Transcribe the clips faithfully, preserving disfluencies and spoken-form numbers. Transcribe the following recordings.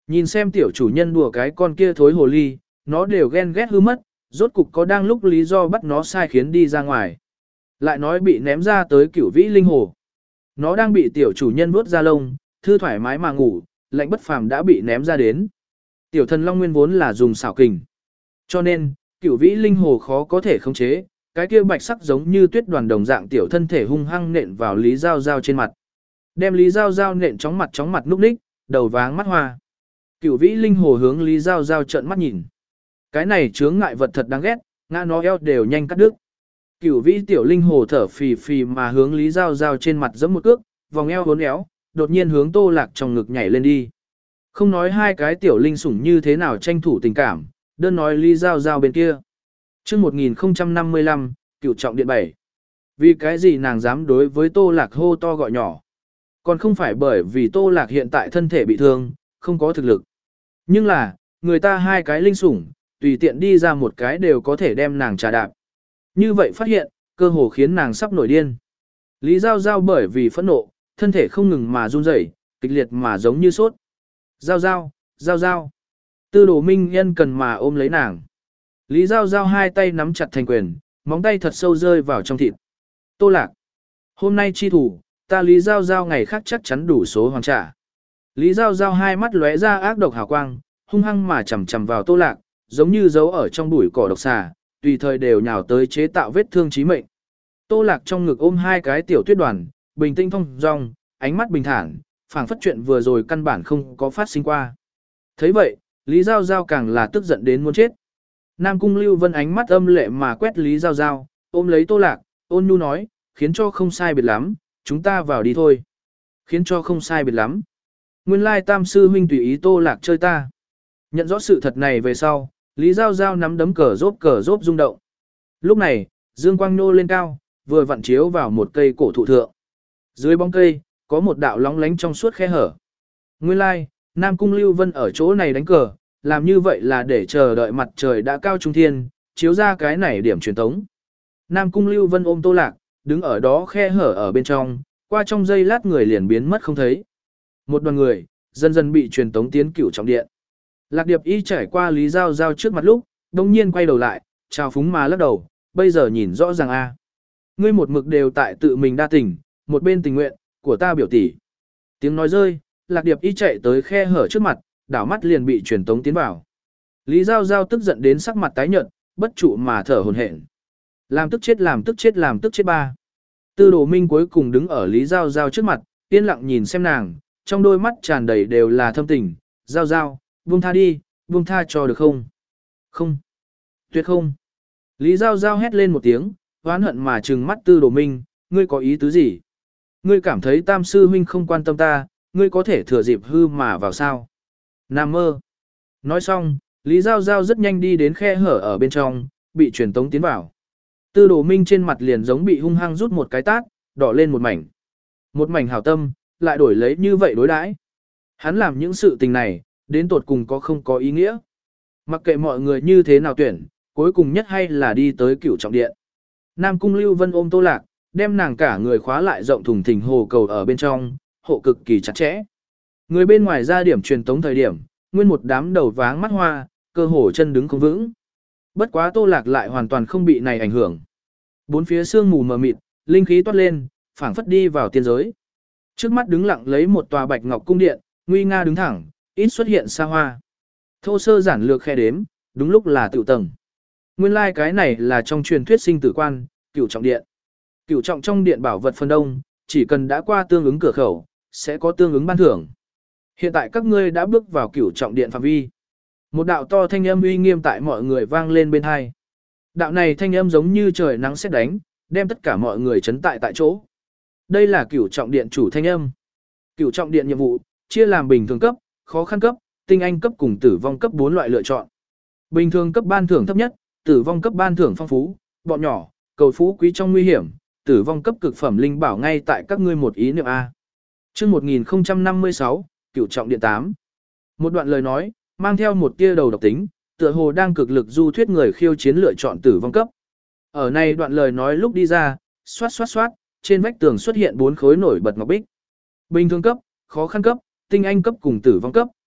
Nhìn xem tiểu chủ nhân đùa cái con kia thối hồ ly, nó đều ghen ghét hư mất, rốt cục có đang lúc lý do bắt nó sai khiến đi ra ngoài. Lại nói bị ném ra tới cửu vĩ linh hồ. Nó đang bị tiểu chủ nhân vuốt ra lông, thư thoải mái mà ngủ, lạnh bất phàm đã bị ném ra đến. Tiểu thần long nguyên vốn là dùng xảo kình. Cho nên, cửu vĩ linh hồ khó có thể khống chế, cái kia bạch sắc giống như tuyết đoàn đồng dạng tiểu thân thể hung hăng nện vào Lý Giao Giao trên mặt. Đem Lý Giao Giao nện chóng mặt chóng mặt núp ních, đầu váng mắt hoa. Cửu vĩ linh hồ hướng Lý Giao Giao trợn mắt nhìn. Cái này chướng ngại vật thật đáng ghét, ngã nó eo đều nhanh cắt đứt. Cửu vĩ tiểu linh hồ thở phì phì mà hướng Lý Giao Giao trên mặt giẫm một cước, vòng eo uốn éo, đột nhiên hướng Tô Lạc trong ngực nhảy lên đi. Không nói hai cái tiểu linh sủng như thế nào tranh thủ tình cảm, đơn nói Lý Giao Giao bên kia. Chương một nghìn không trăm năm mươi lăm, Cửu trọng điện bảy. Vì cái gì nàng dám đối với Tô Lạc hô to gọi nhỏ? Còn không phải bởi vì Tô Lạc hiện tại thân thể bị thương, không có thực lực. Nhưng là, người ta hai cái linh sủng, tùy tiện đi ra một cái đều có thể đem nàng trà đạp. Như vậy phát hiện, cơ hồ khiến nàng sắp nổi điên. Lý Giao Giao bởi vì phẫn nộ, thân thể không ngừng mà run rẩy, kịch liệt mà giống như sốt. Giao Giao, Giao Giao. Tư Đồ Minh Nhân cần mà ôm lấy nàng. Lý Giao Giao hai tay nắm chặt thành quyền, móng tay thật sâu rơi vào trong thịt. Tô Lạc. Hôm nay chi thủ, ta Lý Giao Giao ngày khác chắc chắn đủ số hoàn trả. Lý Giao Giao hai mắt lóe ra ác độc hào quang, hung hăng mà chầm chầm vào Tô Lạc, giống như giấu ở trong bụi cỏ độc xà, tùy thời đều nhào tới chế tạo vết thương chí mệnh. Tô Lạc trong ngực ôm hai cái tiểu tuyết đoàn, bình tĩnh thong dong, ánh mắt bình thản, phảng phất chuyện vừa rồi căn bản không có phát sinh qua. Thấy vậy, Lý Giao Giao càng là tức giận đến muốn chết. Nam Cung Lưu Vân ánh mắt âm lệ mà quét Lý Giao Giao, ôm lấy Tô Lạc, ôn nhu nói, khiến cho không sai biệt lắm, chúng ta vào đi thôi. Khiến cho không sai biệt lắm. Nguyên lai tam sư huynh tùy ý Tô Lạc chơi ta. Nhận rõ sự thật này về sau, Lý Giao Giao nắm đấm cờ rốp cờ rốp rung động. Lúc này, dương quang nô lên cao, vừa vặn chiếu vào một cây cổ thụ thượng. Dưới bóng cây, có một đạo lóng lánh trong suốt khe hở. Nguyên lai, Nam Cung Lưu Vân ở chỗ này đánh cờ, làm như vậy là để chờ đợi mặt trời đã cao trung thiên, chiếu ra cái này điểm truyền tống. Nam Cung Lưu Vân ôm Tô Lạc, đứng ở đó khe hở ở bên trong, qua trong giây lát người liền biến mất không thấy. Một đoàn người, dần dần bị truyền tống tiến Cửu trọng điện. Lạc Điệp Y trải qua Lý Giao Giao trước mặt lúc, đồng nhiên quay đầu lại, chào phúng mà lắc đầu, bây giờ nhìn rõ ràng a, ngươi một mực đều tại tự mình đa tình, một bên tình nguyện, của ta biểu tỷ. Tiếng nói rơi, Lạc Điệp Y chạy tới khe hở trước mặt, đảo mắt liền bị truyền tống tiến vào. Lý Giao Giao tức giận đến sắc mặt tái nhợt, bất trụ mà thở hổn hển. Làm tức chết làm tức chết làm tức chết ba. Tư Đồ Minh cuối cùng đứng ở Lý Giao Giao trước mặt, yên lặng nhìn xem nàng, trong đôi mắt tràn đầy đều là thâm tình. Giao Giao, buông tha đi, buông tha cho được không? Không. Tuyệt không. Lý Giao Giao hét lên một tiếng, oán hận mà trừng mắt Tư Đồ Minh, ngươi có ý tứ gì? Ngươi cảm thấy tam sư huynh không quan tâm ta, ngươi có thể thừa dịp hư mà vào sao? Nam mơ. Nói xong, Lý Giao Giao rất nhanh đi đến khe hở ở bên trong, bị truyền tống tiến vào. Tư Đồ Minh trên mặt liền giống bị hung hăng rút một cái tát, đỏ lên một mảnh. Một mảnh hảo tâm, lại đổi lấy như vậy đối đãi. Hắn làm những sự tình này, đến tột cùng có không có ý nghĩa. Mặc kệ mọi người như thế nào tuyển, cuối cùng nhất hay là đi tới Cửu trọng điện. Nam Cung Lưu Vân ôm Tô Lạc, đem nàng cả người khóa lại rộng thùng thình hồ cầu ở bên trong, hộ cực kỳ chặt chẽ. Người bên ngoài ra điểm truyền tống thời điểm, nguyên một đám đầu váng mắt hoa, cơ hồ chân đứng không vững. Bất quá Tô Lạc lại hoàn toàn không bị này ảnh hưởng. Bốn phía sương mù mờ mịt, linh khí toát lên, phảng phất đi vào tiên giới. Trước mắt đứng lặng lấy một tòa bạch ngọc cung điện, nguy nga đứng thẳng, ít xuất hiện xa hoa. Thô sơ giản lược khe đếm, đúng lúc là tiểu tầng. Nguyên lai like cái này là trong truyền thuyết sinh tử quan, Cửu trọng điện. Cửu trọng trong điện bảo vật phần đông, chỉ cần đã qua tương ứng cửa khẩu, sẽ có tương ứng ban thưởng. Hiện tại các ngươi đã bước vào Cửu trọng điện phạm vi. Một đạo to thanh âm uy nghiêm tại mọi người vang lên bên hai. Đạo này thanh âm giống như trời nắng sét đánh, đem tất cả mọi người chấn tại tại chỗ. Đây là Cửu trọng điện chủ thanh âm. Cửu trọng điện nhiệm vụ, chia làm bình thường cấp, khó khăn cấp, tinh anh cấp cùng tử vong cấp bốn loại lựa chọn. Bình thường cấp ban thưởng thấp nhất, tử vong cấp ban thưởng phong phú, bọn nhỏ, cầu phú quý trong nguy hiểm, tử vong cấp cực phẩm linh bảo ngay tại các ngươi một ý niệm A. Chương một nghìn không trăm năm mươi sáu, Cửu trọng điện tám. Một đoạn lời nói, mang theo một tia đầu độc tính, tựa hồ đang cực lực du thuyết người khiêu chiến lựa chọn tử vong cấp. Ở này đoạn lời nói lúc đi ra, xoát xoát xoát, trên vách tường xuất hiện bốn khối nổi bật ngọc bích. Bình thường cấp, khó khăn cấp, tinh anh cấp cùng tử vong cấp,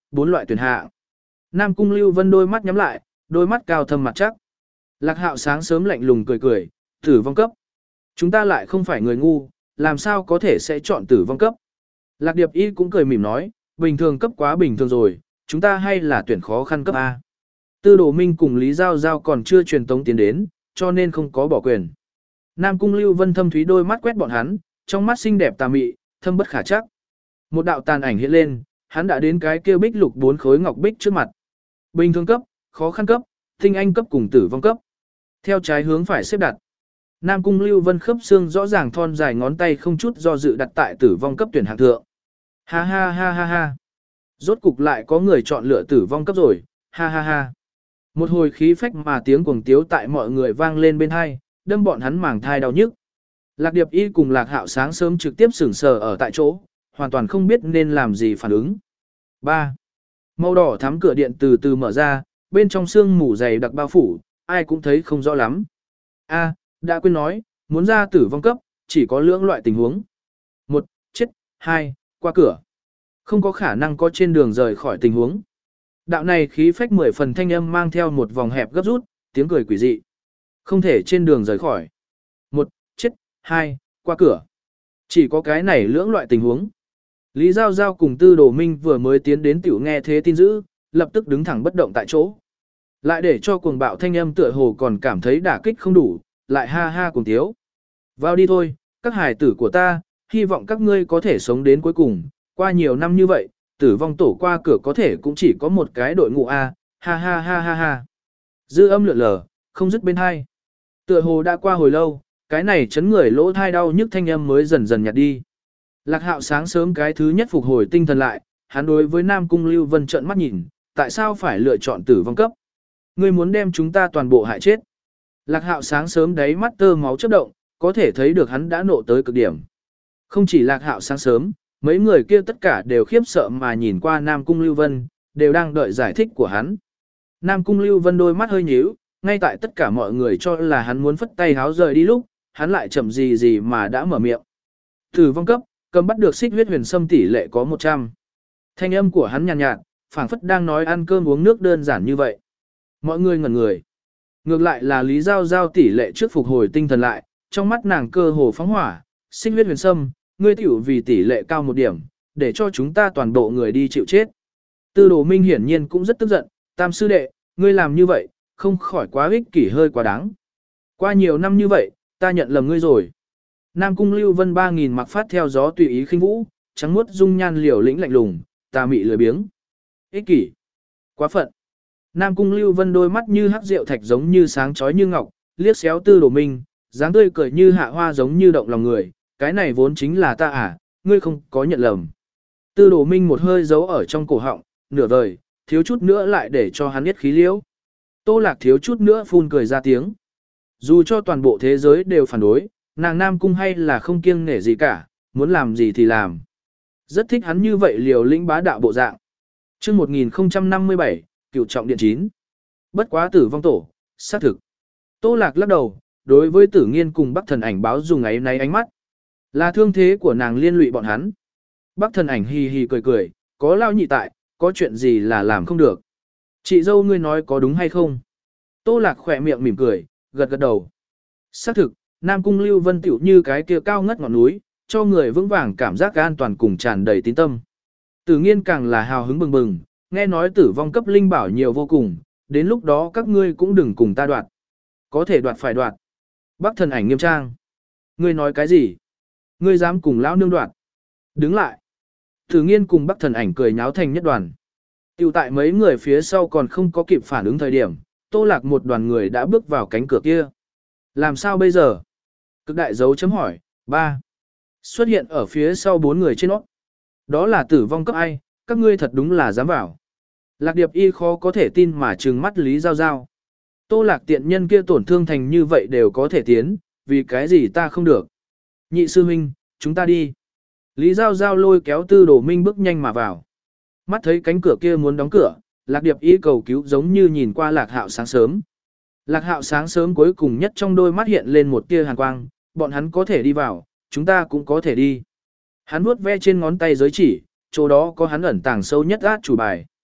bốn loại tuyển hạ. Nam Cung Lưu Vân đôi mắt nhắm lại, đôi mắt cao thâm mặt chắc. Lạc Hạo sáng sớm lạnh lùng cười cười, tử vong cấp. Chúng ta lại không phải người ngu, làm sao có thể sẽ chọn tử vong cấp. Lạc Điệp Y cũng cười mỉm nói, bình thường cấp quá bình thường rồi, chúng ta hay là tuyển khó khăn cấp A. Tư Đồ Minh cùng Lý Giao Giao còn chưa truyền tống tiến đến, cho nên không có bỏ quyền. Nam Cung Lưu Vân thâm thúy đôi mắt quét bọn hắn, trong mắt xinh đẹp tà mị, thâm bất khả chắc. Một đạo tàn ảnh hiện lên, hắn đã đến cái kia bích lục bốn khối ngọc bích trước mặt. Bình thường cấp, khó khăn cấp, tinh anh cấp cùng tử vong cấp. Theo trái hướng phải xếp đặt. Nam Cung Lưu Vân khớp xương rõ ràng thon dài ngón tay không chút do dự đặt tại tử vong cấp tuyển hạng thượng. Ha ha ha ha ha. Rốt cục lại có người chọn lựa tử vong cấp rồi, ha ha ha. Một hồi khí phách mà tiếng cuồng tiếu tại mọi người vang lên bên hai, đâm bọn hắn màng thai đau nhức. Lạc Điệp Y cùng Lạc Hạo sáng sớm trực tiếp sửng sờ ở tại chỗ, hoàn toàn không biết nên làm gì phản ứng. ba. Màu đỏ thắm cửa điện từ từ mở ra, bên trong sương mù dày đặc bao phủ, ai cũng thấy không rõ lắm. A, đã quên nói, muốn ra tử vong cấp, chỉ có lưỡng loại tình huống. Một, chết, hai, qua cửa. Không có khả năng có trên đường rời khỏi tình huống. Đạo này khí phách mười phần thanh âm mang theo một vòng hẹp gấp rút, tiếng cười quỷ dị. Không thể trên đường rời khỏi. Một, chết, hai, qua cửa. Chỉ có cái này lưỡng loại tình huống. Lý Giao Giao cùng Tư Đồ Minh vừa mới tiến đến tiểu nghe thế tin dữ, lập tức đứng thẳng bất động tại chỗ. Lại để cho cuồng bạo thanh âm tựa hồ còn cảm thấy đả kích không đủ, lại ha ha cùng tiếu. Vào đi thôi, các hài tử của ta, hy vọng các ngươi có thể sống đến cuối cùng, qua nhiều năm như vậy, tử vong tổ qua cửa có thể cũng chỉ có một cái đội ngũ A, ha ha ha ha ha. Dư âm lượn lờ, không dứt bên hai. Tựa hồ đã qua hồi lâu, cái này chấn người lỗ thai đau nhức thanh âm mới dần dần nhạt đi. Lạc Hạo sáng sớm cái thứ nhất phục hồi tinh thần lại, hắn đối với Nam Cung Lưu Vân trợn mắt nhìn, tại sao phải lựa chọn tử vong cấp? Ngươi muốn đem chúng ta toàn bộ hại chết. Lạc Hạo sáng sớm đáy mắt tơ máu chớp động, có thể thấy được hắn đã nộ tới cực điểm. Không chỉ Lạc Hạo sáng sớm, mấy người kia tất cả đều khiếp sợ mà nhìn qua Nam Cung Lưu Vân, đều đang đợi giải thích của hắn. Nam Cung Lưu Vân đôi mắt hơi nhíu, ngay tại tất cả mọi người cho là hắn muốn phất tay háo rời đi lúc, hắn lại chậm gì gì mà đã mở miệng. Tử vong cấp, cầm bắt được xích huyết huyền sâm tỷ lệ có một trăm. Thanh âm của hắn nhàn nhạt, nhạt, phảng phất đang nói ăn cơm uống nước đơn giản như vậy. Mọi người ngẩn người. Ngược lại là Lý Giao Giao tỷ lệ trước phục hồi tinh thần lại, trong mắt nàng cơ hồ phóng hỏa, xích huyết huyền sâm, ngươi tiểu vì tỷ lệ cao một điểm, để cho chúng ta toàn bộ người đi chịu chết. Tư Đồ Minh hiển nhiên cũng rất tức giận, tam sư đệ, ngươi làm như vậy, không khỏi quá ích kỷ hơi quá đáng. Qua nhiều năm như vậy, ta nhận lầm ngươi rồi. Nam Cung Lưu Vân ba nghìn mặc phát theo gió tùy ý khinh vũ, trắng muốt dung nhan liều lĩnh lạnh lùng, tà mị lười biếng. Ích kỷ. Quá phận. Nam Cung Lưu Vân đôi mắt như hắc rượu thạch giống như sáng chói như ngọc, liếc xéo Tư Đồ Minh, dáng tươi cười như hạ hoa giống như động lòng người, cái này vốn chính là ta à, ngươi không có nhận lầm. Tư Đồ Minh một hơi giấu ở trong cổ họng, nửa vời, thiếu chút nữa lại để cho hắn biết khí liễu. Tô Lạc thiếu chút nữa phun cười ra tiếng. Dù cho toàn bộ thế giới đều phản đối, nàng Nam Cung hay là không kiêng nể gì cả, muốn làm gì thì làm. Rất thích hắn như vậy liều lĩnh bá đạo bộ dạng. Chương một nghìn không trăm năm mươi bảy, Cựu trọng điện chín. Bất quá tử vong tổ, xác thực. Tô Lạc lắc đầu, đối với Tử Nghiên cùng Bắc Thần Ảnh báo dùng ấy náy ánh mắt. Là thương thế của nàng liên lụy bọn hắn. Bắc Thần Ảnh hì hì cười cười, có lao nhị tại, có chuyện gì là làm không được. Chị dâu ngươi nói có đúng hay không? Tô Lạc khỏe miệng mỉm cười, gật gật đầu. Xác thực, Nam Cung Lưu Vân tiểu như cái kia cao ngất ngọn núi, cho người vững vàng cảm giác an toàn cùng tràn đầy tín tâm. Tử Nghiên càng là hào hứng bừng bừng, nghe nói tử vong cấp linh bảo nhiều vô cùng, đến lúc đó các ngươi cũng đừng cùng ta đoạt. Có thể đoạt phải đoạt. Bắc Thần Ảnh nghiêm trang. Ngươi nói cái gì? Ngươi dám cùng lão nương đoạt? Đứng lại. Tử Nghiên cùng Bắc Thần Ảnh cười nháo thành nhất đoàn. Tiểu tại mấy người phía sau còn không có kịp phản ứng thời điểm, Tô Lạc một đoàn người đã bước vào cánh cửa kia. Làm sao bây giờ? Cực đại dấu chấm hỏi, ba. Xuất hiện ở phía sau bốn người trên nó. Đó là tử vong cấp ai, các ngươi thật đúng là dám vào. Lạc Điệp Y khó có thể tin mà trừng mắt Lý Giao Giao. Tô Lạc tiện nhân kia tổn thương thành như vậy đều có thể tiến, vì cái gì ta không được. Nhị sư huynh, chúng ta đi. Lý Giao Giao lôi kéo Tư Đồ Minh bước nhanh mà vào. Mắt thấy cánh cửa kia muốn đóng cửa, Lạc Điệp Y cầu cứu giống như nhìn qua Lạc Hạo sáng sớm. Lạc Hạo sáng sớm cuối cùng nhất trong đôi mắt hiện lên một tia hàn quang, bọn hắn có thể đi vào, chúng ta cũng có thể đi. Hắn vuốt ve trên ngón tay giới chỉ, chỗ đó có hắn ẩn tàng sâu nhất át chủ bài.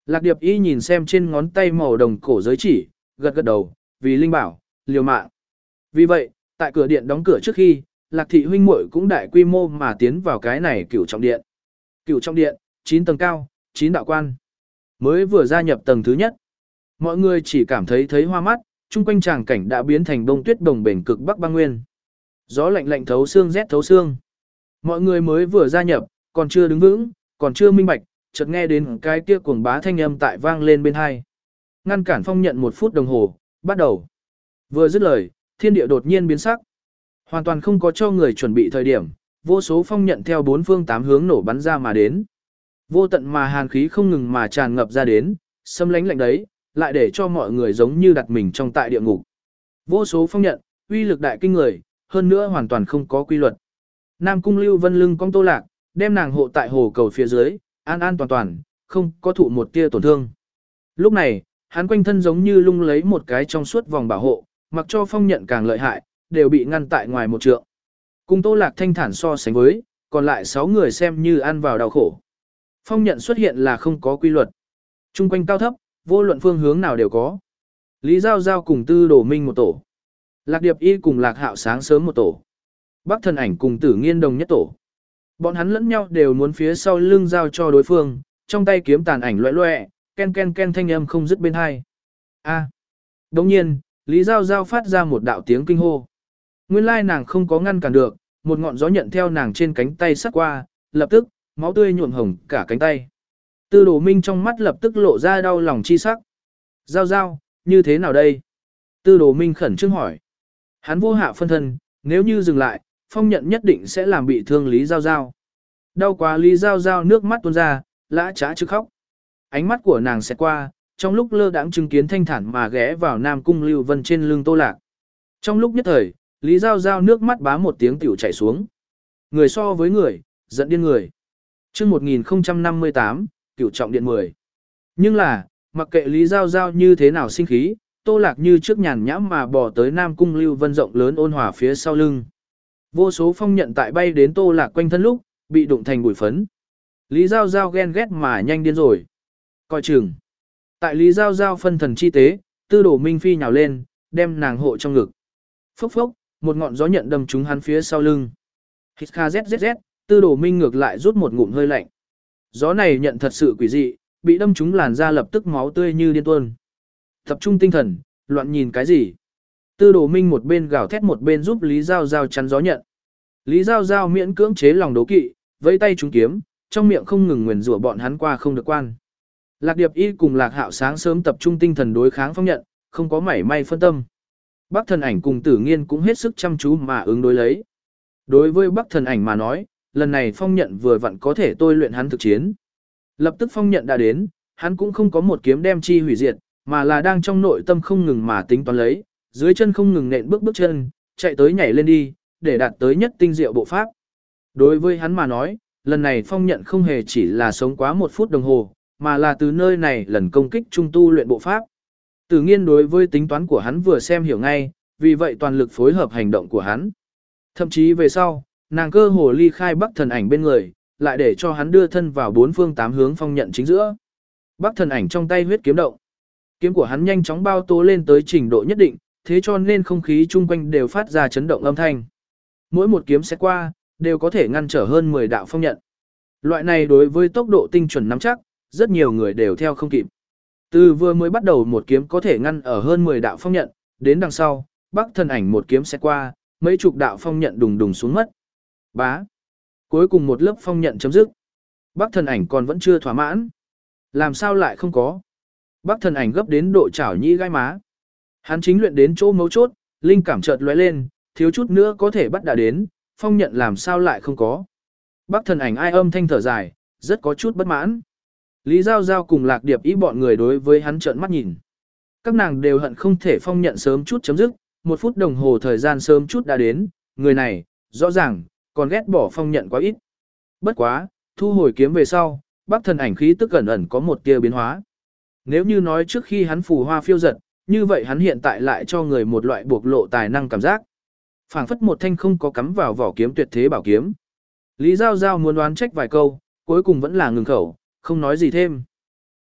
Lạc Điệp Y nhìn xem trên ngón tay màu đồng cổ giới chỉ, gật gật đầu, vì linh bảo, liều mạng. Vì vậy, tại cửa điện đóng cửa trước khi, Lạc thị huynh muội cũng đại quy mô mà tiến vào cái này cửu trọng điện. Cửu trọng điện, chín tầng cao, chín đạo quan. Mới vừa gia nhập tầng thứ nhất. Mọi người chỉ cảm thấy thấy hoa mắt, chung quanh tràng cảnh đã biến thành bông tuyết đồng bền cực bắc băng nguyên. Gió lạnh lạnh thấu xương rét thấu xương. Mọi người mới vừa gia nhập, còn chưa đứng vững, còn chưa minh bạch, chợt nghe đến cái kia cuồng bá thanh âm tại vang lên bên hai. Ngăn cản phong nhận một phút đồng hồ, bắt đầu. Vừa dứt lời, thiên địa đột nhiên biến sắc. Hoàn toàn không có cho người chuẩn bị thời điểm, vô số phong nhận theo bốn phương tám hướng nổ bắn ra mà đến. Vô tận mà hàn khí không ngừng mà tràn ngập ra đến, xâm lánh lạnh đấy, lại để cho mọi người giống như đặt mình trong tại địa ngục. Vô số phong nhận, uy lực đại kinh người, hơn nữa hoàn toàn không có quy luật. Nam Cung Lưu Vân lưng cong Tô Lạc, đem nàng hộ tại hồ cầu phía dưới, an an toàn toàn, không có thụ một tia tổn thương. Lúc này, hắn quanh thân giống như lung lấy một cái trong suốt vòng bảo hộ, mặc cho phong nhận càng lợi hại, đều bị ngăn tại ngoài một trượng. Cùng Tô Lạc thanh thản so sánh với, còn lại sáu người xem như ăn vào đau khổ. Phong nhận xuất hiện là không có quy luật. Trung quanh cao thấp, vô luận phương hướng nào đều có. Lý Giao Giao cùng Tư Đồ Minh một tổ. Lạc Điệp Y cùng Lạc Hạo sáng sớm một tổ. Bắc Thần Ảnh cùng Tử Nghiên đồng nhất tổ. Bọn hắn lẫn nhau đều muốn phía sau lưng giao cho đối phương, trong tay kiếm tàn ảnh loẹ loẹ, ken ken ken thanh âm không dứt bên hai. A. Đồng nhiên, Lý Giao Giao phát ra một đạo tiếng kinh hô. Nguyên lai nàng không có ngăn cản được, một ngọn gió nhận theo nàng trên cánh tay sắt qua, lập tức, máu tươi nhuộm hồng cả cánh tay. Tư Đồ Minh trong mắt lập tức lộ ra đau lòng chi sắc. Giao Giao, như thế nào đây? Tư Đồ Minh khẩn trương hỏi. Hắn vô hạ phân thân, nếu như dừng lại, phong nhận nhất định sẽ làm bị thương Lý Giao Giao. Đau quá Lý Giao Giao nước mắt tuôn ra, lã trá chứ khóc. Ánh mắt của nàng xẹt qua, trong lúc lơ đãng chứng kiến thanh thản mà ghé vào Nam Cung Lưu Vân trên lưng Tô Lạc. Trong lúc nhất thời, Lý Giao Giao nước mắt bá một tiếng tiểu chảy xuống. Người so với người, giận điên người. Chương một nghìn không trăm năm mươi tám, Cửu trọng điện mười. Nhưng là, mặc kệ Lý Giao Giao như thế nào sinh khí, Tô Lạc như trước nhàn nhãm mà bỏ tới Nam Cung Lưu Vân rộng lớn ôn hòa phía sau lưng. Vô số phong nhận tại bay đến Tô Lạc quanh thân lúc, bị đụng thành bụi phấn. Lý Giao Giao ghen ghét mà nhanh điên rồi. Coi chừng. Tại Lý Giao Giao phân thần chi tế, Tư Đồ Minh phi nhào lên, đem nàng hộ trong ngực. Phốc phốc, một ngọn gió nhận đâm trúng hắn phía sau lưng. Hít kha zzz, Tư Đồ Minh ngược lại rút một ngụm hơi lạnh. Gió này nhận thật sự quỷ dị, bị đâm trúng làn da lập tức máu tươi như điên tuôn. Tập trung tinh thần, loạn nhìn cái gì? Tư Đồ Minh một bên gào thét một bên giúp Lý Giao Giao chắn gió nhận. Lý Giao Giao miễn cưỡng chế lòng đố kỵ, vẫy tay trúng kiếm, trong miệng không ngừng nguyền rủa bọn hắn qua không được quan. Lạc Điệp Y cùng Lạc Hạo sáng sớm tập trung tinh thần đối kháng phong nhận, không có mảy may phân tâm. Bắc Thần Ảnh cùng Tử Nghiên cũng hết sức chăm chú mà ứng đối lấy. Đối với Bắc Thần Ảnh mà nói, lần này phong nhận vừa vặn có thể tôi luyện hắn thực chiến. Lập tức phong nhận đã đến, hắn cũng không có một kiếm đem chi hủy diệt, mà là đang trong nội tâm không ngừng mà tính toán lấy, dưới chân không ngừng nện bước bước chân, chạy tới nhảy lên đi, để đạt tới nhất tinh diệu bộ pháp. Đối với hắn mà nói, lần này phong nhận không hề chỉ là sống quá một phút đồng hồ, mà là từ nơi này lần công kích trung tu luyện bộ pháp. Tử Nghiên đối với tính toán của hắn vừa xem hiểu ngay, vì vậy toàn lực phối hợp hành động của hắn. Thậm chí về sau, nàng cơ hồ ly khai Bắc Thần Ảnh bên người, lại để cho hắn đưa thân vào bốn phương tám hướng phong nhận chính giữa. Bắc Thần Ảnh trong tay huyết kiếm động. Kiếm của hắn nhanh chóng bao tố lên tới trình độ nhất định, thế cho nên không khí chung quanh đều phát ra chấn động âm thanh. Mỗi một kiếm sẽ qua, đều có thể ngăn trở hơn mười đạo phong nhận. Loại này đối với tốc độ tinh chuẩn nắm chắc, rất nhiều người đều theo không kịp. Từ vừa mới bắt đầu một kiếm có thể ngăn ở hơn mười đạo phong nhận, đến đằng sau, Bắc Thần Ảnh một kiếm sẽ qua, mấy chục đạo phong nhận đùng đùng xuống mất. Bá. Cuối cùng một lớp phong nhận chấm dứt. Bắc Thần Ảnh còn vẫn chưa thỏa mãn. Làm sao lại không có? Bắc Thần Ảnh gấp đến độ chảo nhĩ gai má. Hắn chính luyện đến chỗ mấu chốt, linh cảm chợt lóe lên, thiếu chút nữa có thể bắt đã đến, phong nhận làm sao lại không có. Bắc Thần Ảnh ai âm thanh thở dài, rất có chút bất mãn. Lý Giao Giao cùng Lạc Điệp ý bọn người đối với hắn trợn mắt nhìn. Các nàng đều hận không thể phong nhận sớm chút chấm dứt, một phút đồng hồ thời gian sớm chút đã đến, người này, rõ ràng, còn ghét bỏ phong nhận quá ít. Bất quá, thu hồi kiếm về sau, Bắc Thần Ảnh khí tức ẩn ẩn có một tia biến hóa. Nếu như nói trước khi hắn phù hoa phiêu giật, như vậy hắn hiện tại lại cho người một loại bộc lộ tài năng cảm giác. Phảng phất một thanh không có cắm vào vỏ kiếm tuyệt thế bảo kiếm. Lý Giao Giao muốn đoán trách vài câu, cuối cùng vẫn là ngừng khẩu, không nói gì thêm.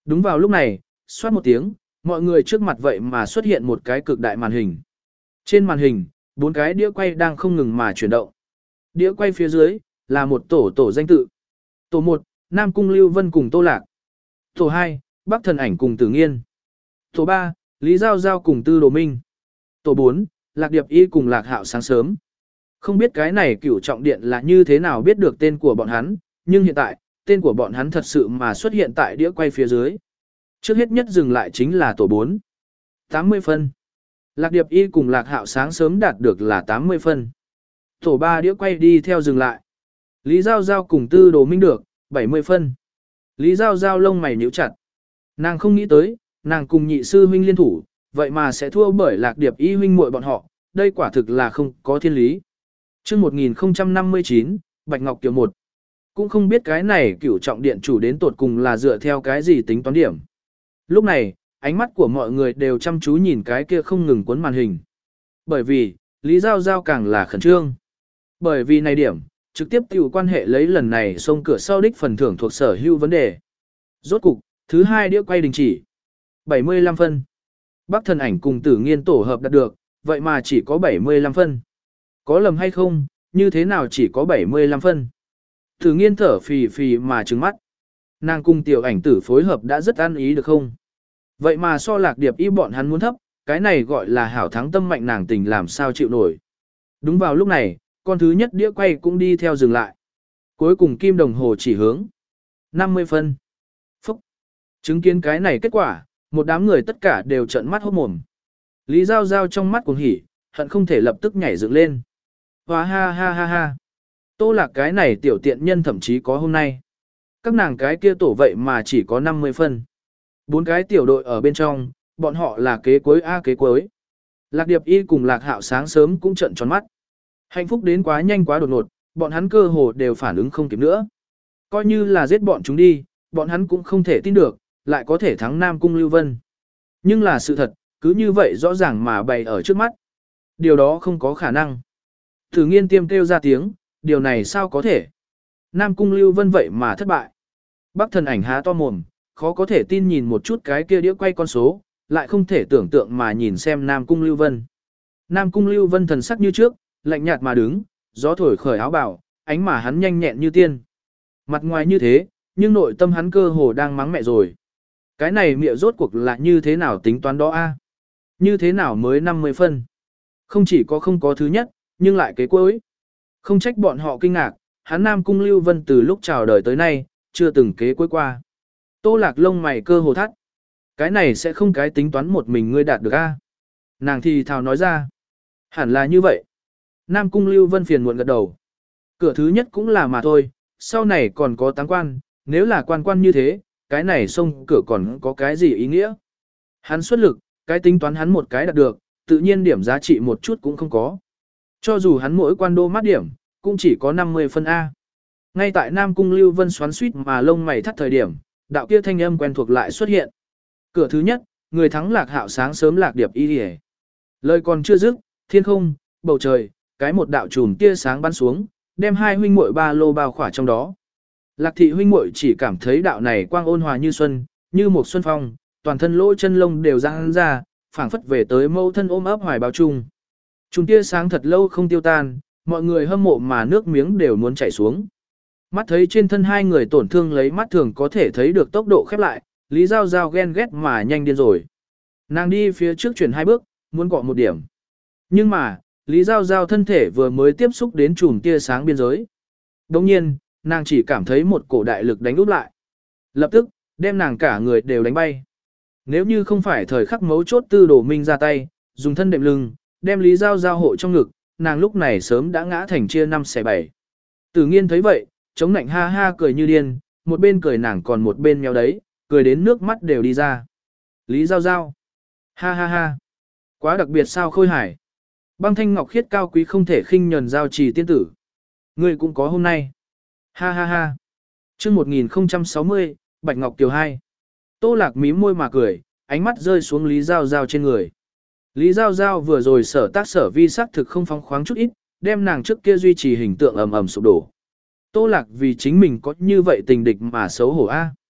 Đúng vào lúc này, xoát một tiếng, mọi người trước mặt vậy mà xuất hiện một cái cực đại màn hình. Trên màn hình, bốn cái đĩa quay đang không ngừng mà chuyển động. Đĩa quay phía dưới là một tổ tổ danh tự. Tổ một, Nam Cung Lưu Vân cùng Tô Lạc. Tổ hai, Bắc Thần Ảnh cùng Tử Nghiên. Tổ ba, Lý Giao Giao cùng Tư Đồ Minh. Tổ bốn, Lạc Điệp Y cùng Lạc Hạo sáng sớm. Không biết cái này cửu trọng điện là như thế nào biết được tên của bọn hắn, nhưng hiện tại, tên của bọn hắn thật sự mà xuất hiện tại đĩa quay phía dưới. Trước hết nhất dừng lại chính là tổ bốn. tám mươi phân. Lạc Điệp Y cùng Lạc Hạo sáng sớm đạt được là tám mươi phân. Tổ ba đĩa quay đi theo dừng lại. Lý Giao Giao cùng Tư Đồ Minh được, bảy mươi phân. Lý Giao Giao lông mày nhíu chặt. Nàng không nghĩ tới, nàng cùng nhị sư huynh liên thủ, vậy mà sẽ thua bởi Lạc Điệp Y huynh muội bọn họ, đây quả thực là không có thiên lý. Chương một nghìn không trăm năm mươi chín, Bạch Ngọc Kiều một. Cũng không biết cái này cửu trọng điện chủ đến tột cùng là dựa theo cái gì tính toán điểm. Lúc này, ánh mắt của mọi người đều chăm chú nhìn cái kia không ngừng cuốn màn hình. Bởi vì, Lý Giao Giao càng là khẩn trương. Bởi vì này điểm, trực tiếp tiểu quan hệ lấy lần này xông cửa sau đích phần thưởng thuộc sở hữu vấn đề. Rốt cục, thứ hai đĩa quay đình chỉ. bảy mươi lăm phân. Bắc Thần Ảnh cùng Tử Nghiên tổ hợp đạt được, vậy mà chỉ có bảy mươi lăm phân. Có lầm hay không, như thế nào chỉ có bảy mươi lăm phân? Tử Nghiên thở phì phì mà trừng mắt. Nàng cùng Tiểu Ảnh Tử phối hợp đã rất ăn ý được không? Vậy mà so Lạc Điệp Y bọn hắn muốn thấp, cái này gọi là hảo thắng tâm mạnh nàng tình làm sao chịu nổi. Đúng vào lúc này, con thứ nhất đĩa quay cũng đi theo dừng lại. Cuối cùng kim đồng hồ chỉ hướng năm mươi phân. Phúc! Chứng kiến cái này kết quả, một đám người tất cả đều trợn mắt hốt mồm. Lý Giao Giao trong mắt cuồng hỉ, hận không thể lập tức nhảy dựng lên. Hoa ha ha ha ha! Tô Lạc cái này tiểu tiện nhân thậm chí có hôm nay. Các nàng cái kia tổ vậy mà chỉ có năm mươi phân. Bốn cái tiểu đội ở bên trong, bọn họ là kế cuối A kế cuối. Lạc Điệp Y cùng Lạc Hạo sáng sớm cũng trợn tròn mắt. Hạnh phúc đến quá nhanh quá đột ngột, bọn hắn cơ hồ đều phản ứng không kịp nữa. Coi như là giết bọn chúng đi, bọn hắn cũng không thể tin được, lại có thể thắng Nam Cung Lưu Vân. Nhưng là sự thật, cứ như vậy rõ ràng mà bày ở trước mắt. Điều đó không có khả năng. Thử Nghiên tiêm kêu ra tiếng, điều này sao có thể? Nam Cung Lưu Vân vậy mà thất bại. Bắc Thần Ảnh há to mồm, khó có thể tin nhìn một chút cái kia đĩa quay con số, lại không thể tưởng tượng mà nhìn xem Nam Cung Lưu Vân. Nam Cung Lưu Vân thần sắc như trước, lạnh nhạt mà đứng, gió thổi khởi áo bào, ánh mà hắn nhanh nhẹn như tiên. Mặt ngoài như thế, nhưng nội tâm hắn cơ hồ đang mắng mẹ rồi. Cái này miệng rốt cuộc là như thế nào tính toán đó a? Như thế nào mới năm mươi phân? Không chỉ có không có thứ nhất, nhưng lại kế cuối. Không trách bọn họ kinh ngạc, hắn Nam Cung Lưu Vân từ lúc chào đời tới nay, chưa từng kế cuối qua. Tô Lạc lông mày cơ hồ thắt. Cái này sẽ không cái tính toán một mình ngươi đạt được a? Nàng thì thào nói ra. Hẳn là như vậy. Nam Cung Lưu Vân phiền muộn gật đầu. Cửa thứ nhất cũng là mà thôi, sau này còn có táng quan, nếu là quan quan như thế, cái này xông cửa còn có cái gì ý nghĩa. Hắn xuất lực, cái tính toán hắn một cái đạt được, tự nhiên điểm giá trị một chút cũng không có. Cho dù hắn mỗi quan đô mát điểm, cũng chỉ có năm mươi phân A. Ngay tại Nam Cung Lưu Vân xoắn suýt mà lông mày thắt thời điểm, đạo kia thanh âm quen thuộc lại xuất hiện. Cửa thứ nhất, người thắng Lạc Hạo sáng sớm Lạc Điệp Y. Lời còn chưa dứt, thiên không, bầu trời, cái một đạo chùm tia sáng bắn xuống, đem hai huynh muội ba lô bao khỏa trong đó. Lạc thị huynh muội chỉ cảm thấy đạo này quang ôn hòa như xuân, như một xuân phong, toàn thân lỗ chân lông đều giãn ra, phảng phất về tới mâu thân ôm ấp hoài báo chung. Chùm tia sáng thật lâu không tiêu tan, mọi người hâm mộ mà nước miếng đều muốn chảy xuống. Mắt thấy trên thân hai người tổn thương lấy mắt thường có thể thấy được tốc độ khép lại, Lý Giao Giao ghen ghét mà nhanh điên rồi. Nàng đi phía trước chuyển hai bước, muốn cọ một điểm. Nhưng mà, Lý Giao Giao thân thể vừa mới tiếp xúc đến chùm tia sáng biên giới. Đồng nhiên, nàng chỉ cảm thấy một cổ đại lực đánh úp lại. Lập tức, đem nàng cả người đều đánh bay. Nếu như không phải thời khắc mấu chốt Tư Đồ Minh ra tay, dùng thân đệm lưng, đem Lý Giao Giao hộ trong ngực, nàng lúc này sớm đã ngã thành chia năm xẻ bảy. Tử Nghiên thấy vậy, chống nạnh ha ha cười như điên, một bên cười nàng còn một bên mèo đấy, cười đến nước mắt đều đi ra. Lý Giao Giao. Ha ha ha. Quá đặc biệt sao Khôi Hải. Băng thanh ngọc khiết cao quý không thể khinh nhẫn giao trì tiên tử. Ngươi cũng có hôm nay. Ha ha ha. Chương một nghìn không trăm sáu mươi, Bạch Ngọc Kiều hai. Tô Lạc mím môi mà cười, ánh mắt rơi xuống Lý Giao Giao trên người. Lý Giao Giao vừa rồi sở tác sở vi sắc thực không phóng khoáng chút ít, đem nàng trước kia duy trì hình tượng ầm ầm sụp đổ. Tô Lạc vì chính mình có như vậy tình địch mà xấu hổ a.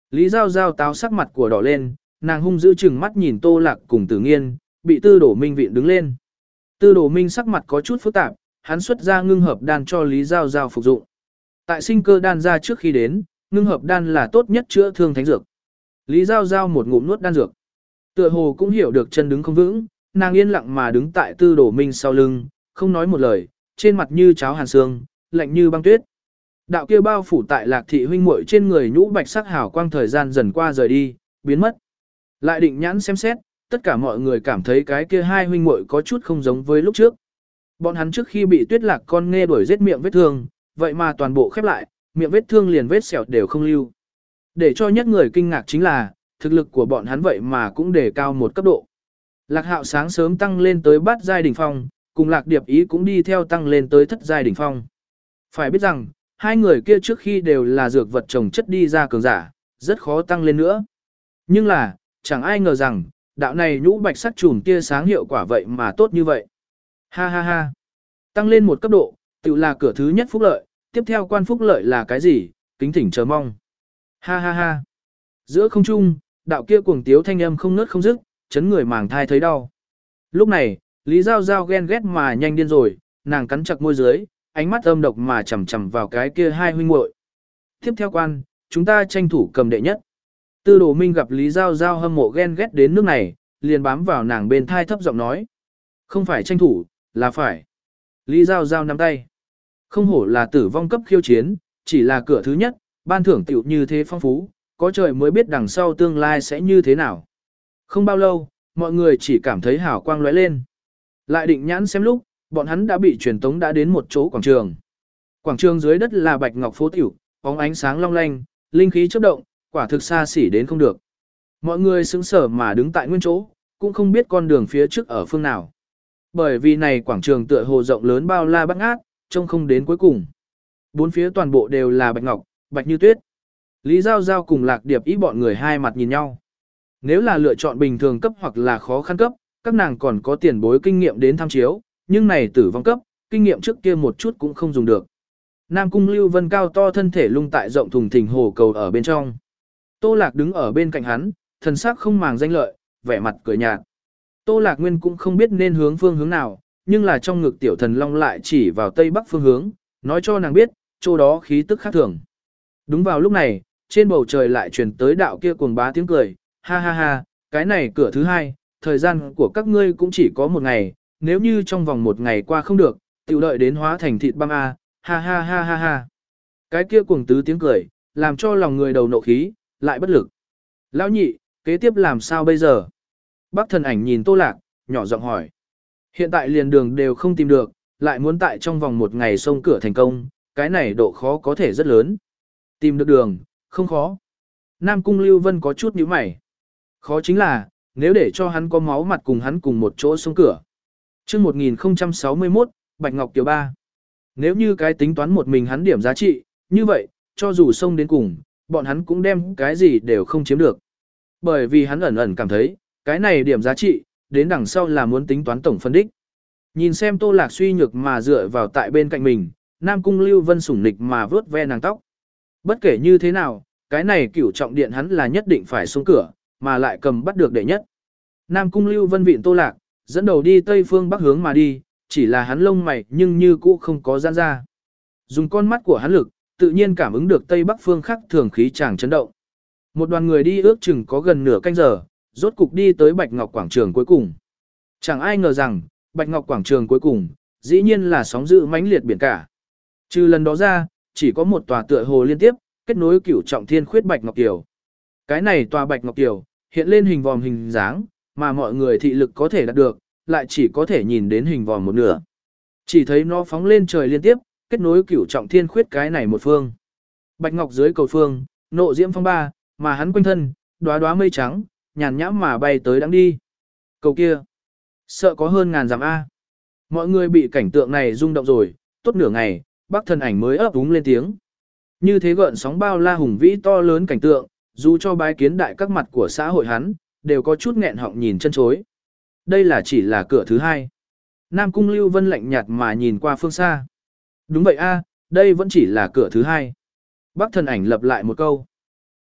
Lý Giao Giao táo sắc mặt của đỏ lên, nàng hung dữ chừng mắt nhìn Tô Lạc cùng Tử Nghiên, bị Tư Đổ Minh vịn đứng lên. Tư Đổ Minh sắc mặt có chút phức tạp, hắn xuất ra ngưng hợp đan cho Lý Giao Giao phục dụng. Tại sinh cơ đan ra trước khi đến, ngưng hợp đan là tốt nhất chữa thương thánh dược. Lý Giao Giao một ngụm nuốt đan dược. Tựa hồ cũng hiểu được chân đứng không vững, nàng yên lặng mà đứng tại Tư Đổ Minh sau lưng, không nói một lời, trên mặt như cháo hàn xương, lạnh như băng tuyết. Đạo kia bao phủ tại Lạc thị huynh muội trên người nhũ bạch sắc hào quang thời gian dần qua rời đi, biến mất. Lại định nhãn xem xét, tất cả mọi người cảm thấy cái kia hai huynh muội có chút không giống với lúc trước. Bọn hắn trước khi bị Tuyết Lạc con nghe đuổi giết miệng vết thương, vậy mà toàn bộ khép lại, miệng vết thương liền vết sẹo đều không lưu. Để cho nhất người kinh ngạc chính là, thực lực của bọn hắn vậy mà cũng đề cao một cấp độ. Lạc Hạo sáng sớm tăng lên tới bát giai đỉnh phong, cùng Lạc Điệp Ý cũng đi theo tăng lên tới thất giai đỉnh phong. Phải biết rằng, hai người kia trước khi đều là dược vật trồng chất đi ra cường giả, rất khó tăng lên nữa. Nhưng là, chẳng ai ngờ rằng, đạo này nhũ bạch sắc chùm tia sáng hiệu quả vậy mà tốt như vậy. Ha ha ha. Tăng lên một cấp độ, tự là cửa thứ nhất phúc lợi, tiếp theo quan phúc lợi là cái gì, kính thỉnh chờ mong. Ha ha ha. Giữa không trung, đạo kia cuồng tiếu thanh âm không ngớt không dứt, chấn người màng thai thấy đau. Lúc này, Lý Giao Giao ghen ghét mà nhanh điên rồi, nàng cắn chặt môi dưới, ánh mắt âm độc mà chằm chằm vào cái kia hai huynh muội. Tiếp theo quan, chúng ta tranh thủ cầm đệ nhất. Tư Đồ Minh gặp Lý Giao Giao hâm mộ ghen ghét đến nước này, liền bám vào nàng bên thai thấp giọng nói. Không phải tranh thủ, là phải. Lý Giao Giao nắm tay. Không hổ là tử vong cấp khiêu chiến, chỉ là cửa thứ nhất, ban thưởng tiểu như thế phong phú, có trời mới biết đằng sau tương lai sẽ như thế nào. Không bao lâu, mọi người chỉ cảm thấy hào quang lóe lên. Lại định nhãn xem lúc, bọn hắn đã bị truyền tống đã đến một chỗ quảng trường. Quảng trường dưới đất là bạch ngọc phố tiểu, bóng ánh sáng long lanh, linh khí chớp động, quả thực xa xỉ đến không được. Mọi người sững sờ mà đứng tại nguyên chỗ, cũng không biết con đường phía trước ở phương nào. Bởi vì này quảng trường tựa hồ rộng lớn bao la bát ngát, trông không đến cuối cùng. Bốn phía toàn bộ đều là bạch ngọc, bạch như tuyết. Lý Giao Giao cùng Lạc Điệp Ý bọn người hai mặt nhìn nhau. Nếu là lựa chọn bình thường cấp hoặc là khó khăn cấp, các nàng còn có tiền bối kinh nghiệm đến tham chiếu, nhưng này tử vong cấp, kinh nghiệm trước kia một chút cũng không dùng được. Nam Cung Lưu Vân cao to thân thể lung tại rộng thùng thình hồ cầu ở bên trong. Tô Lạc đứng ở bên cạnh hắn, thần sắc không màng danh lợi, vẻ mặt cười nhạt. Tô Lạc Nguyên cũng không biết nên hướng phương hướng nào, nhưng là trong ngực tiểu thần long lại chỉ vào tây bắc phương hướng, nói cho nàng biết, chỗ đó khí tức khác thường. Đúng vào lúc này, trên bầu trời lại truyền tới đạo kia cuồng bá tiếng cười, ha ha ha, cái này cửa thứ hai, thời gian của các ngươi cũng chỉ có một ngày, nếu như trong vòng một ngày qua không được, tiểu đợi đến hóa thành thịt băm a, ha ha ha ha ha. Cái kia cuồng tứ tiếng cười, làm cho lòng người đầu nộ khí, lại bất lực. Lão nhị, kế tiếp làm sao bây giờ? Bác Thần Ảnh nhìn Tô Lạc, nhỏ giọng hỏi. Hiện tại liền đường đều không tìm được, lại muốn tại trong vòng một ngày xông cửa thành công, cái này độ khó có thể rất lớn. Tìm được đường, không khó. Nam Cung Lưu Vân có chút nhíu mày. Khó chính là, nếu để cho hắn có máu mặt cùng hắn cùng một chỗ xông cửa. Chương một nghìn không trăm sáu mươi mốt, Bạch Ngọc Kiều ba. Nếu như cái tính toán một mình hắn điểm giá trị, như vậy, cho dù xông đến cùng, bọn hắn cũng đem cái gì đều không chiếm được. Bởi vì hắn ẩn ẩn cảm thấy, cái này điểm giá trị, đến đằng sau là muốn tính toán tổng phân đích. Nhìn xem Tô Lạc suy nhược mà dựa vào tại bên cạnh mình, Nam Cung Lưu Vân sủng nịch mà vớt ve nàng tóc. Bất kể như thế nào, cái này cửu trọng điện hắn là nhất định phải xuống cửa, mà lại cầm bắt được đệ nhất. Nam Cung Lưu Vân vịn Tô Lạc, dẫn đầu đi tây phương bắc hướng mà đi, chỉ là hắn lông mày nhưng như cũ không có giãn ra. Dùng con mắt của hắn lực, tự nhiên cảm ứng được tây bắc phương khắc thường khí chàng chấn động. Một đoàn người đi ước chừng có gần nửa canh giờ, rốt cục đi tới Bạch Ngọc quảng trường cuối cùng. Chẳng ai ngờ rằng, Bạch Ngọc quảng trường cuối cùng, dĩ nhiên là sóng dữ mãnh liệt biển cả. Trừ lần đó ra, chỉ có một tòa tựa hồ liên tiếp, kết nối cửu trọng thiên khuyết Bạch Ngọc Kiều. Cái này tòa Bạch Ngọc Kiều, hiện lên hình vòm hình dáng, mà mọi người thị lực có thể đạt được, lại chỉ có thể nhìn đến hình vòm một nửa. Chỉ thấy nó phóng lên trời liên tiếp, kết nối cửu trọng thiên khuyết cái này một phương. Bạch Ngọc dưới cầu phương, nộ diễm phong ba, mà hắn quanh thân, đóa đóa mây trắng, nhàn nhãm mà bay tới đang đi. Cầu kia, sợ có hơn ngàn dặm A. Mọi người bị cảnh tượng này rung động rồi, tốt nửa ngày, Bác Thần Ảnh mới ấp úng lên tiếng. Như thế gợn sóng bao la hùng vĩ to lớn cảnh tượng, dù cho bái kiến đại các mặt của xã hội hắn, đều có chút nghẹn họng nhìn chân chối. Đây là chỉ là cửa thứ hai. Nam Cung Lưu Vân lạnh nhạt mà nhìn qua phương xa. Đúng vậy a, đây vẫn chỉ là cửa thứ hai. Bác Thần Ảnh lặp lại một câu.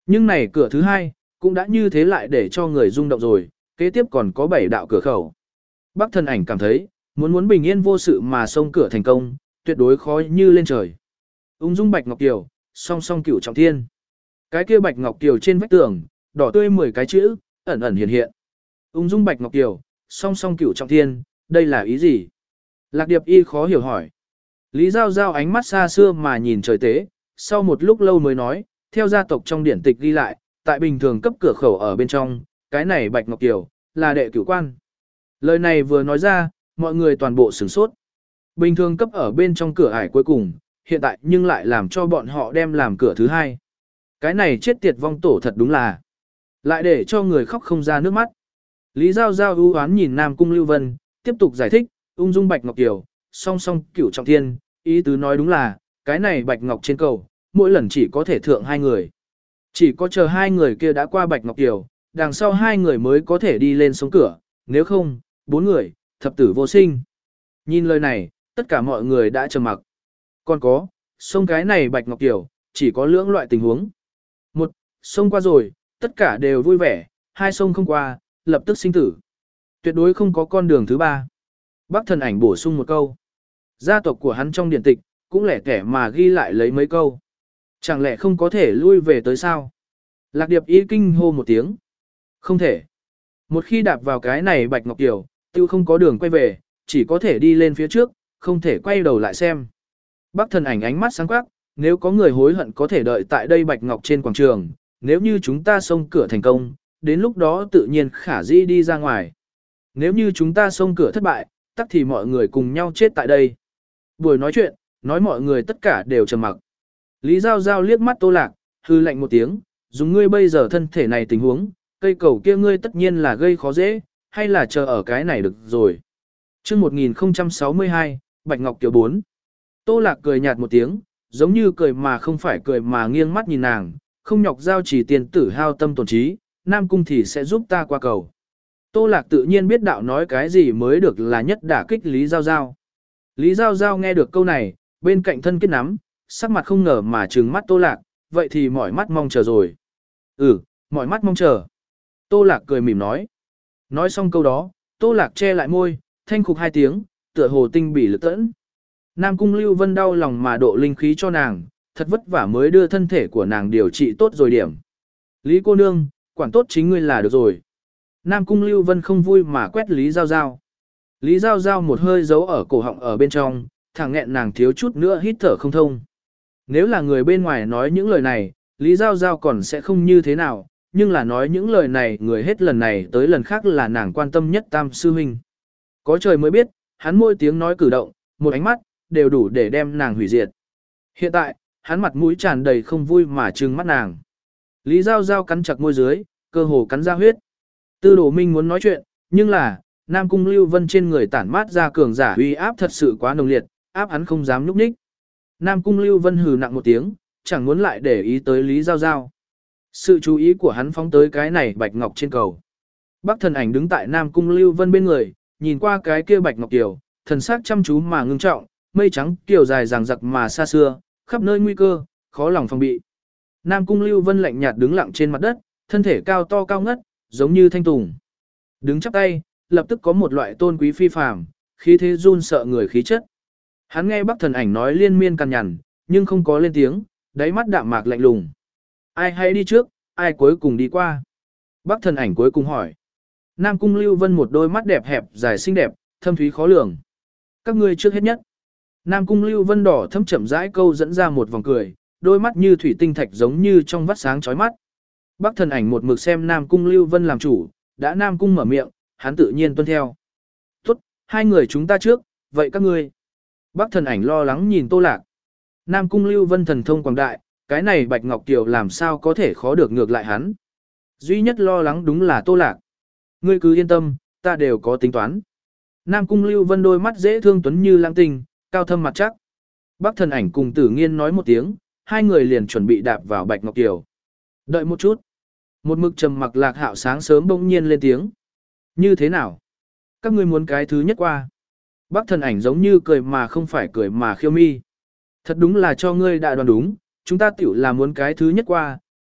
Nhưng này cửa thứ hai, cũng đã như thế lại để cho người rung động rồi, kế tiếp còn có bảy đạo cửa khẩu. Bắc thần ảnh cảm thấy, muốn muốn bình yên vô sự mà xông cửa thành công, tuyệt đối khó như lên trời. Ung dung bạch ngọc kiều, song song cửu trọng thiên. Cái kia bạch ngọc kiều trên vách tường, đỏ tươi mười cái chữ, ẩn ẩn hiện hiện. Ung dung bạch ngọc kiều, song song cửu trọng thiên, đây là ý gì? Lạc Điệp Y khó hiểu hỏi. Lý Giao Giao ánh mắt xa xưa mà nhìn trời tế, sau một lúc lâu mới nói, theo gia tộc trong điển tịch ghi lại, tại bình thường cấp cửa khẩu ở bên trong, cái này bạch ngọc kiều, là đệ cửu quan. Lời này vừa nói ra, mọi người toàn bộ sửng sốt. Bình thường cấp ở bên trong cửa ải cuối cùng, hiện tại nhưng lại làm cho bọn họ đem làm cửa thứ hai. Cái này chết tiệt vong tổ thật đúng là. Lại để cho người khóc không ra nước mắt. Lý Giao Giao ưu oán nhìn Nam Cung Lưu Vân, tiếp tục giải thích, ung dung bạch ngọc kiều, song song cửu trọng thiên, ý tứ nói đúng là, cái này bạch ngọc trên cầu, mỗi lần chỉ có thể thượng hai người. Chỉ có chờ hai người kia đã qua bạch ngọc kiều, đằng sau hai người mới có thể đi lên sống cửa, nếu không, bốn người, thập tử vô sinh. Nhìn lời này, tất cả mọi người đã trầm mặc. Còn có, sông cái này bạch ngọc kiều, chỉ có lưỡng loại tình huống. Một, sông qua rồi, tất cả đều vui vẻ, hai sông không qua, lập tức sinh tử. Tuyệt đối không có con đường thứ ba. Bắc thần ảnh bổ sung một câu. Gia tộc của hắn trong điện tịch, cũng lẻ tẻ mà ghi lại lấy mấy câu. Chẳng lẽ không có thể lui về tới sao? Lạc Điệp Y kinh hô một tiếng. Không thể. Một khi đạp vào cái này bạch ngọc kiều, tiêu không có đường quay về, chỉ có thể đi lên phía trước, không thể quay đầu lại xem. Bắc thần ảnh ánh mắt sáng quắc, nếu có người hối hận có thể đợi tại đây bạch ngọc trên quảng trường, nếu như chúng ta xông cửa thành công, đến lúc đó tự nhiên khả dĩ đi ra ngoài. Nếu như chúng ta xông cửa thất bại, tắc thì mọi người cùng nhau chết tại đây. Buổi nói chuyện, nói mọi người tất cả đều trầm mặc. Lý Giao Giao liếc mắt Tô Lạc, hư lạnh một tiếng, dùng ngươi bây giờ thân thể này tình huống, cây cầu kia ngươi tất nhiên là gây khó dễ, hay là chờ ở cái này được rồi. chương một nghìn không trăm sáu mươi hai, Bạch Ngọc Kiều bốn. Tô Lạc cười nhạt một tiếng, giống như cười mà không phải cười mà nghiêng mắt nhìn nàng, không nhọc giao chỉ tiền tử hao tâm tổn trí, Nam Cung thì sẽ giúp ta qua cầu. Tô Lạc tự nhiên biết đạo nói cái gì mới được là nhất đả kích Lý Giao Giao. Lý Giao Giao nghe được câu này, bên cạnh thân kết nắm, sắc mặt không ngờ mà trừng mắt Tô Lạc, vậy thì mỏi mắt mong chờ rồi. Ừ, mỏi mắt mong chờ. Tô Lạc cười mỉm nói. Nói xong câu đó, Tô Lạc che lại môi, thanh khục hai tiếng, tựa hồ tinh bỉ lực tẫn. Nam Cung Lưu Vân đau lòng mà độ linh khí cho nàng, thật vất vả mới đưa thân thể của nàng điều trị tốt rồi điểm. Lý cô nương, quản tốt chính ngươi là được rồi. Nam Cung Lưu Vân không vui mà quét Lý Giao Giao. Lý Giao Giao một hơi giấu ở cổ họng ở bên trong, thẳng nghẹn nàng thiếu chút nữa hít thở không thông. Nếu là người bên ngoài nói những lời này, Lý Giao Giao còn sẽ không như thế nào, nhưng là nói những lời này người hết lần này tới lần khác là nàng quan tâm nhất Tam Sư Huynh. Có trời mới biết, hắn mỗi tiếng nói cử động, một ánh mắt, đều đủ để đem nàng hủy diệt. Hiện tại, hắn mặt mũi tràn đầy không vui mà trừng mắt nàng. Lý Giao Giao cắn chặt môi dưới, cơ hồ cắn ra huyết. Tư Đồ Minh muốn nói chuyện, nhưng là, Nam Cung Lưu Vân trên người tản mát ra cường giả uy áp thật sự quá nồng liệt, áp hắn không dám nhúc nhích. Nam Cung Lưu Vân hừ nặng một tiếng, chẳng muốn lại để ý tới Lý Giao Giao. Sự chú ý của hắn phóng tới cái này bạch ngọc trên cầu. Bắc thần ảnh đứng tại Nam Cung Lưu Vân bên người, nhìn qua cái kia bạch ngọc kiều, thần sắc chăm chú mà ngưng trọng, mây trắng kiều dài ràng giặc mà xa xưa, khắp nơi nguy cơ, khó lòng phòng bị. Nam Cung Lưu Vân lạnh nhạt đứng lặng trên mặt đất, thân thể cao to cao ngất, giống như thanh tùng. Đứng chắp tay, lập tức có một loại tôn quý phi phàm, khí thế run sợ người khí chất. Hắn nghe Bắc thần ảnh nói liên miên cằn nhằn, nhưng không có lên tiếng, đáy mắt đạm mạc lạnh lùng. Ai hãy đi trước, ai cuối cùng đi qua? Bắc thần ảnh cuối cùng hỏi. Nam Cung Lưu Vân một đôi mắt đẹp hẹp dài xinh đẹp, thâm thúy khó lường. Các ngươi trước hết nhất. Nam Cung Lưu Vân đỏ thâm chậm rãi câu dẫn ra một vòng cười, đôi mắt như thủy tinh thạch giống như trong vắt sáng chói mắt. Bắc thần ảnh một mực xem Nam Cung Lưu Vân làm chủ, đã Nam Cung mở miệng, hắn tự nhiên tuân theo. Tốt, hai người chúng ta trước, vậy các ngươi. Bắc thần ảnh lo lắng nhìn Tô Lạc. Nam Cung Lưu Vân thần thông quảng đại, cái này Bạch Ngọc Kiều làm sao có thể khó được ngược lại hắn. Duy nhất lo lắng đúng là Tô Lạc. Ngươi cứ yên tâm, ta đều có tính toán. Nam Cung Lưu Vân đôi mắt dễ thương tuấn như lãng tinh, cao thâm mặt chắc. Bắc thần ảnh cùng Tử Nghiên nói một tiếng, hai người liền chuẩn bị đạp vào Bạch Ngọc Kiều. Đợi một chút. Một mực trầm mặc Lạc Hạo sáng sớm bỗng nhiên lên tiếng. Như thế nào? Các ngươi muốn cái thứ nhất qua. Bắc thần ảnh giống như cười mà không phải cười mà khiêu mi. Thật đúng là cho ngươi đã đoán đúng, chúng ta tiểu là muốn cái thứ nhất qua,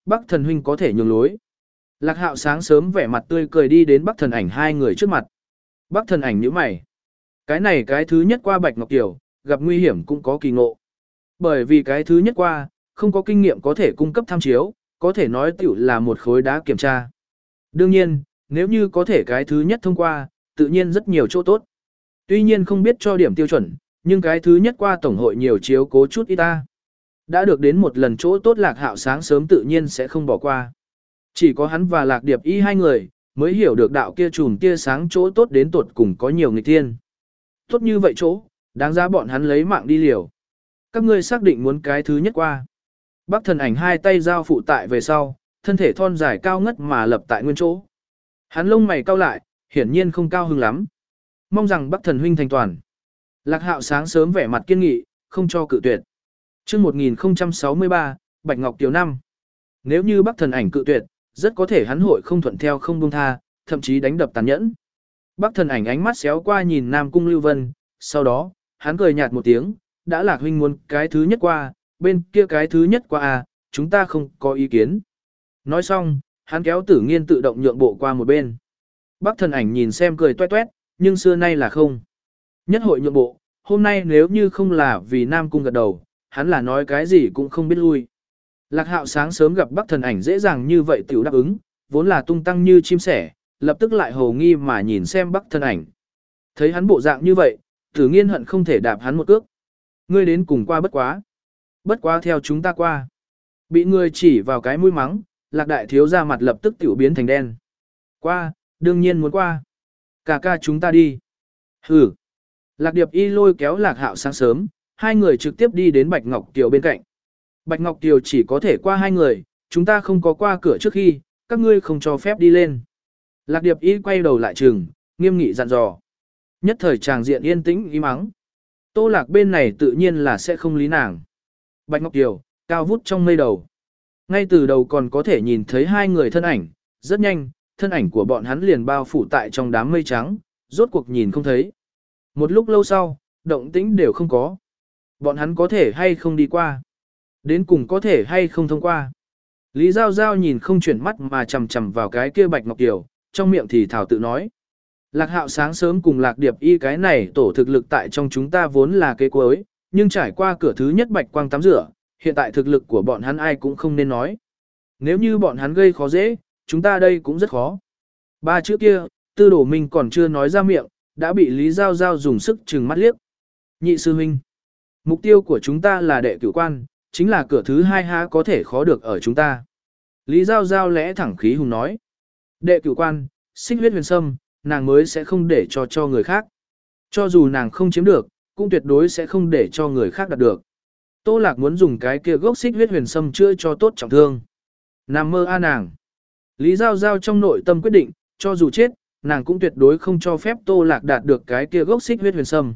Bắc thần huynh có thể nhường lối. Lạc Hạo sáng sớm vẻ mặt tươi cười đi đến Bắc thần ảnh hai người trước mặt. Bắc thần ảnh nhíu mày. Cái này cái thứ nhất qua Bạch Ngọc Kiều, gặp nguy hiểm cũng có kỳ ngộ. Bởi vì cái thứ nhất qua, không có kinh nghiệm có thể cung cấp tham chiếu, có thể nói tiểu là một khối đá kiểm tra. Đương nhiên, nếu như có thể cái thứ nhất thông qua, tự nhiên rất nhiều chỗ tốt. Tuy nhiên không biết cho điểm tiêu chuẩn, nhưng cái thứ nhất qua tổng hội nhiều chiếu cố chút ít ta. Đã được đến một lần chỗ tốt Lạc Hạo sáng sớm tự nhiên sẽ không bỏ qua. Chỉ có hắn và Lạc Điệp Y hai người, mới hiểu được đạo kia chùm tia sáng chỗ tốt đến tột cùng có nhiều nghịch thiên. Tốt như vậy chỗ, đáng giá bọn hắn lấy mạng đi liều. Các ngươi xác định muốn cái thứ nhất qua. Bắc thần ảnh hai tay giao phụ tại về sau, thân thể thon dài cao ngất mà lập tại nguyên chỗ. Hắn lông mày cao lại, hiển nhiên không cao hứng lắm. Mong rằng Bắc thần huynh thành toàn. Lạc Hạo sáng sớm vẻ mặt kiên nghị, không cho cự tuyệt. Chương một nghìn không trăm sáu mươi ba, Bạch Ngọc Kiều năm. Nếu như Bắc thần ảnh cự tuyệt, rất có thể hắn hội không thuận theo không buông tha, thậm chí đánh đập tàn nhẫn. Bắc thần ảnh ánh mắt xéo qua nhìn Nam Cung Lưu Vân, sau đó, hắn cười nhạt một tiếng, đã Lạc huynh muốn cái thứ nhất qua, bên kia cái thứ nhất qua à, chúng ta không có ý kiến. Nói xong, hắn kéo Tử Nghiên tự động nhượng bộ qua một bên. Bắc thần ảnh nhìn xem cười toét toét, nhưng xưa nay là không. Nhất hội nhượng bộ, hôm nay nếu như không là vì Nam Cung gật đầu, hắn là nói cái gì cũng không biết lui. Lạc Hạo sáng sớm gặp Bắc thần ảnh dễ dàng như vậy tiểu đáp ứng, vốn là tung tăng như chim sẻ, lập tức lại hồ nghi mà nhìn xem Bắc thần ảnh. Thấy hắn bộ dạng như vậy, Tử Nghiên hận không thể đạp hắn một cước. Ngươi đến cùng qua bất quá. Bất quá theo chúng ta qua. Bị người chỉ vào cái mũi mắng, Lạc đại thiếu ra mặt lập tức tiểu biến thành đen. Qua, đương nhiên muốn qua. Cả ca chúng ta đi. Hừ. Lạc Điệp Y lôi kéo Lạc Hạo sáng sớm, hai người trực tiếp đi đến Bạch Ngọc Kiều bên cạnh. Bạch Ngọc Kiều chỉ có thể qua hai người, chúng ta không có qua cửa trước khi, các ngươi không cho phép đi lên. Lạc Điệp Y quay đầu lại trừng, nghiêm nghị dặn dò. Nhất thời tràng diện yên tĩnh im mắng. Tô Lạc bên này tự nhiên là sẽ không lý nàng. Bạch Ngọc Kiều, cao vút trong mây đầu. Ngay từ đầu còn có thể nhìn thấy hai người thân ảnh, rất nhanh, thân ảnh của bọn hắn liền bao phủ tại trong đám mây trắng, rốt cuộc nhìn không thấy. Một lúc lâu sau, động tĩnh đều không có. Bọn hắn có thể hay không đi qua. Đến cùng có thể hay không thông qua. Lý Giao Giao nhìn không chuyển mắt mà chầm chầm vào cái kia Bạch Ngọc Kiều, trong miệng thì thảo tự nói. Lạc Hạo sáng sớm cùng Lạc Điệp Y cái này tổ thực lực tại trong chúng ta vốn là cái cuối, nhưng trải qua cửa thứ nhất Bạch Quang tắm rửa, hiện tại thực lực của bọn hắn ai cũng không nên nói. Nếu như bọn hắn gây khó dễ, chúng ta đây cũng rất khó. Ba chữ kia, Tư Đồ Minh còn chưa nói ra miệng, đã bị Lý Giao Giao dùng sức trừng mắt liếc. Nhị sư huynh, mục tiêu của chúng ta là đệ cửu quan, chính là cửa thứ hai há có thể khó được ở chúng ta. Lý Giao Giao lẽ thẳng khí hùng nói. Đệ cửu quan, xích huyết huyền sâm, nàng mới sẽ không để cho cho người khác. Cho dù nàng không chiếm được, cũng tuyệt đối sẽ không để cho người khác đạt được. Tô Lạc muốn dùng cái kia gốc xích huyết huyền sâm chữa cho tốt trọng thương. Nằm mơ a nàng. Lý Giao Giao trong nội tâm quyết định, cho dù chết, nàng cũng tuyệt đối không cho phép Tô Lạc đạt được cái kia gốc xích huyết huyền sâm.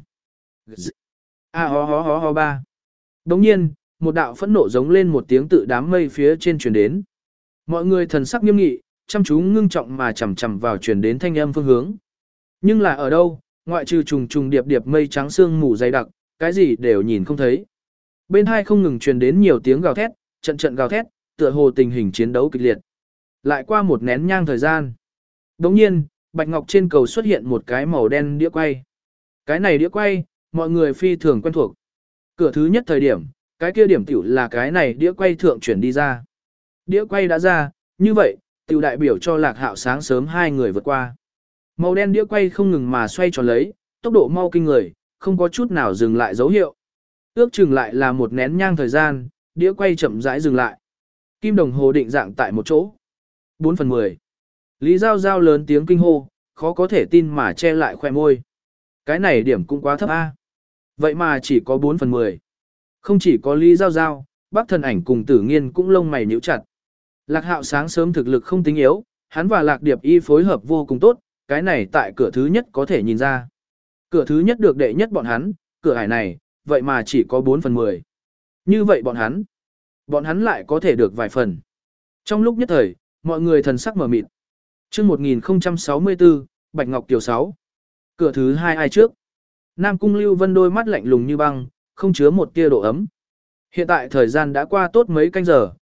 A ho ho ho ho ba. Đồng nhiên, một đạo phẫn nộ giống lên một tiếng tự đám mây phía trên truyền đến. Mọi người thần sắc nghiêm nghị, chăm chú ngưng trọng mà chầm chầm vào truyền đến thanh âm phương hướng. Nhưng là ở đâu, ngoại trừ trùng trùng điệp điệp mây trắng sương mù dày đặc, cái gì đều nhìn không thấy. Bên hai không ngừng truyền đến nhiều tiếng gào thét, trận trận gào thét, tựa hồ tình hình chiến đấu kịch liệt. Lại qua một nén nhang thời gian. Đồng nhiên, bạch ngọc trên cầu xuất hiện một cái màu đen đĩa quay. Cái này đĩa quay, mọi người phi thường quen thuộc. Cửa thứ nhất thời điểm, cái kia điểm tiểu là cái này đĩa quay thượng chuyển đi ra. Đĩa quay đã ra, như vậy, tiểu đại biểu cho Lạc Hạo sáng sớm hai người vượt qua. Màu đen đĩa quay không ngừng mà xoay tròn lấy, tốc độ mau kinh người, không có chút nào dừng lại dấu hiệu. Ước chừng lại là một nén nhang thời gian, đĩa quay chậm rãi dừng lại. Kim đồng hồ định dạng tại một chỗ. bốn phần mười. Lý Giao Giao lớn tiếng kinh hô, khó có thể tin mà che lại khoe môi. Cái này điểm cũng quá thấp a. Vậy mà chỉ có bốn phần mười. Không chỉ có Lý Giao Giao, Bác Thần Ảnh cùng Tử Nghiên cũng lông mày nhíu chặt. Lạc Hạo sáng sớm thực lực không tính yếu, hắn và Lạc Điệp Y phối hợp vô cùng tốt, cái này tại cửa thứ nhất có thể nhìn ra. Cửa thứ nhất được đệ nhất bọn hắn, cửa hải này, vậy mà chỉ có bốn phần mười. Như vậy bọn hắn, bọn hắn lại có thể được vài phần. Trong lúc nhất thời, mọi người thần sắc mở mịt. Chương một nghìn không trăm sáu mươi tư, Bạch Ngọc Kiều sáu. Cửa thứ hai ai trước? Nam Cung Lưu Vân đôi mắt lạnh lùng như băng, không chứa một tia độ ấm. Hiện tại thời gian đã qua tốt mấy canh giờ,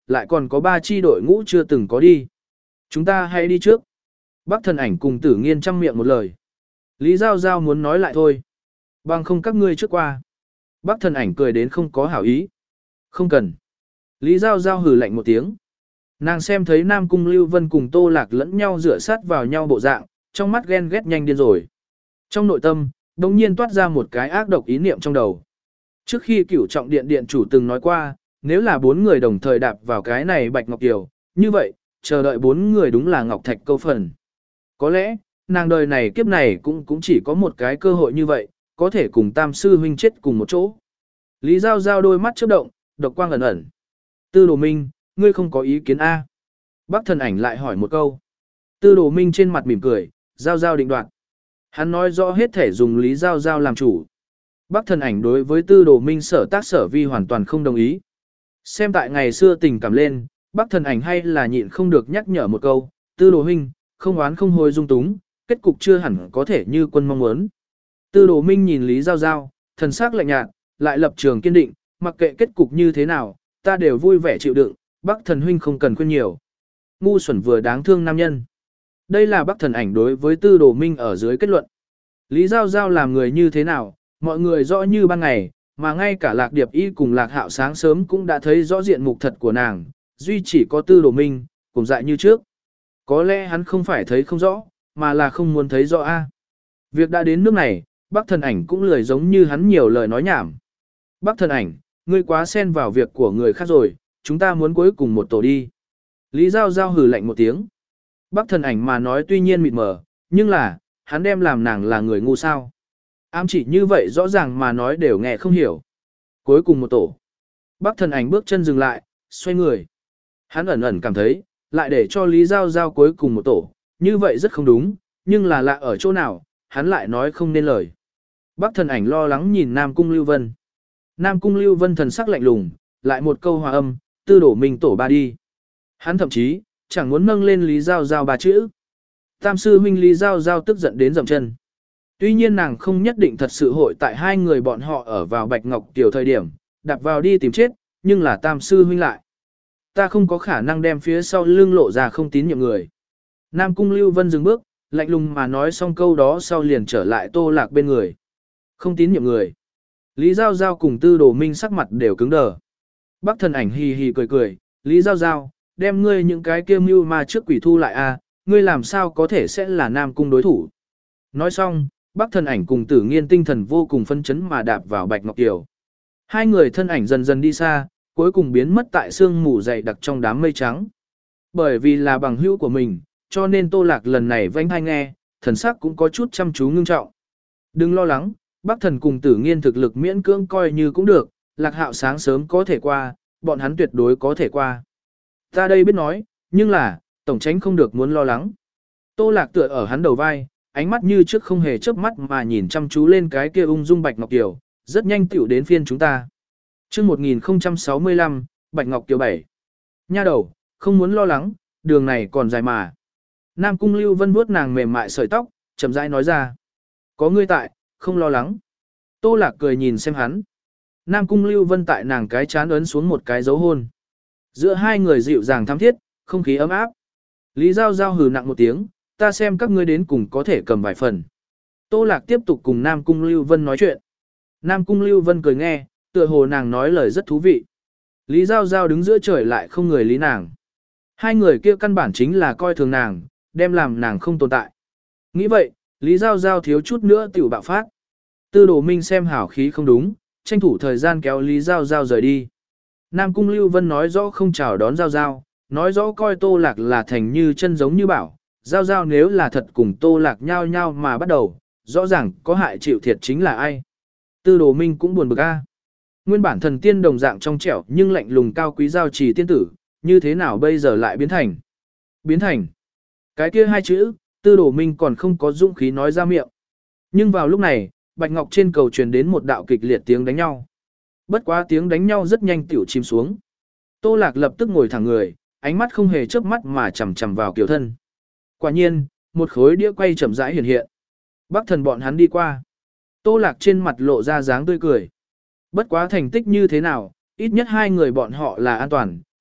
lại còn có ba chi đội ngũ chưa từng có đi. Chúng ta hãy đi trước. Bác thần ảnh cùng tử nghiên chăm miệng một lời. Lý Giao Giao muốn nói lại thôi. Bằng không các ngươi trước qua. Bác thần ảnh cười đến không có hảo ý. Không cần. Lý Giao Giao hừ lạnh một tiếng. Nàng xem thấy Nam Cung Lưu Vân cùng Tô Lạc lẫn nhau rửa sát vào nhau bộ dạng, trong mắt ghen ghét nhanh điên rồi. Trong nội tâm, đồng nhiên toát ra một cái ác độc ý niệm trong đầu. Trước khi cửu trọng điện điện chủ từng nói qua, nếu là bốn người đồng thời đạp vào cái này Bạch Ngọc Kiều, như vậy, chờ đợi bốn người đúng là Ngọc Thạch câu phần. Có lẽ, nàng đời này kiếp này cũng cũng chỉ có một cái cơ hội như vậy, có thể cùng Tam Sư Huynh chết cùng một chỗ. Lý Giao Giao đôi mắt chớp động, độc quang ẩn ẩn. Tư Đồ Minh, ngươi không có ý kiến A. Bác thần ảnh lại hỏi một câu. Tư Đồ Minh trên mặt mỉm cười, Giao Giao định đoạt. Hắn nói rõ hết thể dùng Lý Giao Giao làm chủ. Bác thần ảnh đối với Tư Đồ Minh sở tác sở vi hoàn toàn không đồng ý. Xem tại ngày xưa tình cảm lên, bác thần ảnh hay là nhịn không được nhắc nhở một câu, Tư Đồ Huynh, không oán không hối dung túng, kết cục chưa hẳn có thể như quân mong muốn. Tư Đồ Minh nhìn Lý Giao Giao, thần sắc lạnh nhạt, lại lập trường kiên định, mặc kệ kết cục như thế nào, ta đều vui vẻ chịu đựng, bác thần huynh không cần khuyên nhiều. Ngu xuẩn vừa đáng thương nam nhân. Đây là bác thần ảnh đối với Tư Đồ Minh ở dưới kết luận. Lý Giao Giao làm người như thế nào, mọi người rõ như ban ngày, mà ngay cả Lạc Điệp Y cùng Lạc Hạo sáng sớm cũng đã thấy rõ diện mục thật của nàng, duy chỉ có Tư Đồ Minh, cùng dại như trước. Có lẽ hắn không phải thấy không rõ, mà là không muốn thấy rõ a. Việc đã đến nước này, bác thần ảnh cũng lười giống như hắn nhiều lời nói nhảm. Bác thần ảnh, ngươi quá xen vào việc của người khác rồi, chúng ta muốn cuối cùng một tổ đi. Lý Giao Giao hừ lạnh một tiếng. Bác thần ảnh mà nói tuy nhiên mịt mờ, nhưng là, hắn đem làm nàng là người ngu sao. Ám chỉ như vậy rõ ràng mà nói đều nghe không hiểu. Cuối cùng một tổ. Bác thần ảnh bước chân dừng lại, xoay người. Hắn ẩn ẩn cảm thấy, lại để cho Lý Giao Giao cuối cùng một tổ, như vậy rất không đúng, nhưng là lạ ở chỗ nào, hắn lại nói không nên lời. Bác thần ảnh lo lắng nhìn Nam Cung Lưu Vân. Nam Cung Lưu Vân thần sắc lạnh lùng, lại một câu hòa âm, Tư Đồ Minh tổ ba đi. Hắn thậm chí, chẳng muốn nâng lên Lý Giao Giao ba chữ. Tam sư huynh Lý Giao Giao tức giận đến dậm chân. Tuy nhiên nàng không nhất định thật sự hội tại hai người bọn họ ở vào Bạch Ngọc Tiểu thời điểm, đạp vào đi tìm chết, nhưng là Tam sư huynh lại. Ta không có khả năng đem phía sau lưng lộ ra không tín nhiệm người. Nam Cung Lưu Vân dừng bước, lạnh lùng mà nói xong câu đó sau liền trở lại Tô Lạc bên người. Không tín nhiệm người. Lý Giao Giao cùng Tư Đồ Minh sắc mặt đều cứng đờ. Bác thần ảnh hì hì cười cười, Lý Giao Giao, đem ngươi những cái kiêu mưu mà trước quỷ thu lại a, ngươi làm sao có thể sẽ là Nam Cung đối thủ. Nói xong, bác thần ảnh cùng Tử Nghiên tinh thần vô cùng phân chấn mà đạp vào Bạch Ngọc Kiều. Hai người thân ảnh dần dần đi xa, cuối cùng biến mất tại sương mù dày đặc trong đám mây trắng. Bởi vì là bằng hữu của mình, cho nên Tô Lạc lần này vênh hai nghe, thần sắc cũng có chút chăm chú ngưng trọng. Đừng lo lắng, bác thần cùng Tử Nghiên thực lực miễn cưỡng coi như cũng được, Lạc Hạo sáng sớm có thể qua, bọn hắn tuyệt đối có thể qua. Ta đây biết nói, nhưng là, tổng tránh không được muốn lo lắng. Tô Lạc tựa ở hắn đầu vai, ánh mắt như trước không hề chớp mắt mà nhìn chăm chú lên cái kia ung dung Bạch Ngọc Kiều, rất nhanh tiểu đến phiên chúng ta. Chương một nghìn không trăm sáu mươi lăm, Bạch Ngọc Kiều bảy. Nha đầu, không muốn lo lắng, đường này còn dài mà. Nam Cung Lưu Vân vuốt nàng mềm mại sợi tóc, chậm rãi nói ra. Có ngươi tại, không lo lắng. Tô Lạc cười nhìn xem hắn. Nam Cung Lưu Vân tại nàng cái chán ấn xuống một cái dấu hôn. Giữa hai người dịu dàng thắm thiết, không khí ấm áp. Lý Giao Giao hừ nặng một tiếng, ta xem các ngươi đến cùng có thể cầm vài phần. Tô Lạc tiếp tục cùng Nam Cung Lưu Vân nói chuyện. Nam Cung Lưu Vân cười nghe, tựa hồ nàng nói lời rất thú vị. Lý Giao Giao đứng giữa trời lại không người lý nàng. Hai người kia căn bản chính là coi thường nàng, đem làm nàng không tồn tại. Nghĩ vậy, Lý Giao Giao thiếu chút nữa tiểu bạo phát. Tư Đồ Minh xem hảo khí không đúng, tranh thủ thời gian kéo Lý Giao Giao rời đi. Nam Cung Lưu Vân nói rõ không chào đón Giao Giao, nói rõ coi Tô Lạc là thành như chân giống như bảo. Giao Giao nếu là thật cùng Tô Lạc nhau nhau mà bắt đầu, rõ ràng có hại chịu thiệt chính là ai. Tư Đồ Minh cũng buồn bực a. Nguyên bản thần tiên đồng dạng trong trẻo nhưng lạnh lùng cao quý giao trì tiên tử, như thế nào bây giờ lại biến thành? Biến thành. Cái kia hai chữ, Tư Đồ Minh còn không có dũng khí nói ra miệng. Nhưng vào lúc này, Bạch Ngọc trên cầu truyền đến một đạo kịch liệt tiếng đánh nhau. Bất quá tiếng đánh nhau rất nhanh tiểu chìm xuống. Tô Lạc lập tức ngồi thẳng người, ánh mắt không hề chớp mắt mà chằm chằm vào Kiều thân. Quả nhiên, một khối đĩa quay chậm rãi hiện hiện. Bắc thần bọn hắn đi qua. Tô Lạc trên mặt lộ ra dáng tươi cười. Bất quá thành tích như thế nào, ít nhất hai người bọn họ là an toàn,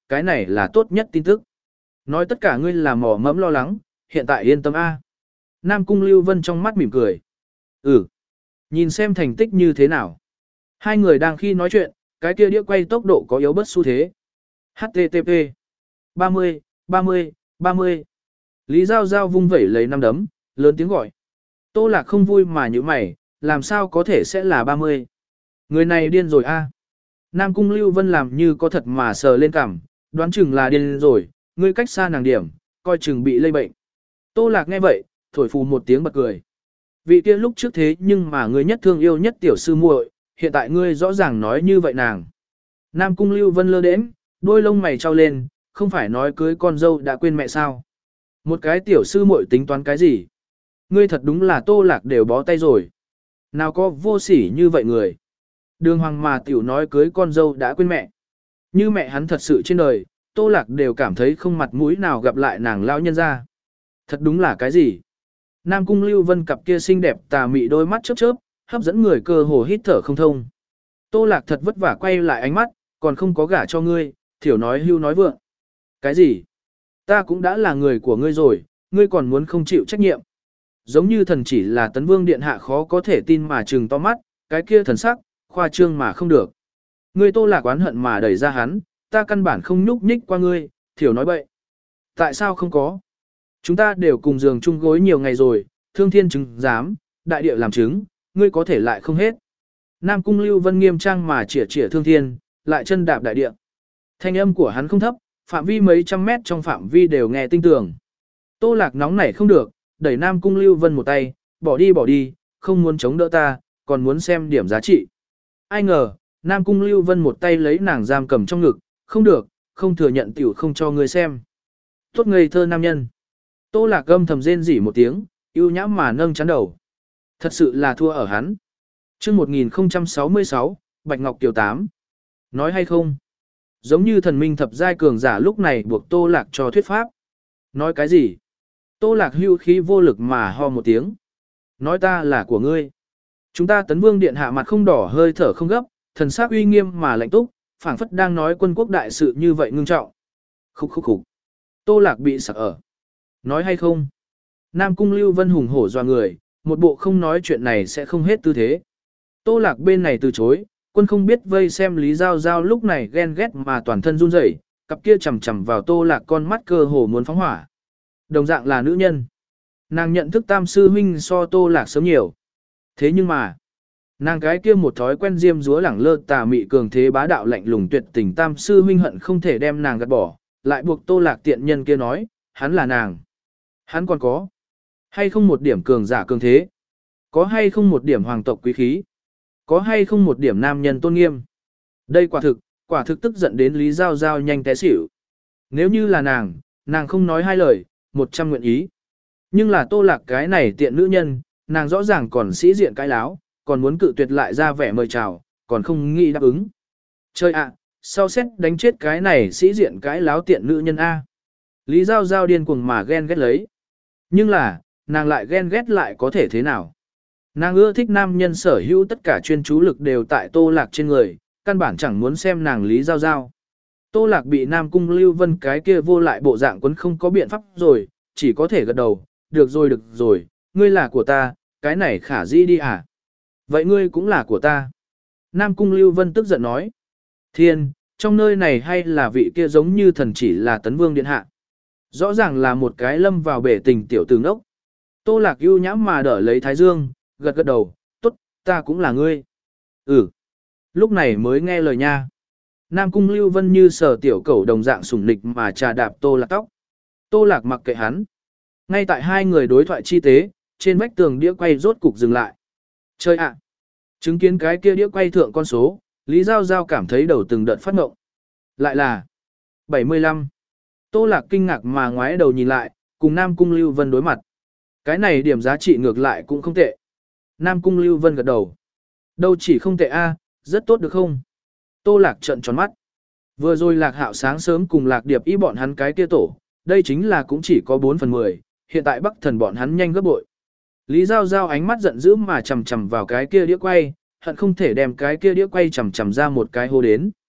cái này là tốt nhất tin tức. Nói tất cả ngươi là mỏ mẫm lo lắng, hiện tại yên tâm A. Nam Cung Lưu Vân trong mắt mỉm cười. Ừ. Nhìn xem thành tích như thế nào. Hai người đang khi nói chuyện, cái kia đĩa quay tốc độ có yếu bớt xu thế. hát tê tê pê. ba mươi, ba mươi, ba mươi. Lý Giao Giao vung vẩy lấy năm đấm, lớn tiếng gọi. Tô Lạc không vui mà như mày, làm sao có thể sẽ là ba mươi. Người này điên rồi a. Nam Cung Lưu Vân làm như có thật mà sờ lên cằm, đoán chừng là điên rồi, ngươi cách xa nàng điểm, coi chừng bị lây bệnh. Tô Lạc nghe vậy, thổi phù một tiếng bật cười. Vị kia lúc trước thế nhưng mà ngươi nhất thương yêu nhất tiểu sư muội, hiện tại ngươi rõ ràng nói như vậy nàng. Nam Cung Lưu Vân lơ đễnh, đôi lông mày trao lên, không phải nói cưới con dâu đã quên mẹ sao. Một cái tiểu sư muội tính toán cái gì? Ngươi thật đúng là Tô Lạc đều bó tay rồi. Nào có vô sỉ như vậy người. Đường hoàng mà tiểu nói cưới con dâu đã quên mẹ. Như mẹ hắn thật sự trên đời, Tô Lạc đều cảm thấy không mặt mũi nào gặp lại nàng lão nhân ra. Thật đúng là cái gì? Nam Cung Lưu Vân cặp kia xinh đẹp tà mị đôi mắt chớp chớp, hấp dẫn người cơ hồ hít thở không thông. Tô Lạc thật vất vả quay lại ánh mắt, còn không có gả cho ngươi, thiểu nói hưu nói vượng. Cái gì? Ta cũng đã là người của ngươi rồi, ngươi còn muốn không chịu trách nhiệm. Giống như thần chỉ là tấn vương điện hạ khó có thể tin mà trừng to mắt, cái kia thần sắc, khoa trương mà không được. Ngươi Tô Lạc oán hận mà đẩy ra hắn, ta căn bản không nhúc nhích qua ngươi, thiểu nói bậy. Tại sao không có? Chúng ta đều cùng giường chung gối nhiều ngày rồi, thương thiên chứng giám, đại địa làm chứng, ngươi có thể lại không hết. Nam Cung Lưu Vân nghiêm trang mà chỉa chỉa thương thiên, lại chân đạp đại địa. Thanh âm của hắn không thấp, phạm vi mấy trăm mét trong phạm vi đều nghe tinh tường. Tô Lạc nóng nảy không được, đẩy Nam Cung Lưu Vân một tay, bỏ đi bỏ đi, không muốn chống đỡ ta, còn muốn xem điểm giá trị. Ai ngờ, Nam Cung Lưu Vân một tay lấy nàng giam cầm trong ngực, không được, không thừa nhận tiểu không cho ngươi xem. Tốt ngây thơ nam nhân. Tô Lạc gâm thầm rên rỉ một tiếng, yêu nhãm mà nâng chán đầu. Thật sự là thua ở hắn. Chương một nghìn không trăm sáu mươi sáu, Bạch Ngọc Kiều tám. Nói hay không? Giống như thần minh thập giai cường giả lúc này buộc Tô Lạc cho thuyết pháp. Nói cái gì? Tô Lạc hưu khí vô lực mà ho một tiếng. Nói ta là của ngươi. Chúng ta tấn vương điện hạ mặt không đỏ hơi thở không gấp, thần sắc uy nghiêm mà lạnh túc, phảng phất đang nói quân quốc đại sự như vậy ngưng trọng. Khúc khúc khúc. Tô Lạc bị sặc ở. Nói hay không? Nam Cung Lưu Vân hùng hổ doa người, một bộ không nói chuyện này sẽ không hết tư thế. Tô Lạc bên này từ chối, quân không biết vây xem Lý Giao Giao lúc này ghen ghét mà toàn thân run rẩy, cặp kia chầm chầm vào Tô Lạc con mắt cơ hồ muốn phóng hỏa. Đồng dạng là nữ nhân. Nàng nhận thức tam sư huynh so Tô Lạc sớm nhiều. Thế nhưng mà, nàng cái kia một thói quen diêm dúa lẳng lơ tà mị cường thế bá đạo lạnh lùng tuyệt tình tam sư huynh hận không thể đem nàng gạt bỏ, lại buộc Tô Lạc tiện nhân kia nói, hắn là nàng. Hắn còn có hay không một điểm cường giả cường thế? Có hay không một điểm hoàng tộc quý khí? Có hay không một điểm nam nhân tôn nghiêm? Đây quả thực, quả thực tức giận đến Lý Giao Giao nhanh té xỉu. Nếu như là nàng, nàng không nói hai lời, một trăm nguyện ý. Nhưng là Tô Lạc cái này tiện nữ nhân, nàng rõ ràng còn sĩ diện cái láo, còn muốn cự tuyệt lại ra vẻ mời chào, còn không nghĩ đáp ứng. Chơi ạ, sau xét đánh chết cái này sĩ diện cái láo tiện nữ nhân A. Lý Giao Giao điên cuồng mà ghen ghét lấy. Nhưng là, nàng lại ghen ghét lại có thể thế nào? Nàng ưa thích nam nhân sở hữu tất cả chuyên chú lực đều tại Tô Lạc trên người, căn bản chẳng muốn xem nàng Lý Giao Giao. Tô Lạc bị Nam Cung Lưu Vân cái kia vô lại bộ dạng quấn không có biện pháp rồi, chỉ có thể gật đầu, được rồi được rồi, ngươi là của ta, cái này khả dĩ đi à? Vậy ngươi cũng là của ta. Nam Cung Lưu Vân tức giận nói. Thiên, trong nơi này hay là vị kia giống như thần chỉ là tấn vương điện hạ. Rõ ràng là một cái lâm vào bể tình tiểu tử ngốc. Tô Lạc ưu nhãm mà đỡ lấy Thái Dương, gật gật đầu, tốt, ta cũng là ngươi. Ừ, lúc này mới nghe lời nha. Nam Cung Lưu Vân như sờ tiểu cẩu đồng dạng sủng nịch mà trà đạp Tô Lạc tóc. Tô Lạc mặc kệ hắn. Ngay tại hai người đối thoại chi tế, trên vách tường đĩa quay rốt cục dừng lại. Chơi ạ! Chứng kiến cái kia đĩa quay thượng con số, Lý Giao Giao cảm thấy đầu từng đợt phát ngộng. Lại là bảy mươi lăm. Tô Lạc kinh ngạc mà ngoái đầu nhìn lại, cùng Nam Cung Lưu Vân đối mặt. Cái này điểm giá trị ngược lại cũng không tệ. Nam Cung Lưu Vân gật đầu. Đâu chỉ không tệ a, rất tốt được không? Tô Lạc trợn tròn mắt. Vừa rồi Lạc Hạo sáng sớm cùng Lạc Điệp ý bọn hắn cái kia tổ, đây chính là cũng chỉ có bốn phần mười, hiện tại Bắc Thần bọn hắn nhanh gấp bội. Lý Giao Giao ánh mắt giận dữ mà chầm chầm vào cái kia đĩa quay, hận không thể đem cái kia đĩa quay chầm chầm ra một cái hô đến.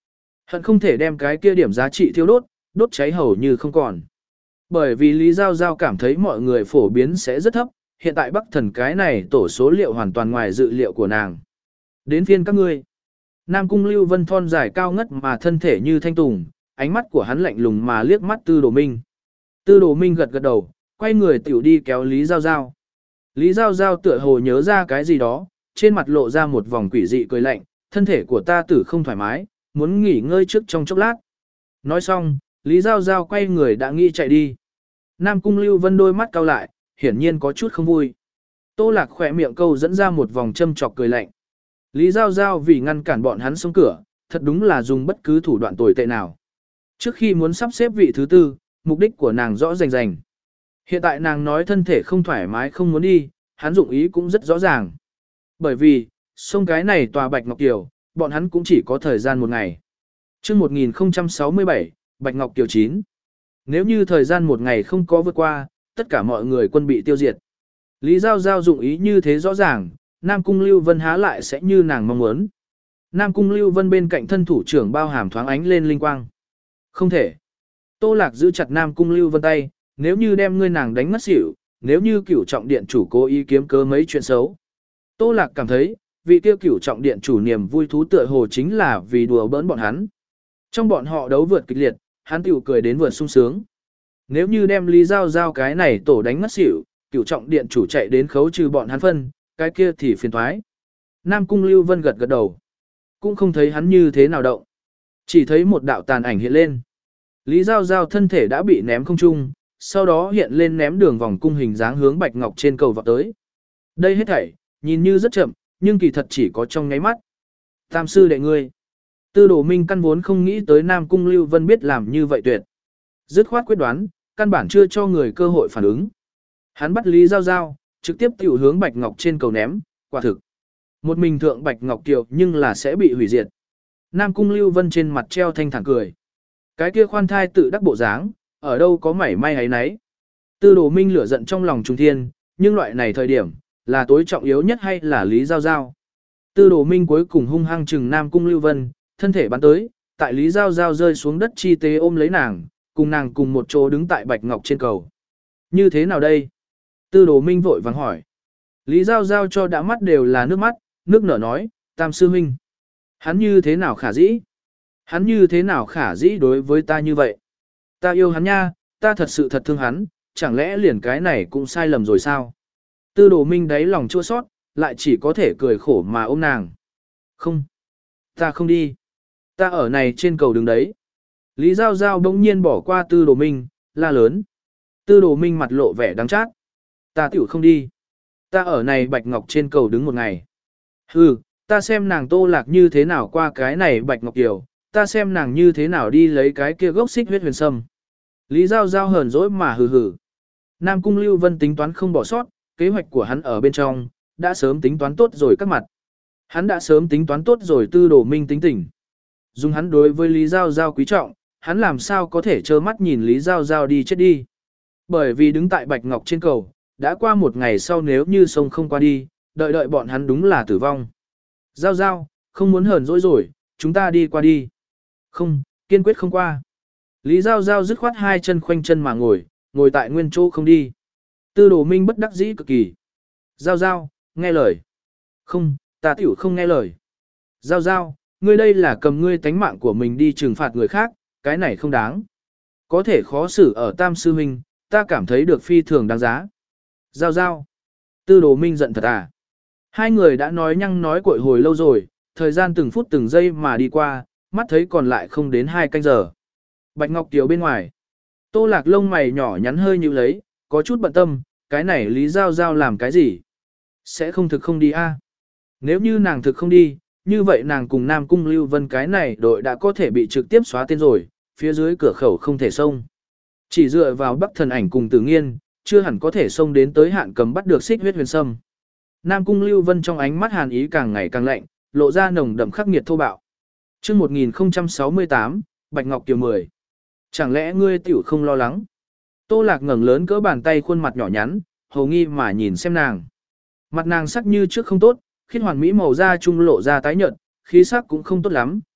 Hận không thể đem cái kia điểm giá trị thiêu đốt, đốt cháy hầu như không còn. Bởi vì Lý Giao Giao cảm thấy mọi người phổ biến sẽ rất thấp, hiện tại Bắc Thần cái này tổ số liệu hoàn toàn ngoài dự liệu của nàng. Đến phiên các ngươi. Nam Cung Lưu Vân thon dài cao ngất mà thân thể như thanh tùng, ánh mắt của hắn lạnh lùng mà liếc mắt Tư Đồ Minh. Tư Đồ Minh gật gật đầu, quay người tiểu đi kéo Lý Giao Giao. Lý Giao Giao tựa hồ nhớ ra cái gì đó, trên mặt lộ ra một vòng quỷ dị cười lạnh, thân thể của ta tử không thoải mái, muốn nghỉ ngơi trước trong chốc lát. Nói xong, Lý Giao Giao quay người đã nghĩ chạy đi. Nam Cung Lưu Vân đôi mắt cau lại, hiển nhiên có chút không vui. Tô Lạc khỏe miệng câu dẫn ra một vòng châm chọc cười lạnh. Lý Giao Giao vì ngăn cản bọn hắn xông cửa, thật đúng là dùng bất cứ thủ đoạn tồi tệ nào. Trước khi muốn sắp xếp vị thứ tư, mục đích của nàng rõ rành rành. Hiện tại nàng nói thân thể không thoải mái không muốn đi, hắn dụng ý cũng rất rõ ràng. Bởi vì, xông cái này tòa Bạch Ngọc Kiều, bọn hắn cũng chỉ có thời gian một ngày. Trước một nghìn không trăm sáu mươi bảy, Bạch Ngọc Kiều chín. Nếu như thời gian một ngày không có vượt qua, tất cả mọi người quân bị tiêu diệt. Lý Giao Giao dụng ý như thế rõ ràng, Nam Cung Lưu Vân há lại sẽ như nàng mong muốn. Nam Cung Lưu Vân bên cạnh thân thủ trưởng bao hàm thoáng ánh lên linh quang. Không thể. Tô Lạc giữ chặt Nam Cung Lưu Vân tay, nếu như đem ngươi nàng đánh ngất xỉu, nếu như cửu trọng điện chủ cố ý kiếm cớ mấy chuyện xấu. Tô Lạc cảm thấy, vị tiêu cửu trọng điện chủ niềm vui thú tựa hồ chính là vì đùa bỡn bọn hắn. Trong bọn họ đấu vượt kịch liệt, hắn tiểu cười đến vượt sung sướng. Nếu như đem Lý Giao Giao cái này tổ đánh ngất xỉu, cửu trọng điện chủ chạy đến khấu trừ bọn hắn phân, cái kia thì phiền thoái. Nam Cung Lưu Vân gật gật đầu. Cũng không thấy hắn như thế nào động. Chỉ thấy một đạo tàn ảnh hiện lên. Lý Giao Giao thân thể đã bị ném không trung, sau đó hiện lên ném đường vòng cung hình dáng hướng Bạch Ngọc trên cầu vọt tới. Đây hết thảy, nhìn như rất chậm, nhưng kỳ thật chỉ có trong nháy mắt. Tam sư đệ ngươi. Tư Đồ Minh căn vốn không nghĩ tới Nam Cung Lưu Vân biết làm như vậy tuyệt. Dứt khoát quyết đoán, căn bản chưa cho người cơ hội phản ứng. Hắn bắt Lý Giao Giao, trực tiếp tiểu hướng Bạch Ngọc trên cầu ném, quả thực. Một mình thượng Bạch Ngọc Kiều nhưng là sẽ bị hủy diệt. Nam Cung Lưu Vân trên mặt treo thanh thản cười. Cái kia khoan thai tự đắc bộ dáng, ở đâu có mảy may ấy nấy. Tư Đồ Minh lửa giận trong lòng trung thiên, nhưng loại này thời điểm, là tối trọng yếu nhất hay là Lý Giao Giao. Tư Đồ Minh cuối cùng hung hăng trừng Nam Cung Lưu Vân, thân thể bắn tới, tại Lý Giao Giao rơi xuống đất chi tế ôm lấy nàng, cùng nàng cùng một chỗ đứng tại Bạch Ngọc trên cầu. Như thế nào đây? Tư Đồ Minh vội vàng hỏi. Lý Giao Giao cho đã mắt đều là nước mắt, nước nở nói, Tam sư huynh. Hắn như thế nào khả dĩ? Hắn như thế nào khả dĩ đối với ta như vậy? Ta yêu hắn nha, ta thật sự thật thương hắn, chẳng lẽ liền cái này cũng sai lầm rồi sao? Tư Đồ Minh đáy lòng chua sót, lại chỉ có thể cười khổ mà ôm nàng. Không, ta không đi. Ta ở này trên cầu đứng đấy. Lý Giao Giao bỗng nhiên bỏ qua Tư Đồ Minh, la lớn. Tư Đồ Minh mặt lộ vẻ đắng chát. Ta tiểu không đi. Ta ở này Bạch Ngọc trên cầu đứng một ngày. Hừ, ta xem nàng Tô Lạc như thế nào qua cái này Bạch Ngọc Kiều, ta xem nàng như thế nào đi lấy cái kia gốc xích huyết huyền sâm. Lý Giao Giao hờn dỗi mà hừ hừ. Nam Cung Lưu Vân tính toán không bỏ sót, kế hoạch của hắn ở bên trong, đã sớm tính toán tốt rồi các mặt. Hắn đã sớm tính toán tốt rồi Tư Đồ Minh tính tình. Dùng hắn đối với Lý Giao Giao quý trọng, hắn làm sao có thể trơ mắt nhìn Lý Giao Giao đi chết đi. Bởi vì đứng tại Bạch Ngọc trên cầu, đã qua một ngày sau nếu như sông không qua đi, đợi đợi bọn hắn đúng là tử vong. Giao Giao, không muốn hờn dỗi rồi, chúng ta đi qua đi. Không, kiên quyết không qua. Lý Giao Giao dứt khoát hai chân khoanh chân mà ngồi, ngồi tại nguyên chỗ không đi. Tư Đồ Minh bất đắc dĩ cực kỳ. Giao Giao, nghe lời. Không, ta tiểu không nghe lời. Giao Giao, ngươi đây là cầm ngươi tánh mạng của mình đi trừng phạt người khác, cái này không đáng. Có thể khó xử ở Tam sư huynh, ta cảm thấy được phi thường đáng giá. Giao Giao. Tư Đồ Minh giận thật à. Hai người đã nói nhăng nói cội hồi lâu rồi, thời gian từng phút từng giây mà đi qua, mắt thấy còn lại không đến hai canh giờ. Bạch Ngọc Kiều bên ngoài. Tô Lạc lông mày nhỏ nhắn hơi nhíu lấy, có chút bận tâm, cái này Lý Giao Giao làm cái gì? Sẽ không thực không đi a? Nếu như nàng thực không đi, như vậy nàng cùng Nam Cung Lưu Vân cái này đội đã có thể bị trực tiếp xóa tên rồi, phía dưới cửa khẩu không thể xông. Chỉ dựa vào Bắc Thần Ảnh cùng Tử Nghiên, chưa hẳn có thể xông đến tới hạn cầm bắt được xích huyết huyền sâm. Nam Cung Lưu Vân trong ánh mắt hàn ý càng ngày càng lạnh, lộ ra nồng đậm khắc nghiệt thô bạo. Chương một nghìn không trăm sáu mươi tám, Bạch Ngọc Kiều mười. Chẳng lẽ ngươi tiểu không lo lắng? Tô Lạc ngẩng lớn cỡ bàn tay khuôn mặt nhỏ nhắn, hầu nghi mà nhìn xem nàng. Mặt nàng sắc như trước không tốt, khiết hoàn mỹ màu da trung lộ ra tái nhợt, khí sắc cũng không tốt lắm,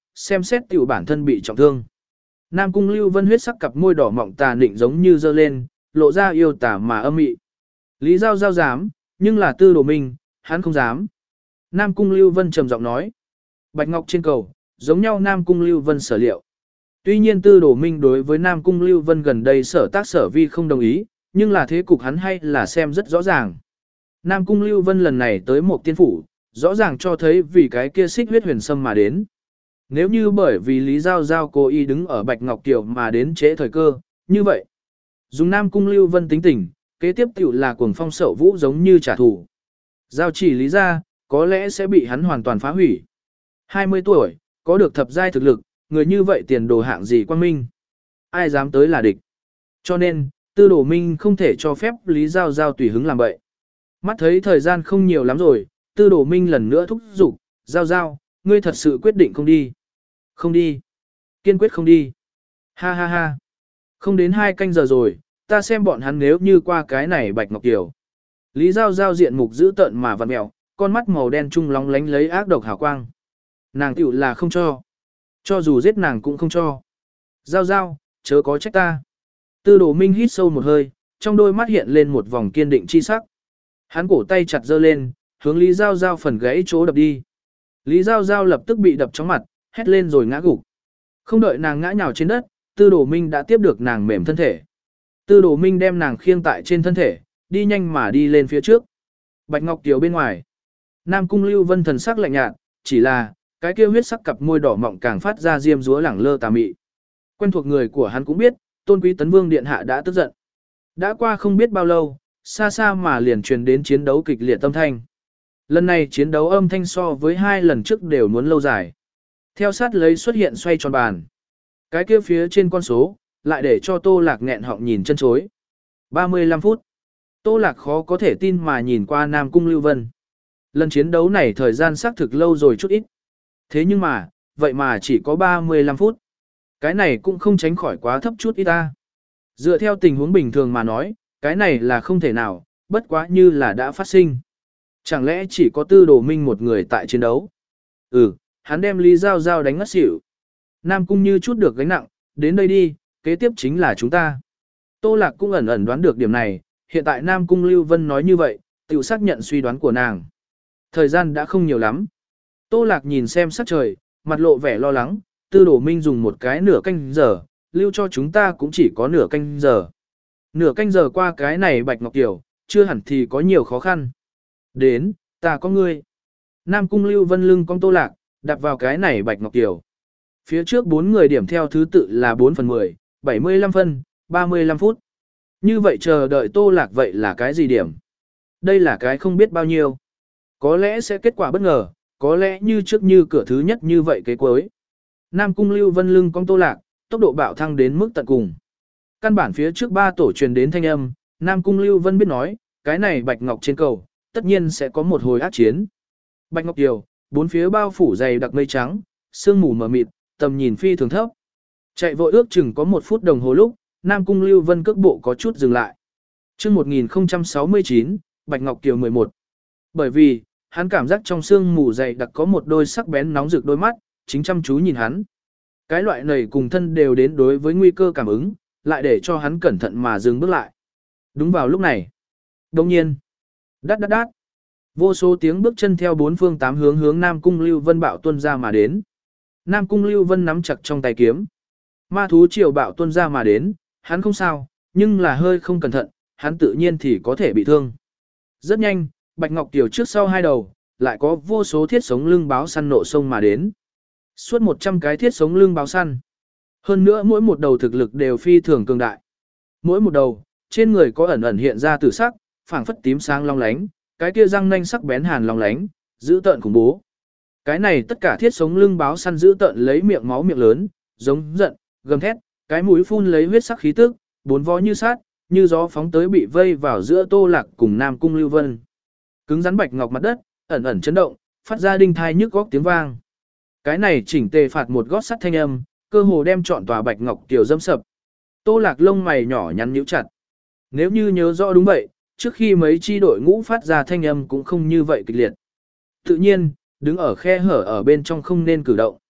xem xét tiểu bản thân bị trọng thương. Nam Cung Lưu Vân huyết sắc cặp môi đỏ mọng tà nịnh giống như dơ lên, lộ ra yêu tà mà âm mị. Lý Giao Giao dám, nhưng là Tư Đồ Minh, hắn không dám. Nam Cung Lưu Vân trầm giọng nói. Bạch ngọc trên cầu, giống nhau Nam Cung Lưu Vân sở liệu. Tuy nhiên Tư Đồ Minh đối với Nam Cung Lưu Vân gần đây sở tác sở vi không đồng ý, nhưng là thế cục hắn hay là xem rất rõ ràng. Nam Cung Lưu Vân lần này tới một tiên phủ, rõ ràng cho thấy vì cái kia xích huyết huyền sâm mà đến. Nếu như bởi vì Lý Giao Giao cố ý đứng ở Bạch Ngọc Kiều mà đến trễ thời cơ, như vậy, dùng Nam Cung Lưu Vân tính tình, kế tiếp tiểu là cuồng phong sậu vũ giống như trả thù. Giao chỉ Lý ra, có lẽ sẽ bị hắn hoàn toàn phá hủy. hai mươi tuổi, có được thập giai thực lực, người như vậy tiền đồ hạng gì quan minh. Ai dám tới là địch. Cho nên, Tư Đồ Minh không thể cho phép Lý Giao Giao tùy hứng làm vậy. Mắt thấy thời gian không nhiều lắm rồi, Tư Đồ Minh lần nữa thúc giục, Giao Giao, ngươi thật sự quyết định không đi. Không đi. Kiên quyết không đi. Ha ha ha. Không đến hai canh giờ rồi, ta xem bọn hắn nếu như qua cái này Bạch Ngọc Kiều. Lý Giao Giao diện mục dữ tợn mà vặn mèo, con mắt màu đen trung lóng lánh lấy ác độc hào quang. Nàng tiểu là không cho. Cho dù giết nàng cũng không cho. Giao Giao, chớ có trách ta. Tư Đồ Minh hít sâu một hơi, trong đôi mắt hiện lên một vòng kiên định chi sắc. Hắn cổ tay chặt giơ lên, hướng Lý Giao Giao phần gãy chỗ đập đi. Lý Giao Giao lập tức bị đập chóng mặt, hét lên rồi ngã gục. Không đợi nàng ngã nhào trên đất, Tư Đồ Minh đã tiếp được nàng mềm thân thể. Tư Đồ Minh đem nàng khiêng tại trên thân thể, đi nhanh mà đi lên phía trước. Bạch Ngọc Kiều bên ngoài. Nam Cung Lưu Vân thần sắc lạnh nhạt, chỉ là, cái kia huyết sắc cặp môi đỏ mọng càng phát ra diêm dúa lẳng lơ tà mị. Quen thuộc người của hắn cũng biết, Tôn Quý Tấn Vương điện hạ đã tức giận. Đã qua không biết bao lâu, xa xa mà liền truyền đến chiến đấu kịch liệt âm thanh. Lần này chiến đấu âm thanh so với hai lần trước đều muốn lâu dài. Theo sát lấy xuất hiện xoay tròn bàn. Cái kia phía trên con số, lại để cho Tô Lạc nghẹn họng nhìn chân chối. ba mươi lăm phút. Tô Lạc khó có thể tin mà nhìn qua Nam Cung Lưu Vân. Lần chiến đấu này thời gian xác thực lâu rồi chút ít. Thế nhưng mà, vậy mà chỉ có ba mươi lăm phút. Cái này cũng không tránh khỏi quá thấp chút ít ta. Dựa theo tình huống bình thường mà nói, cái này là không thể nào, bất quá như là đã phát sinh. Chẳng lẽ chỉ có Tư Đồ Minh một người tại chiến đấu? Ừ, hắn đem Lý Giao Giao đánh ngất xỉu. Nam Cung như chút được gánh nặng, đến đây đi, kế tiếp chính là chúng ta. Tô Lạc cũng ẩn ẩn đoán được điểm này, hiện tại Nam Cung Lưu Vân nói như vậy, tự xác nhận suy đoán của nàng. Thời gian đã không nhiều lắm. Tô Lạc nhìn xem sắc trời, mặt lộ vẻ lo lắng, Tư Đồ Minh dùng một cái nửa canh giờ, lưu cho chúng ta cũng chỉ có nửa canh giờ. Nửa canh giờ qua cái này Bạch Ngọc Kiều, chưa hẳn thì có nhiều khó khăn. Đến, ta có ngươi. Nam Cung Lưu Vân lưng cong Tô Lạc, đặt vào cái này Bạch Ngọc Kiều. Phía trước bốn người điểm theo thứ tự là bốn phần mười, bảy mươi lăm phân, ba mươi lăm phút. Như vậy chờ đợi Tô Lạc vậy là cái gì điểm? Đây là cái không biết bao nhiêu. Có lẽ sẽ kết quả bất ngờ, có lẽ như trước như cửa thứ nhất như vậy cái cuối. Nam Cung Lưu Vân lưng cong Tô Lạc, tốc độ bạo thăng đến mức tận cùng. Căn bản phía trước ba tổ truyền đến thanh âm, Nam Cung Lưu Vân biết nói, cái này Bạch Ngọc trên cầu, tất nhiên sẽ có một hồi ác chiến. Bạch Ngọc Kiều, bốn phía bao phủ dày đặc mây trắng, sương mù mờ mịt, tầm nhìn phi thường thấp. Chạy vội ước chừng có một phút đồng hồ lúc, Nam Cung Lưu Vân cước bộ có chút dừng lại. Chương một nghìn không trăm sáu mươi chín, Bạch Ngọc Kiều mười một. Bởi vì, hắn cảm giác trong sương mù dày đặc có một đôi sắc bén nóng rực đôi mắt, chính chăm chú nhìn hắn. Cái loại này cùng thân đều đến đối với nguy cơ cảm ứng, lại để cho hắn cẩn thận mà dừng bước lại. Đúng vào lúc này. Đồng nhiên. Đát đát đát. Vô số tiếng bước chân theo bốn phương tám hướng hướng Nam Cung Lưu Vân bạo tuân ra mà đến. Nam Cung Lưu Vân nắm chặt trong tay kiếm. Ma thú triều bạo tuân ra mà đến, hắn không sao, nhưng là hơi không cẩn thận, hắn tự nhiên thì có thể bị thương. Rất nhanh, Bạch Ngọc Kiều trước sau hai đầu, lại có vô số thiết sống lưng báo săn nộ sông mà đến. Suốt một trăm cái thiết sống lưng báo săn. Hơn nữa mỗi một đầu thực lực đều phi thường cường đại. Mỗi một đầu, trên người có ẩn ẩn hiện ra tử sắc, phảng phất tím sáng long lánh, cái kia răng nanh sắc bén hàn long lánh, dữ tợn khủng bố. Cái này tất cả thiết sống lưng báo săn dữ tợn lấy miệng máu miệng lớn, giống giận, gầm thét, cái mũi phun lấy huyết sắc khí tức, bốn vó như sát, như gió phóng tới bị vây vào giữa Tô Lạc cùng Nam Cung Lưu Vân. Cứng rắn bạch ngọc mặt đất, ẩn ẩn chấn động, phát ra đinh thai nhức góc tiếng vang. Cái này chỉnh tề phạt một gót sắt thanh âm, cơ hồ đem trọn tòa Bạch Ngọc Kiều dâm sập. Tô Lạc lông mày nhỏ nhắn nhíu chặt. Nếu như nhớ rõ đúng vậy, trước khi mấy chi đội ngũ phát ra thanh âm cũng không như vậy kịch liệt. Tự nhiên, đứng ở khe hở ở bên trong không nên cử động.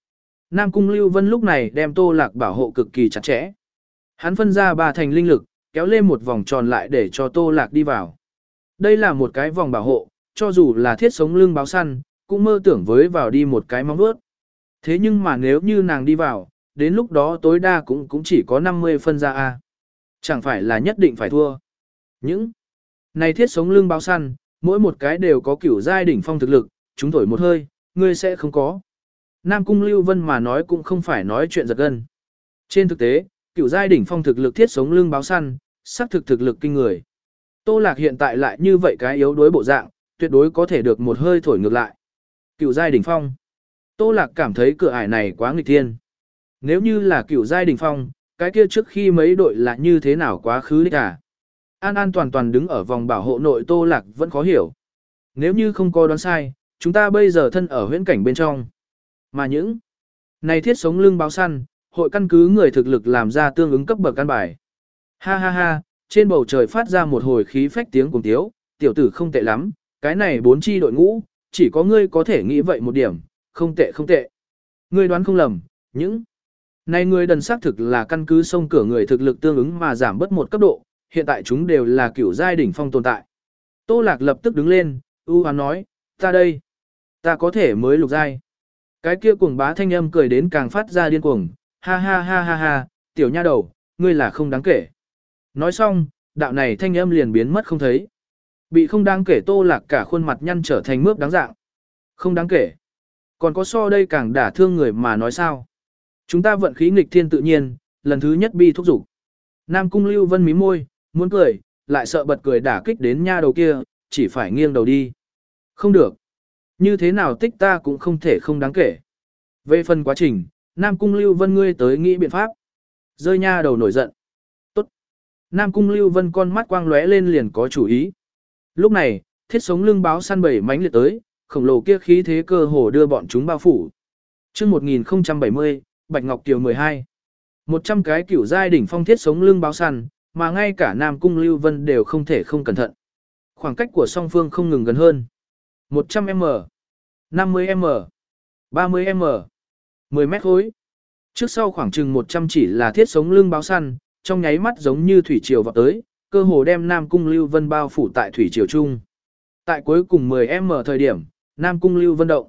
Nam Cung Lưu Vân lúc này đem Tô Lạc bảo hộ cực kỳ chặt chẽ. Hắn phân ra ba thành linh lực, kéo lên một vòng tròn lại để cho Tô Lạc đi vào. Đây là một cái vòng bảo hộ, cho dù là thiết sống lưng báo săn, cũng mơ tưởng với vào đi một cái móng vuốt. Thế nhưng mà nếu như nàng đi vào, đến lúc đó tối đa cũng cũng chỉ có năm mươi phân ra A. Chẳng phải là nhất định phải thua. Những này thiết sống lưng báo săn, mỗi một cái đều có kiểu giai đỉnh phong thực lực, chúng thổi một hơi, ngươi sẽ không có. Nam Cung Lưu Vân mà nói cũng không phải nói chuyện giật gân. Trên thực tế, kiểu giai đỉnh phong thực lực thiết sống lưng báo săn, xác thực thực lực kinh người. Tô Lạc hiện tại lại như vậy cái yếu đuối bộ dạng, tuyệt đối có thể được một hơi thổi ngược lại. Cựu giai đỉnh phong. Tô Lạc cảm thấy cửa ải này quá nghịch thiên. Nếu như là cựu giai đỉnh phong, cái kia trước khi mấy đội là như thế nào quá khứ đích à? An An toàn toàn đứng ở vòng bảo hộ nội Tô Lạc vẫn khó hiểu. Nếu như không có đoán sai, chúng ta bây giờ thân ở huyễn cảnh bên trong. Mà những này thiết sống lưng báo săn, hội căn cứ người thực lực làm ra tương ứng cấp bậc căn bài. Ha ha ha, trên bầu trời phát ra một hồi khí phách tiếng cùng tiếu, tiểu tử không tệ lắm, cái này bốn chi đội ngũ, chỉ có ngươi có thể nghĩ vậy một điểm, không tệ không tệ. Ngươi đoán không lầm, những này người đần xác thực là căn cứ sông cửa người thực lực tương ứng mà giảm bớt một cấp độ, hiện tại chúng đều là kiểu giai đỉnh phong tồn tại. Tô Lạc lập tức đứng lên, ưu hoán nói, ta đây, ta có thể mới lục giai. Cái kia cuồng bá thanh âm cười đến càng phát ra điên cuồng, ha ha ha ha ha, tiểu nha đầu, ngươi là không đáng kể. Nói xong, đạo này thanh âm liền biến mất không thấy. Bị không đáng kể Tô Lạc cả khuôn mặt nhăn trở thành mướp đáng dạng. Không đáng kể. Còn có so đây càng đả thương người mà nói sao. Chúng ta vận khí nghịch thiên tự nhiên, lần thứ nhất bi thúc dục. Nam Cung Lưu Vân mí môi, muốn cười, lại sợ bật cười đả kích đến nha đầu kia, chỉ phải nghiêng đầu đi. Không được. Như thế nào tích ta cũng không thể không đáng kể. Về phần quá trình, Nam Cung Lưu Vân ngươi tới nghĩ biện pháp. Rơi nha đầu nổi giận. Tốt. Nam Cung Lưu Vân con mắt quang lóe lên liền có chủ ý. Lúc này, thiết sống lưng báo săn bảy mánh liệt tới, khổng lồ kia khí thế cơ hồ đưa bọn chúng bao phủ. Chương một nghìn không trăm bảy mươi, Bạch Ngọc Kiều mười hai. một trăm cái kiểu giai đỉnh phong thiết sống lưng báo săn, mà ngay cả Nam Cung Lưu Vân đều không thể không cẩn thận. Khoảng cách của song phương không ngừng gần hơn. một trăm mét, năm mươi mét, ba mươi mét, mười mét khối. Trước sau khoảng chừng một trăm chỉ là thiết sống lưng báo săn, trong nháy mắt giống như thủy triều vọt tới, cơ hồ đem Nam Cung Lưu Vân bao phủ tại thủy triều trung. Tại cuối cùng mười mét thời điểm, Nam Cung Lưu Vân động.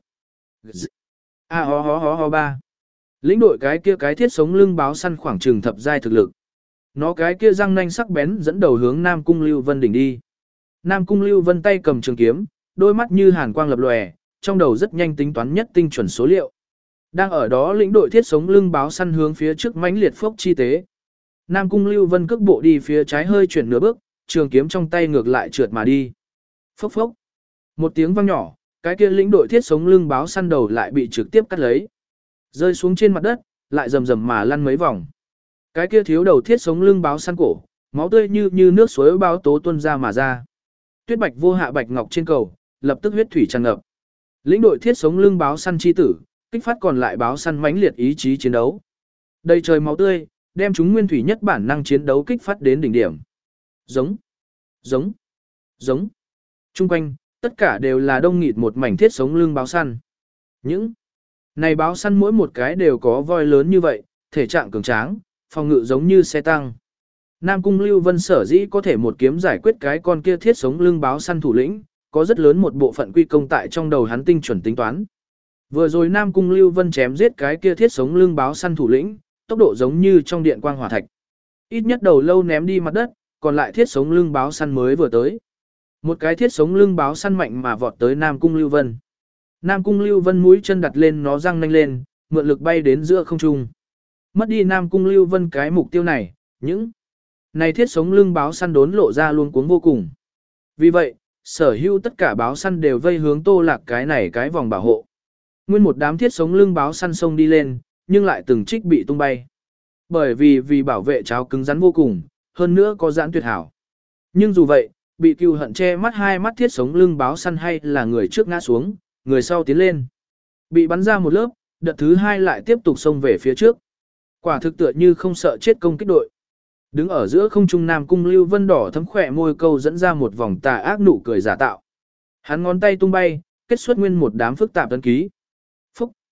A ho ho ho ho ba. Lĩnh đội cái kia cái thiết sống lưng báo săn khoảng chừng thập giai thực lực. Nó cái kia răng nanh sắc bén dẫn đầu hướng Nam Cung Lưu Vân đỉnh đi. Nam Cung Lưu Vân tay cầm trường kiếm, đôi mắt như hàn quang lập lòe, trong đầu rất nhanh tính toán nhất tinh chuẩn số liệu. Đang ở đó lĩnh đội thiết sống lưng báo săn hướng phía trước mãnh liệt phốc chi tế. Nam Cung Lưu Vân cước bộ đi phía trái hơi chuyển nửa bước, trường kiếm trong tay ngược lại trượt mà đi. Phốc phốc. Một tiếng vang nhỏ, cái kia lĩnh đội thiết sống lưng báo săn đầu lại bị trực tiếp cắt lấy. Rơi xuống trên mặt đất, lại rầm rầm mà lăn mấy vòng. Cái kia thiếu đầu thiết sống lưng báo săn cổ, máu tươi như như nước suối báo tố tuôn ra mà ra. Tuyết bạch vô hạ bạch ngọc trên cầu, lập tức huyết thủy tràn ngập. Lĩnh đội thiết sống lưng báo săn chi tử, kích phát còn lại báo săn mãnh liệt ý chí chiến đấu. Đầy trời máu tươi, đem chúng nguyên thủy nhất bản năng chiến đấu kích phát đến đỉnh điểm. Giống, giống, giống. Trung quanh, tất cả đều là đông nghịt một mảnh thiết sống lưng báo săn. Những này báo săn mỗi một cái đều có voi lớn như vậy, thể trạng cường tráng, phòng ngự giống như xe tăng. Nam Cung Lưu Vân sở dĩ có thể một kiếm giải quyết cái con kia thiết sống lưng báo săn thủ lĩnh, có rất lớn một bộ phận quy công tại trong đầu hắn tinh chuẩn tính toán. Vừa rồi Nam Cung Lưu Vân chém giết cái kia thiết sống lưng báo săn thủ lĩnh, tốc độ giống như trong điện quang hỏa thạch. Ít nhất đầu lâu ném đi mặt đất, còn lại thiết sống lưng báo săn mới vừa tới. Một cái thiết sống lưng báo săn mạnh mà vọt tới Nam Cung Lưu Vân. Nam Cung Lưu Vân mũi chân đặt lên nó răng nanh lên, mượn lực bay đến giữa không trung. Mất đi Nam Cung Lưu Vân cái mục tiêu này, những này thiết sống lưng báo săn đốn lộ ra luôn cuống vô cùng. Vì vậy, sở hữu tất cả báo săn đều vây hướng Tô Lạc cái này cái vòng bảo hộ. Nguyên một đám thiết sống lưng báo săn sông đi lên, nhưng lại từng trích bị tung bay. Bởi vì vì bảo vệ cháo cứng rắn vô cùng, hơn nữa có giãn tuyệt hảo. Nhưng dù vậy, bị cừu hận che mắt hai mắt thiết sống lưng báo săn hay là người trước ngã xuống, người sau tiến lên. Bị bắn ra một lớp, đợt thứ hai lại tiếp tục xông về phía trước. Quả thực tựa như không sợ chết công kích đội. Đứng ở giữa không trung Nam Cung Lưu Vân đỏ thấm khỏe môi câu dẫn ra một vòng tà ác nụ cười giả tạo. Hắn ngón tay tung bay, kết xuất nguyên một đám phức tạp ấn ký. Phúc,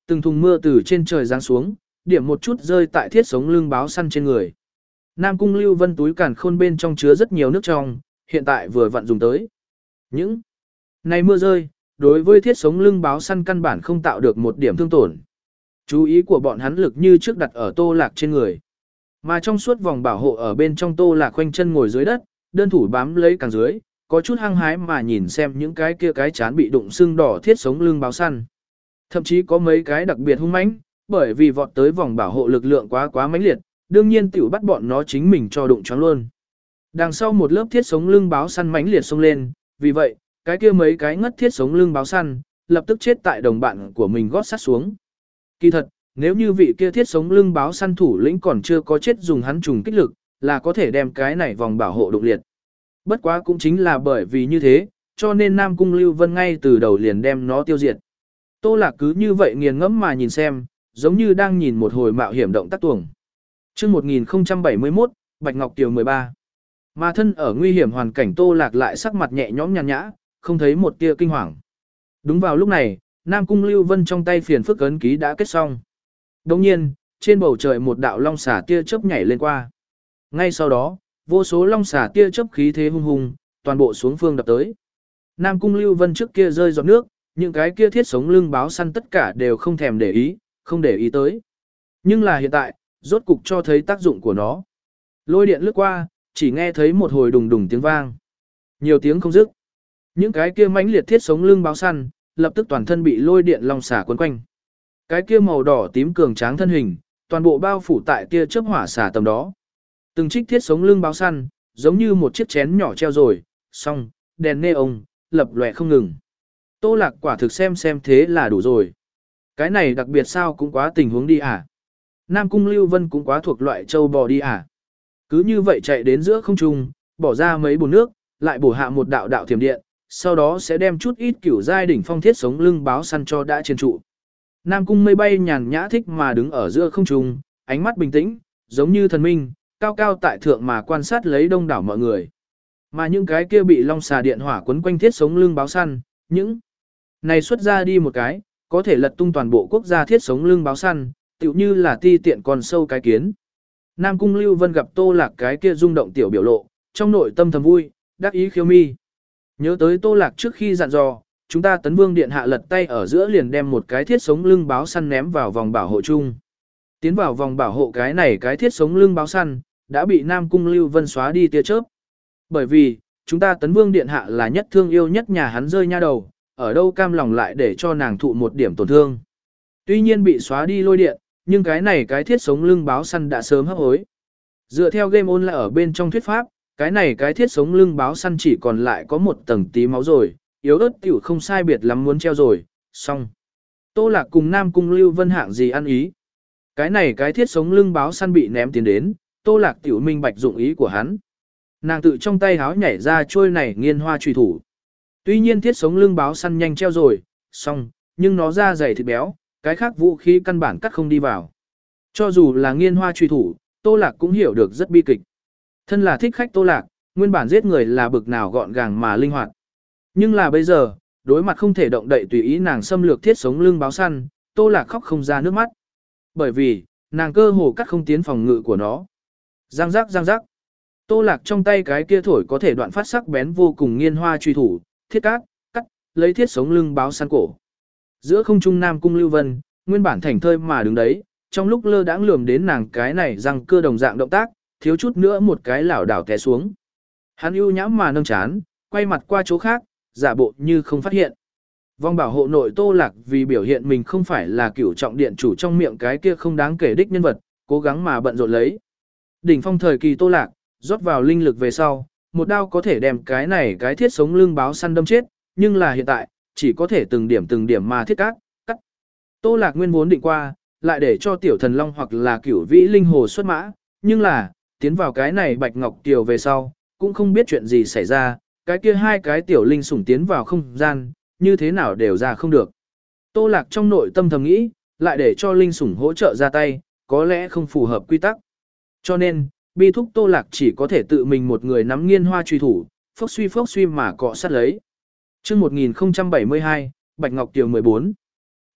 Từng thùng mưa từ trên trời giáng xuống, điểm một chút rơi tại thiết sống lưng báo săn trên người. Nam Cung Lưu Vân túi càn khôn bên trong chứa rất nhiều nước trong, hiện tại vừa vặn dùng tới. Những này mưa rơi, đối với thiết sống lưng báo săn căn bản không tạo được một điểm thương tổn. Chú ý của bọn hắn lực như trước đặt ở Tô Lạc trên người. Mà trong suốt vòng bảo hộ ở bên trong Tô Lạc khoanh chân ngồi dưới đất, đơn thủ bám lấy càng dưới, có chút hăng hái mà nhìn xem những cái kia cái chán bị đụng sưng đỏ thiết sống lưng báo săn. Thậm chí có mấy cái đặc biệt hung mãnh, bởi vì vọt tới vòng bảo hộ lực lượng quá quá mãnh liệt, đương nhiên tiểu bắt bọn nó chính mình cho đụng choáng luôn. Đằng sau một lớp thiết sống lưng báo săn mãnh liệt xông lên, vì vậy, cái kia mấy cái ngất thiết sống lưng báo săn, lập tức chết tại đồng bạn của mình gót sát xuống. Kỳ thật, nếu như vị kia thiết sống lưng báo săn thủ lĩnh còn chưa có chết dùng hắn trùng kích lực, là có thể đem cái này vòng bảo hộ đụng liệt. Bất quá cũng chính là bởi vì như thế, cho nên Nam Cung Lưu Vân ngay từ đầu liền đem nó tiêu diệt. Tô Lạc cứ như vậy nghiền ngẫm mà nhìn xem, giống như đang nhìn một hồi mạo hiểm động tác tuồng. Chương một nghìn không trăm bảy mươi mốt, Bạch Ngọc Kiều mười ba. Mà thân ở nguy hiểm hoàn cảnh Tô Lạc lại sắc mặt nhẹ nhõm nhàn nhã, không thấy một tia kinh hoàng. Đúng vào lúc này, Nam Cung Lưu Vân trong tay phiền phức ấn ký đã kết xong. Đồng nhiên, trên bầu trời một đạo long xà tia chớp nhảy lên qua. Ngay sau đó, vô số long xà tia chớp khí thế hung hùng, toàn bộ xuống phương đập tới. Nam Cung Lưu Vân trước kia rơi giọt nước, những cái kia thiết sống lưng báo săn tất cả đều không thèm để ý, không để ý tới. Nhưng là hiện tại, rốt cục cho thấy tác dụng của nó. Lôi điện lướt qua, chỉ nghe thấy một hồi đùng đùng tiếng vang. Nhiều tiếng không dứt. Những cái kia mãnh liệt thiết sống lưng báo săn, lập tức toàn thân bị lôi điện long xà quấn quanh. Cái kia màu đỏ tím cường tráng thân hình, toàn bộ bao phủ tại tia chớp hỏa xà tầm đó. Từng trích thiết sống lưng báo săn, giống như một chiếc chén nhỏ treo rồi, xong, đèn neon, lập lòe không ngừng. Tô Lạc quả thực xem xem thế là đủ rồi. Cái này đặc biệt sao cũng quá tình huống đi à. Nam Cung Lưu Vân cũng quá thuộc loại châu bò đi à. Cứ như vậy chạy đến giữa không trung, bỏ ra mấy bồn nước, lại bổ hạ một đạo đạo thiểm điện, sau đó sẽ đem chút ít cửu giai đỉnh phong thiết sống lưng báo săn cho đã trên trụ. Nam Cung mây bay nhàn nhã thích mà đứng ở giữa không trung, ánh mắt bình tĩnh, giống như thần minh, cao cao tại thượng mà quan sát lấy đông đảo mọi người. Mà những cái kia bị long xà điện hỏa quấn quanh thiết sống lưng báo săn, những này xuất ra đi một cái, có thể lật tung toàn bộ quốc gia thiết sống lưng báo săn, tựu như là ti tiện con sâu cái kiến. Nam Cung Lưu Vân gặp Tô Lạc cái kia rung động tiểu biểu lộ, trong nội tâm thầm vui, đắc ý khiêu mi. Nhớ tới Tô Lạc trước khi dặn dò, chúng ta Tấn Vương điện hạ lật tay ở giữa liền đem một cái thiết sống lưng báo săn ném vào vòng bảo hộ chung. Tiến vào vòng bảo hộ cái này cái thiết sống lưng báo săn, đã bị Nam Cung Lưu Vân xóa đi tia chớp. Bởi vì, chúng ta Tấn Vương điện hạ là nhất thương yêu nhất nhà hắn rơi nha đầu, ở đâu cam lòng lại để cho nàng thụ một điểm tổn thương. Tuy nhiên bị xóa đi lôi điện, nhưng cái này cái thiết sống lưng báo săn đã sớm hấp hối. Dựa theo game online ở bên trong thuyết pháp, cái này cái thiết sống lưng báo săn chỉ còn lại có một tầng tí máu rồi, yếu ớt tiểu không sai biệt lắm muốn treo rồi, xong. Tô Lạc cùng Nam Cung Lưu Vân hạng gì ăn ý. Cái này cái thiết sống lưng báo săn bị ném tiến đến, Tô Lạc tiểu minh bạch dụng ý của hắn. Nàng tự trong tay háo nhảy ra trôi này nghiên hoa truy thủ. Tuy nhiên thiết sống lưng báo săn nhanh treo rồi, xong, nhưng nó ra dày thịt béo, cái khác vũ khí căn bản cắt không đi vào. Cho dù là nghiên hoa truy thủ, Tô Lạc cũng hiểu được rất bi kịch. Thân là thích khách Tô Lạc, nguyên bản giết người là bực nào gọn gàng mà linh hoạt. Nhưng là bây giờ, đối mặt không thể động đậy tùy ý nàng xâm lược thiết sống lưng báo săn, Tô Lạc khóc không ra nước mắt. Bởi vì, nàng cơ hồ cắt không tiến phòng ngự của nó. Giang giác giang giác. Tô Lạc trong tay cái kia thổi có thể đoạn phát sắc bén vô cùng nghiên hoa truy thủ, thiết cát, cắt, lấy thiết sống lưng báo săn cổ. Giữa không trung Nam Cung Lưu Vân, nguyên bản thành thơi mà đứng đấy, trong lúc lơ đãng lườm đến nàng cái này răng cơ đồng dạng động tác, thiếu chút nữa một cái lảo đảo té xuống. Hắn ưu nhãm mà nâng chán, quay mặt qua chỗ khác, giả bộ như không phát hiện. Vong bảo hộ nội Tô Lạc vì biểu hiện mình không phải là cửu trọng điện chủ trong miệng cái kia không đáng kể đích nhân vật, cố gắng mà bận rộn lấy. Đỉnh phong thời kỳ Tô Lạc, rót vào linh lực về sau, một đao có thể đem cái này cái thiết sống lưng báo săn đâm chết, nhưng là hiện tại, chỉ có thể từng điểm từng điểm mà thiết cát, cắt. Tô Lạc nguyên vốn định qua, lại để cho tiểu thần long hoặc là cửu vĩ linh hồ xuất mã, nhưng là, tiến vào cái này Bạch Ngọc Kiều về sau, cũng không biết chuyện gì xảy ra, cái kia hai cái tiểu linh sủng tiến vào không gian, như thế nào đều ra không được. Tô Lạc trong nội tâm thầm nghĩ, lại để cho linh sủng hỗ trợ ra tay, có lẽ không phù hợp quy tắc. Cho nên, bi thúc Tô Lạc chỉ có thể tự mình một người nắm nghiên hoa truy thủ, phốc suy phốc suy mà cọ sát lấy. Chương một nghìn không trăm bảy mươi hai, Bạch Ngọc Kiều mười bốn.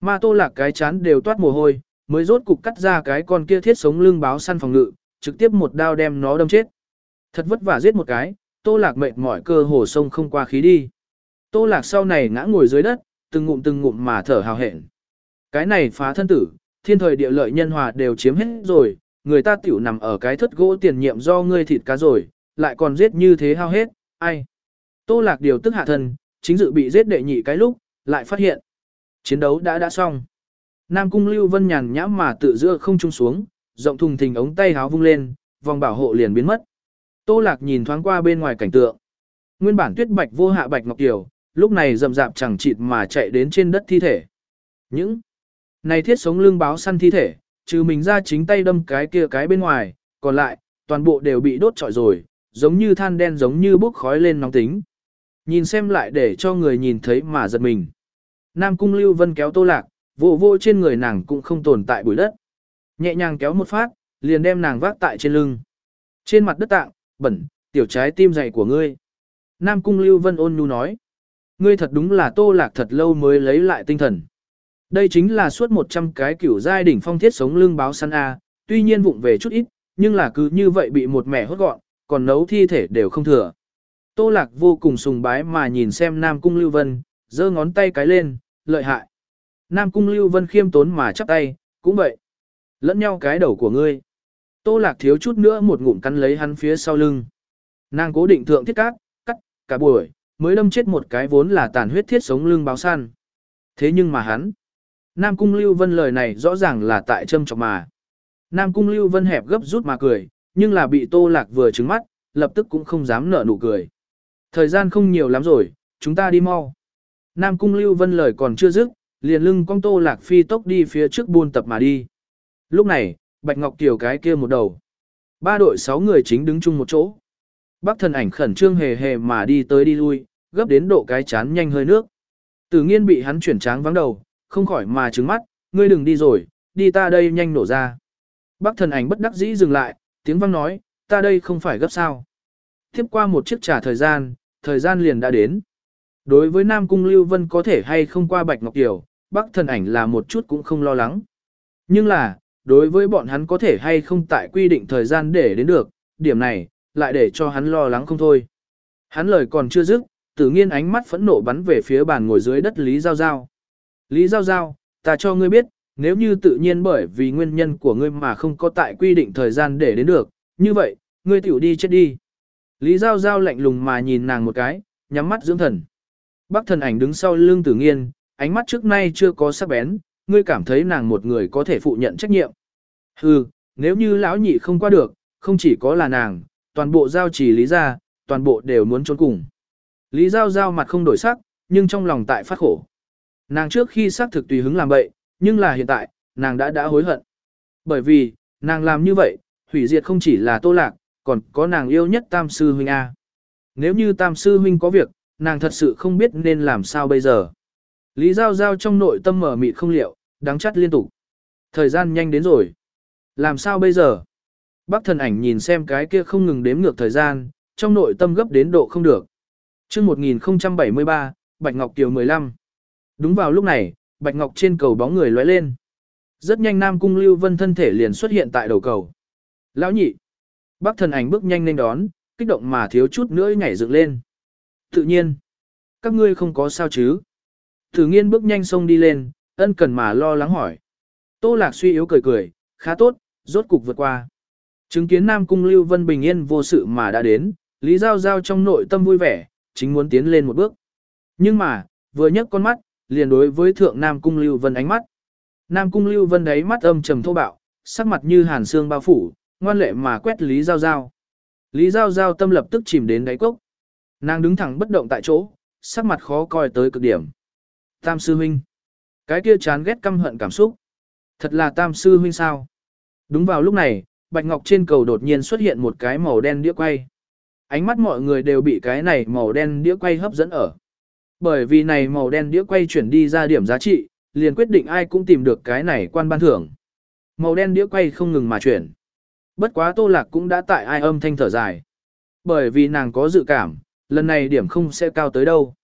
Mà Tô Lạc cái chán đều toát mồ hôi, mới rốt cục cắt ra cái con kia thiết sống lưng báo săn phòng ngự, trực tiếp một đao đem nó đâm chết. Thật vất vả giết một cái, Tô Lạc mệt mỏi cơ hồ sông không qua khí đi. Tô Lạc sau này ngã ngồi dưới đất, từng ngụm từng ngụm mà thở hào hẹn. Cái này phá thân tử, thiên thời địa lợi nhân hòa đều chiếm hết rồi, người ta tiểu nằm ở cái thất gỗ tiền nhiệm do ngươi thịt cá rồi, lại còn giết như thế hao hết, ai. Tô Lạc điều tức hạ thân, chính dự bị giết đệ nhị cái lúc, lại phát hiện. Chiến đấu đã đã xong. Nam Cung Lưu Vân nhàn nhãm mà tự giữa không trung xuống, rộng thùng thình ống tay háo vung lên, vòng bảo hộ liền biến mất. Tô Lạc nhìn thoáng qua bên ngoài cảnh tượng. Nguyên bản tuyết bạch vô hạ bạch ngọc kiều, lúc này rậm rạp chẳng chịt mà chạy đến trên đất thi thể. Những này thiết sống lưng báo săn thi thể, trừ mình ra chính tay đâm cái kia cái bên ngoài, còn lại, toàn bộ đều bị đốt trọi rồi, giống như than đen giống như bốc khói lên nóng tính. Nhìn xem lại để cho người nhìn thấy mà giật mình. Nam Cung Lưu Vân kéo Tô Lạc, vô vô trên người nàng cũng không tồn tại bụi đất. Nhẹ nhàng kéo một phát, liền đem nàng vác tại trên lưng. Trên mặt đất tạng, bẩn, tiểu trái tim dày của ngươi. Nam Cung Lưu Vân ôn nhu nói. Ngươi thật đúng là Tô Lạc thật lâu mới lấy lại tinh thần. Đây chính là suốt một trăm cái kiểu giai đỉnh phong thiết sống lưng báo săn A, tuy nhiên vụng về chút ít, nhưng là cứ như vậy bị một mẻ hốt gọn, còn nấu thi thể đều không thừa. Tô Lạc vô cùng sùng bái mà nhìn xem Nam Cung Lưu Vân, giơ ngón tay cái lên, lợi hại. Nam Cung Lưu Vân khiêm tốn mà chắp tay, cũng vậy. Lẫn nhau cái đầu của ngươi. Tô Lạc thiếu chút nữa một ngụm cắn lấy hắn phía sau lưng. Nàng cố định thượng thiết cát, cắt, cả buổi, mới đâm chết một cái vốn là tàn huyết thiết sống lưng báo săn. Thế nhưng mà hắn, Nam Cung Lưu Vân lời này rõ ràng là tại châm chọc mà. Nam Cung Lưu Vân hẹp gấp rút mà cười, nhưng là bị Tô Lạc vừa trứng mắt, lập tức cũng không dám nở nụ cười. Thời gian không nhiều lắm rồi, chúng ta đi mau. Nam Cung Lưu Vân lời còn chưa dứt, liền lưng cong Tô Lạc phi tốc đi phía trước buôn tập mà đi. Lúc này, Bạch Ngọc Kiều cái kia một đầu. Ba đội sáu người chính đứng chung một chỗ. Bác Thần Ảnh khẩn trương hề hề mà đi tới đi lui, gấp đến độ cái chán nhanh hơi nước. Tử Nghiên bị hắn chuyển tráng vắng đầu, không khỏi mà trừng mắt, ngươi đừng đi rồi, đi ta đây nhanh nổ ra. Bác Thần Ảnh bất đắc dĩ dừng lại, tiếng vang nói, ta đây không phải gấp sao. Tiếp qua một chiếc trà thời gian, thời gian liền đã đến. Đối với Nam Cung Lưu Vân có thể hay không qua Bạch Ngọc Kiều, Bác Thần Ảnh là một chút cũng không lo lắng. Nhưng là, đối với bọn hắn có thể hay không tại quy định thời gian để đến được, điểm này, lại để cho hắn lo lắng không thôi. Hắn lời còn chưa dứt, Tử Nghiên ánh mắt phẫn nộ bắn về phía bàn ngồi dưới đất Lý Giao Giao. Lý Giao Giao, ta cho ngươi biết, nếu như tự nhiên bởi vì nguyên nhân của ngươi mà không có tại quy định thời gian để đến được, như vậy, ngươi tiểu đi chết đi. Lý Giao Giao lạnh lùng mà nhìn nàng một cái, nhắm mắt dưỡng thần. Bác Thần Ảnh đứng sau lưng Tử Nghiên, ánh mắt trước nay chưa có sắc bén, ngươi cảm thấy nàng một người có thể phụ nhận trách nhiệm. Hừ, nếu như lão nhị không qua được, không chỉ có là nàng, toàn bộ giao trì Lý gia, toàn bộ đều muốn trốn cùng. Lý Giao Giao mặt không đổi sắc, nhưng trong lòng tại phát khổ. Nàng trước khi xác thực tùy hứng làm bậy, nhưng là hiện tại, nàng đã đã hối hận. Bởi vì, nàng làm như vậy, hủy diệt không chỉ là Tô Lạc, còn có nàng yêu nhất Tam Sư Huynh A. Nếu như Tam Sư Huynh có việc, nàng thật sự không biết nên làm sao bây giờ. Lý Giao Giao trong nội tâm mở mịt không liệu, đắng chắt liên tục. Thời gian nhanh đến rồi. Làm sao bây giờ? Bác Thần Ảnh nhìn xem cái kia không ngừng đếm ngược thời gian, trong nội tâm gấp đến độ không được. Chương một nghìn không trăm bảy mươi ba, Bạch Ngọc Kiều mười lăm. Đúng vào lúc này, Bạch Ngọc trên cầu bóng người lóe lên. Rất nhanh Nam Cung Lưu Vân thân thể liền xuất hiện tại đầu cầu. Lão nhị. Bác Thần Ảnh bước nhanh lên đón, kích động mà thiếu chút nữa nhảy dựng lên. Tự nhiên. Các ngươi không có sao chứ? Tử Nghiên bước nhanh xông đi lên, ân cần mà lo lắng hỏi. Tô Lạc suy yếu cười cười, khá tốt, rốt cục vượt qua. Chứng kiến Nam Cung Lưu Vân bình yên vô sự mà đã đến, Lý Giao Giao trong nội tâm vui vẻ, chính muốn tiến lên một bước. Nhưng mà, vừa nhấc con mắt, liền đối với thượng Nam Cung Lưu Vân ánh mắt. Nam Cung Lưu Vân đáy mắt âm trầm thô bạo, sắc mặt như hàn xương bao phủ, ngoan lệ mà quét Lý Giao Giao. Lý Giao Giao tâm lập tức chìm đến đáy cốc. Nàng đứng thẳng bất động tại chỗ, sắc mặt khó coi tới cực điểm. Tam sư huynh. Cái kia chán ghét căm hận cảm xúc. Thật là Tam sư huynh sao? Đúng vào lúc này, Bạch Ngọc trên cầu đột nhiên xuất hiện một cái màu đen đĩa quay. Ánh mắt mọi người đều bị cái này màu đen đĩa quay hấp dẫn ở. Bởi vì này màu đen đĩa quay chuyển đi ra điểm giá trị, liền quyết định ai cũng tìm được cái này quan ban thưởng. Màu đen đĩa quay không ngừng mà chuyển. Bất quá Tô Lạc cũng đã tại ai âm thanh thở dài. Bởi vì nàng có dự cảm, lần này điểm không sẽ cao tới đâu.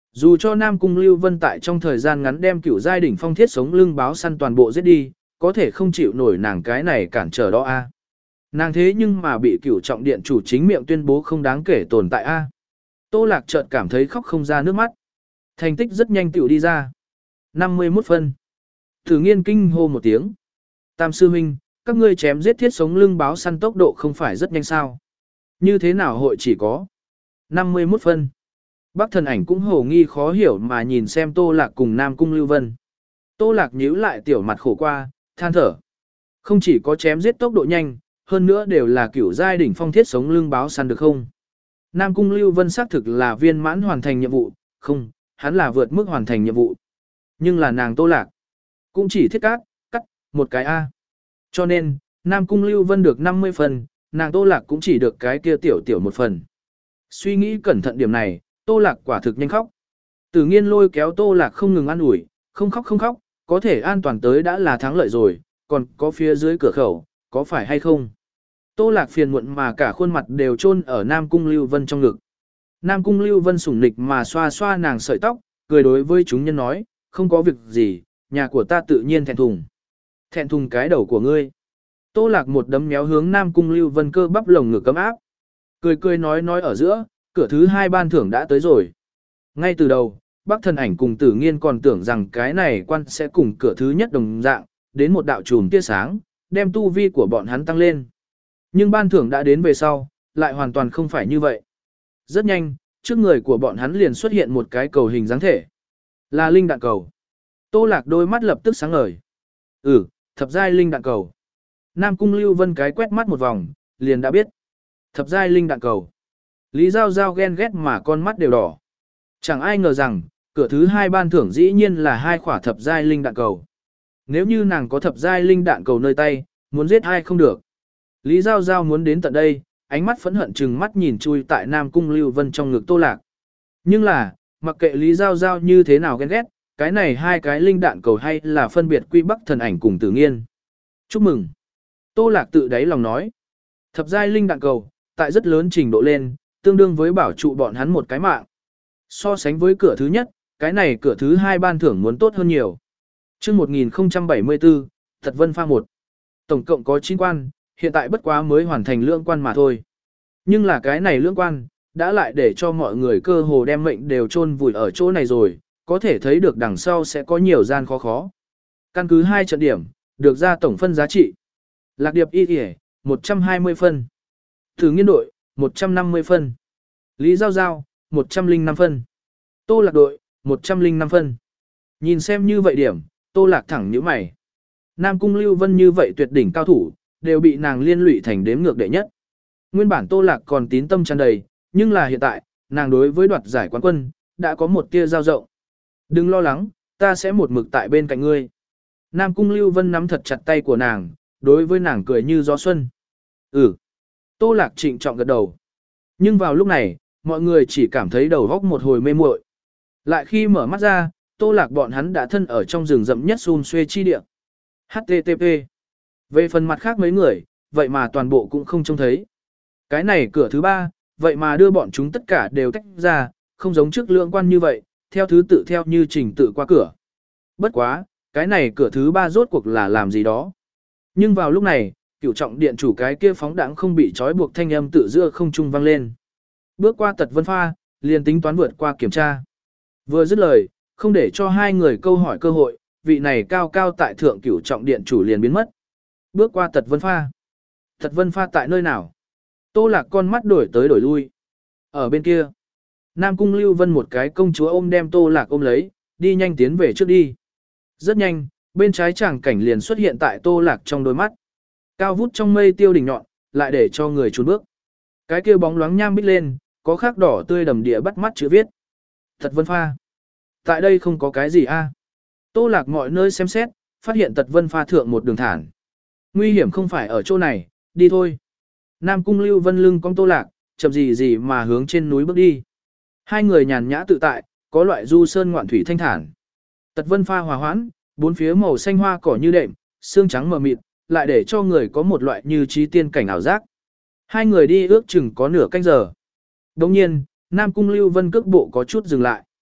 Dù cho Nam Cung Lưu Vân tại trong thời gian ngắn đem cửu giai đỉnh phong thiết sống lưng báo săn toàn bộ giết đi, có thể không chịu nổi nàng cái này cản trở đó a. Nàng thế nhưng mà bị cửu trọng điện chủ chính miệng tuyên bố không đáng kể tồn tại a. Tô Lạc chợt cảm thấy khóc không ra nước mắt. Thành tích rất nhanh tiểu đi ra. năm mươi mốt phân. Thử Nghiên kinh hô một tiếng. Tam sư huynh, các ngươi chém giết thiết sống lưng báo săn tốc độ không phải rất nhanh sao? Như thế nào hội chỉ có năm mươi mốt phân? Bắc Thần Ảnh cũng hồ nghi khó hiểu mà nhìn xem Tô Lạc cùng Nam Cung Lưu Vân. Tô Lạc nhíu lại tiểu mặt khổ qua, than thở. Không chỉ có chém giết tốc độ nhanh, hơn nữa đều là cửu giai đỉnh phong thiết sống lưng báo săn được không? Nam Cung Lưu Vân xác thực là viên mãn hoàn thành nhiệm vụ, không, hắn là vượt mức hoàn thành nhiệm vụ. Nhưng là nàng Tô Lạc, cũng chỉ thiết cát, cắt, một cái A. Cho nên, Nam Cung Lưu Vân được năm mươi phần, nàng Tô Lạc cũng chỉ được cái kia tiểu tiểu một phần. Suy nghĩ cẩn thận điểm này, Tô Lạc quả thực nhanh khóc. Tử Nghiên lôi kéo Tô Lạc không ngừng an ủi, không khóc không khóc, có thể an toàn tới đã là thắng lợi rồi, còn có phía dưới cửa khẩu, có phải hay không? Tô Lạc phiền muộn mà cả khuôn mặt đều chôn ở Nam Cung Lưu Vân trong ngực. Nam Cung Lưu Vân sủng nịch mà xoa xoa nàng sợi tóc, cười đối với chúng nhân nói, không có việc gì, nhà của ta tự nhiên thẹn thùng. Thẹn thùng cái đầu của ngươi. Tô Lạc một đấm méo hướng Nam Cung Lưu Vân cơ bắp lồng ngực cấm áp. Cười cười nói nói ở giữa, cửa thứ hai ban thưởng đã tới rồi. Ngay từ đầu, Bắc Thần Ảnh cùng Tử Nghiên còn tưởng rằng cái này quan sẽ cùng cửa thứ nhất đồng dạng, đến một đạo chùm tia sáng, đem tu vi của bọn hắn tăng lên. Nhưng ban thưởng đã đến về sau, lại hoàn toàn không phải như vậy. Rất nhanh, trước người của bọn hắn liền xuất hiện một cái cầu hình dáng thể. Là linh đạn cầu. Tô Lạc đôi mắt lập tức sáng ngời. Ừ, thập giai linh đạn cầu. Nam Cung Lưu Vân cái quét mắt một vòng, liền đã biết. Thập giai linh đạn cầu. Lý Giao Giao ghen ghét mà con mắt đều đỏ. Chẳng ai ngờ rằng, cửa thứ hai ban thưởng dĩ nhiên là hai quả thập giai linh đạn cầu. Nếu như nàng có thập giai linh đạn cầu nơi tay, muốn giết ai không được. Lý Giao Giao muốn đến tận đây, ánh mắt phẫn hận chừng mắt nhìn chui tại Nam Cung Lưu Vân trong ngực Tô Lạc. Nhưng là, mặc kệ Lý Giao Giao như thế nào ghen ghét, cái này hai cái linh đạn cầu hay là phân biệt quy Bắc Thần Ảnh cùng Tử Nghiên. Chúc mừng. Tô Lạc tự đáy lòng nói. Thập giai linh đạn cầu, tại rất lớn trình độ lên, tương đương với bảo trụ bọn hắn một cái mạng. So sánh với cửa thứ nhất, cái này cửa thứ hai ban thưởng muốn tốt hơn nhiều. Chương một nghìn không trăm bảy mươi tư, Thật Vân Pha một. Tổng cộng có chín quan, hiện tại bất quá mới hoàn thành lưỡng quan mà thôi. Nhưng là cái này lưỡng quan, đã lại để cho mọi người cơ hồ đem mệnh đều chôn vùi ở chỗ này rồi, có thể thấy được đằng sau sẽ có nhiều gian khó khó. Căn cứ hai trận điểm, được ra tổng phân giá trị. Lạc Điệp Y Y, một trăm hai mươi phân. Thử Nghiên đội, một trăm năm mươi phân. Lý Giao Giao, một trăm lẻ năm phân. Tô Lạc đội, một trăm lẻ năm phân. Nhìn xem như vậy điểm, Tô Lạc thẳng nhíu mày. Nam Cung Lưu Vân như vậy tuyệt đỉnh cao thủ, đều bị nàng liên lụy thành đếm ngược đệ nhất. Nguyên bản Tô Lạc còn tín tâm tràn đầy, nhưng là hiện tại, nàng đối với đoạt giải quán quân, đã có một tia dao rộng. Đừng lo lắng, ta sẽ một mực tại bên cạnh ngươi. Nam Cung Lưu Vân nắm thật chặt tay của nàng, đối với nàng cười như gió xuân. Ừ. Tô Lạc trịnh trọng gật đầu. Nhưng vào lúc này, mọi người chỉ cảm thấy đầu góc một hồi mê muội. Lại khi mở mắt ra, Tô Lạc bọn hắn đã thân ở trong rừng rậm nhất xun xuê chi địa. hát tê tê pê. Về phần mặt khác mấy người, vậy mà toàn bộ cũng không trông thấy. Cái này cửa thứ ba, vậy mà đưa bọn chúng tất cả đều tách ra, không giống trước lượng quan như vậy, theo thứ tự theo như trình tự qua cửa. Bất quá, cái này cửa thứ ba rốt cuộc là làm gì đó. Nhưng vào lúc này, cửu trọng điện chủ cái kia phóng đãng không bị trói buộc thanh âm tự giữa không trung vang lên. Bước qua Tật Vân Pha, liền tính toán vượt qua kiểm tra. Vừa dứt lời, không để cho hai người câu hỏi cơ hội, vị này cao cao tại thượng cửu trọng điện chủ liền biến mất. Bước qua Tật Vân Pha. Tật Vân Pha tại nơi nào? Tô Lạc con mắt đổi tới đổi lui. Ở bên kia, Nam Cung Lưu Vân một cái công chúa ôm đem Tô Lạc ôm lấy, đi nhanh tiến về trước đi. Rất nhanh, bên trái tràng cảnh liền xuất hiện tại Tô Lạc trong đôi mắt. Cao vút trong mây tiêu đỉnh nhọn, lại để cho người trốn bước. Cái kia bóng loáng nham bích lên, có khắc đỏ tươi đầm địa bắt mắt chữ viết. Tật Vân Pha. Tại đây không có cái gì a. Tô Lạc mọi nơi xem xét, phát hiện Tật Vân Pha thượng một đường thản. Nguy hiểm không phải ở chỗ này, đi thôi. Nam Cung Lưu Vân lưng cong Tô Lạc, chậm gì gì mà hướng trên núi bước đi. Hai người nhàn nhã tự tại, có loại du sơn ngoạn thủy thanh thản. Tật Vân Pha hòa hoãn, bốn phía màu xanh hoa cỏ như đệm, xương trắng mờ mịt, lại để cho người có một loại như trí tiên cảnh ảo giác. Hai người đi ước chừng có nửa canh giờ. Đồng nhiên, Nam Cung Lưu Vân cước bộ có chút dừng lại.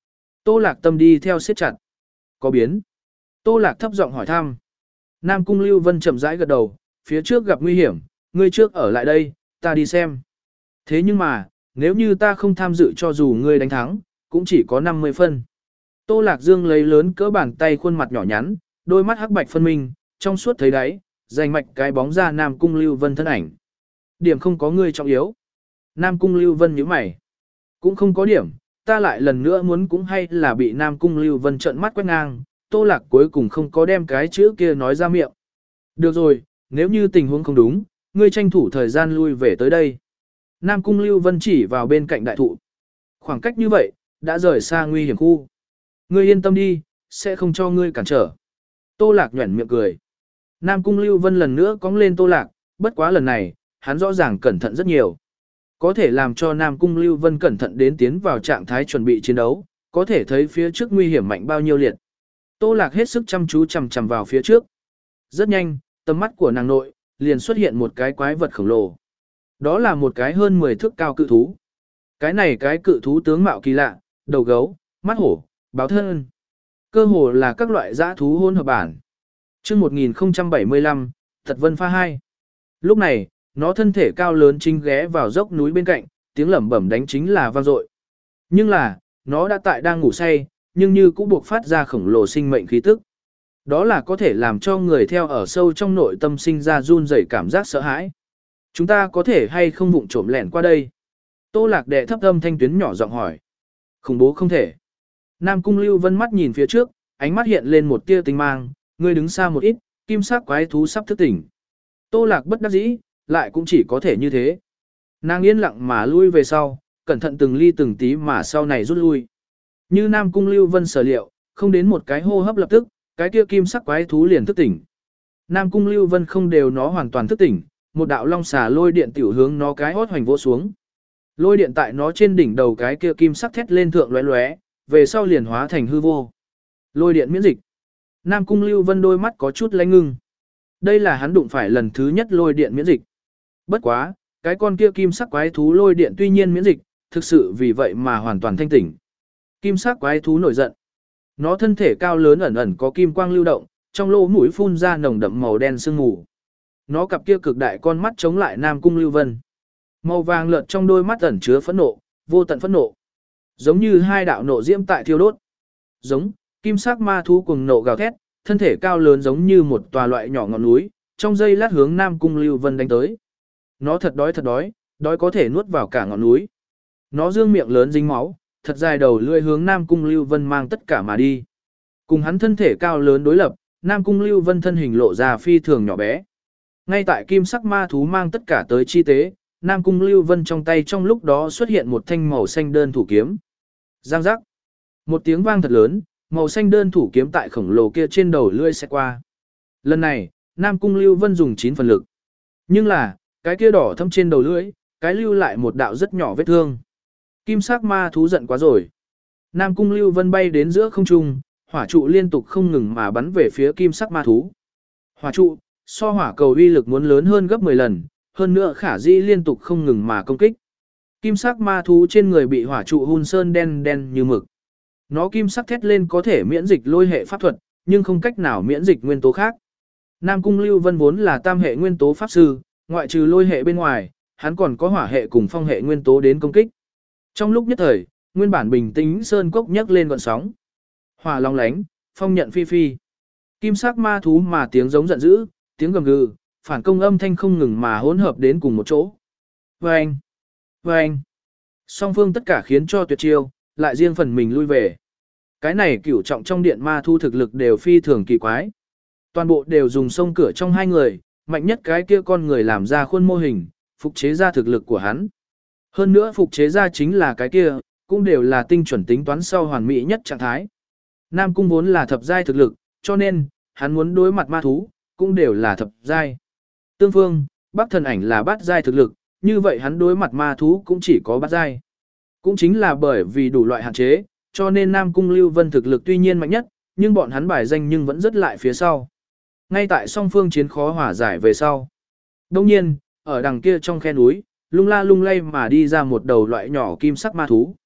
Tô Lạc tâm đi theo siết chặt. Có biến. Tô Lạc thấp giọng hỏi thăm. Nam Cung Lưu Vân chậm rãi gật đầu, phía trước gặp nguy hiểm, ngươi trước ở lại đây, ta đi xem. Thế nhưng mà, nếu như ta không tham dự cho dù ngươi đánh thắng, cũng chỉ có năm mươi phân. Tô Lạc Dương lấy lớn cỡ bàn tay khuôn mặt nhỏ nhắn, đôi mắt hắc bạch phân minh, trong suốt thấy đáy, dành mạch cái bóng ra Nam Cung Lưu Vân thân ảnh. Điểm không có ngươi trọng yếu. Nam Cung Lưu Vân nhíu mày. Cũng không có điểm, ta lại lần nữa muốn cũng hay là bị Nam Cung Lưu Vân trợn mắt quét ngang, Tô Lạc cuối cùng không có đem cái chữ kia nói ra miệng. Được rồi, nếu như tình huống không đúng, ngươi tranh thủ thời gian lui về tới đây. Nam Cung Lưu Vân chỉ vào bên cạnh đại thụ. Khoảng cách như vậy, đã rời xa nguy hiểm khu. Ngươi yên tâm đi, sẽ không cho ngươi cản trở. Tô Lạc nhuẩn miệng cười. Nam Cung Lưu Vân lần nữa cong lên Tô Lạc, bất quá lần này, hắn rõ ràng cẩn thận rất nhiều. Có thể làm cho Nam Cung Lưu Vân cẩn thận đến tiến vào trạng thái chuẩn bị chiến đấu, có thể thấy phía trước nguy hiểm mạnh bao nhiêu liệt. Tô Lạc hết sức chăm chú chằm chằm vào phía trước. Rất nhanh, tầm mắt của nàng nội, liền xuất hiện một cái quái vật khổng lồ. Đó là một cái hơn mười thước cao cự thú. Cái này cái cự thú tướng mạo kỳ lạ, đầu gấu, mắt hổ, báo thân. Cơ hồ là các loại dã thú hôn hợp bản. Chương một nghìn không trăm bảy mươi lăm, Thật Vân Pha hai. Lúc này, nó thân thể cao lớn chính ghé vào dốc núi bên cạnh, tiếng lẩm bẩm đánh chính là vang dội. Nhưng là, nó đã tại đang ngủ say, nhưng như cũng buộc phát ra khổng lồ sinh mệnh khí tức. Đó là có thể làm cho người theo ở sâu trong nội tâm sinh ra run rẩy cảm giác sợ hãi. Chúng ta có thể hay không vụng trộm lẻn qua đây? Tô Lạc đệ thấp âm thanh tuyến nhỏ giọng hỏi. Khủng bố không thể. Nam Cung Lưu Vân mắt nhìn phía trước, ánh mắt hiện lên một tia tinh mang, ngươi đứng xa một ít, kim sắc quái thú sắp thức tỉnh. Tô Lạc bất đắc dĩ, lại cũng chỉ có thể như thế. Nàng yên lặng mà lui về sau, cẩn thận từng ly từng tí mà sau này rút lui. Như Nam Cung Lưu Vân sở liệu, không đến một cái hô hấp lập tức, cái kia kim sắc quái thú liền thức tỉnh. Nam Cung Lưu Vân không đều nó hoàn toàn thức tỉnh, một đạo long xà lôi điện tiểu hướng nó cái hốt hoành vỗ xuống. Lôi điện tại nó trên đỉnh đầu cái kia kim sắc thét lên thượng lóe lóe, về sau liền hóa thành hư vô. Lôi điện miễn dịch. Nam Cung Lưu Vân đôi mắt có chút lanh ngưng. Đây là hắn đụng phải lần thứ nhất lôi điện miễn dịch. Bất quá, cái con kia kim sắc quái thú lôi điện tuy nhiên miễn dịch, thực sự vì vậy mà hoàn toàn thanh tỉnh. Kim sắc quái thú nổi giận. Nó thân thể cao lớn ẩn ẩn có kim quang lưu động, trong lỗ mũi phun ra nồng đậm màu đen sương mù. Nó cặp kia cực đại con mắt chống lại Nam Cung Lưu Vân. Màu vàng lợn trong đôi mắt ẩn chứa phẫn nộ, vô tận phẫn nộ. Giống như hai đạo nộ diễm tại thiêu đốt. Giống, kim sắc ma thú cuồng nộ gào thét, thân thể cao lớn giống như một tòa loại nhỏ ngọn núi, trong giây lát hướng Nam Cung Lưu Vân đánh tới. Nó thật đói thật đói, đói có thể nuốt vào cả ngọn núi. Nó dương miệng lớn dính máu, thật dài đầu lưỡi hướng Nam Cung Lưu Vân mang tất cả mà đi. Cùng hắn thân thể cao lớn đối lập, Nam Cung Lưu Vân thân hình lộ ra phi thường nhỏ bé. Ngay tại kim sắc ma thú mang tất cả tới chi tế, Nam Cung Lưu Vân trong tay trong lúc đó xuất hiện một thanh màu xanh đơn thủ kiếm. Giang giác. Một tiếng vang thật lớn, màu xanh đơn thủ kiếm tại khổng lồ kia trên đầu lưỡi sẽ qua. Lần này, Nam Cung Lưu Vân dùng chín phần lực. Nhưng là, cái kia đỏ thâm trên đầu lưỡi, cái lưu lại một đạo rất nhỏ vết thương. Kim sắc ma thú giận quá rồi. Nam Cung Lưu Vân bay đến giữa không trung, hỏa trụ liên tục không ngừng mà bắn về phía kim sắc ma thú. Hỏa trụ, so hỏa cầu uy lực muốn lớn hơn gấp mười lần, hơn nữa khả dĩ liên tục không ngừng mà công kích. Kim sắc ma thú trên người bị hỏa trụ hun sơn đen đen như mực. Nó kim sắc thét lên có thể miễn dịch lôi hệ pháp thuật, nhưng không cách nào miễn dịch nguyên tố khác. Nam Cung Lưu Vân vốn là tam hệ nguyên tố pháp sư, ngoại trừ lôi hệ bên ngoài, hắn còn có hỏa hệ cùng phong hệ nguyên tố đến công kích. Trong lúc nhất thời, nguyên bản bình tĩnh sơn cốc nhấc lên gợn sóng. Hỏa long lánh, phong nhận phi phi. Kim sắc ma thú mà tiếng giống giận dữ, tiếng gầm gừ, phản công âm thanh không ngừng mà hỗn hợp đến cùng một chỗ. Vâng! Vâng! Song phương tất cả khiến cho tuyệt chiêu, lại riêng phần mình lui về. Cái này cửu trọng trong điện ma thu thực lực đều phi thường kỳ quái. Toàn bộ đều dùng sông cửa trong hai người, mạnh nhất cái kia con người làm ra khuôn mô hình, phục chế ra thực lực của hắn. Hơn nữa phục chế ra chính là cái kia, cũng đều là tinh chuẩn tính toán sau hoàn mỹ nhất trạng thái. Nam Cung vốn là thập giai thực lực, cho nên, hắn muốn đối mặt ma thú, cũng đều là thập giai. Tương phương, Bắc Thần Ảnh là bát giai thực lực, như vậy hắn đối mặt ma thú cũng chỉ có bát giai. Cũng chính là bởi vì đủ loại hạn chế, cho nên Nam Cung Lưu Vân thực lực tuy nhiên mạnh nhất, nhưng bọn hắn bài danh nhưng vẫn rất lại phía sau. Ngay tại song phương chiến khó hòa giải về sau. Đông nhiên, ở đằng kia trong khe núi, lung la lung lay mà đi ra một đầu loại nhỏ kim sắc ma thú.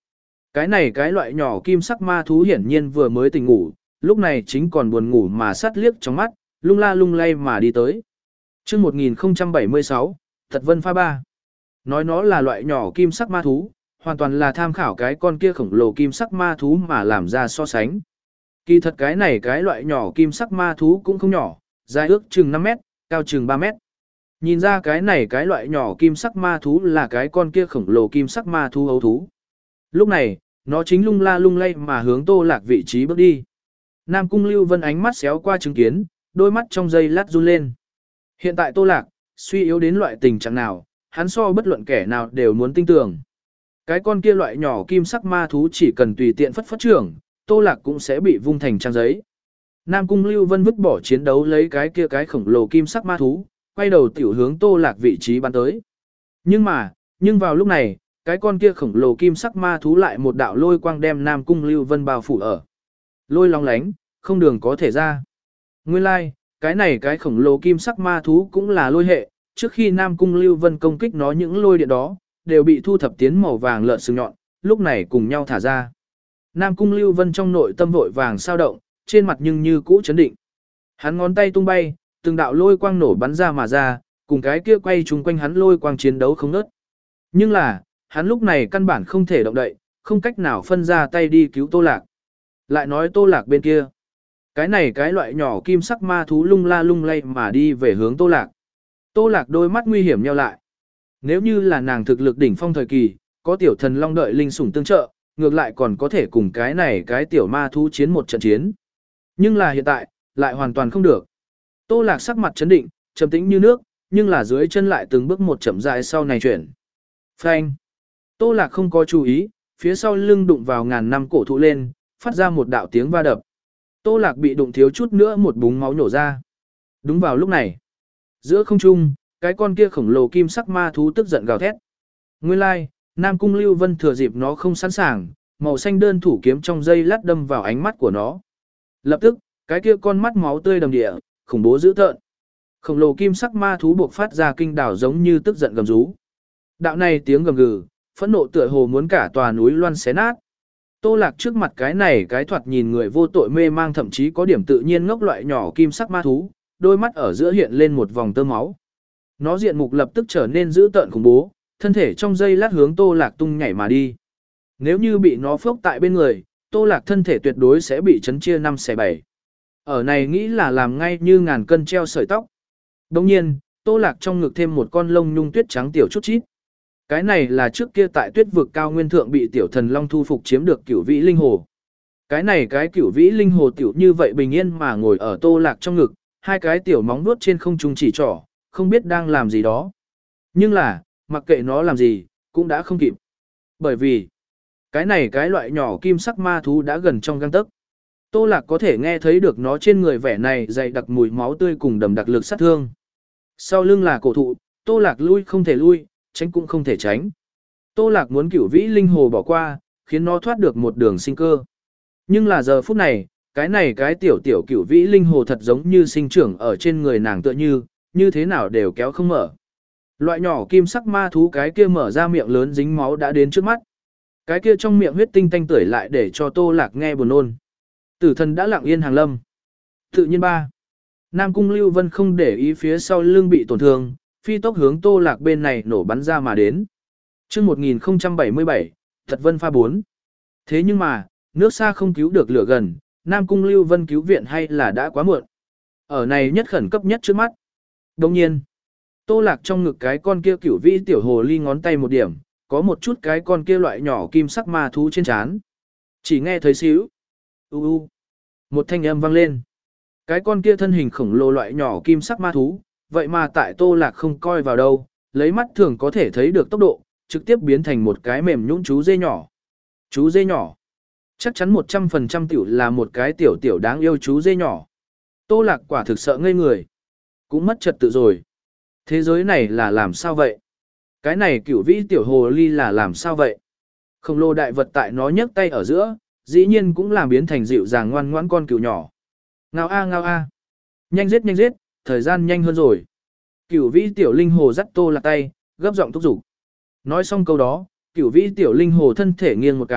Cái này cái loại nhỏ kim sắc ma thú hiển nhiên vừa mới tỉnh ngủ, lúc này chính còn buồn ngủ mà sát liếc trong mắt, lung la lung lay mà đi tới. chương một nghìn không trăm bảy mươi sáu, Thật Vân Pha ba. Nói nó là loại nhỏ kim sắc ma thú, hoàn toàn là tham khảo cái con kia khổng lồ kim sắc ma thú mà làm ra so sánh. Kỳ thật cái này cái loại nhỏ kim sắc ma thú cũng không nhỏ, dài ước chừng năm mét, cao chừng ba mét. Nhìn ra cái này cái loại nhỏ kim sắc ma thú là cái con kia khổng lồ kim sắc ma thú ấu thú. Lúc này, nó chính lung la lung lay mà hướng Tô Lạc vị trí bước đi. Nam Cung Lưu Vân ánh mắt xéo qua chứng kiến, đôi mắt trong giây lát run lên. Hiện tại Tô Lạc, suy yếu đến loại tình trạng nào, hắn so bất luận kẻ nào đều muốn tin tưởng. Cái con kia loại nhỏ kim sắc ma thú chỉ cần tùy tiện phất phất trưởng, Tô Lạc cũng sẽ bị vung thành trang giấy. Nam Cung Lưu Vân vứt bỏ chiến đấu lấy cái kia cái khổng lồ kim sắc ma thú, quay đầu tiểu hướng Tô Lạc vị trí bắn tới. Nhưng mà, nhưng vào lúc này, cái con kia khổng lồ kim sắc ma thú lại một đạo lôi quang đem Nam Cung Lưu Vân bao phủ ở. Lôi long lánh, không đường có thể ra. Nguyên lai, like, cái này cái khổng lồ kim sắc ma thú cũng là lôi hệ, trước khi Nam Cung Lưu Vân công kích nó những lôi điện đó, đều bị thu thập tiến màu vàng lợn sừng nhọn, lúc này cùng nhau thả ra. Nam Cung Lưu Vân trong nội tâm vội vàng sao động, trên mặt nhưng như cũ chấn định. Hắn ngón tay tung bay, từng đạo lôi quang nổ bắn ra mà ra, cùng cái kia quay chung quanh hắn lôi quang chiến đấu không ngớt. Nhưng là, hắn lúc này căn bản không thể động đậy, không cách nào phân ra tay đi cứu Tô Lạc. Lại nói Tô Lạc bên kia. Cái này cái loại nhỏ kim sắc ma thú lung la lung lay mà đi về hướng Tô Lạc. Tô Lạc đôi mắt nguy hiểm nheo lại. Nếu như là nàng thực lực đỉnh phong thời kỳ, có tiểu thần long đợi linh sủng tương trợ, ngược lại còn có thể cùng cái này cái tiểu ma thú chiến một trận chiến. Nhưng là hiện tại, lại hoàn toàn không được. Tô Lạc sắc mặt chấn định, trầm tĩnh như nước, nhưng là dưới chân lại từng bước một chậm rãi sau này chuyển. Phanh. Tô Lạc không có chú ý, phía sau lưng đụng vào ngàn năm cổ thụ lên, phát ra một đạo tiếng va đập. Tô Lạc bị đụng thiếu chút nữa một búng máu nổ ra. Đúng vào lúc này, giữa không trung, cái con kia khổng lồ kim sắc ma thú tức giận gào thét. Nguyên lai, Nam Cung Lưu Vân thừa dịp nó không sẵn sàng, màu xanh đơn thủ kiếm trong dây lát đâm vào ánh mắt của nó. Lập tức, cái kia con mắt máu tươi đầm địa, khủng bố dữ tợn. Khổng lồ kim sắc ma thú buộc phát ra kinh đảo giống như tức giận gầm rú. Đạo này tiếng gầm gừ, phẫn nộ tựa hồ muốn cả tòa núi loan xé nát. Tô Lạc trước mặt cái này cái thoạt nhìn người vô tội mê mang thậm chí có điểm tự nhiên ngốc loại nhỏ kim sắc ma thú, đôi mắt ở giữa hiện lên một vòng tơ máu. Nó diện mục lập tức trở nên dữ tợn khủng bố, thân thể trong giây lát hướng Tô Lạc tung nhảy mà đi. Nếu như bị nó phốc tại bên người, Tô Lạc thân thể tuyệt đối sẽ bị chấn chia năm xẻ bảy. Ở này nghĩ là làm ngay như ngàn cân treo sợi tóc. Đồng nhiên, Tô Lạc trong ngực thêm một con lông nhung tuyết trắng tiểu chút chít. Cái này là trước kia tại tuyết vực cao nguyên thượng bị tiểu thần long thu phục chiếm được cửu vĩ linh hồ. Cái này cái cửu vĩ linh hồ tiểu như vậy bình yên mà ngồi ở Tô Lạc trong ngực, hai cái tiểu móng vuốt trên không trung chỉ trỏ, không biết đang làm gì đó. Nhưng là, mặc kệ nó làm gì, cũng đã không kịp. Bởi vì, cái này cái loại nhỏ kim sắc ma thú đã gần trong gang tấc. Tô Lạc có thể nghe thấy được nó trên người vẻ này dày đặc mùi máu tươi cùng đầm đặc lực sát thương. Sau lưng là cổ thụ, Tô Lạc lui không thể lui, tránh cũng không thể tránh. Tô Lạc muốn cửu vĩ linh hồ bỏ qua, khiến nó thoát được một đường sinh cơ. Nhưng là giờ phút này, cái này cái tiểu tiểu cửu vĩ linh hồ thật giống như sinh trưởng ở trên người nàng tựa như, như thế nào đều kéo không mở. Loại nhỏ kim sắc ma thú cái kia mở ra miệng lớn dính máu đã đến trước mắt. Cái kia trong miệng huyết tinh tanh tưởi lại để cho Tô Lạc nghe buồn nôn. Tử thần đã lặng yên hàng lâm. Tự nhiên ba. Nam Cung Lưu Vân không để ý phía sau lưng bị tổn thương, phi tốc hướng Tô Lạc bên này nổ bắn ra mà đến. chương một nghìn không trăm bảy mươi bảy, Thật Vân Pha bốn. Thế nhưng mà, nước xa không cứu được lửa gần, Nam Cung Lưu Vân cứu viện hay là đã quá muộn. Ở này nhất khẩn cấp nhất trước mắt. Đồng nhiên, Tô Lạc trong ngực cái con kia cửu vĩ tiểu hồ ly ngón tay một điểm, có một chút cái con kia loại nhỏ kim sắc ma thú trên trán. Chỉ nghe thấy xíu. U u. Một thanh âm vang lên. Cái con kia thân hình khổng lồ loại nhỏ kim sắc ma thú, vậy mà tại Tô Lạc không coi vào đâu, lấy mắt thường có thể thấy được tốc độ, trực tiếp biến thành một cái mềm nhũn chú dê nhỏ. Chú dê nhỏ. Chắc chắn một trăm phần trăm tiểu là một cái tiểu tiểu đáng yêu chú dê nhỏ. Tô Lạc quả thực sợ ngây người. Cũng mất trật tự rồi. Thế giới này là làm sao vậy? Cái này cửu vĩ tiểu hồ ly là làm sao vậy? Khổng lồ đại vật tại nó nhấc tay ở giữa, dĩ nhiên cũng làm biến thành dịu dàng ngoan ngoãn con cừu nhỏ. Ngao a ngao a. Nhanh giết nhanh giết, thời gian nhanh hơn rồi. Cửu vĩ tiểu linh hồ dắt Tô Lạc tay, gấp giọng thúc giục. Nói xong câu đó, cửu vĩ tiểu linh hồ thân thể nghiêng một cái,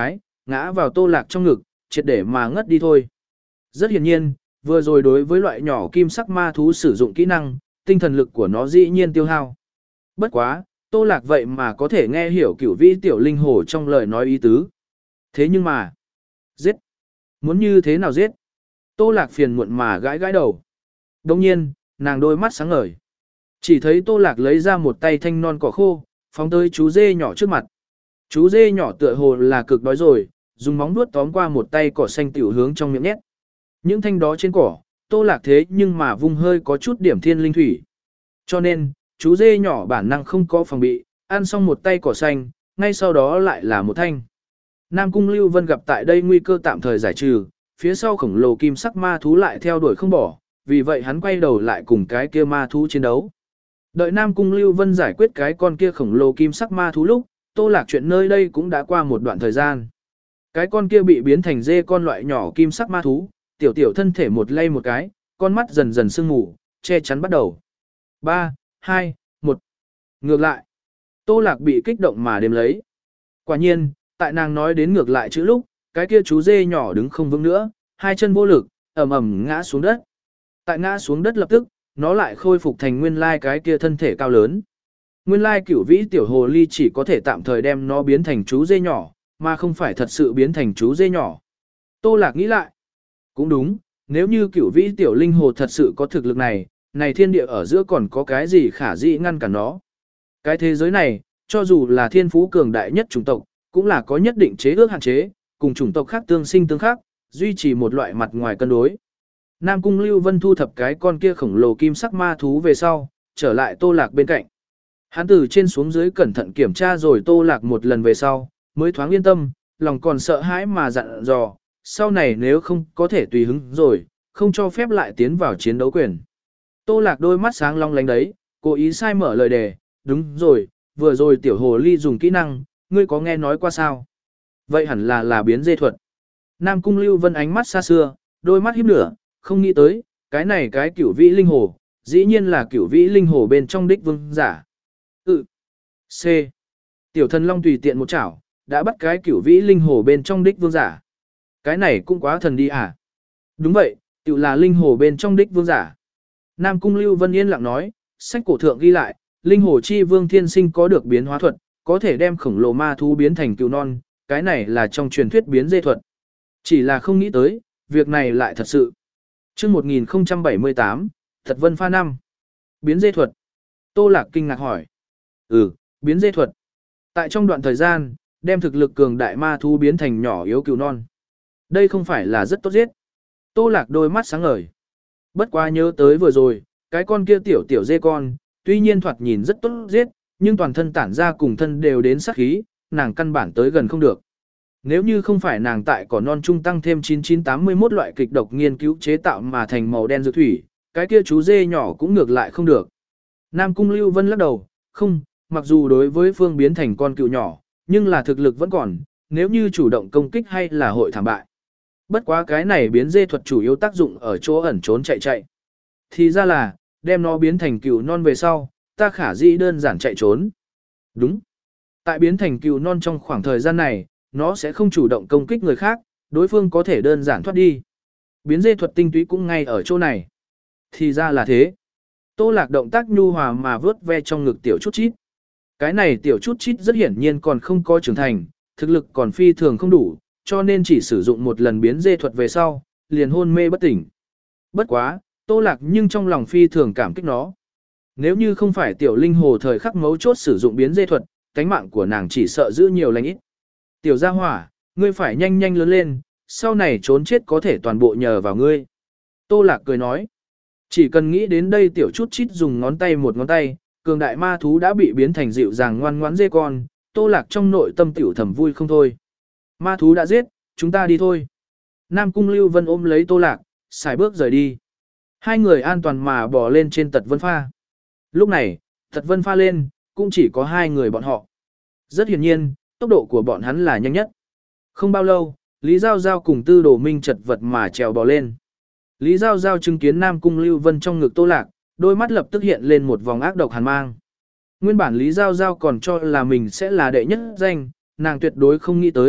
ngã vào Tô Lạc trong ngực, triệt để mà ngất đi thôi. Rất hiển nhiên, vừa rồi đối với loại nhỏ kim sắc ma thú sử dụng kỹ năng, tinh thần lực của nó dĩ nhiên tiêu hao. Bất quá, Tô Lạc vậy mà có thể nghe hiểu cửu vĩ tiểu linh hồ trong lời nói ý tứ. Thế nhưng mà, giết, muốn như thế nào giết? Tô Lạc phiền muộn mà gãi gãi đầu. Đồng nhiên, nàng đôi mắt sáng ngời. Chỉ thấy Tô Lạc lấy ra một tay thanh non cỏ khô, phóng tới chú dê nhỏ trước mặt. Chú dê nhỏ tựa hồ là cực đói rồi, dùng móng vuốt tóm qua một tay cỏ xanh tiểu hướng trong miệng nhét. Những thanh đó trên cỏ, Tô Lạc thế nhưng mà vung hơi có chút điểm thiên linh thủy. Cho nên, chú dê nhỏ bản năng không có phòng bị, ăn xong một tay cỏ xanh, ngay sau đó lại là một thanh. Nam Cung Lưu Vân gặp tại đây nguy cơ tạm thời giải trừ, phía sau khổng lồ kim sắc ma thú lại theo đuổi không bỏ, vì vậy hắn quay đầu lại cùng cái kia ma thú chiến đấu. Đợi Nam Cung Lưu Vân giải quyết cái con kia khổng lồ kim sắc ma thú lúc, Tô Lạc chuyện nơi đây cũng đã qua một đoạn thời gian. Cái con kia bị biến thành dê con loại nhỏ kim sắc ma thú, tiểu tiểu thân thể một lay một cái, con mắt dần dần sương mù, che chắn bắt đầu. ba, hai, một. Ngược lại. Tô Lạc bị kích động mà đếm lấy. Quả nhiên, tại nàng nói đến ngược lại chữ lúc, cái kia chú dê nhỏ đứng không vững nữa, hai chân vô lực, ầm ầm ngã xuống đất. Tại ngã xuống đất lập tức, nó lại khôi phục thành nguyên lai cái kia thân thể cao lớn. Nguyên lai cửu vĩ tiểu hồ ly chỉ có thể tạm thời đem nó biến thành chú dê nhỏ, mà không phải thật sự biến thành chú dê nhỏ. Tô Lạc nghĩ lại. Cũng đúng, nếu như cửu vĩ tiểu linh hồ thật sự có thực lực này, này thiên địa ở giữa còn có cái gì khả dĩ ngăn cản nó. Cái thế giới này, cho dù là thiên phú cường đại nhất chủng tộc, cũng là có nhất định chế ước hạn chế, cùng chủng tộc khác tương sinh tương khắc, duy trì một loại mặt ngoài cân đối. Nam Cung Lưu Vân thu thập cái con kia khổng lồ kim sắc ma thú về sau, trở lại Tô Lạc bên cạnh. Hắn từ trên xuống dưới cẩn thận kiểm tra rồi Tô Lạc một lần về sau, mới thoáng yên tâm, lòng còn sợ hãi mà dặn dò, sau này nếu không có thể tùy hứng rồi, không cho phép lại tiến vào chiến đấu quyền. Tô Lạc đôi mắt sáng long lánh đấy, cố ý sai mở lời đề, đúng rồi, vừa rồi tiểu hồ ly dùng kỹ năng, ngươi có nghe nói qua sao? Vậy hẳn là là biến dê thuật. Nam Cung Lưu Vân ánh mắt xa xưa, đôi mắt híp nửa, không nghĩ tới, cái này cái cửu vĩ linh hồ, dĩ nhiên là cửu vĩ linh hồ bên trong đích vương giả. Ừ. C. Tiểu thần long tùy tiện một chảo, đã bắt cái cửu vĩ linh hồ bên trong đích vương giả. Cái này cũng quá thần đi à? Đúng vậy, tiểu là linh hồ bên trong đích vương giả. Nam Cung Lưu Vân yên lặng nói, sách cổ thượng ghi lại, linh hồ chi vương thiên sinh có được biến hóa thuật, có thể đem khổng lồ ma thú biến thành cừu non, cái này là trong truyền thuyết biến dê thuật. Chỉ là không nghĩ tới, việc này lại thật sự. Chương một nghìn không trăm bảy mươi tám, Thật Vân Pha năm. Biến dê thuật. Tô Lạc kinh ngạc hỏi. Ừ, biến dê thuật. Tại trong đoạn thời gian, đem thực lực cường đại ma thú biến thành nhỏ yếu cừu non. Đây không phải là rất tốt giết. Tô Lạc đôi mắt sáng ngời. Bất quá nhớ tới vừa rồi, cái con kia tiểu tiểu dê con, tuy nhiên thoạt nhìn rất tốt giết, nhưng toàn thân tản ra cùng thân đều đến sát khí, nàng căn bản tới gần không được. Nếu như không phải nàng tại cỏ non trung tăng thêm chín chín tám mươi mốt loại kịch độc nghiên cứu chế tạo mà thành màu đen dược thủy, cái kia chú dê nhỏ cũng ngược lại không được. Nam Cung Lưu Vân lắc đầu, không, mặc dù đối với phương biến thành con cừu nhỏ, nhưng là thực lực vẫn còn, nếu như chủ động công kích hay là hội thảm bại. Bất quá cái này biến dê thuật chủ yếu tác dụng ở chỗ ẩn trốn chạy chạy. Thì ra là, đem nó biến thành cừu non về sau, ta khả dĩ đơn giản chạy trốn. Đúng. Tại biến thành cừu non trong khoảng thời gian này, nó sẽ không chủ động công kích người khác, đối phương có thể đơn giản thoát đi. Biến dê thuật tinh túy cũng ngay ở chỗ này. Thì ra là thế. Tô Lạc động tác nhu hòa mà vớt ve trong ngực tiểu chút chít. Cái này tiểu chút chít rất hiển nhiên còn không có trưởng thành, thực lực còn phi thường không đủ, cho nên chỉ sử dụng một lần biến dê thuật về sau, liền hôn mê bất tỉnh. Bất quá, Tô Lạc nhưng trong lòng phi thường cảm kích nó. Nếu như không phải tiểu linh hồ thời khắc mấu chốt sử dụng biến dê thuật, cánh mạng của nàng chỉ sợ giữ nhiều lành ít. Tiểu gia hỏa, ngươi phải nhanh nhanh lớn lên, sau này trốn chết có thể toàn bộ nhờ vào ngươi. Tô Lạc cười nói, chỉ cần nghĩ đến đây tiểu chút chít dùng ngón tay một ngón tay, cường đại ma thú đã bị biến thành dịu dàng ngoan ngoãn dê con, Tô Lạc trong nội tâm tiểu thầm vui không thôi. Ma thú đã giết, chúng ta đi thôi. Nam Cung Lưu Vân ôm lấy Tô Lạc, xài bước rời đi. Hai người an toàn mà bò lên trên Tật Vân Pha. Lúc này, Tật Vân Pha lên, cũng chỉ có hai người bọn họ. Rất hiển nhiên, tốc độ của bọn hắn là nhanh nhất. Không bao lâu, Lý Giao Giao cùng Tư Đồ Minh chật vật mà trèo bò lên. Lý Giao Giao chứng kiến Nam Cung Lưu Vân trong ngực Tô Lạc, đôi mắt lập tức hiện lên một vòng ác độc hàn mang. Nguyên bản Lý Giao Giao còn cho là mình sẽ là đệ nhất danh, nàng tuyệt đối không nghĩ tới,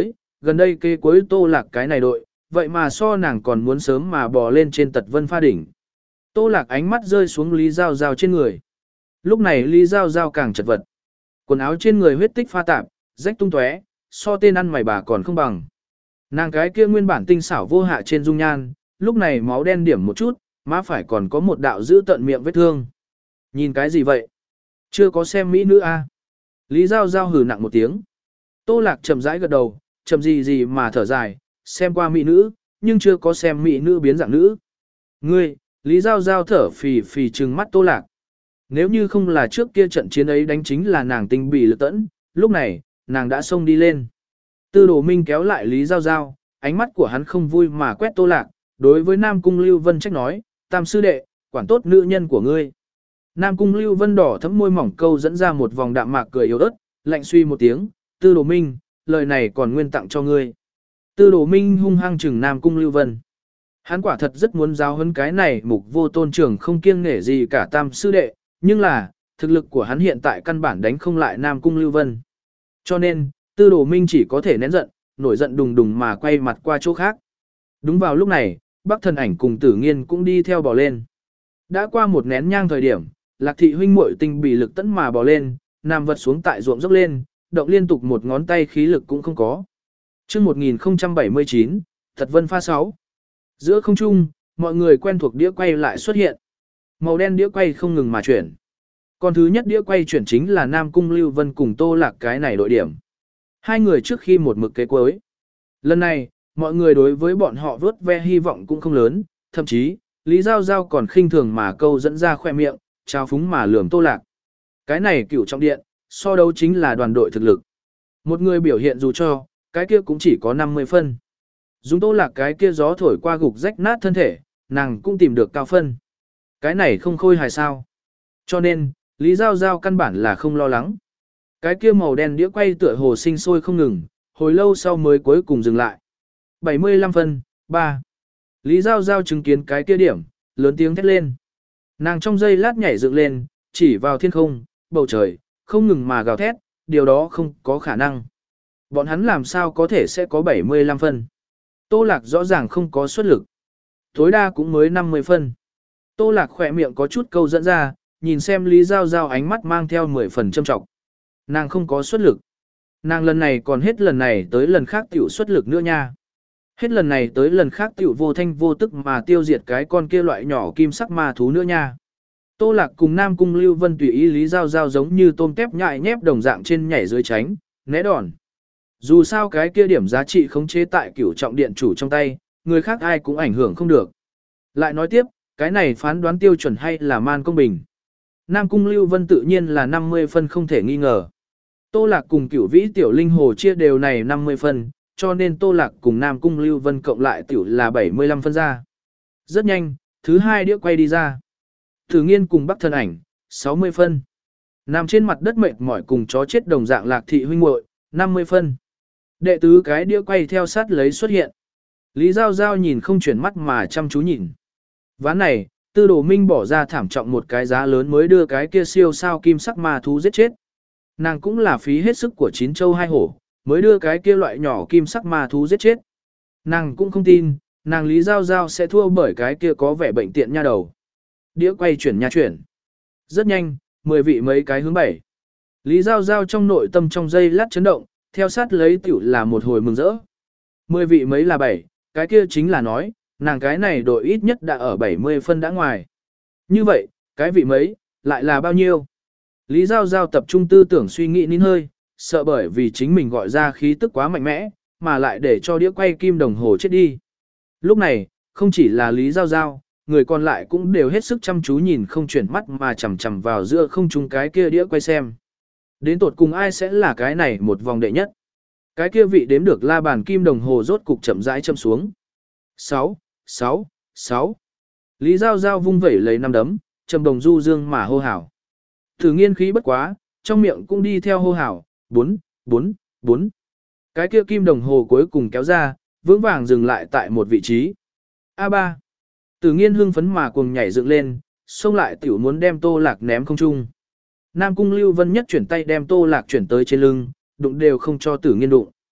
Gần đây kế cuối Tô Lạc cái này đội, vậy mà so nàng còn muốn sớm mà bò lên trên tật vân pha đỉnh. Tô Lạc ánh mắt rơi xuống Lý Giao Giao trên người. Lúc này Lý Giao Giao càng chật vật. Quần áo trên người huyết tích pha tạp, rách tung tóe, so tên ăn mày bà còn không bằng. Nàng cái kia nguyên bản tinh xảo vô hạ trên dung nhan, lúc này máu đen điểm một chút, má phải còn có một đạo giữ tận miệng vết thương. Nhìn cái gì vậy? Chưa có xem mỹ nữ a? À? Lý Giao Giao hừ nặng một tiếng. Tô Lạc chậm rãi gật đầu, chậm gì gì mà thở dài, xem qua mỹ nữ, nhưng chưa có xem mỹ nữ biến dạng nữ. Ngươi, Lý Giao Giao thở phì phì trừng mắt Tô Lạc. Nếu như không là trước kia trận chiến ấy đánh chính là nàng tinh bì lực tẫn, lúc này, nàng đã xông đi lên. Tư Đồ Minh kéo lại Lý Giao Giao, ánh mắt của hắn không vui mà quét Tô Lạc, đối với Nam Cung Lưu Vân trách nói, tam sư đệ, quản tốt nữ nhân của ngươi. Nam Cung Lưu Vân đỏ thấm môi mỏng câu dẫn ra một vòng đạm mạc cười yếu ớt, lạnh suy một tiếng, Tư Đồ Minh, lời này còn nguyên tặng cho ngươi. Tư Đồ Minh hung hăng chừng Nam Cung Lưu Vân. Hắn quả thật rất muốn giáo huấn cái này mục vô tôn trưởng không kiêng nể gì cả tam sư đệ, nhưng là, thực lực của hắn hiện tại căn bản đánh không lại Nam Cung Lưu Vân. Cho nên, Tư Đồ Minh chỉ có thể nén giận, nổi giận đùng đùng mà quay mặt qua chỗ khác. Đúng vào lúc này, Bắc Thần Ảnh cùng Tử Nghiên cũng đi theo bò lên. Đã qua một nén nhang thời điểm, Lạc thị huynh muội tinh bị lực tấn mà bò lên, nằm vật xuống tại ruộng dốc lên, động liên tục một ngón tay khí lực cũng không có. Chương một nghìn không trăm bảy mươi chín, Thật Vân pha sáu. Giữa không trung, mọi người quen thuộc đĩa quay lại xuất hiện. Màu đen đĩa quay không ngừng mà chuyển. Còn thứ nhất đĩa quay chuyển chính là Nam Cung Lưu Vân cùng Tô Lạc cái này đội điểm. Hai người trước khi một mực kế cuối. Lần này, mọi người đối với bọn họ vớt ve hy vọng cũng không lớn, thậm chí, Lý Giao Giao còn khinh thường mà câu dẫn ra khoe miệng, trao phúng mà lườm Tô Lạc. Cái này cửu trọng điện, so đấu chính là đoàn đội thực lực. Một người biểu hiện dù cho, cái kia cũng chỉ có năm mươi phân. Dùng Tô Lạc cái kia gió thổi qua gục rách nát thân thể, nàng cũng tìm được cao phân. Cái này không khôi hài sao. Cho nên, Lý Giao Giao căn bản là không lo lắng. Cái kia màu đen đĩa quay tựa hồ sinh sôi không ngừng, hồi lâu sau mới cuối cùng dừng lại. bảy mươi lăm phân, ba. Lý Giao Giao chứng kiến cái kia điểm, lớn tiếng thét lên. Nàng trong giây lát nhảy dựng lên, chỉ vào thiên không, bầu trời, không ngừng mà gào thét, điều đó không có khả năng. Bọn hắn làm sao có thể sẽ có bảy mươi lăm phân. Tô Lạc rõ ràng không có xuất lực. Tối đa cũng mới năm mươi phân. Tô Lạc khỏe miệng có chút câu dẫn ra, nhìn xem Lý Giao Giao ánh mắt mang theo mười phần châm trọng. Nàng không có xuất lực. Nàng lần này còn hết lần này tới lần khác tiểu xuất lực nữa nha. Hết lần này tới lần khác tiểu vô thanh vô tức mà tiêu diệt cái con kia loại nhỏ kim sắc ma thú nữa nha. Tô Lạc cùng Nam Cung Lưu Vân tùy ý Lý Giao Giao giống như tôm tép nhại nhép đồng dạng trên nhảy dưới tránh, né đòn. Dù sao cái kia điểm giá trị khống chế tại cửu trọng điện chủ trong tay, người khác ai cũng ảnh hưởng không được. Lại nói tiếp, cái này phán đoán tiêu chuẩn hay là man công bình. Nam Cung Lưu Vân tự nhiên là năm mươi phân không thể nghi ngờ. Tô Lạc cùng Cửu Vĩ Tiểu Linh Hồ chia đều này năm mươi phân, cho nên Tô Lạc cùng Nam Cung Lưu Vân cộng lại tiểu là bảy mươi lăm phân ra. Rất nhanh, thứ hai đĩa quay đi ra. Thử Nghiên cùng Bắc Thần Ảnh, sáu mươi phân. Nằm trên mặt đất mệt mỏi cùng chó chết đồng dạng Lạc thị huynh muội, năm mươi phân. Đệ tứ cái đĩa quay theo sát lấy xuất hiện. Lý Giao Giao nhìn không chuyển mắt mà chăm chú nhìn. Ván này, Tư Đồ Minh bỏ ra thảm trọng một cái giá lớn mới đưa cái kia siêu sao kim sắc ma thú giết chết. Nàng cũng là phí hết sức của chín châu hai hổ, mới đưa cái kia loại nhỏ kim sắc ma thú giết chết. Nàng cũng không tin, nàng Lý Giao Giao sẽ thua bởi cái kia có vẻ bệnh tiện nha đầu. Đĩa quay chuyển nha chuyển. Rất nhanh, mười vị mấy cái hướng bảy. Lý Giao Giao trong nội tâm trong giây lát chấn động, theo sát lấy tiểu là một hồi mừng rỡ. Mười vị mấy là bảy, cái kia chính là nói, nàng cái này đội ít nhất đã ở bảy mươi phân đã ngoài. Như vậy, cái vị mấy, lại là bao nhiêu? Lý Giao Giao tập trung tư tưởng suy nghĩ nín hơi, sợ bởi vì chính mình gọi ra khí tức quá mạnh mẽ, mà lại để cho đĩa quay kim đồng hồ chết đi. Lúc này, không chỉ là Lý Giao Giao, người còn lại cũng đều hết sức chăm chú nhìn không chuyển mắt mà chằm chằm vào giữa không trung cái kia đĩa quay xem. Đến tột cùng ai sẽ là cái này một vòng đệ nhất? Cái kia vị đếm được la bàn kim đồng hồ rốt cục chậm rãi châm xuống. sáu, sáu, sáu. Lý Giao Giao vung vẩy lấy năm đấm, trầm đồng du dương mà hô hào. Thử Nghiên khí bất quá, trong miệng cũng đi theo hô hào, bốn, bốn, bốn. Cái kia kim đồng hồ cuối cùng kéo ra, vững vàng dừng lại tại một vị trí. a ba. Tử Nghiên hưng phấn mà cuồng nhảy dựng lên, xông lại tiểu muốn đem Tô Lạc ném không trung. Nam Cung Lưu Vân nhất chuyển tay đem Tô Lạc chuyển tới trên lưng, đụng đều không cho Tử Nghiên đụng.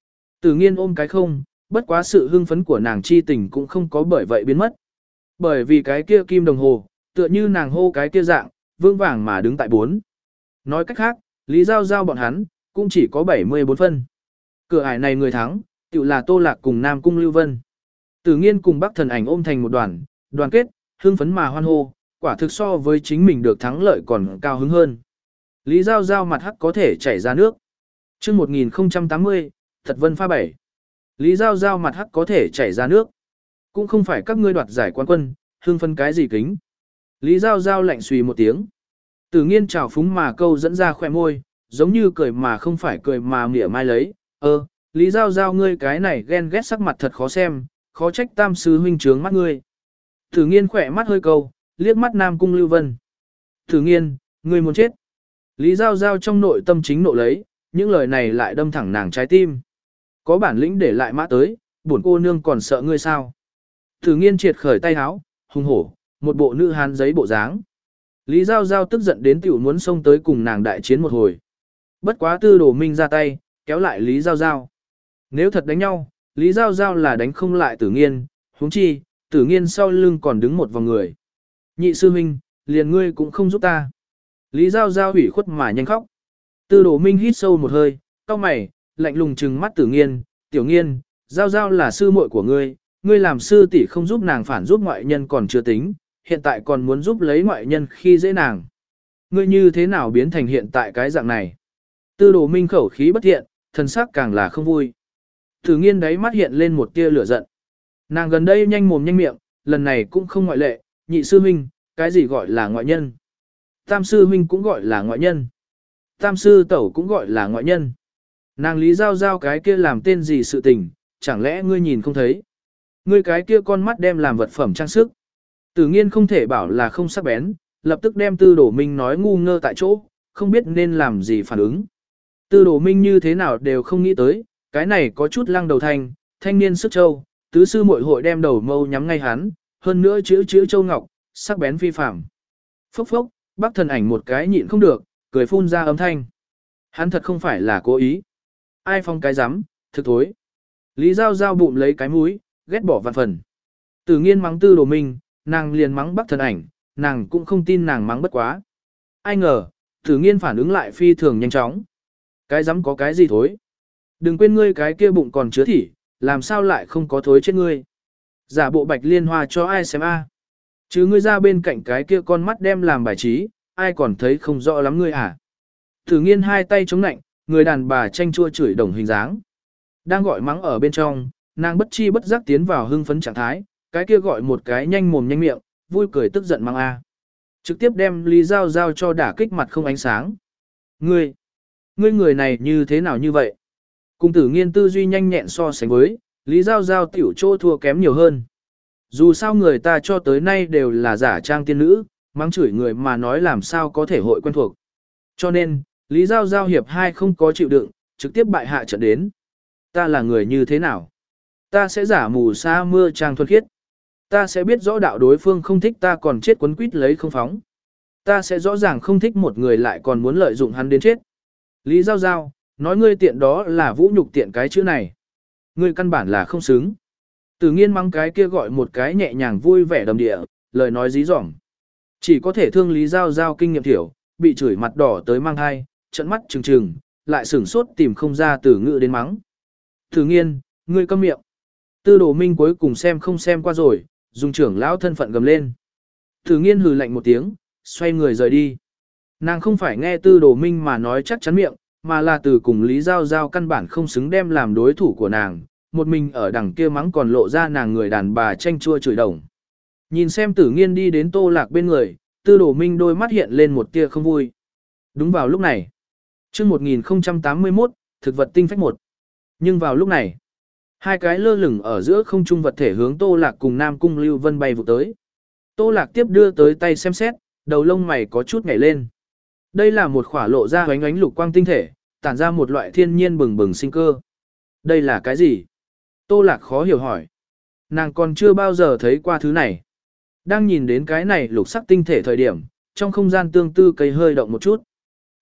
Tử nghiên ôm cái không, bất quá sự hưng phấn của nàng chi tình cũng không có bởi vậy biến mất. Bởi vì cái kia kim đồng hồ, tựa như nàng hô cái kia dạng, vương vàng mà đứng tại bốn. Nói cách khác, Lý Giao Giao bọn hắn, cũng chỉ có bảy mươi bốn phân. Cửa ải này người thắng, tự là Tô Lạc cùng Nam Cung Lưu Vân. Tử nghiên cùng Bắc Thần Ảnh ôm thành một đoàn, đoàn kết, hưng phấn mà hoan hô, quả thực so với chính mình được thắng lợi còn cao hứng hơn. Lý Giao Giao mặt hắc có thể chảy ra nước. Chương một nghìn không trăm tám mươi, Thật Vân pha bảy. Lý Giao Giao mặt hắc có thể chảy ra nước. Cũng không phải các ngươi đoạt giải quán quân, hưng phấn cái gì kính. Lý Giao Giao lạnh xùy một tiếng. Tử nghiên trào phúng mà câu dẫn ra khỏe môi, giống như cười mà không phải cười mà mỉa mai lấy. Ơ, Lý Giao Giao ngươi cái này ghen ghét sắc mặt thật khó xem, khó trách tam sư huynh trướng mắt ngươi. Tử nghiên khỏe mắt hơi câu, liếc mắt Nam Cung Lưu Vân. Tử nghiên, ngươi muốn chết. Lý Giao Giao trong nội tâm chính nộ lấy, những lời này lại đâm thẳng nàng trái tim. Có bản lĩnh để lại mã tới, bổn cô nương còn sợ ngươi sao. Tử nghiên triệt khởi tay háo, hung hổ, một bộ nữ hán giấy bộ dáng. Lý Giao Giao tức giận đến tiểu muốn xông tới cùng nàng đại chiến một hồi. Bất quá Tư Đồ Minh ra tay, kéo lại Lý Giao Giao. Nếu thật đánh nhau, Lý Giao Giao là đánh không lại Tử nghiên, huống chi, Tử nghiên sau lưng còn đứng một vòng người. Nhị sư huynh, liền ngươi cũng không giúp ta. Lý Giao Giao ủy khuất mà nhanh khóc. Tư Đồ Minh hít sâu một hơi, cau mày, lạnh lùng trừng mắt Tử nghiên, tiểu nghiên, Giao Giao là sư muội của ngươi, ngươi làm sư tỷ không giúp nàng phản giúp ngoại nhân còn chưa tính, hiện tại còn muốn giúp lấy ngoại nhân khi dễ nàng. Ngươi như thế nào biến thành hiện tại cái dạng này? Tư Đồ Minh khẩu khí bất thiện, thần sắc càng là không vui. Tử nghiên đáy mắt hiện lên một tia lửa giận. Nàng gần đây nhanh mồm nhanh miệng, lần này cũng không ngoại lệ, nhị sư huynh, cái gì gọi là ngoại nhân? Tam sư huynh cũng gọi là ngoại nhân. Tam sư tẩu cũng gọi là ngoại nhân. Nàng Lý Giao Giao cái kia làm tên gì sự tình, chẳng lẽ ngươi nhìn không thấy? Ngươi cái kia con mắt đem làm vật phẩm trang sức. Tử nghiên không thể bảo là không sắc bén, lập tức đem Tư Đồ Minh nói ngu ngơ tại chỗ, không biết nên làm gì phản ứng. Tư Đồ Minh như thế nào đều không nghĩ tới, cái này có chút lăng đầu thanh, thanh niên sức châu, tứ sư muội hội đem đầu mâu nhắm ngay hắn, hơn nữa chữ chữ châu ngọc, sắc bén phi phàm. Phốc phốc, Bắc Thần Ảnh một cái nhịn không được, cười phun ra âm thanh. Hắn thật không phải là cố ý. Ai phong cái rắm, thực thối. Lý Giao Giao bụng lấy cái mũi, ghét bỏ vạn phần. Tử nghiên mắng Tư Đồ Minh, nàng liền mắng Bắc Thần Ảnh, nàng cũng không tin nàng mắng bất quá. Ai ngờ, Tử nghiên phản ứng lại phi thường nhanh chóng. Cái rắm có cái gì thối? Đừng quên ngươi cái kia bụng còn chứa thỉ, làm sao lại không có thối chết ngươi? Giả bộ Bạch Liên Hoa cho ai xem a? Chứ ngươi ra bên cạnh cái kia con mắt đem làm bài trí, ai còn thấy không rõ lắm ngươi à? Tử nghiên hai tay chống nạnh, người đàn bà tranh chua chửi đồng hình dáng. Đang gọi mắng ở bên trong, nàng bất chi bất giác tiến vào hưng phấn trạng thái, cái kia gọi một cái nhanh mồm nhanh miệng, vui cười tức giận mắng a. Trực tiếp đem Lý Giao Giao cho đả kích mặt không ánh sáng. Ngươi, ngươi người này như thế nào như vậy? Cùng Tử nghiên tư duy nhanh nhẹn so sánh với, Lý Giao Giao tiểu chỗ thua kém nhiều hơn. Dù sao người ta cho tới nay đều là giả trang tiên nữ, mắng chửi người mà nói làm sao có thể hội quen thuộc. Cho nên, Lý Giao Giao hiệp hai không có chịu đựng, trực tiếp bại hạ trận đến. Ta là người như thế nào? Ta sẽ giả mù sa mưa trang thuần khiết. Ta sẽ biết rõ đạo đối phương không thích ta còn chết quấn quýt lấy không phóng. Ta sẽ rõ ràng không thích một người lại còn muốn lợi dụng hắn đến chết. Lý Giao Giao, nói ngươi tiện đó là vũ nhục tiện cái chữ này. Ngươi căn bản là không xứng. Tử nghiên mắng cái kia gọi một cái nhẹ nhàng vui vẻ đầm địa, lời nói dí dỏm. Chỉ có thể thương Lý Giao Giao kinh nghiệm thiểu, bị chửi mặt đỏ tới mang hai, trận mắt trừng trừng, lại sửng sốt tìm không ra từ ngữ đến mắng. Tử nghiên, ngươi câm miệng. Tư Đồ Minh cuối cùng xem không xem qua rồi, dùng trưởng lão thân phận gầm lên. Tử nghiên hừ lạnh một tiếng, xoay người rời đi. Nàng không phải nghe Tư Đồ Minh mà nói chắc chắn miệng, mà là từ cùng Lý Giao Giao căn bản không xứng đem làm đối thủ của nàng, một mình ở đằng kia mắng còn lộ ra nàng người đàn bà tranh chua chửi đồng. Nhìn xem Tử nghiên đi đến Tô Lạc bên người, Tư Đồ Minh đôi mắt hiện lên một tia không vui. Đúng vào lúc này, chương một nghìn không trăm tám mươi mốt, thực vật tinh phách một. Nhưng vào lúc này, hai cái lơ lửng ở giữa không trung vật thể hướng Tô Lạc cùng Nam Cung Lưu Vân bay vụ tới. Tô Lạc tiếp đưa tới tay xem xét, đầu lông mày có chút nhảy lên. Đây là một khỏa lộ ra ánh ánh lục quang tinh thể, tản ra một loại thiên nhiên bừng bừng sinh cơ. Đây là cái gì? Tô Lạc khó hiểu hỏi. Nàng còn chưa bao giờ thấy qua thứ này. Đang nhìn đến cái này lục sắc tinh thể thời điểm, trong không gian tương tư cây hơi động một chút.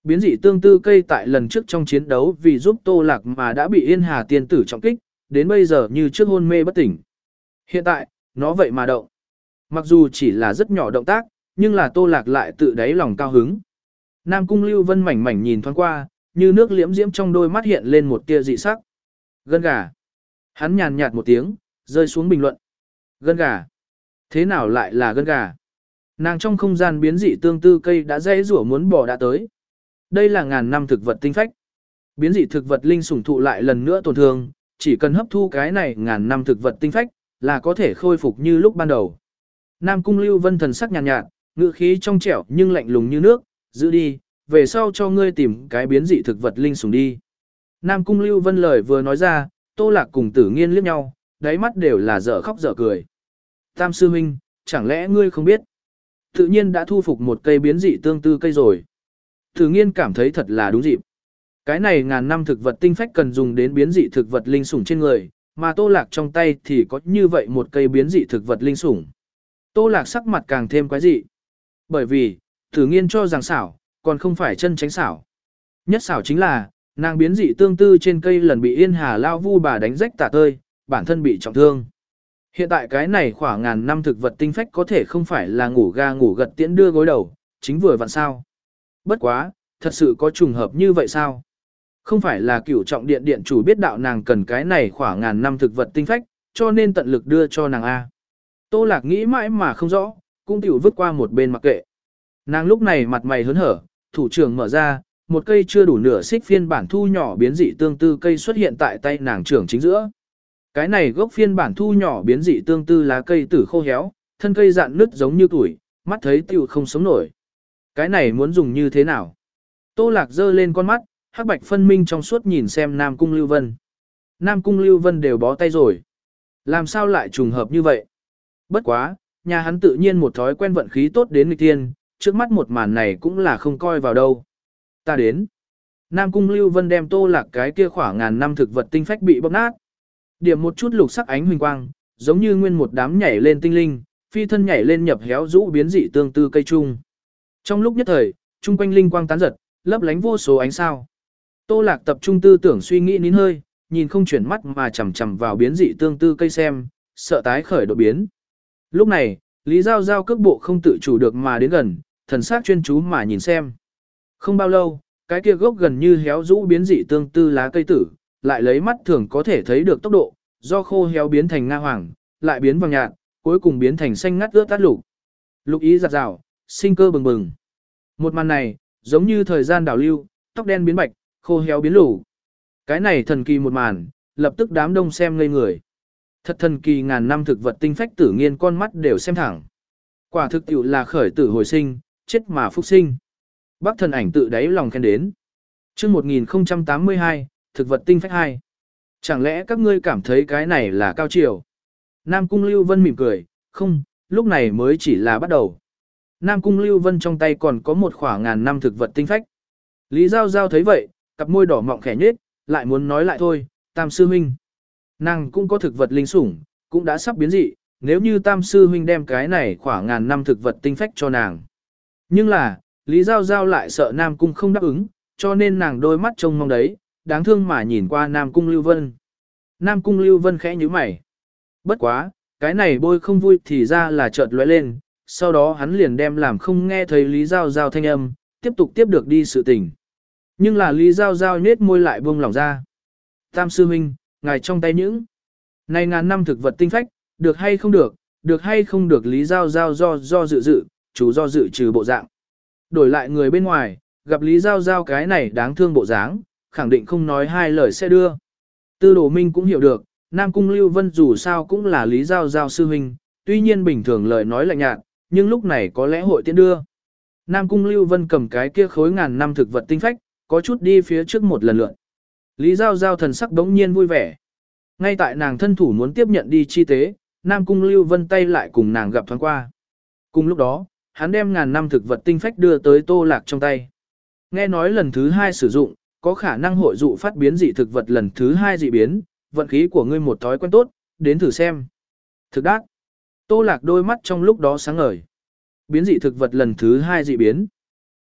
Biến dị tương tư cây tại lần trước trong chiến đấu vì giúp Tô Lạc mà đã bị Yên Hà tiên tử trọng kích, đến bây giờ như trước hôn mê bất tỉnh. Hiện tại, nó vậy mà động. Mặc dù chỉ là rất nhỏ động tác, nhưng là Tô Lạc lại tự đáy lòng cao hứng. Nam Cung Lưu Vân mảnh mảnh nhìn thoáng qua, như nước liễm diễm trong đôi mắt hiện lên một tia dị sắc. Gân gà. Hắn nhàn nhạt một tiếng, rơi xuống bình luận. Gân gà. Thế nào lại là gân gà? Nàng trong không gian biến dị tương tư cây đã dãy rủa muốn bỏ đã tới. Đây là ngàn năm thực vật tinh phách. Biến dị thực vật linh sủng thụ lại lần nữa tổn thương, chỉ cần hấp thu cái này ngàn năm thực vật tinh phách, là có thể khôi phục như lúc ban đầu. Nam Cung Lưu Vân thần sắc nhàn nhạt, nhạt, ngữ khí trong trẻo nhưng lạnh lùng như nước, giữ đi, về sau cho ngươi tìm cái biến dị thực vật linh sủng đi. Nam Cung Lưu Vân lời vừa nói ra, Tô Lạc cùng Tử Nghiên liếc nhau, đáy mắt đều là dở khóc dở cười. Tam sư huynh, chẳng lẽ ngươi không biết? Tự nhiên đã thu phục một cây biến dị tương tư cây rồi. Tử Nghiên cảm thấy thật là đúng dịp. Cái này ngàn năm thực vật tinh phách cần dùng đến biến dị thực vật linh sủng trên người, mà Tô Lạc trong tay thì có như vậy một cây biến dị thực vật linh sủng. Tô Lạc sắc mặt càng thêm quái dị. Bởi vì, Tử Nghiên cho rằng xảo, còn không phải chân tránh xảo. Nhất xảo chính là, nàng biến dị tương tư trên cây lần bị Yên Hà lao vu bà đánh rách tả tơi, bản thân bị trọng thương. Hiện tại cái này khoảng ngàn năm thực vật tinh phách có thể không phải là ngủ ga ngủ gật tiễn đưa gối đầu, chính vừa vặn sao. Bất quá, thật sự có trùng hợp như vậy sao? Không phải là cửu trọng điện điện chủ biết đạo nàng cần cái này khoảng ngàn năm thực vật tinh phách, cho nên tận lực đưa cho nàng A. Tô Lạc nghĩ mãi mà không rõ, cũng tiểu vứt qua một bên mặc kệ. Nàng lúc này mặt mày hớn hở, thủ trưởng mở ra, một cây chưa đủ nửa xích phiên bản thu nhỏ biến dị tương tư cây xuất hiện tại tay nàng trưởng chính giữa. Cái này gốc phiên bản thu nhỏ biến dị tương tư lá cây tử khô héo, thân cây dạn nứt giống như tuổi, mắt thấy tiểu không sống nổi. Cái này muốn dùng như thế nào? Tô Lạc giơ lên con mắt, hắc bạch phân minh trong suốt nhìn xem Nam Cung Lưu Vân. Nam Cung Lưu Vân đều bó tay rồi. Làm sao lại trùng hợp như vậy? Bất quá, nhà hắn tự nhiên một thói quen vận khí tốt đến nghịch tiên, trước mắt một màn này cũng là không coi vào đâu. Ta đến. Nam Cung Lưu Vân đem Tô Lạc cái kia khoảng ngàn năm thực vật tinh phách bị bóp nát. Điểm một chút lục sắc ánh huỳnh quang, giống như nguyên một đám nhảy lên tinh linh, phi thân nhảy lên nhập héo rũ biến dị tương tư cây trung. Trong lúc nhất thời, trung quanh linh quang tán giật, lấp lánh vô số ánh sao. Tô Lạc tập trung tư tưởng suy nghĩ nín hơi, nhìn không chuyển mắt mà chằm chằm vào biến dị tương tư cây xem, sợ tái khởi đột biến. Lúc này, Lý Giao Giao cước bộ không tự chủ được mà đến gần, thần sắc chuyên chú mà nhìn xem. Không bao lâu, cái kia gốc gần như héo rũ biến dị tương tư lá cây tử, lại lấy mắt thường có thể thấy được tốc độ, do khô héo biến thành nga hoàng, lại biến vàng nhạt, cuối cùng biến thành xanh ngắt ướt át lục. Lục ý giặt rào, sinh cơ bừng bừng. Một màn này, giống như thời gian đảo lưu, tóc đen biến bạch, khô héo biến lủ. Cái này thần kỳ một màn, lập tức đám đông xem ngây người. Thật thần kỳ ngàn năm thực vật tinh phách Tử Nghiên con mắt đều xem thẳng. Quả thực tiệu là khởi tử hồi sinh, chết mà phúc sinh. Bác thần ảnh tự đáy lòng khen đến. Chương một nghìn không trăm tám mươi hai, thực vật tinh phách hai. Chẳng lẽ các ngươi cảm thấy cái này là cao chiều? Nam Cung Lưu Vân mỉm cười, không, lúc này mới chỉ là bắt đầu. Nam Cung Lưu Vân trong tay còn có một khoảng ngàn năm thực vật tinh phách. Lý Giao Giao thấy vậy, cặp môi đỏ mọng khẽ nhếch, lại muốn nói lại thôi, Tam sư huynh. Nàng cũng có thực vật linh sủng, cũng đã sắp biến dị, nếu như Tam sư huynh đem cái này khoảng ngàn năm thực vật tinh phách cho nàng. Nhưng là, Lý Giao Giao lại sợ Nam Cung không đáp ứng, cho nên nàng đôi mắt trông mong đấy, đáng thương mà nhìn qua Nam Cung Lưu Vân. Nam Cung Lưu Vân khẽ nhíu mày. Bất quá, cái này bôi không vui thì ra là chợt lóe lên, sau đó hắn liền đem làm không nghe thấy Lý Giao Giao thanh âm, tiếp tục tiếp được đi sự tình. Nhưng là Lý Giao Giao nết môi lại buông lỏng ra. Tam sư huynh, ngài trong tay những này ngàn năm thực vật tinh phách, được hay không được, được hay không được Lý Giao Giao do do dự dự, chú do dự trừ bộ dạng. Đổi lại người bên ngoài, gặp Lý Giao Giao cái này đáng thương bộ dáng, khẳng định không nói hai lời sẽ đưa. Tư Đồ Minh cũng hiểu được, Nam Cung Lưu Vân dù sao cũng là Lý Giao Giao sư huynh, tuy nhiên bình thường lời nói lạnh nhạt, nhưng lúc này có lẽ hội tiễn đưa. Nam Cung Lưu Vân cầm cái kia khối ngàn năm thực vật tinh phách, có chút đi phía trước một lần lượt. Lý Giao Giao thần sắc đống nhiên vui vẻ. Ngay tại nàng thân thủ muốn tiếp nhận đi chi tế, Nam Cung Lưu Vân tay lại cùng nàng gặp thoáng qua. Cùng lúc đó, hắn đem ngàn năm thực vật tinh phách đưa tới Tô Lạc trong tay. Nghe nói lần thứ hai sử dụng, có khả năng hội dụ phát biến dị thực vật lần thứ hai dị biến, vận khí của ngươi một thói quen tốt, đến thử xem. Thực đắc. Tô Lạc đôi mắt trong lúc đó sáng ngời. Biến dị thực vật lần thứ hai dị biến.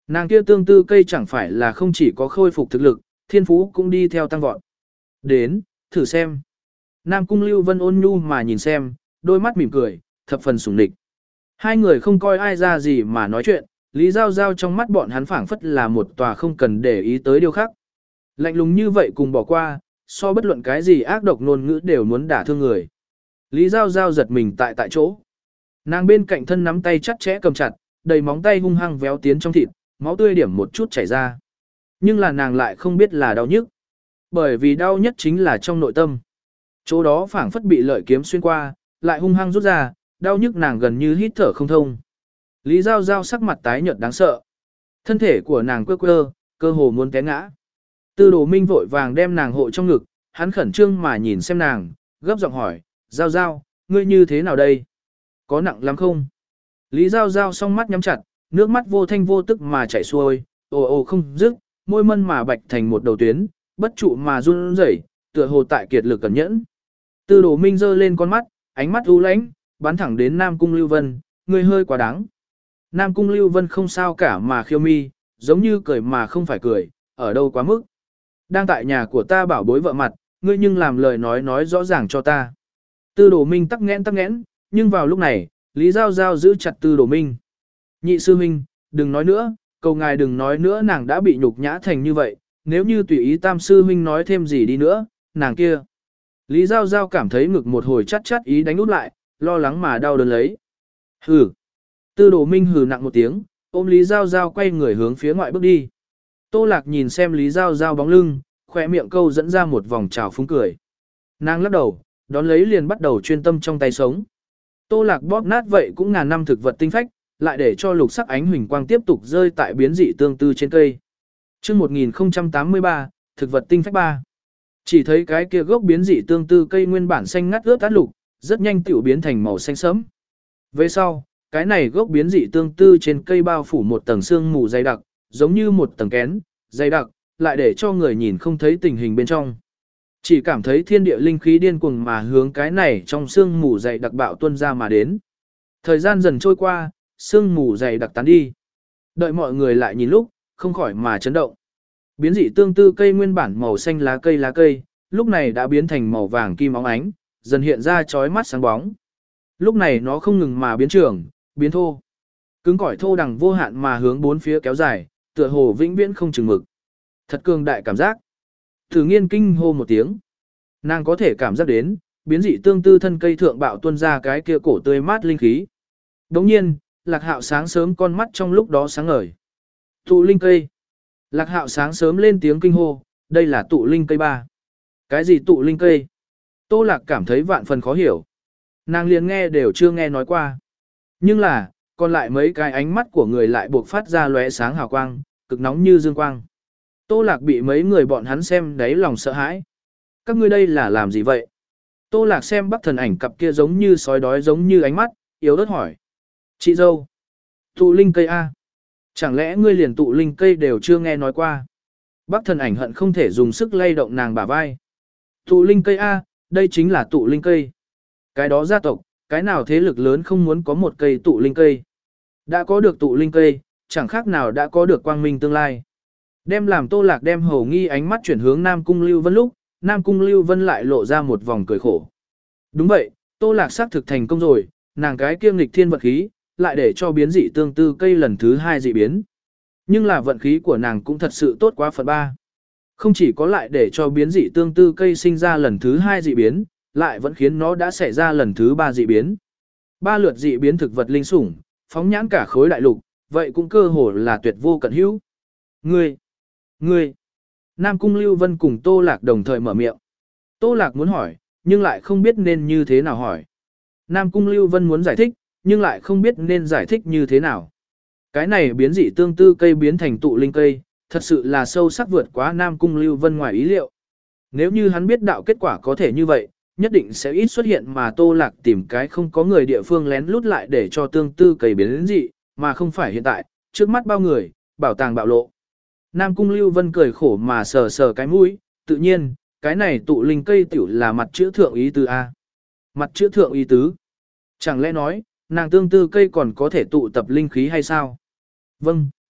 Nàng kia tương tư cây chẳng phải là không chỉ có khôi phục thực lực, thiên phú cũng đi theo tăng vọt. Đến, thử xem. Nam Cung Lưu Vân ôn nhu mà nhìn xem, đôi mắt mỉm cười, thập phần sủng địch. Hai người không coi ai ra gì mà nói chuyện, Lý Giao Giao trong mắt bọn hắn phảng phất là một tòa không cần để ý tới điều khác. Lạnh lùng như vậy cùng bỏ qua, so bất luận cái gì ác độc ngôn ngữ đều muốn đả thương người. Lý Giao Giao giật mình tại tại chỗ. Nàng bên cạnh thân nắm tay chặt chẽ cầm chặt, đầy móng tay hung hăng véo tiến trong thịt, máu tươi điểm một chút chảy ra. Nhưng là nàng lại không biết là đau nhức. Bởi vì đau nhất chính là trong nội tâm. Chỗ đó phảng phất bị lợi kiếm xuyên qua, lại hung hăng rút ra, đau nhức nàng gần như hít thở không thông. Lý Giao Giao sắc mặt tái nhợt đáng sợ. Thân thể của nàng quơ quơ, cơ hồ muốn té ngã. Tư Đồ Minh vội vàng đem nàng hộ trong ngực, hắn khẩn trương mà nhìn xem nàng, gấp giọng hỏi, Giao Giao, ngươi như thế nào đây? Có nặng lắm không? Lý Giao Giao song mắt nhắm chặt, nước mắt vô thanh vô tức mà chảy xuôi, ồ ồ không dứt, môi mân mà bạch thành một đầu tuyến, bất trụ mà run rẩy, tựa hồ tại kiệt lực cẩn nhẫn. Tư Đồ Minh giơ lên con mắt, ánh mắt u lãnh, bắn thẳng đến Nam Cung Lưu Vân, ngươi hơi quá đáng. Nam Cung Lưu Vân không sao cả mà khiêu mi, giống như cười mà không phải cười, ở đâu quá mức. Đang tại nhà của ta bảo bối vợ mặt, ngươi nhưng làm lời nói nói rõ ràng cho ta. Tư Đồ Minh tắc nghẽn tắc nghẽn, nhưng vào lúc này, Lý Giao Giao giữ chặt Tư Đồ Minh. Nhị sư huynh, đừng nói nữa, cầu ngài đừng nói nữa, nàng đã bị nhục nhã thành như vậy, nếu như tùy ý tam sư huynh nói thêm gì đi nữa, nàng kia. Lý Giao Giao cảm thấy ngực một hồi chắt chắt ý đánh út lại, lo lắng mà đau đớn lấy. Hừ. Tư Đồ Minh hừ nặng một tiếng, ôm Lý Giao Giao quay người hướng phía ngoại bước đi. Tô Lạc nhìn xem Lý Giao Giao bóng lưng, khỏe miệng câu dẫn ra một vòng trào phúng cười. Nàng lắc đầu, đón lấy liền bắt đầu chuyên tâm trong tay sống. Tô Lạc bóp nát vậy cũng ngàn năm thực vật tinh phách, lại để cho lục sắc ánh huỳnh quang tiếp tục rơi tại biến dị tương tư trên cây. Chương một nghìn không trăm tám mươi ba, thực vật tinh phách ba. Chỉ thấy cái kia gốc biến dị tương tư cây nguyên bản xanh ngắt ướt át lục, rất nhanh tiểu biến thành màu xanh sẫm. Về sau, cái này gốc biến dị tương tư trên cây bao phủ một tầng sương mù dày đặc, giống như một tầng kén, dày đặc, lại để cho người nhìn không thấy tình hình bên trong. Chỉ cảm thấy thiên địa linh khí điên cuồng mà hướng cái này trong sương mù dày đặc bạo tuôn ra mà đến. Thời gian dần trôi qua, sương mù dày đặc tán đi. Đợi mọi người lại nhìn lúc, không khỏi mà chấn động. Biến dị tương tư cây nguyên bản màu xanh lá cây lá cây, lúc này đã biến thành màu vàng kim óng ánh, dần hiện ra chói mắt sáng bóng. Lúc này nó không ngừng mà biến trưởng, biến thô. Cứng cỏi thô đằng vô hạn mà hướng bốn phía kéo dài, tựa hồ vĩnh viễn không chừng mực. Thật cường đại cảm giác. Thử Nghiên kinh hô một tiếng. Nàng có thể cảm giác đến, biến dị tương tư thân cây thượng bạo tuôn ra cái kia cổ tươi mát linh khí. Đồng nhiên, Lạc Hạo sáng sớm con mắt trong lúc đó sáng ngời. Tụ linh cây. Lạc Hạo sáng sớm lên tiếng kinh hô, đây là tụ linh cây ba. Cái gì tụ linh cây? Tô Lạc cảm thấy vạn phần khó hiểu. Nàng liền nghe đều chưa nghe nói qua. Nhưng là, còn lại mấy cái ánh mắt của người lại buộc phát ra lóe sáng hào quang, cực nóng như dương quang. Tô Lạc bị mấy người bọn hắn xem đáy lòng sợ hãi. Các ngươi đây là làm gì vậy? Tô Lạc xem Bắc Thần Ảnh cặp kia giống như sói đói giống như ánh mắt, yếu ớt hỏi. Chị dâu. Tụ linh cây A. Chẳng lẽ ngươi liền tụ linh cây đều chưa nghe nói qua? Bắc Thần Ảnh hận không thể dùng sức lay động nàng bả vai. Tụ linh cây A, đây chính là tụ linh cây. Cái đó gia tộc, cái nào thế lực lớn không muốn có một cây tụ linh cây. Đã có được tụ linh cây, chẳng khác nào đã có được quang minh tương lai. Đem làm Tô Lạc đem hầu nghi ánh mắt chuyển hướng Nam Cung Lưu Vân lúc, Nam Cung Lưu Vân lại lộ ra một vòng cười khổ. Đúng vậy, Tô Lạc xác thực thành công rồi, nàng cái kiêm nghịch thiên vận khí, lại để cho biến dị tương tư cây lần thứ hai dị biến. Nhưng là vận khí của nàng cũng thật sự tốt quá phần ba. Không chỉ có lại để cho biến dị tương tư cây sinh ra lần thứ hai dị biến, lại vẫn khiến nó đã xảy ra lần thứ ba dị biến. Ba lượt dị biến thực vật linh sủng, phóng nhãn cả khối đại lục, vậy cũng cơ hồ là tuyệt vô cận hữu. Ngươi, ngươi, Nam Cung Lưu Vân cùng Tô Lạc đồng thời mở miệng. Tô Lạc muốn hỏi, nhưng lại không biết nên như thế nào hỏi. Nam Cung Lưu Vân muốn giải thích, nhưng lại không biết nên giải thích như thế nào. Cái này biến dị tương tư cây biến thành tụ linh cây, thật sự là sâu sắc vượt quá Nam Cung Lưu Vân ngoài ý liệu. Nếu như hắn biết đạo kết quả có thể như vậy, nhất định sẽ ít xuất hiện mà Tô Lạc tìm cái không có người địa phương lén lút lại để cho tương tư cây biến dị, mà không phải hiện tại, trước mắt bao người, bảo tàng bạo lộ. Nam Cung Lưu Vân cười khổ mà sờ sờ cái mũi, tự nhiên, cái này tụ linh cây tiểu là mặt chữ thượng ý tứ A. Mặt chữ thượng ý tứ. Chẳng lẽ nói, nàng tương tư cây còn có thể tụ tập linh khí hay sao? Vâng,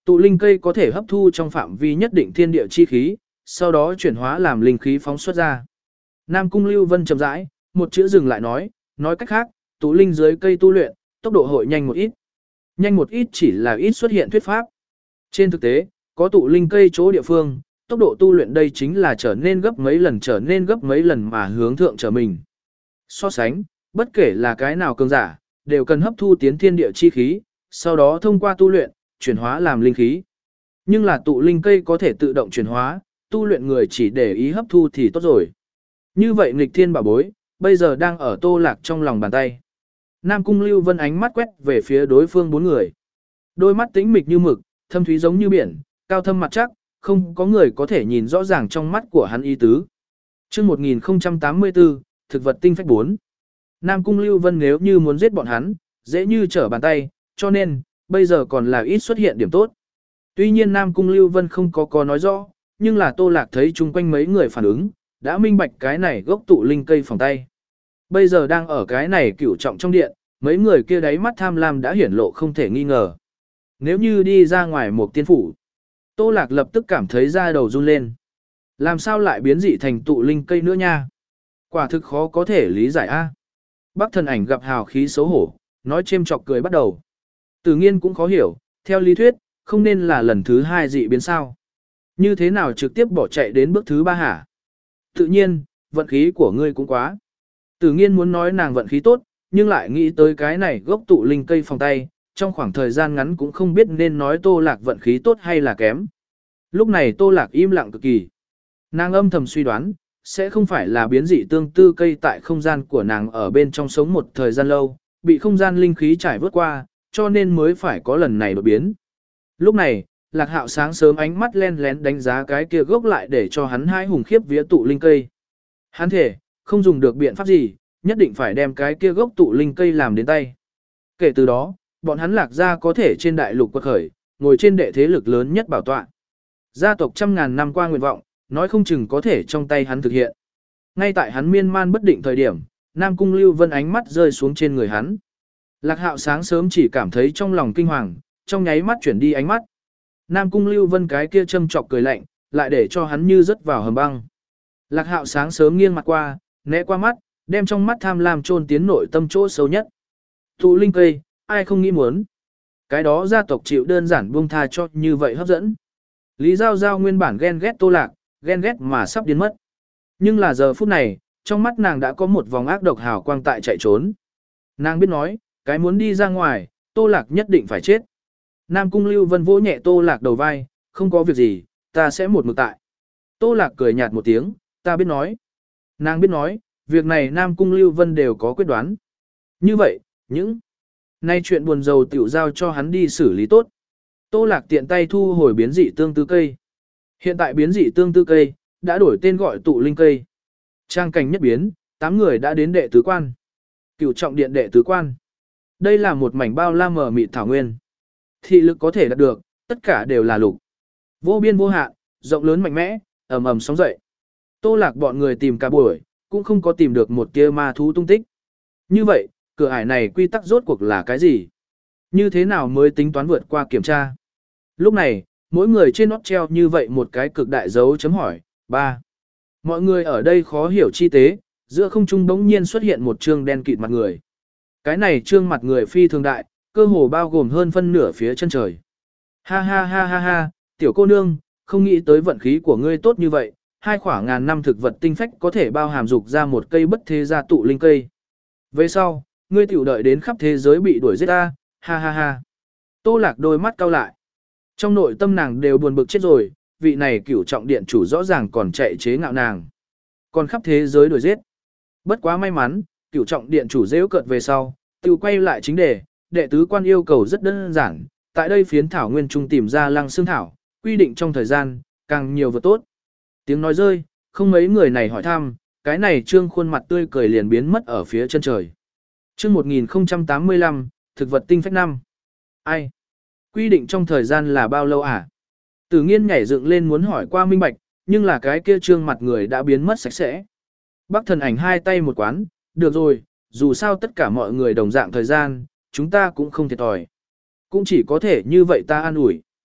Tụ linh cây có thể hấp thu trong phạm vi nhất định thiên địa chi khí, sau đó chuyển hóa làm linh khí phóng xuất ra. Nam Cung Lưu Vân chậm rãi, một chữ dừng lại nói, nói cách khác, tụ linh dưới cây tu luyện, tốc độ hội nhanh một ít. Nhanh một ít chỉ là ít xuất hiện thuyết pháp. Trên thực tế, có tụ linh cây chỗ địa phương, tốc độ tu luyện đây chính là trở nên gấp mấy lần trở nên gấp mấy lần mà hướng thượng trở mình. So sánh, bất kể là cái nào cường giả, đều cần hấp thu tiến thiên địa chi khí, sau đó thông qua tu luyện, chuyển hóa làm linh khí. Nhưng là tụ linh cây có thể tự động chuyển hóa, tu luyện người chỉ để ý hấp thu thì tốt rồi. Như vậy nghịch thiên bảo bối, bây giờ đang ở Tô Lạc trong lòng bàn tay. Nam Cung Lưu Vân ánh mắt quét về phía đối phương bốn người. Đôi mắt tĩnh mịch như mực, thâm thúy giống như biển, cao thâm mặt chắc, không có người có thể nhìn rõ ràng trong mắt của hắn ý tứ. Chương một nghìn không trăm tám mươi tư, thực vật tinh phách bốn. Nam Cung Lưu Vân nếu như muốn giết bọn hắn, dễ như trở bàn tay, cho nên, bây giờ còn là ít xuất hiện điểm tốt. Tuy nhiên Nam Cung Lưu Vân không có có nói rõ, nhưng là Tô Lạc thấy chung quanh mấy người phản ứng, đã minh bạch cái này gốc tụ linh cây phòng tay. Bây giờ đang ở cái này cửu trọng trong điện, mấy người kia đáy mắt tham lam đã hiển lộ không thể nghi ngờ. Nếu như đi ra ngoài một tiên phủ, Tô Lạc lập tức cảm thấy da đầu run lên. Làm sao lại biến dị thành tụ linh cây nữa nha? Quả thực khó có thể lý giải a. Bác thần ảnh gặp hào khí xấu hổ, nói chêm chọc cười bắt đầu. Tự nhiên cũng khó hiểu, theo lý thuyết, không nên là lần thứ hai dị biến sao. Như thế nào trực tiếp bỏ chạy đến bước thứ ba hả? Tự nhiên, vận khí của ngươi cũng quá. Tự nhiên muốn nói nàng vận khí tốt, nhưng lại nghĩ tới cái này gốc tụ linh cây phòng tay, trong khoảng thời gian ngắn cũng không biết nên nói Tô Lạc vận khí tốt hay là kém. Lúc này Tô Lạc im lặng cực kỳ. Nàng âm thầm suy đoán, sẽ không phải là biến dị tương tư cây tại không gian của nàng ở bên trong sống một thời gian lâu, bị không gian linh khí trải vớt qua, cho nên mới phải có lần này đột biến. Lúc này, Lạc Hạo sáng sớm ánh mắt len lén đánh giá cái kia gốc lại để cho hắn hai hùng khiếp vía tụ linh cây. Hắn thể, không dùng được biện pháp gì, nhất định phải đem cái kia gốc tụ linh cây làm đến tay. Kể từ đó, bọn hắn Lạc gia có thể trên đại lục quật khởi, ngồi trên đệ thế lực lớn nhất bảo tọa. Gia tộc trăm ngàn năm qua nguyện vọng, nói không chừng có thể trong tay hắn thực hiện. Ngay tại hắn miên man bất định thời điểm, Nam Cung Lưu Vân ánh mắt rơi xuống trên người hắn. Lạc Hạo sáng sớm chỉ cảm thấy trong lòng kinh hoàng, trong nháy mắt chuyển đi ánh mắt. Nam Cung Lưu Vân cái kia châm chọc cười lạnh, lại để cho hắn như rớt vào hầm băng. Lạc Hạo sáng sớm nghiêng mặt qua, né qua mắt, đem trong mắt tham lam chôn tiến nội tâm chỗ sâu nhất. Tụ linh cây, ai không nghĩ muốn. Cái đó gia tộc chịu đơn giản buông tha cho như vậy hấp dẫn. Lý Giao Giao nguyên bản ghen ghét Tô Lạc, ghen ghét mà sắp điên mất. Nhưng là giờ phút này, trong mắt nàng đã có một vòng ác độc hào quang tại chạy trốn. Nàng biết nói, cái muốn đi ra ngoài, Tô Lạc nhất định phải chết. Nam Cung Lưu Vân vỗ nhẹ Tô Lạc đầu vai, không có việc gì, ta sẽ một mực tại. Tô Lạc cười nhạt một tiếng, ta biết nói. Nàng biết nói, việc này Nam Cung Lưu Vân đều có quyết đoán. Như vậy, những nay chuyện buồn rầu tiểu giao cho hắn đi xử lý tốt. Tô Lạc tiện tay thu hồi biến dị tương tư cây. Hiện tại biến dị tương tư cây, đã đổi tên gọi tụ linh cây. Trang cảnh nhất biến, tám người đã đến đệ tứ quan. Cửu trọng điện đệ tứ quan. Đây là một mảnh bao la mờ mịt thảo nguyên. Thị lực có thể đạt được, tất cả đều là lục. Vô biên vô hạn, rộng lớn mạnh mẽ, ầm ầm sóng dậy. Tô Lạc bọn người tìm cả buổi, cũng không có tìm được một tia ma thú tung tích. Như vậy, cửa ải này quy tắc rốt cuộc là cái gì? Như thế nào mới tính toán vượt qua kiểm tra? Lúc này, mỗi người trên nót treo như vậy một cái cực đại dấu chấm hỏi. Ba. Mọi người ở đây khó hiểu chi tế, giữa không trung bỗng nhiên xuất hiện một trương đen kịt mặt người. Cái này trương mặt người phi thường đại, cơ hồ bao gồm hơn phân nửa phía chân trời. Ha ha ha ha ha, tiểu cô nương, không nghĩ tới vận khí của ngươi tốt như vậy, hai khoảng ngàn năm thực vật tinh phách có thể bao hàm dục ra một cây bất thế gia tụ linh cây. Về sau, ngươi tiểu đợi đến khắp thế giới bị đuổi giết ta, ha ha ha. Tô Lạc đôi mắt cau lại. Trong nội tâm nàng đều buồn bực chết rồi, vị này cửu trọng điện chủ rõ ràng còn chạy chế ngạo nàng. Còn khắp thế giới đuổi giết. Bất quá may mắn, cửu trọng điện chủ rêu cợt về sau, tiêu quay lại chính đề, đệ tứ quan yêu cầu rất đơn giản, tại đây phiến thảo nguyên trung tìm ra lăng xương thảo, quy định trong thời gian, càng nhiều vừa tốt. Tiếng nói rơi, không mấy người này hỏi thăm, cái này trương khuôn mặt tươi cười liền biến mất ở phía chân trời. Chương một nghìn không trăm tám mươi lăm, thực vật tinh phách năm. Ai? Quy định trong thời gian là bao lâu à? Tử Nghiên nhảy dựng lên muốn hỏi qua minh bạch, nhưng là cái kia trương mặt người đã biến mất sạch sẽ. Bắc Thần Ảnh hai tay một quán, được rồi, dù sao tất cả mọi người đồng dạng thời gian, chúng ta cũng không thiệt thòi. Cũng chỉ có thể như vậy ta an ủi.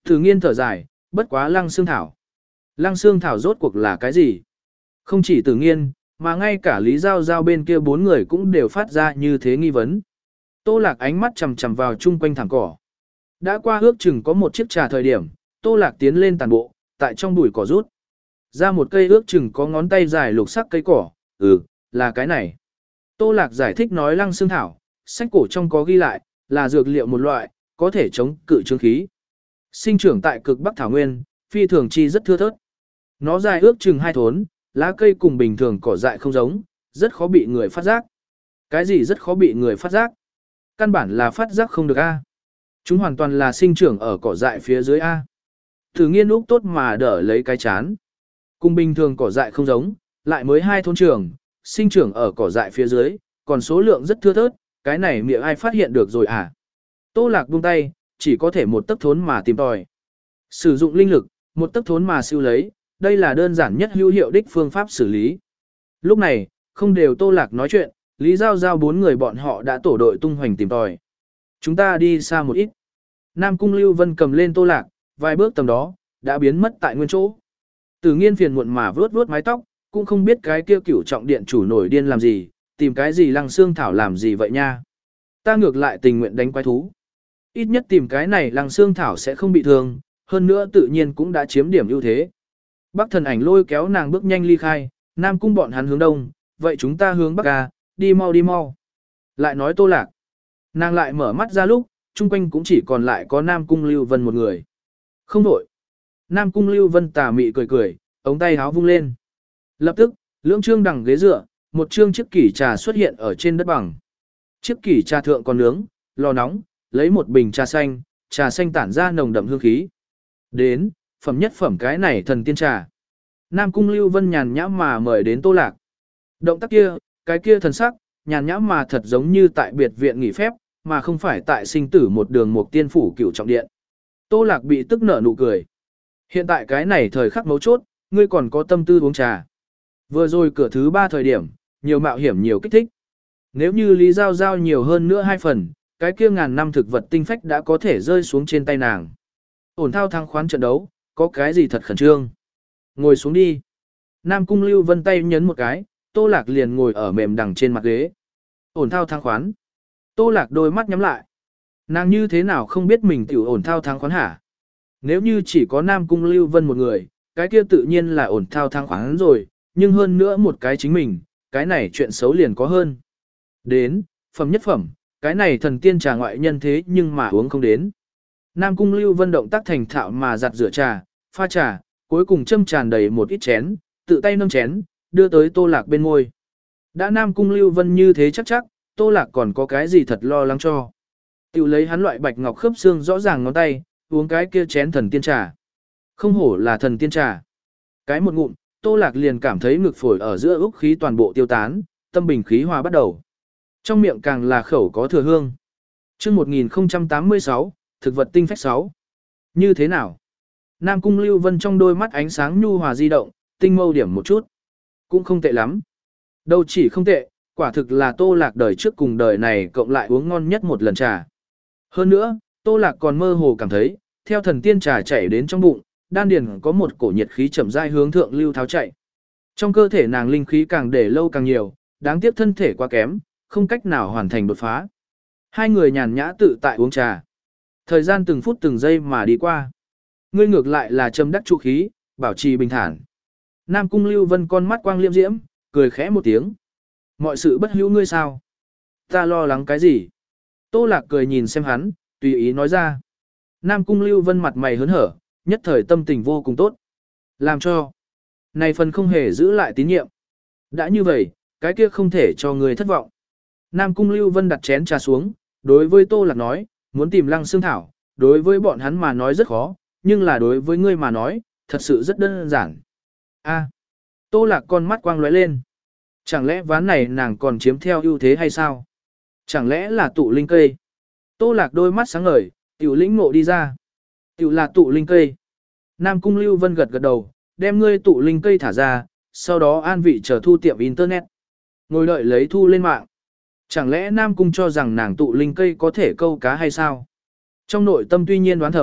Tử nghiên thở dài, bất quá lăng xương thảo. Lăng xương thảo rốt cuộc là cái gì? Không chỉ tử nghiên, mà ngay cả Lý Giao Giao bên kia bốn người cũng đều phát ra như thế nghi vấn. Tô Lạc ánh mắt chằm chằm vào chung quanh thảm cỏ. Đã qua ước chừng có một chiếc trà thời điểm, Tô Lạc tiến lên tàn bộ, tại trong bụi cỏ rút ra một cây ước chừng có ngón tay dài lục sắc cây cỏ. Ừ, là cái này. Tô Lạc giải thích nói lăng xương thảo, sách cổ trong có ghi lại, là dược liệu một loại, có thể chống cự trương khí. Sinh trưởng tại cực Bắc Thảo Nguyên, phi thường chi rất thưa thớt. Nó dài ước chừng hai thốn, lá cây cùng bình thường cỏ dại không giống, rất khó bị người phát giác. Cái gì rất khó bị người phát giác? Căn bản là phát giác không được A. Chúng hoàn toàn là sinh trưởng ở cỏ dại phía dưới A. Thử nghiên úc tốt mà đỡ lấy cái chán. Cùng bình thường cỏ dại không giống, lại mới hai thôn trường, sinh trưởng ở cỏ dại phía dưới, còn số lượng rất thưa thớt, cái này miệng ai phát hiện được rồi à? Tô Lạc buông tay, chỉ có thể một tấc thốn mà tìm tòi. Sử dụng linh lực, một tấc thốn mà siêu lấy, đây là đơn giản nhất hữu hiệu đích phương pháp xử lý. Lúc này, không đều Tô Lạc nói chuyện, Lý Giao Giao bốn người bọn họ đã tổ đội tung hoành tìm tòi. Chúng ta đi xa một ít. Nam Cung Lưu Vân cầm lên Tô Lạc, vài bước tầm đó, đã biến mất tại nguyên chỗ. Tử nghiên phiền muộn mà vướt vướt mái tóc, cũng không biết cái kia cửu trọng điện chủ nổi điên làm gì, tìm cái gì lăng xương thảo làm gì vậy nha. Ta ngược lại tình nguyện đánh quái thú. Ít nhất tìm cái này lăng xương thảo sẽ không bị thương, hơn nữa tự nhiên cũng đã chiếm điểm ưu thế. Bắc thần ảnh lôi kéo nàng bước nhanh ly khai, Nam Cung bọn hắn hướng đông, vậy chúng ta hướng Bắc à, đi mau đi mau. Lại nói Tô Lạc. Nàng lại mở mắt ra lúc, chung quanh cũng chỉ còn lại có Nam Cung Lưu Vân một người. Không đổi. Nam Cung Lưu Vân tà mị cười cười, ống tay háo vung lên. Lập tức, lưỡng trương đằng ghế dựa, một trương chiếc kỷ trà xuất hiện ở trên đất bằng. Chiếc kỷ trà thượng còn nướng, lò nóng, lấy một bình trà xanh, trà xanh tản ra nồng đậm hương khí. Đến, phẩm nhất phẩm cái này thần tiên trà. Nam Cung Lưu Vân nhàn nhã mà mời đến Tô Lạc. Động tác kia, cái kia thần sắc, nhàn nhã mà thật giống như tại biệt viện nghỉ phép, mà không phải tại sinh tử một đường một tiên phủ cửu trọng điện. Tô Lạc bị tức nở nụ cười. Hiện tại cái này thời khắc mấu chốt, ngươi còn có tâm tư uống trà. Vừa rồi cửa thứ ba thời điểm, nhiều mạo hiểm nhiều kích thích. Nếu như Lý Giao Giao nhiều hơn nữa hai phần, cái kia ngàn năm thực vật tinh phách đã có thể rơi xuống trên tay nàng. Ổn thao thăng khoán trận đấu, có cái gì thật khẩn trương. Ngồi xuống đi. Nam Cung Lưu Vân tay nhấn một cái, Tô Lạc liền ngồi ở mềm đằng trên mặt ghế. Ổn thao thăng khoán. Tô Lạc đôi mắt nhắm lại. Nàng như thế nào không biết mình tiểu ổn thao thăng khoán hả? Nếu như chỉ có Nam Cung Lưu Vân một người, cái kia tự nhiên là ổn thao thăng khoán rồi, nhưng hơn nữa một cái chính mình, cái này chuyện xấu liền có hơn. Đến, phẩm nhất phẩm, cái này thần tiên trà ngoại nhân thế nhưng mà uống không đến. Nam Cung Lưu Vân động tác thành thạo mà giặt rửa trà, pha trà, cuối cùng châm tràn đầy một ít chén, tự tay nâng chén, đưa tới Tô Lạc bên môi. Đã Nam Cung Lưu Vân như thế chắc chắc, Tô Lạc còn có cái gì thật lo lắng cho. Tiểu lấy hắn loại bạch ngọc khớp xương rõ ràng ngón tay, uống cái kia chén thần tiên trà. Không hổ là thần tiên trà. Cái một ngụm, Tô Lạc liền cảm thấy ngực phổi ở giữa úc khí toàn bộ tiêu tán, tâm bình khí hòa bắt đầu. Trong miệng càng là khẩu có thừa hương. Chương một nghìn không trăm tám mươi sáu, thực vật tinh phách sáu. Như thế nào? Nam Cung Lưu Vân trong đôi mắt ánh sáng nhu hòa di động, tinh mâu điểm một chút. Cũng không tệ lắm. Đâu chỉ không tệ, quả thực là Tô Lạc đời trước cùng đời này cộng lại uống ngon nhất một lần trà. Hơn nữa, Tô Lạc còn mơ hồ cảm thấy, theo thần tiên trà chảy đến trong bụng, đan điền có một cổ nhiệt khí chậm rãi hướng thượng lưu tháo chạy. Trong cơ thể nàng linh khí càng để lâu càng nhiều, đáng tiếc thân thể quá kém, không cách nào hoàn thành đột phá. Hai người nhàn nhã tự tại uống trà. Thời gian từng phút từng giây mà đi qua. Ngươi ngược lại là châm đắc trụ khí, bảo trì bình thản. Nam Cung Lưu Vân con mắt quang liêm diễm, cười khẽ một tiếng. Mọi sự bất hữu ngươi sao? Ta lo lắng cái gì? Tô Lạc cười nhìn xem hắn, tùy ý nói ra. Nam Cung Lưu Vân mặt mày hớn hở, nhất thời tâm tình vô cùng tốt. Làm cho. Này phần không hề giữ lại tín nhiệm. Đã như vậy, cái kia không thể cho người thất vọng. Nam Cung Lưu Vân đặt chén trà xuống, đối với Tô Lạc nói, muốn tìm lăng xương thảo, đối với bọn hắn mà nói rất khó, nhưng là đối với ngươi mà nói, thật sự rất đơn giản. A. Tô Lạc con mắt quang lóe lên. Chẳng lẽ ván này nàng còn chiếm theo ưu thế hay sao? Chẳng lẽ là tụ linh cây? Tô Lạc đôi mắt sáng ngời, tiểu lĩnh ngộ đi ra. Tiểu là tụ linh cây. Nam Cung Lưu Vân gật gật đầu, đem ngươi tụ linh cây thả ra, sau đó an vị chờ thu tiệm internet. Ngồi đợi lấy thu lên mạng. Chẳng lẽ Nam Cung cho rằng nàng tụ linh cây có thể câu cá hay sao? Trong nội tâm tuy nhiên đoán thầm,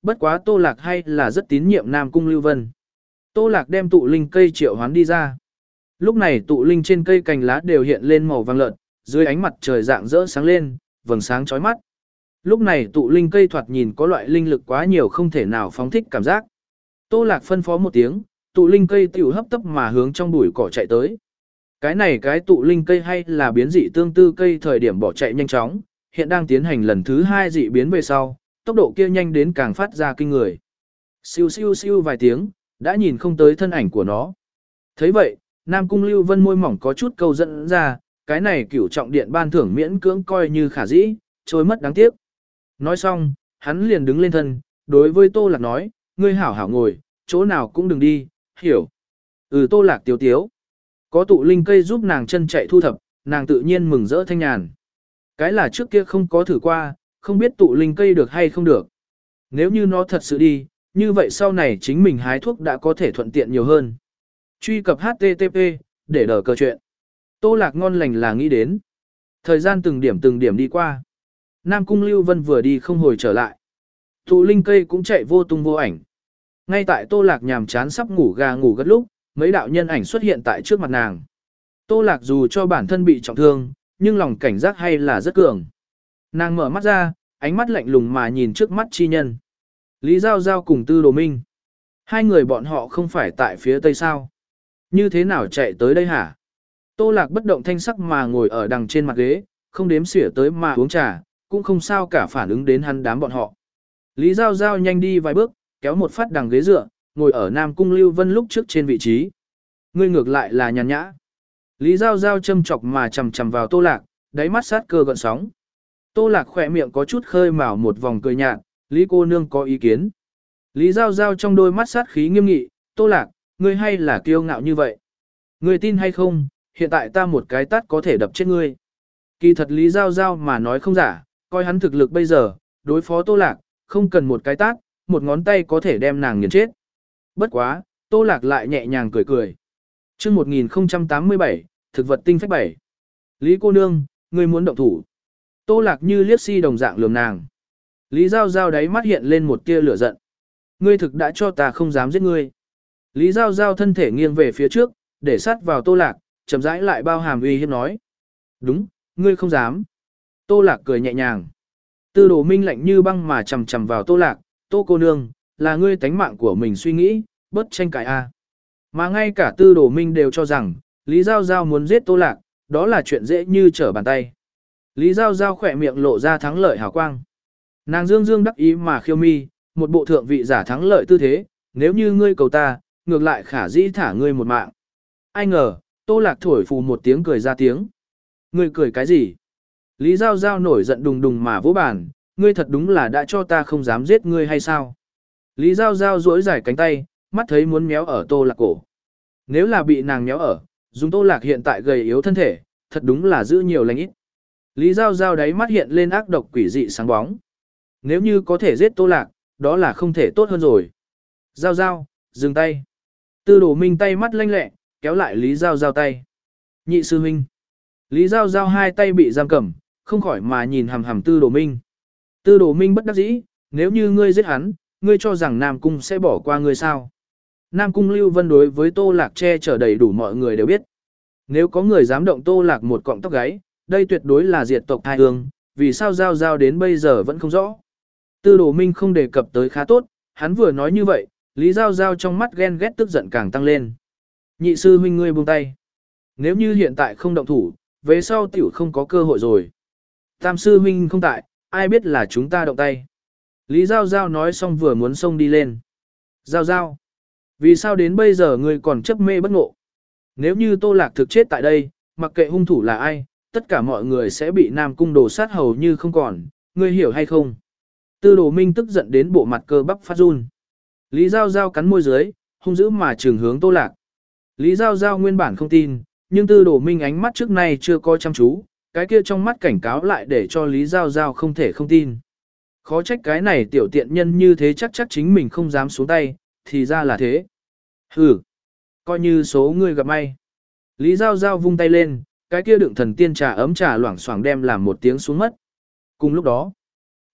bất quá Tô Lạc hay là rất tín nhiệm Nam Cung Lưu Vân. Tô Lạc đem tụ linh cây triệu hoán đi ra. Lúc này tụ linh trên cây cành lá đều hiện lên màu vàng lợn, dưới ánh mặt trời rạng rỡ sáng lên, vầng sáng chói mắt. Lúc này tụ linh cây thoạt nhìn có loại linh lực quá nhiều không thể nào phóng thích cảm giác. Tô Lạc phân phó một tiếng, tụ linh cây tiểu hấp tấp mà hướng trong bụi cỏ chạy tới. Cái này cái tụ linh cây hay là biến dị tương tư cây thời điểm bỏ chạy nhanh chóng, hiện đang tiến hành lần thứ hai dị biến về sau, tốc độ kia nhanh đến càng phát ra kinh người. Siêu siêu siêu vài tiếng, đã nhìn không tới thân ảnh của nó. Thấy vậy, Nam Cung Lưu Vân môi mỏng có chút câu dẫn ra, cái này cửu trọng điện ban thưởng miễn cưỡng coi như khả dĩ, trôi mất đáng tiếc. Nói xong, hắn liền đứng lên thân, đối với Tô Lạc nói, ngươi hảo hảo ngồi, chỗ nào cũng đừng đi, hiểu. Ừ Tô Lạc tiếu tiếu. Có tụ linh cây giúp nàng chân chạy thu thập, nàng tự nhiên mừng rỡ thanh nhàn. Cái là trước kia không có thử qua, không biết tụ linh cây được hay không được. Nếu như nó thật sự đi, như vậy sau này chính mình hái thuốc đã có thể thuận tiện nhiều hơn. Truy cập H T T P, để đỡ cờ chuyện. Tô Lạc ngon lành là nghĩ đến. Thời gian từng điểm từng điểm đi qua. Nam Cung Lưu Vân vừa đi không hồi trở lại. Tụ linh cây cũng chạy vô tung vô ảnh. Ngay tại Tô Lạc nhàm chán sắp ngủ gà ngủ gật lúc, mấy đạo nhân ảnh xuất hiện tại trước mặt nàng. Tô Lạc dù cho bản thân bị trọng thương, nhưng lòng cảnh giác hay là rất cường. Nàng mở mắt ra, ánh mắt lạnh lùng mà nhìn trước mắt chi nhân. Lý Giao Giao cùng Tư Đồ Minh. Hai người bọn họ không phải tại phía tây sao? Như thế nào chạy tới đây hả? Tô Lạc bất động thanh sắc mà ngồi ở đằng trên mặt ghế, không đếm xỉa tới mà uống trà, cũng không sao cả phản ứng đến hắn đám bọn họ. Lý Giao Giao nhanh đi vài bước, kéo một phát đằng ghế dựa, ngồi ở Nam Cung Lưu Vân lúc trước trên vị trí. Ngươi ngược lại là nhàn nhã. Lý Giao Giao châm chọc mà chầm chầm vào Tô Lạc, đáy mắt sát cơ gợn sóng. Tô Lạc khỏe miệng có chút khơi mào một vòng cười nhạt, Lý cô nương có ý kiến. Lý Giao Giao trong đôi mắt sát khí nghiêm nghị, Tô Lạc, ngươi hay là kiêu ngạo như vậy? Ngươi tin hay không, hiện tại ta một cái tát có thể đập chết ngươi. Kỳ thật Lý Giao Giao mà nói không giả, coi hắn thực lực bây giờ, đối phó Tô Lạc, không cần một cái tát, một ngón tay có thể đem nàng nghiền chết. Bất quá, Tô Lạc lại nhẹ nhàng cười cười. Chương một nghìn không trăm tám mươi bảy, thực vật tinh phách bảy. Lý cô nương, ngươi muốn động thủ. Tô Lạc như liếc si đồng dạng lườm nàng. Lý Giao Giao đáy mắt hiện lên một tia lửa giận. Ngươi thực đã cho ta không dám giết ngươi. Lý Giao Giao thân thể nghiêng về phía trước, để sát vào Tô Lạc, chậm rãi lại bao hàm uy hiếp nói. Đúng, ngươi không dám. Tô Lạc cười nhẹ nhàng. Tư Đồ Minh lạnh như băng mà chầm chầm vào Tô Lạc, Tô cô nương, là ngươi tánh mạng của mình suy nghĩ, bớt tranh cãi a. Mà ngay cả Tư Đồ Minh đều cho rằng, Lý Giao Giao muốn giết Tô Lạc, đó là chuyện dễ như trở bàn tay. Lý Giao Giao khỏe miệng lộ ra thắng lợi hào quang. Nàng dương dương đắc ý mà khiêu mi, một bộ thượng vị giả thắng lợi tư thế, nếu như ngươi cầu ta, ngược lại khả dĩ thả ngươi một mạng. Ai ngờ, Tô Lạc thổi phù một tiếng cười ra tiếng. Ngươi cười cái gì? Lý Giao Giao nổi giận đùng đùng mà vỗ bàn, ngươi thật đúng là đã cho ta không dám giết ngươi hay sao? Lý Giao Giao duỗi dài cánh tay, mắt thấy muốn méo ở Tô Lạc cổ. Nếu là bị nàng méo ở, dùng Tô Lạc hiện tại gầy yếu thân thể, thật đúng là giữ nhiều lành ít. Lý Giao Giao đáy mắt hiện lên ác độc quỷ dị sáng bóng. Nếu như có thể giết Tô Lạc, đó là không thể tốt hơn rồi. Giao Giao, dừng tay. Tư Đồ Minh tay mắt lanh lẹ, kéo lại Lý Giao Giao tay. Nhị sư huynh. Lý Giao Giao hai tay bị giam cầm, không khỏi mà nhìn hằm hằm Tư Đồ Minh. Tư Đồ Minh bất đắc dĩ, nếu như ngươi giết hắn, ngươi cho rằng Nam Cung sẽ bỏ qua ngươi sao? Nam Cung Lưu Vân đối với Tô Lạc che chở đầy đủ mọi người đều biết. Nếu có người dám động Tô Lạc một cọng tóc gáy, đây tuyệt đối là diệt tộc thai hương, vì sao Giao Giao đến bây giờ vẫn không rõ. Tư Đồ Minh không đề cập tới khá tốt, hắn vừa nói như vậy, Lý Giao Giao trong mắt ghen ghét tức giận càng tăng lên. Nhị sư huynh ngươi buông tay. Nếu như hiện tại không động thủ, về sau tiểu không có cơ hội rồi. Tam sư huynh không tại, ai biết là chúng ta động tay. Lý Giao Giao nói xong vừa muốn xông đi lên. Giao Giao, vì sao đến bây giờ ngươi còn chấp mê bất ngộ? Nếu như Tô Lạc thực chết tại đây, mặc kệ hung thủ là ai, tất cả mọi người sẽ bị Nam Cung đổ sát hầu như không còn, ngươi hiểu hay không? Tư Đồ Minh tức giận đến bộ mặt cơ bắp phát run. Lý Giao Giao cắn môi dưới, hung dữ mà trừng hướng Tô Lạc. Lý Giao Giao nguyên bản không tin, nhưng Tư Đồ Minh ánh mắt trước nay chưa coi chăm chú, cái kia trong mắt cảnh cáo lại để cho Lý Giao Giao không thể không tin. Khó trách cái này tiểu tiện nhân như thế chắc chắc chính mình không dám xuống tay, thì ra là thế. Hừ, coi như số người gặp may. Lý Giao Giao vung tay lên, cái kia đựng thần tiên trà ấm trà loảng xoảng đem làm một tiếng xuống mất. Cùng lúc đó,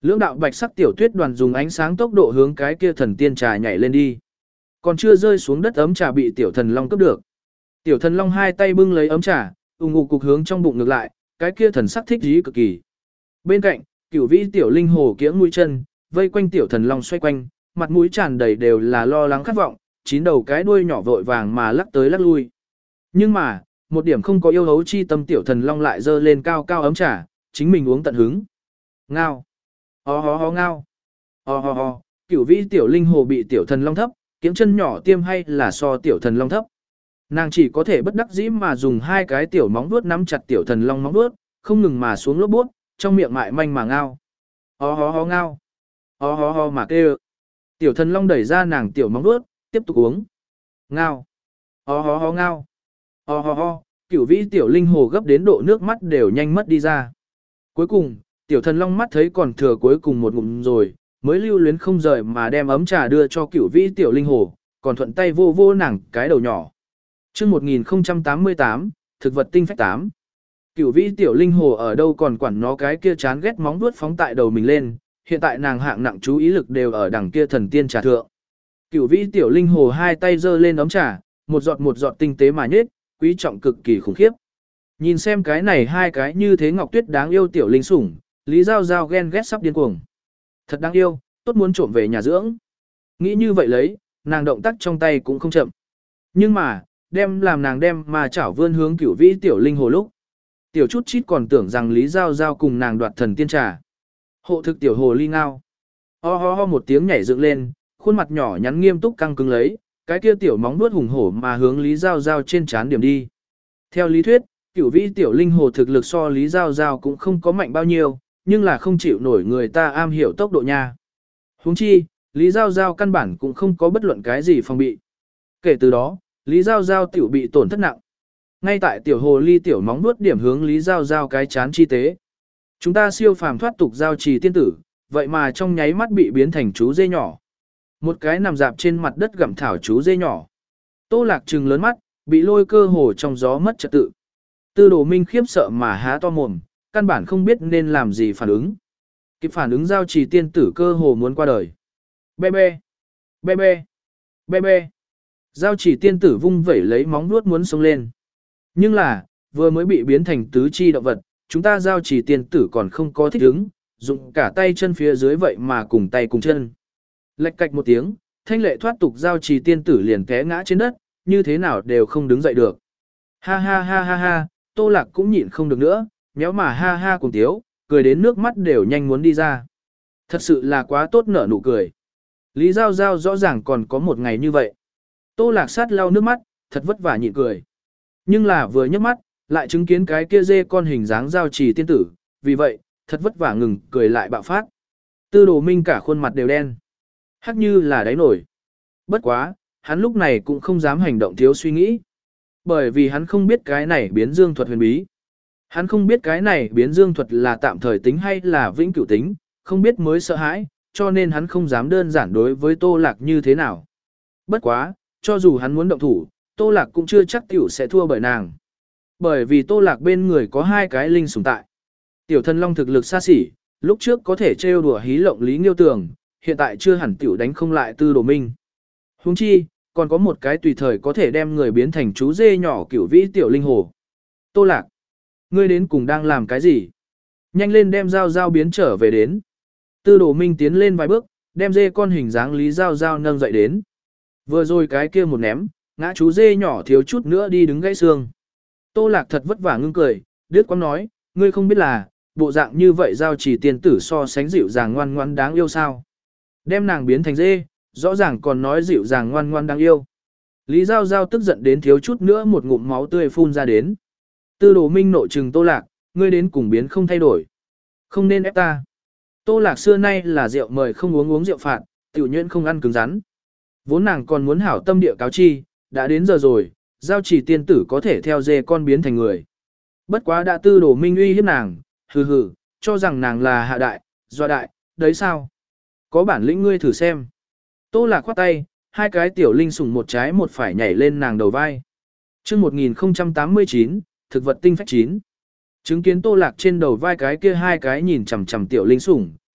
Lưỡng đạo bạch sắc tiểu tuyết đoàn dùng ánh sáng tốc độ hướng cái kia thần tiên trà nhảy lên đi. Còn chưa rơi xuống đất ấm trà bị tiểu thần long cướp được. Tiểu thần long hai tay bưng lấy ấm trà, ung ục cục hướng trong bụng ngược lại, cái kia thần sắc thích ý cực kỳ. Bên cạnh, cửu vĩ tiểu linh hồ kiễng mũi chân, vây quanh tiểu thần long xoay quanh, mặt mũi tràn đầy đều là lo lắng khát vọng, chín đầu cái đuôi nhỏ vội vàng mà lắc tới lắc lui. Nhưng mà, một điểm không có yêu hấu chi tâm tiểu thần long lại dơ lên cao cao ấm trà, chính mình uống tận hứng. Ngao. Ho ho ho ngao. Ho ho ho, cửu vĩ tiểu linh hồ bị tiểu thần long thấp, kiễng chân nhỏ tiêm hay là so tiểu thần long thấp. Nàng chỉ có thể bất đắc dĩ mà dùng hai cái tiểu móng vuốt nắm chặt tiểu thần long móng vuốt, không ngừng mà xuống lốp bút, trong miệng mại manh mà ngao. Ho ho ho ngao. Ho ho ho mà kêu. Tiểu thần long đẩy ra nàng tiểu móng vuốt, tiếp tục uống. Ngao. Ho ho ho ngao. Ho ho ho, cửu vĩ tiểu linh hồ gấp đến độ nước mắt đều nhanh mất đi ra. Cuối cùng, tiểu thần long mắt thấy còn thừa cuối cùng một ngụm rồi, mới lưu luyến không rời mà đem ấm trà đưa cho cửu vĩ tiểu linh hồ, còn thuận tay vô vô nàng cái đầu nhỏ. Chương một nghìn không trăm tám mươi tám, thực vật tinh phách tám. Cửu vĩ tiểu linh hồ ở đâu còn quản nó cái kia chán ghét móng vuốt phóng tại đầu mình lên, hiện tại nàng hạng nặng chú ý lực đều ở đằng kia thần tiên trà thượng. Cửu vĩ tiểu linh hồ hai tay giơ lên ấm trà, một giọt một giọt tinh tế mà nhết, quý trọng cực kỳ khủng khiếp. Nhìn xem cái này hai cái như thế ngọc tuyết đáng yêu tiểu linh sủng, Lý Giao Giao ghen ghét sắp điên cuồng. Thật đáng yêu, tốt muốn trộm về nhà dưỡng. Nghĩ như vậy lấy, nàng động tác trong tay cũng không chậm. Nhưng mà, đem làm nàng đem mà chảo vươn hướng cửu vĩ tiểu linh hồ lúc. Tiểu chút chít còn tưởng rằng Lý Giao Giao cùng nàng đoạt thần tiên trà. Hộ thực tiểu hồ ly ngao. Ho ho ho một tiếng nhảy dựng lên, khuôn mặt nhỏ nhắn nghiêm túc căng cứng lấy, cái kia tiểu móng vuốt hùng hổ mà hướng Lý Giao Giao trên trán điểm đi. Theo lý thuyết, cửu vĩ tiểu linh hồ thực lực so Lý Giao Giao cũng không có mạnh bao nhiêu, nhưng là không chịu nổi người ta am hiểu tốc độ nha. Huống chi, Lý Giao Giao căn bản cũng không có bất luận cái gì phòng bị. Kể từ đó, Lý Giao Giao tiểu bị tổn thất nặng. Ngay tại tiểu hồ ly tiểu móng vuốt điểm hướng Lý Giao Giao cái chán chi tế. Chúng ta siêu phàm thoát tục giao trì tiên tử, vậy mà trong nháy mắt bị biến thành chú dê nhỏ. Một cái nằm dạp trên mặt đất gặm thảo chú dê nhỏ. Tô Lạc trừng lớn mắt, bị lôi cơ hồ trong gió mất trật tự. Tư Đồ Minh khiếp sợ mà há to mồm, căn bản không biết nên làm gì phản ứng. Kịp phản ứng giao trì tiên tử cơ hồ muốn qua đời. Be be, be be, be be. Giao trì tiên tử vung vẩy lấy móng vuốt muốn xông lên. Nhưng là, vừa mới bị biến thành tứ chi động vật, chúng ta giao trì tiên tử còn không có thích ứng, dùng cả tay chân phía dưới vậy mà cùng tay cùng chân. Lệch cạch một tiếng, thanh lệ thoát tục giao trì tiên tử liền té ngã trên đất, như thế nào đều không đứng dậy được. Ha ha ha ha ha, Tô Lạc cũng nhịn không được nữa, nhéo mà ha ha cùng tiếu, cười đến nước mắt đều nhanh muốn đi ra. Thật sự là quá tốt nở nụ cười. Lý Giao Giao rõ ràng còn có một ngày như vậy. Tô Lạc sát lau nước mắt, thật vất vả nhịn cười. Nhưng là vừa nhấc mắt, lại chứng kiến cái kia dê con hình dáng giao trì tiên tử, vì vậy, thật vất vả ngừng cười lại bạo phát. Tư Đồ Minh cả khuôn mặt đều đen. Hắc như là đáy nổi. Bất quá, hắn lúc này cũng không dám hành động thiếu suy nghĩ. Bởi vì hắn không biết cái này biến dương thuật huyền bí. Hắn không biết cái này biến dương thuật là tạm thời tính hay là vĩnh cửu tính, không biết mới sợ hãi, cho nên hắn không dám đơn giản đối với Tô Lạc như thế nào. Bất quá, cho dù hắn muốn động thủ, Tô Lạc cũng chưa chắc tiểu sẽ thua bởi nàng. Bởi vì Tô Lạc bên người có hai cái linh sủng tại. Tiểu thần long thực lực xa xỉ, lúc trước có thể trêu đùa hí lộng Lý Nghiêu Tường, hiện tại chưa hẳn tiểu đánh không lại Tư Đồ Minh. Huống chi, còn có một cái tùy thời có thể đem người biến thành chú dê nhỏ cửu vĩ tiểu linh hồ. Tô Lạc, ngươi đến cùng đang làm cái gì? Nhanh lên đem Giao Giao biến trở về đến. Tư Đồ Minh tiến lên vài bước, đem dê con hình dáng Lý Giao Giao nâng dậy đến. Vừa rồi cái kia một ném, ngã chú dê nhỏ thiếu chút nữa đi đứng gãy xương. Tô Lạc thật vất vả ngưng cười, đứt quãng nói, ngươi không biết là, bộ dạng như vậy giao chỉ tiên tử so sánh dịu dàng ngoan ngoan đáng yêu sao. Đem nàng biến thành dê, rõ ràng còn nói dịu dàng ngoan ngoan đáng yêu. Lý Giao Giao tức giận đến thiếu chút nữa một ngụm máu tươi phun ra đến. Tư Đồ Minh nội trừng Tô Lạc, ngươi đến cùng biến không thay đổi. Không nên ép ta. Tô Lạc xưa nay là rượu mời không uống uống rượu phạt, tiểu nhuyễn không ăn cứng rắn. Vốn nàng còn muốn hảo tâm địa cáo chi, đã đến giờ rồi, giao chỉ tiên tử có thể theo dê con biến thành người. Bất quá đã Tư Đồ Minh uy hiếp nàng, hừ hừ, cho rằng nàng là hạ đại, doa đại, đấy sao? Có bản lĩnh ngươi thử xem. Tô Lạc khoát tay, hai cái tiểu linh sủng một trái một phải nhảy lên nàng đầu vai. Chương một nghìn không trăm tám mươi chín, thực vật tinh phách chín. Chứng kiến Tô Lạc trên đầu vai cái kia hai cái nhìn chằm chằm tiểu linh sủng,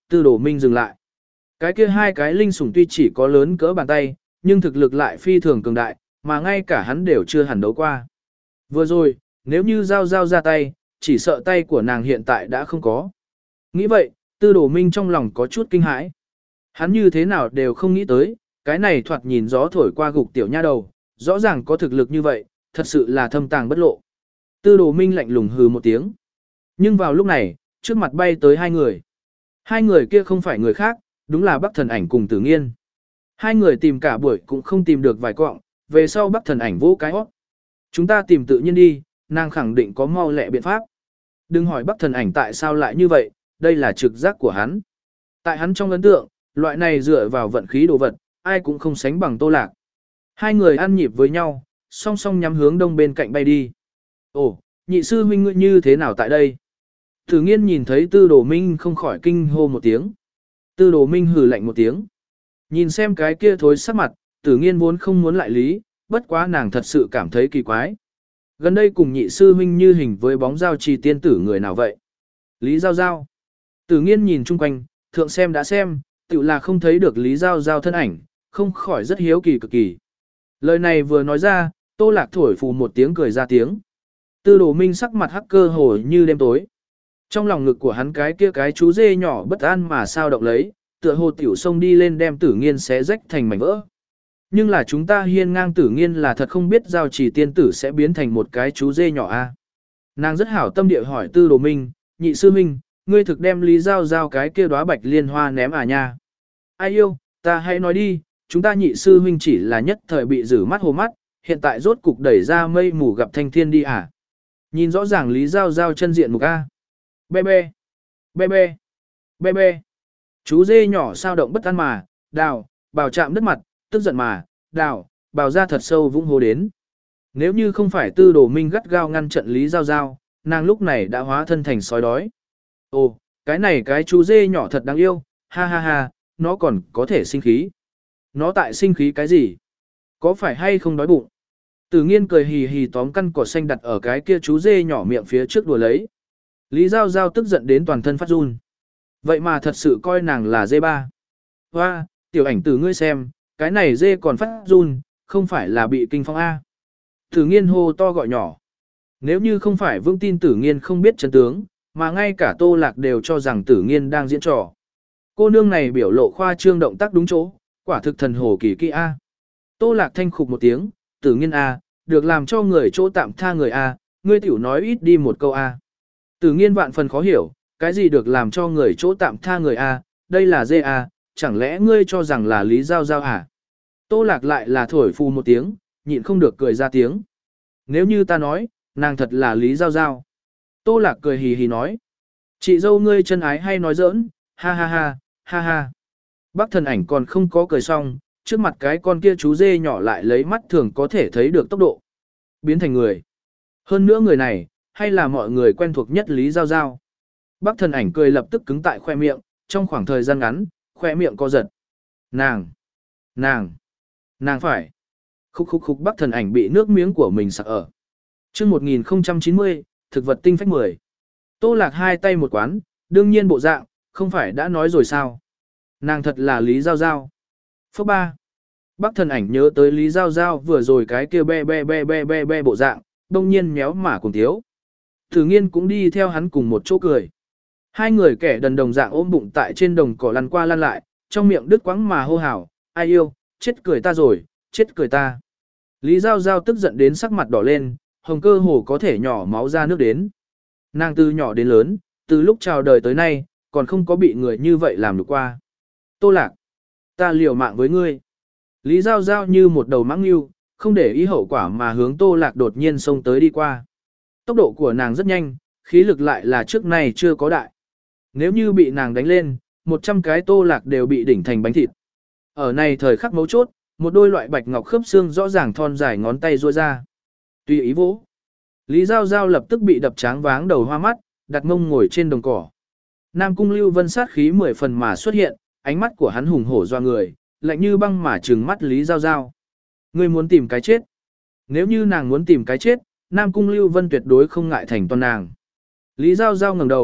Tư Đồ Minh dừng lại. Cái kia hai cái linh sủng tuy chỉ có lớn cỡ bàn tay, nhưng thực lực lại phi thường cường đại, mà ngay cả hắn đều chưa hẳn đấu qua. Vừa rồi, nếu như Giao Giao ra tay, chỉ sợ tay của nàng hiện tại đã không có. Nghĩ vậy, Tư Đồ Minh trong lòng có chút kinh hãi. Hắn như thế nào đều không nghĩ tới, cái này thoạt nhìn gió thổi qua gục tiểu nha đầu, rõ ràng có thực lực như vậy, thật sự là thâm tàng bất lộ. Tư Đồ Minh lạnh lùng hừ một tiếng. Nhưng vào lúc này, trước mặt bay tới hai người. Hai người kia không phải người khác, đúng là Bắc Thần Ảnh cùng Tử Nghiên. Hai người tìm cả buổi cũng không tìm được vài cọng, về sau Bắc Thần Ảnh vỗ cái hót. Chúng ta tìm tự nhiên đi, nàng khẳng định có mau lẹ biện pháp. Đừng hỏi Bắc Thần Ảnh tại sao lại như vậy, đây là trực giác của hắn. Tại hắn trong ấn tượng, loại này dựa vào vận khí đồ vật, ai cũng không sánh bằng Tô Lạc. Hai người ăn nhịp với nhau, song song nhắm hướng đông bên cạnh bay đi. Ồ, nhị sư huynh ngươi như thế nào tại đây? Tử Nghiên nhìn thấy Tư Đồ Minh không khỏi kinh hô một tiếng. Tư Đồ Minh hừ lạnh một tiếng. Nhìn xem cái kia thối sắc mặt, Tử Nghiên vốn không muốn lại lý, bất quá nàng thật sự cảm thấy kỳ quái. Gần đây cùng nhị sư huynh như hình với bóng Giao Trì tiên tử người nào vậy? Lý Giao Giao. Tử Nghiên nhìn chung quanh, thượng xem đã xem, tự là không thấy được Lý Giao Giao thân ảnh, không khỏi rất hiếu kỳ cực kỳ. Lời này vừa nói ra, Tô Lạc thổi phù một tiếng cười ra tiếng. Tư Đồ Minh sắc mặt hắc cơ hồ như đêm tối. Trong lòng ngực của hắn cái kia cái chú dê nhỏ bất an mà sao động lấy, tựa hồ tiểu sông đi lên đem Tử Nghiên xé rách thành mảnh vỡ. Nhưng là chúng ta hiên ngang Tử Nghiên là thật không biết Giao Trì tiên tử sẽ biến thành một cái chú dê nhỏ a. Nàng rất hảo tâm địa hỏi Tư Đồ Minh, nhị sư minh, ngươi thực đem Lý Giao Giao cái kia đóa bạch liên hoa ném à nha. Ai yêu, ta hãy nói đi, chúng ta nhị sư huynh chỉ là nhất thời bị rử mắt hồ mắt, hiện tại rốt cục đẩy ra mây mù gặp thanh thiên đi à. Nhìn rõ ràng Lý Giao Giao chân diện mục a. Bê bê, bê bê, bê bê. Chú dê nhỏ sao động bất an mà, đào, bào chạm đất mặt, tức giận mà, đào, bào ra thật sâu vũng hố đến. Nếu như không phải Tư Đồ Minh gắt gao ngăn trận Lý Giao Giao, nàng lúc này đã hóa thân thành sói đói. Ồ, cái này cái chú dê nhỏ thật đáng yêu, ha ha ha, nó còn có thể sinh khí. Nó tại sinh khí cái gì? Có phải hay không đói bụng? Tử Nghiên cười hì hì tóm căn cỏ xanh đặt ở cái kia chú dê nhỏ miệng phía trước đùa lấy. Lý Giao Giao tức giận đến toàn thân phát run. Vậy mà thật sự coi nàng là dê ba. Hoa, tiểu ảnh tử ngươi xem, cái này dê còn phát run, không phải là bị kinh phong A. Tử Nghiên hô to gọi nhỏ. Nếu như không phải vững tin Tử Nghiên không biết chân tướng, mà ngay cả Tô Lạc đều cho rằng Tử Nghiên đang diễn trò. Cô nương này biểu lộ khoa trương động tác đúng chỗ, quả thực thần hồ kỳ kỹ A. Tô Lạc thanh khục một tiếng, Tử Nghiên A, được làm cho người chỗ tạm tha người A, ngươi tiểu nói ít đi một câu A. Tử Nghiên vạn phần khó hiểu, cái gì được làm cho người chỗ tạm tha người A, đây là dê A, chẳng lẽ ngươi cho rằng là Lý Giao Giao à? Tô Lạc lại là thổi phù một tiếng, nhịn không được cười ra tiếng. Nếu như ta nói, nàng thật là Lý Giao Giao. Tô Lạc cười hì hì nói. Chị dâu ngươi chân ái hay nói giỡn, ha ha ha, ha ha. Bác Thần Ảnh còn không có cười xong, trước mặt cái con kia chú dê nhỏ lại lấy mắt thường có thể thấy được tốc độ. Biến thành người. Hơn nữa người này, hay là mọi người quen thuộc nhất Lý Giao Giao. Bác Thần Ảnh cười lập tức cứng tại khoe miệng, trong khoảng thời gian ngắn, khoe miệng co giật. Nàng, nàng, nàng phải. Khúc khúc khúc Bác Thần Ảnh bị nước miếng của mình sặc ở. Chương một nghìn không trăm chín mươi, thực vật tinh phách mười. Tô Lạc hai tay một quán, đương nhiên bộ dạng, không phải đã nói rồi sao. Nàng thật là Lý Giao Giao. Phước ba. Bác Thần Ảnh nhớ tới Lý Giao Giao vừa rồi cái kia be be be be be be bộ dạng, đông nhiên méo mà cùng thiếu. Tử Nghiên cũng đi theo hắn cùng một chỗ cười. Hai người kẻ đần đồng dạng ôm bụng tại trên đồng cỏ lăn qua lăn lại, trong miệng đứt quãng mà hô hào, ai yêu, chết cười ta rồi, chết cười ta. Lý Giao Giao tức giận đến sắc mặt đỏ lên, hồng cơ hồ có thể nhỏ máu ra nước đến. Nàng từ nhỏ đến lớn, từ lúc chào đời tới nay, còn không có bị người như vậy làm được qua. Tô Lạc, ta liều mạng với ngươi. Lý Giao Giao như một đầu mãng lưu, không để ý hậu quả mà hướng Tô Lạc đột nhiên xông tới đi qua. Tốc độ của nàng rất nhanh, khí lực lại là trước nay chưa có đại. Nếu như bị nàng đánh lên, một trăm cái Tô Lạc đều bị đỉnh thành bánh thịt. Ở này thời khắc mấu chốt, một đôi loại bạch ngọc khớp xương rõ ràng thon dài ngón tay duỗi ra. Tùy ý vỗ. Lý Giao Giao lập tức bị đập tráng váng đầu hoa mắt, đặt mông ngồi trên đồng cỏ. Nam Cung Lưu Vân sát khí mười phần mà xuất hiện, ánh mắt của hắn hùng hổ doa người, lạnh như băng mà trừng mắt Lý Giao Giao. Ngươi muốn tìm cái chết. Nếu như nàng muốn tìm cái chết, Nam Cung Lưu Vân tuyệt đối không ngại thành toàn nàng. Lý Giao Giao ngẩng đầu,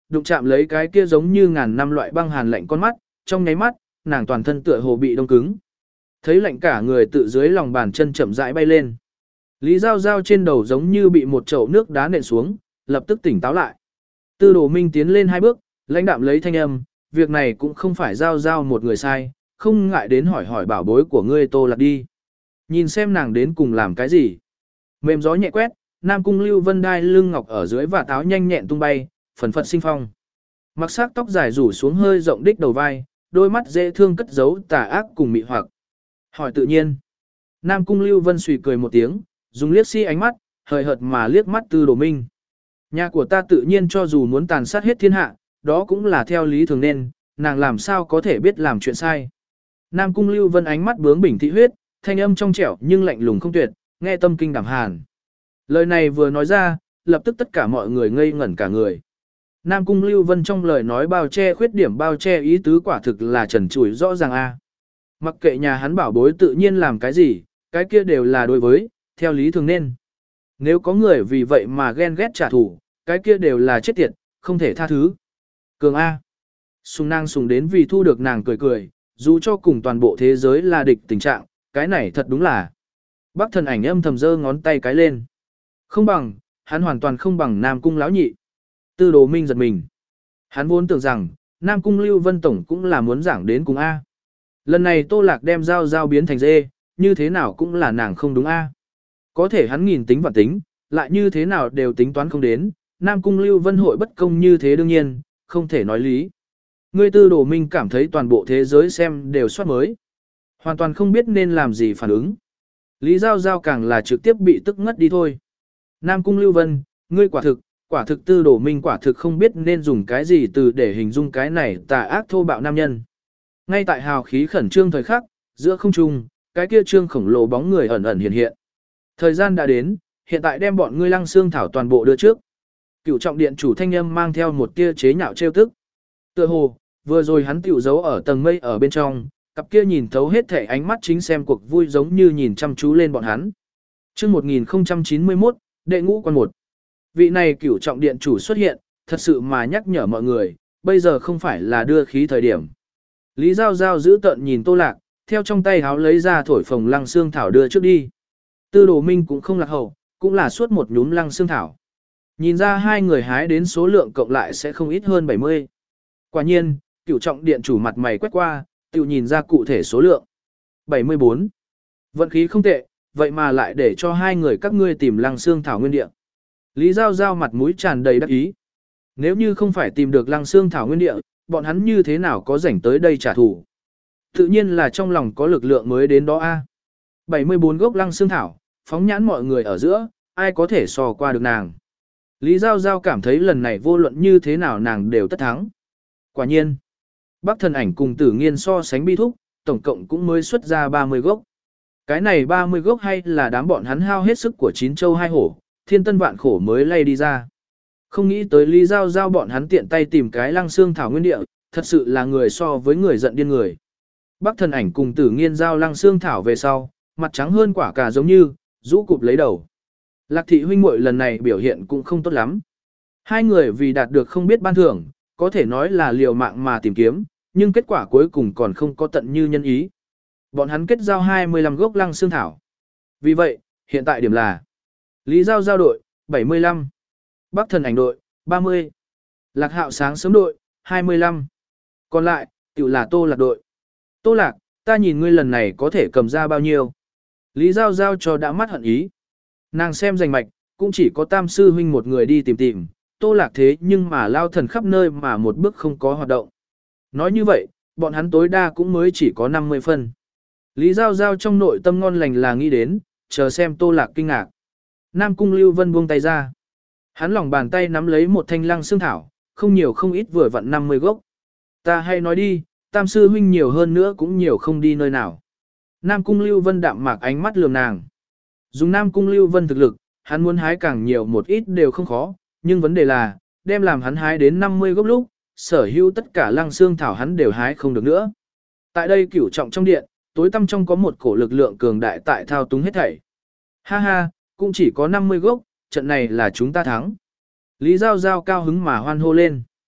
đụng chạm lấy cái kia giống như ngàn năm loại băng hàn lạnh con mắt, trong nháy mắt, nàng toàn thân tựa hồ bị đông cứng. Thấy lạnh cả người tự dưới lòng bàn chân chậm rãi bay lên. Lý Giao Giao trên đầu giống như bị một chậu nước đá nện xuống, lập tức tỉnh táo lại. Tư Đồ Minh tiến lên hai bước, lãnh đạm lấy thanh âm, việc này cũng không phải Giao Giao một người sai, không ngại đến hỏi hỏi bảo bối của ngươi Tô Lạc đi. Nhìn xem nàng đến cùng làm cái gì. Mềm gió nhẹ quét, Nam Cung Lưu Vân đai lưng ngọc ở dưới và táo nhanh nhẹn tung bay, phần phật sinh phong. Mặc sắc tóc dài rủ xuống hơi rộng đích đầu vai, đôi mắt dễ thương cất giấu tà ác cùng mị hoặc. Hỏi tự nhiên. Nam Cung Lưu Vân suy cười một tiếng, dùng liếc si ánh mắt, hời hợt mà liếc mắt Tư Đồ Minh. Nhà của ta tự nhiên cho dù muốn tàn sát hết thiên hạ, đó cũng là theo lý thường nên, nàng làm sao có thể biết làm chuyện sai. Nam Cung Lưu Vân ánh mắt bướng bỉnh thị huyết, thanh âm trong trẻo nhưng lạnh lùng không tuyệt, nghe tâm kinh đảm hàn. Lời này vừa nói ra, lập tức tất cả mọi người ngây ngẩn cả người. Nam Cung Lưu Vân trong lời nói bao che khuyết điểm bao che ý tứ quả thực là trần trụi rõ ràng a. Mặc kệ nhà hắn bảo bối tự nhiên làm cái gì, cái kia đều là đối với, theo lý thường nên. Nếu có người vì vậy mà ghen ghét trả thù, cái kia đều là chết tiệt, không thể tha thứ. Cường A. Sùng nàng sùng đến vì thu được nàng cười cười, dù cho cùng toàn bộ thế giới là địch tình trạng, cái này thật đúng là. Bác thần ảnh âm thầm giơ ngón tay cái lên. Không bằng, hắn hoàn toàn không bằng Nam Cung lão nhị. Tư Đồ Minh giật mình. Hắn vốn tưởng rằng, Nam Cung Lưu Vân Tổng cũng là muốn giảng đến cùng A. Lần này Tô Lạc đem Giao Giao biến thành dê, như thế nào cũng là nàng không đúng A. Có thể hắn nghìn tính và tính, lại như thế nào đều tính toán không đến, Nam Cung Lưu Vân hội bất công như thế đương nhiên, không thể nói lý. Ngươi Tư Đồ Minh cảm thấy toàn bộ thế giới xem đều soát mới. Hoàn toàn không biết nên làm gì phản ứng. Lý Giao Giao càng là trực tiếp bị tức ngất đi thôi. Nam Cung Lưu Vân, ngươi quả thực, quả thực Tư Đồ Minh quả thực không biết nên dùng cái gì từ để hình dung cái này tà ác thô bạo nam nhân. Ngay tại hào khí khẩn trương thời khắc, giữa không trung, cái kia trương khổng lồ bóng người ẩn ẩn hiện hiện. Thời gian đã đến, hiện tại đem bọn ngươi Lăng Xương Thảo toàn bộ đưa trước. Cửu trọng điện chủ thanh âm mang theo một tia chế nhạo trêu tức. Tựa hồ, vừa rồi hắn tiểu giấu ở tầng mây ở bên trong, cặp kia nhìn thấu hết thể ánh mắt chính xem cuộc vui giống như nhìn chăm chú lên bọn hắn. Chương một nghìn không trăm chín mươi mốt, đệ ngũ quan một. Vị này cửu trọng điện chủ xuất hiện, thật sự mà nhắc nhở mọi người, bây giờ không phải là đưa khí thời điểm. Lý Giao Giao giữ tợn nhìn Tô Lạc, theo trong tay háo lấy ra thổi phồng Lăng Xương Thảo đưa trước đi. Tư Đồ Minh cũng không lạc hậu, cũng là suốt một nhúm Lăng Xương Thảo. Nhìn ra hai người hái đến số lượng cộng lại sẽ không ít hơn bảy mươi. Quả nhiên, cửu trọng điện chủ mặt mày quét qua, tự nhìn ra cụ thể số lượng. bảy mươi bốn. Vận khí không tệ, vậy mà lại để cho hai người các ngươi tìm Lăng Xương Thảo nguyên địa. Lý Giao Giao mặt mũi tràn đầy đắc ý. Nếu như không phải tìm được Lăng Xương Thảo nguyên địa, bọn hắn như thế nào có rảnh tới đây trả thù? Tự nhiên là trong lòng có lực lượng mới đến đó a. bảy mươi bốn gốc Lăng Xương Thảo, phóng nhãn mọi người ở giữa, ai có thể so qua được nàng. Lý Giao Giao cảm thấy lần này vô luận như thế nào nàng đều tất thắng. Quả nhiên, Bắc Thần Ảnh cùng Tử Nghiên so sánh bi thúc, tổng cộng cũng mới xuất ra ba mươi gốc. Cái này ba mươi gốc hay là đám bọn hắn hao hết sức của chín châu hai hổ, thiên tân vạn khổ mới lay đi ra. Không nghĩ tới Lý Giao Giao bọn hắn tiện tay tìm cái Lăng Xương Thảo nguyên địa, thật sự là người so với người giận điên người. Bắc Thần Ảnh cùng Tử Nghiên giao Lăng Xương Thảo về sau, mặt trắng hơn quả cà giống như, rũ cụp lấy đầu. Lạc thị huynh muội lần này biểu hiện cũng không tốt lắm. Hai người vì đạt được không biết ban thưởng, có thể nói là liều mạng mà tìm kiếm, nhưng kết quả cuối cùng còn không có tận như nhân ý. Bọn hắn kết giao hai mươi lăm gốc Lăng Xương Thảo. Vì vậy, hiện tại điểm là Lý Giao Giao đội, bảy mươi lăm. Bắc Thần Ảnh đội, ba mươi. Lạc Hạo Sáng Sớm đội, hai mươi lăm. Còn lại, tự là Tô Lạc đội. Tô Lạc, ta nhìn ngươi lần này có thể cầm ra bao nhiêu. Lý Giao Giao cho đã mắt hận ý. Nàng xem danh mạch, cũng chỉ có Tam Sư Huynh một người đi tìm tìm, Tô Lạc thế nhưng mà lao thần khắp nơi mà một bước không có hoạt động. Nói như vậy, bọn hắn tối đa cũng mới chỉ có năm mươi phân. Lý Giao Giao trong nội tâm ngon lành là nghĩ đến, chờ xem Tô Lạc kinh ngạc. Nam Cung Lưu Vân buông tay ra. Hắn lòng bàn tay nắm lấy một thanh Lăng Xương Thảo, không nhiều không ít vừa vặn năm mươi gốc. Ta hay nói đi, Tam Sư Huynh nhiều hơn nữa cũng nhiều không đi nơi nào. Nam Cung Lưu Vân đạm mạc ánh mắt lườm nàng. Dùng Nam Cung Lưu Vân thực lực, hắn muốn hái càng nhiều một ít đều không khó, nhưng vấn đề là, đem làm hắn hái đến năm mươi gốc lúc, sở hữu tất cả Lăng Xương Thảo hắn đều hái không được nữa. Tại đây cửu trọng trong điện, tối tăm trong có một cổ lực lượng cường đại tại thao túng hết thảy. Ha ha, cũng chỉ có năm mươi gốc, trận này là chúng ta thắng. Lý Giao Giao cao hứng mà hoan hô lên.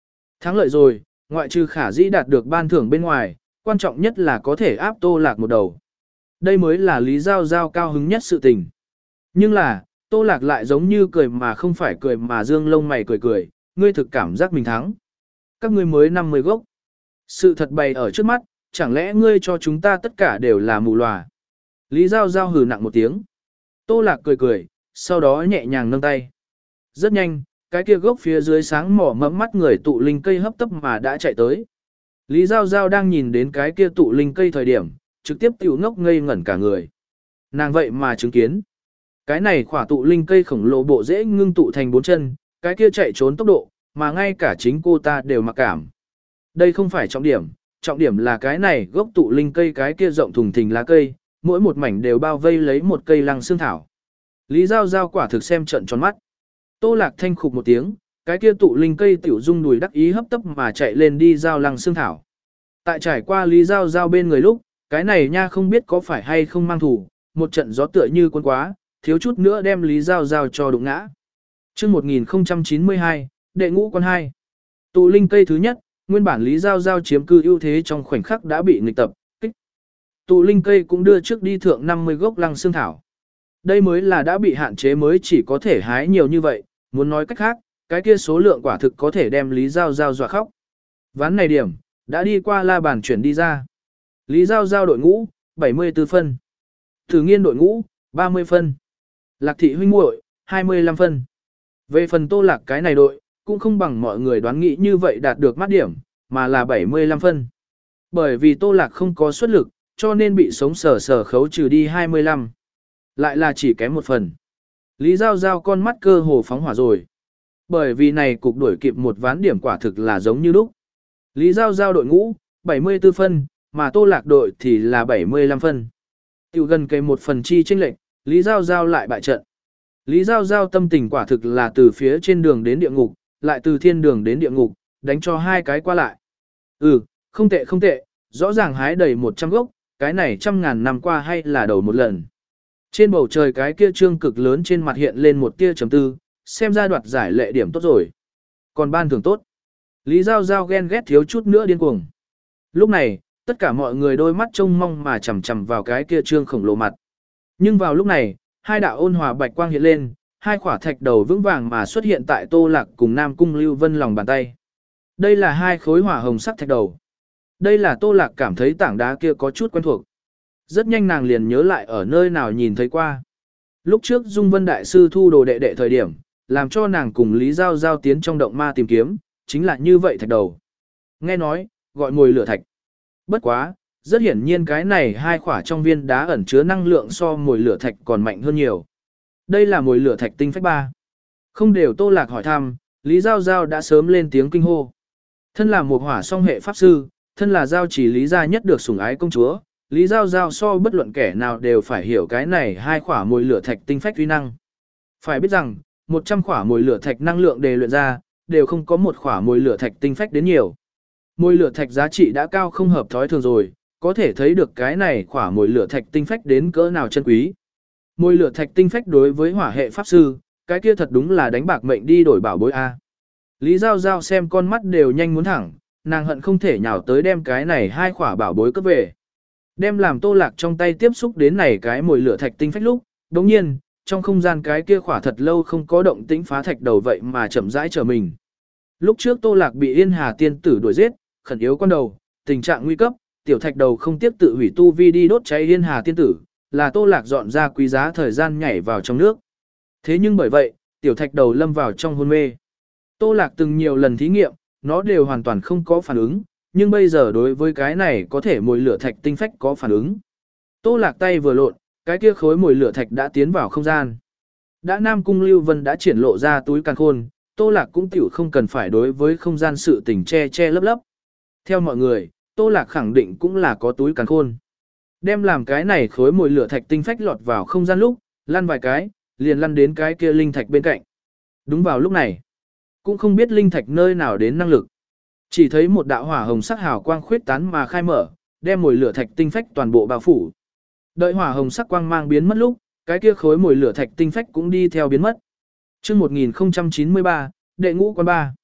Thắng lợi rồi, ngoại trừ khả dĩ đạt được ban thưởng bên ngoài, quan trọng nhất là có thể áp Tô Lạc một đầu. Đây mới là Lý Giao Giao cao hứng nhất sự tình. Nhưng là, Tô Lạc lại giống như cười mà không phải cười mà dương lông mày cười cười, ngươi thực cảm giác mình thắng. Các ngươi mới năm mươi gốc. Sự thật bày ở trước mắt, chẳng lẽ ngươi cho chúng ta tất cả đều là mù lòa. Lý Giao Giao hừ nặng một tiếng. Tô Lạc cười cười, sau đó nhẹ nhàng nâng tay. Rất nhanh, cái kia gốc phía dưới sáng mỏ mẫm mắt người tụ linh cây hấp tấp mà đã chạy tới. Lý Giao Giao đang nhìn đến cái kia tụ linh cây thời điểm, trực tiếp tiểu ngốc ngây ngẩn cả người. Nàng vậy mà chứng kiến. Cái này khỏa tụ linh cây khổng lồ bộ dễ ngưng tụ thành bốn chân, cái kia chạy trốn tốc độ, mà ngay cả chính cô ta đều mặc cảm. Đây không phải trọng điểm, trọng điểm là cái này gốc tụ linh cây cái kia rộng thùng thình lá cây, mỗi một mảnh đều bao vây lấy một cây lăng xương thảo. Lý Giao Giao quả thực xem trận tròn mắt. Tô Lạc thanh khục một tiếng, cái kia tụ linh cây tiểu dung đùi đắc ý hấp tấp mà chạy lên đi giao lăng xương thảo. Tại trải qua Lý Giao Giao bên người lúc, cái này nha không biết có phải hay không mang thủ, một trận gió tựa như cuốn quá, thiếu chút nữa đem Lý Giao Giao cho đụng ngã. Chương một nghìn không trăm chín mươi hai, đệ ngũ con hai. Tụ linh cây thứ nhất, nguyên bản Lý Giao Giao chiếm cư ưu thế trong khoảnh khắc đã bị nghịch tập, kích. Tụ linh cây cũng đưa trước đi thượng năm mươi gốc lăng xương thảo. Đây mới là đã bị hạn chế mới chỉ có thể hái nhiều như vậy, muốn nói cách khác, cái kia số lượng quả thực có thể đem Lý Giao Giao dọa khóc. Ván này điểm, đã đi qua la bàn chuyển đi ra. Lý Giao Giao đội ngũ, bảy mươi tư phân. Thử nghiên đội ngũ, ba mươi phân. Lạc thị huynh muội, hai mươi lăm phân. Về phần Tô Lạc cái này đội, cũng không bằng mọi người đoán nghĩ như vậy đạt được mắt điểm, mà là bảy mươi lăm phân. Bởi vì Tô Lạc không có xuất lực, cho nên bị sống sờ sờ khấu trừ đi hai mươi lăm. Lại là chỉ kém một phần. Lý Giao Giao con mắt cơ hồ phóng hỏa rồi. Bởi vì này cục đuổi kịp một ván điểm quả thực là giống như lúc. Lý Giao Giao đội ngũ, bảy mươi tư phân, mà Tô Lạc đội thì là bảy mươi lăm phân. Tiểu gần kề một phần chi chênh lệch, Lý Giao Giao lại bại trận. Lý Giao Giao tâm tình quả thực là từ phía trên đường đến địa ngục, lại từ thiên đường đến địa ngục, đánh cho hai cái qua lại. Ừ, không tệ không tệ, rõ ràng hái đầy một trăm gốc, cái này trăm ngàn năm qua hay là đầu một lần. Trên bầu trời cái kia trương cực lớn trên mặt hiện lên một tia chấm tư, xem ra đoạt giải lệ điểm tốt rồi. Còn ban thưởng tốt. Lý Giao Giao ghen ghét thiếu chút nữa điên cuồng. Lúc này, tất cả mọi người đôi mắt trông mong mà chằm chằm vào cái kia trương khổng lồ mặt. Nhưng vào lúc này, hai đạo ôn hòa bạch quang hiện lên, hai quả thạch đầu vững vàng mà xuất hiện tại Tô Lạc cùng Nam Cung Lưu Vân lòng bàn tay. Đây là hai khối hỏa hồng sắc thạch đầu. Đây là Tô Lạc cảm thấy tảng đá kia có chút quen thuộc. Rất nhanh nàng liền nhớ lại ở nơi nào nhìn thấy qua. Lúc trước Dung Vân Đại Sư thu đồ đệ đệ thời điểm, làm cho nàng cùng Lý Giao Giao tiến trong động ma tìm kiếm, chính là như vậy thạch đầu. Nghe nói, gọi mồi lửa thạch. Bất quá, rất hiển nhiên cái này hai khỏa trong viên đá ẩn chứa năng lượng so mồi lửa thạch còn mạnh hơn nhiều. Đây là mồi lửa thạch tinh phách ba. Không đều Tô Lạc hỏi thăm, Lý Giao Giao đã sớm lên tiếng kinh hô. Thân là một hỏa song hệ pháp sư, thân là giao chỉ Lý gia nhất được sủng ái công chúa, Lý Giao Giao so bất luận kẻ nào đều phải hiểu cái này hai khỏa mồi lửa thạch tinh phách uy năng. Phải biết rằng, một trăm khỏa mồi lửa thạch năng lượng đề luyện ra, đều không có một khỏa mồi lửa thạch tinh phách đến nhiều. Mồi lửa thạch giá trị đã cao không hợp thói thường rồi, có thể thấy được cái này khỏa mồi lửa thạch tinh phách đến cỡ nào chân quý. Mồi lửa thạch tinh phách đối với hỏa hệ pháp sư, cái kia thật đúng là đánh bạc mệnh đi đổi bảo bối a. Lý Giao Giao xem con mắt đều nhanh muốn thẳng, nàng hận không thể nhào tới đem cái này hai khỏa bảo bối cướp về. Đem làm Tô Lạc trong tay tiếp xúc đến này cái mồi lửa thạch tinh phách lúc, đồng nhiên, trong không gian cái kia khỏa thật lâu không có động tĩnh phá thạch đầu vậy mà chậm rãi trở mình. Lúc trước Tô Lạc bị Yên Hà tiên tử đuổi giết, khẩn yếu con đầu, tình trạng nguy cấp, tiểu thạch đầu không tiếp tự hủy tu vi đi đốt cháy Yên Hà tiên tử, là Tô Lạc dọn ra quý giá thời gian nhảy vào trong nước. Thế nhưng bởi vậy, tiểu thạch đầu lâm vào trong hôn mê. Tô Lạc từng nhiều lần thí nghiệm, nó đều hoàn toàn không có phản ứng, nhưng bây giờ đối với cái này có thể mồi lửa thạch tinh phách có phản ứng. Tô Lạc tay vừa lộn, cái kia khối mồi lửa thạch đã tiến vào không gian. Đã Nam Cung Lưu Vân đã triển lộ ra túi càn khôn, Tô Lạc cũng tiểu không cần phải đối với không gian sự tình che che lấp lấp. Theo mọi người, Tô Lạc khẳng định cũng là có túi càn khôn. Đem làm cái này khối mồi lửa thạch tinh phách lọt vào không gian lúc, lăn vài cái, liền lăn đến cái kia linh thạch bên cạnh. Đúng vào lúc này, cũng không biết linh thạch nơi nào đến năng lực. Chỉ thấy một đạo hỏa hồng sắc hào quang khuyết tán mà khai mở, đem mồi lửa thạch tinh phách toàn bộ bao phủ. Đợi hỏa hồng sắc quang mang biến mất lúc, cái kia khối mồi lửa thạch tinh phách cũng đi theo biến mất. Chương một nghìn không trăm chín mươi ba, đệ ngũ quan ba.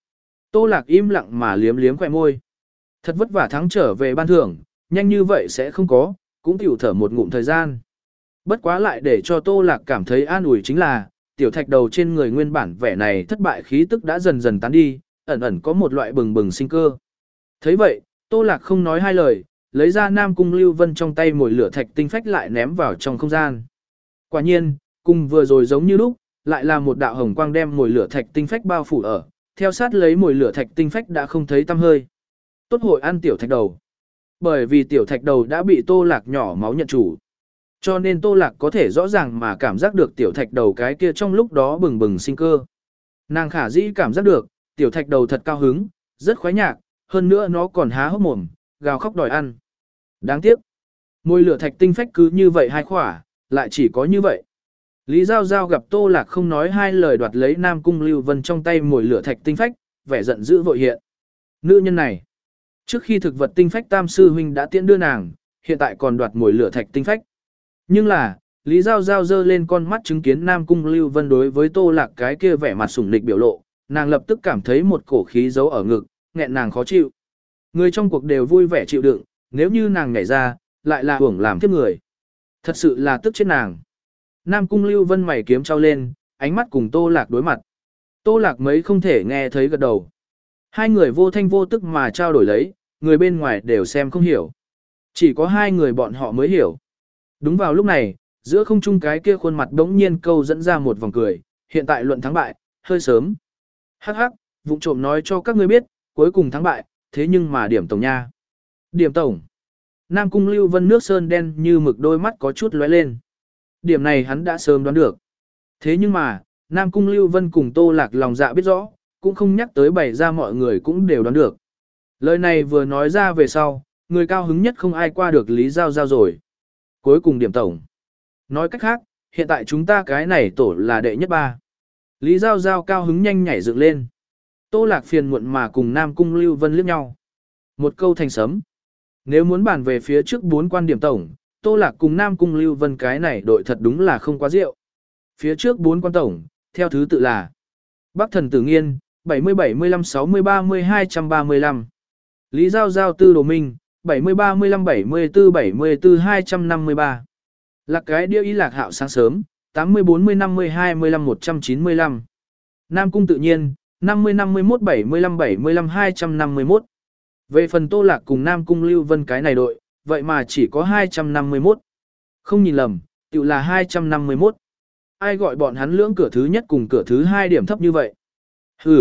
Tô Lạc im lặng mà liếm liếm khóe môi. Thật vất vả thắng trở về ban thưởng, nhanh như vậy sẽ không có, cũng tiểu thở một ngụm thời gian. Bất quá lại để cho Tô Lạc cảm thấy an ủi chính là, tiểu thạch đầu trên người nguyên bản vẻ này thất bại khí tức đã dần dần tán đi, ẩn ẩn có một loại bừng bừng sinh cơ. Thấy vậy, Tô Lạc không nói hai lời, lấy ra Nam Cung Lưu Vân trong tay mồi lửa thạch tinh phách lại ném vào trong không gian. Quả nhiên, cùng vừa rồi giống như lúc, lại là một đạo hồng quang đem mồi lửa thạch tinh phách bao phủ ở, theo sát lấy mồi lửa thạch tinh phách đã không thấy tăm hơi. Tốt hội ăn tiểu thạch đầu. Bởi vì tiểu thạch đầu đã bị Tô Lạc nhỏ máu nhận chủ. Cho nên Tô Lạc có thể rõ ràng mà cảm giác được tiểu thạch đầu cái kia trong lúc đó bừng bừng sinh cơ. Nàng khả dĩ cảm giác được, tiểu thạch đầu thật cao hứng, rất khoái nhạc, hơn nữa nó còn há hốc mồm, gào khóc đòi ăn. Đáng tiếc, môi lửa thạch tinh phách cứ như vậy hai khỏa, lại chỉ có như vậy. Lý Giao Giao gặp Tô Lạc không nói hai lời đoạt lấy Nam Cung Lưu Vân trong tay mồi lửa thạch tinh phách, vẻ giận dữ vội hiện. Nữ nhân này, trước khi thực vật tinh phách Tam sư huynh đã tiễn đưa nàng, hiện tại còn đoạt mồi lửa thạch tinh phách. Nhưng là, Lý Giao Giao giơ lên con mắt chứng kiến Nam Cung Lưu Vân đối với Tô Lạc cái kia vẻ mặt sủng nịch biểu lộ, nàng lập tức cảm thấy một cổ khí giấu ở ngực, nghẹn nàng khó chịu. Người trong cuộc đều vui vẻ chịu đựng, nếu như nàng nhảy ra, lại là hưởng làm tiếp người. Thật sự là tức chết nàng. Nam Cung Lưu Vân mày kiếm trao lên, ánh mắt cùng Tô Lạc đối mặt. Tô Lạc mấy không thể nghe thấy gật đầu. Hai người vô thanh vô tức mà trao đổi lấy, người bên ngoài đều xem không hiểu. Chỉ có hai người bọn họ mới hiểu. Đúng vào lúc này, giữa không trung cái kia khuôn mặt đống nhiên câu dẫn ra một vòng cười, hiện tại luận thắng bại, hơi sớm. Hắc hắc, vụng trộm nói cho các ngươi biết, cuối cùng thắng bại, thế nhưng mà điểm tổng nha. Điểm tổng. Nam Cung Lưu Vân nước sơn đen như mực đôi mắt có chút lóe lên. Điểm này hắn đã sớm đoán được. Thế nhưng mà, Nam Cung Lưu Vân cùng Tô Lạc lòng dạ biết rõ, cũng không nhắc tới bày ra mọi người cũng đều đoán được. Lời này vừa nói ra về sau, người cao hứng nhất không ai qua được Lý Giao Giao rồi. Cuối cùng điểm tổng. Nói cách khác, hiện tại chúng ta cái này tổ là đệ nhất ba. Lý Giao Giao cao hứng nhanh nhảy dựng lên. Tô Lạc phiền muộn mà cùng Nam Cung Lưu Vân liếc nhau. Một câu thành sấm. Nếu muốn bàn về phía trước bốn quan điểm tổng, Tô Lạc cùng Nam Cung Lưu Vân cái này đội thật đúng là không quá rượu. Phía trước bốn quan tổng, theo thứ tự là Bắc Thần Tử Nghiên, bảy mươi bảy mươi lăm sáu mươi ba mươi hai trăm ba mươi lăm. Lý Giao Giao Tư Đồ Minh, bảy mươi ba mươi lăm bảy mươi tư bảy mươi tư hai trăm năm mươi ba. Lạc cái điêu ý Lạc Hạo sáng sớm, tám mươi bốn mươi năm mươi hai mươi lăm một trăm chín mươi lăm. Nam Cung Tự Nhiên, năm mươi năm mươi mốt bảy mươi lăm bảy mươi lăm hai trăm năm mươi mốt. Về phần Tô Lạc cùng Nam Cung Lưu Vân cái này đội, vậy mà chỉ có hai trăm năm mươi mốt. Không nhìn lầm, tự là hai trăm năm mươi mốt. Ai gọi bọn hắn lưỡng cửa thứ nhất cùng cửa thứ hai điểm thấp như vậy? Hừ,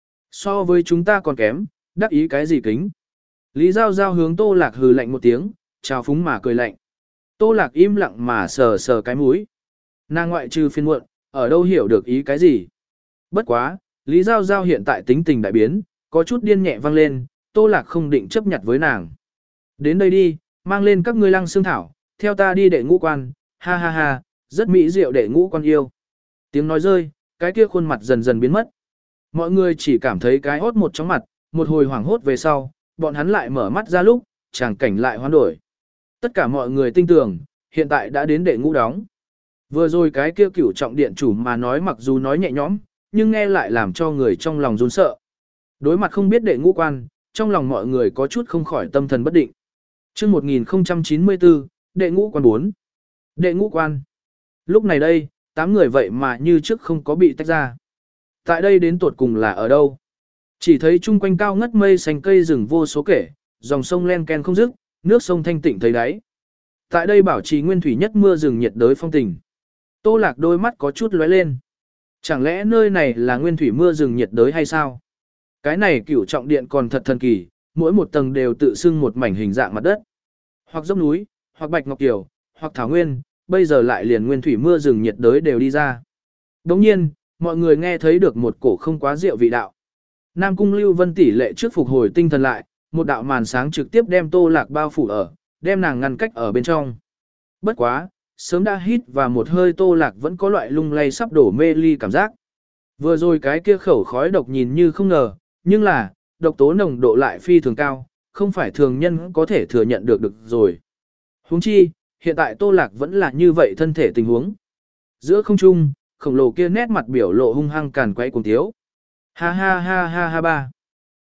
so với chúng ta còn kém, đắc ý cái gì kính? Lý Giao Giao hướng Tô Lạc hừ lạnh một tiếng, chào phúng mà cười lạnh. Tô Lạc im lặng mà sờ sờ cái mũi. Nàng ngoại trừ phiền muộn, ở đâu hiểu được ý cái gì? Bất quá, Lý Giao Giao hiện tại tính tình đại biến, có chút điên nhẹ vang lên, Tô Lạc không định chấp nhặt với nàng. Đến đây đi, mang lên các ngươi lăng xương thảo, theo ta đi đệ ngũ quan, ha ha ha, rất mỹ diệu đệ ngũ quan yêu. Tiếng nói rơi, cái kia khuôn mặt dần dần biến mất. Mọi người chỉ cảm thấy cái hốt một chóng mặt, một hồi hoảng hốt về sau, bọn hắn lại mở mắt ra lúc, tràng cảnh lại hoán đổi. Tất cả mọi người tin tưởng, hiện tại đã đến đệ ngũ đóng. Vừa rồi cái kia cửu trọng điện chủ mà nói mặc dù nói nhẹ nhõm, nhưng nghe lại làm cho người trong lòng run sợ. Đối mặt không biết đệ ngũ quan, trong lòng mọi người có chút không khỏi tâm thần bất định. Trước một nghìn không trăm chín mươi tư, đệ ngũ quan bốn. Đệ ngũ quan. Lúc này đây, tám người vậy mà như trước không có bị tách ra. Tại đây đến tột cùng là ở đâu? Chỉ thấy chung quanh cao ngất mây xanh cây rừng vô số kể, dòng sông len ken không dứt, nước sông thanh tịnh thấy đáy. Tại đây bảo trì nguyên thủy nhất mưa rừng nhiệt đới phong tình. Tô Lạc đôi mắt có chút lóe lên. Chẳng lẽ nơi này là nguyên thủy mưa rừng nhiệt đới hay sao? Cái này cửu trọng điện còn thật thần kỳ, mỗi một tầng đều tự xưng một mảnh hình dạng mặt đất. Hoặc dốc núi, hoặc bạch ngọc kiều, hoặc thảo nguyên, bây giờ lại liền nguyên thủy mưa rừng nhiệt đới đều đi ra. Đồng nhiên, mọi người nghe thấy được một cổ không quá rượu vị đạo. Nam Cung Lưu Vân tỷ lệ trước phục hồi tinh thần lại, một đạo màn sáng trực tiếp đem Tô Lạc bao phủ ở, đem nàng ngăn cách ở bên trong. Bất quá, sớm đã hít và một hơi Tô Lạc vẫn có loại lung lay sắp đổ mê ly cảm giác. Vừa rồi cái kia khẩu khói độc nhìn như không ngờ, nhưng là, độc tố nồng độ lại phi thường cao, không phải thường nhân có thể thừa nhận được được rồi. Huống chi, hiện tại Tô Lạc vẫn là như vậy thân thể tình huống. Giữa không trung, khổng lồ kia nét mặt biểu lộ hung hăng càn quay cùng thiếu. Ha ha ha ha ha ba.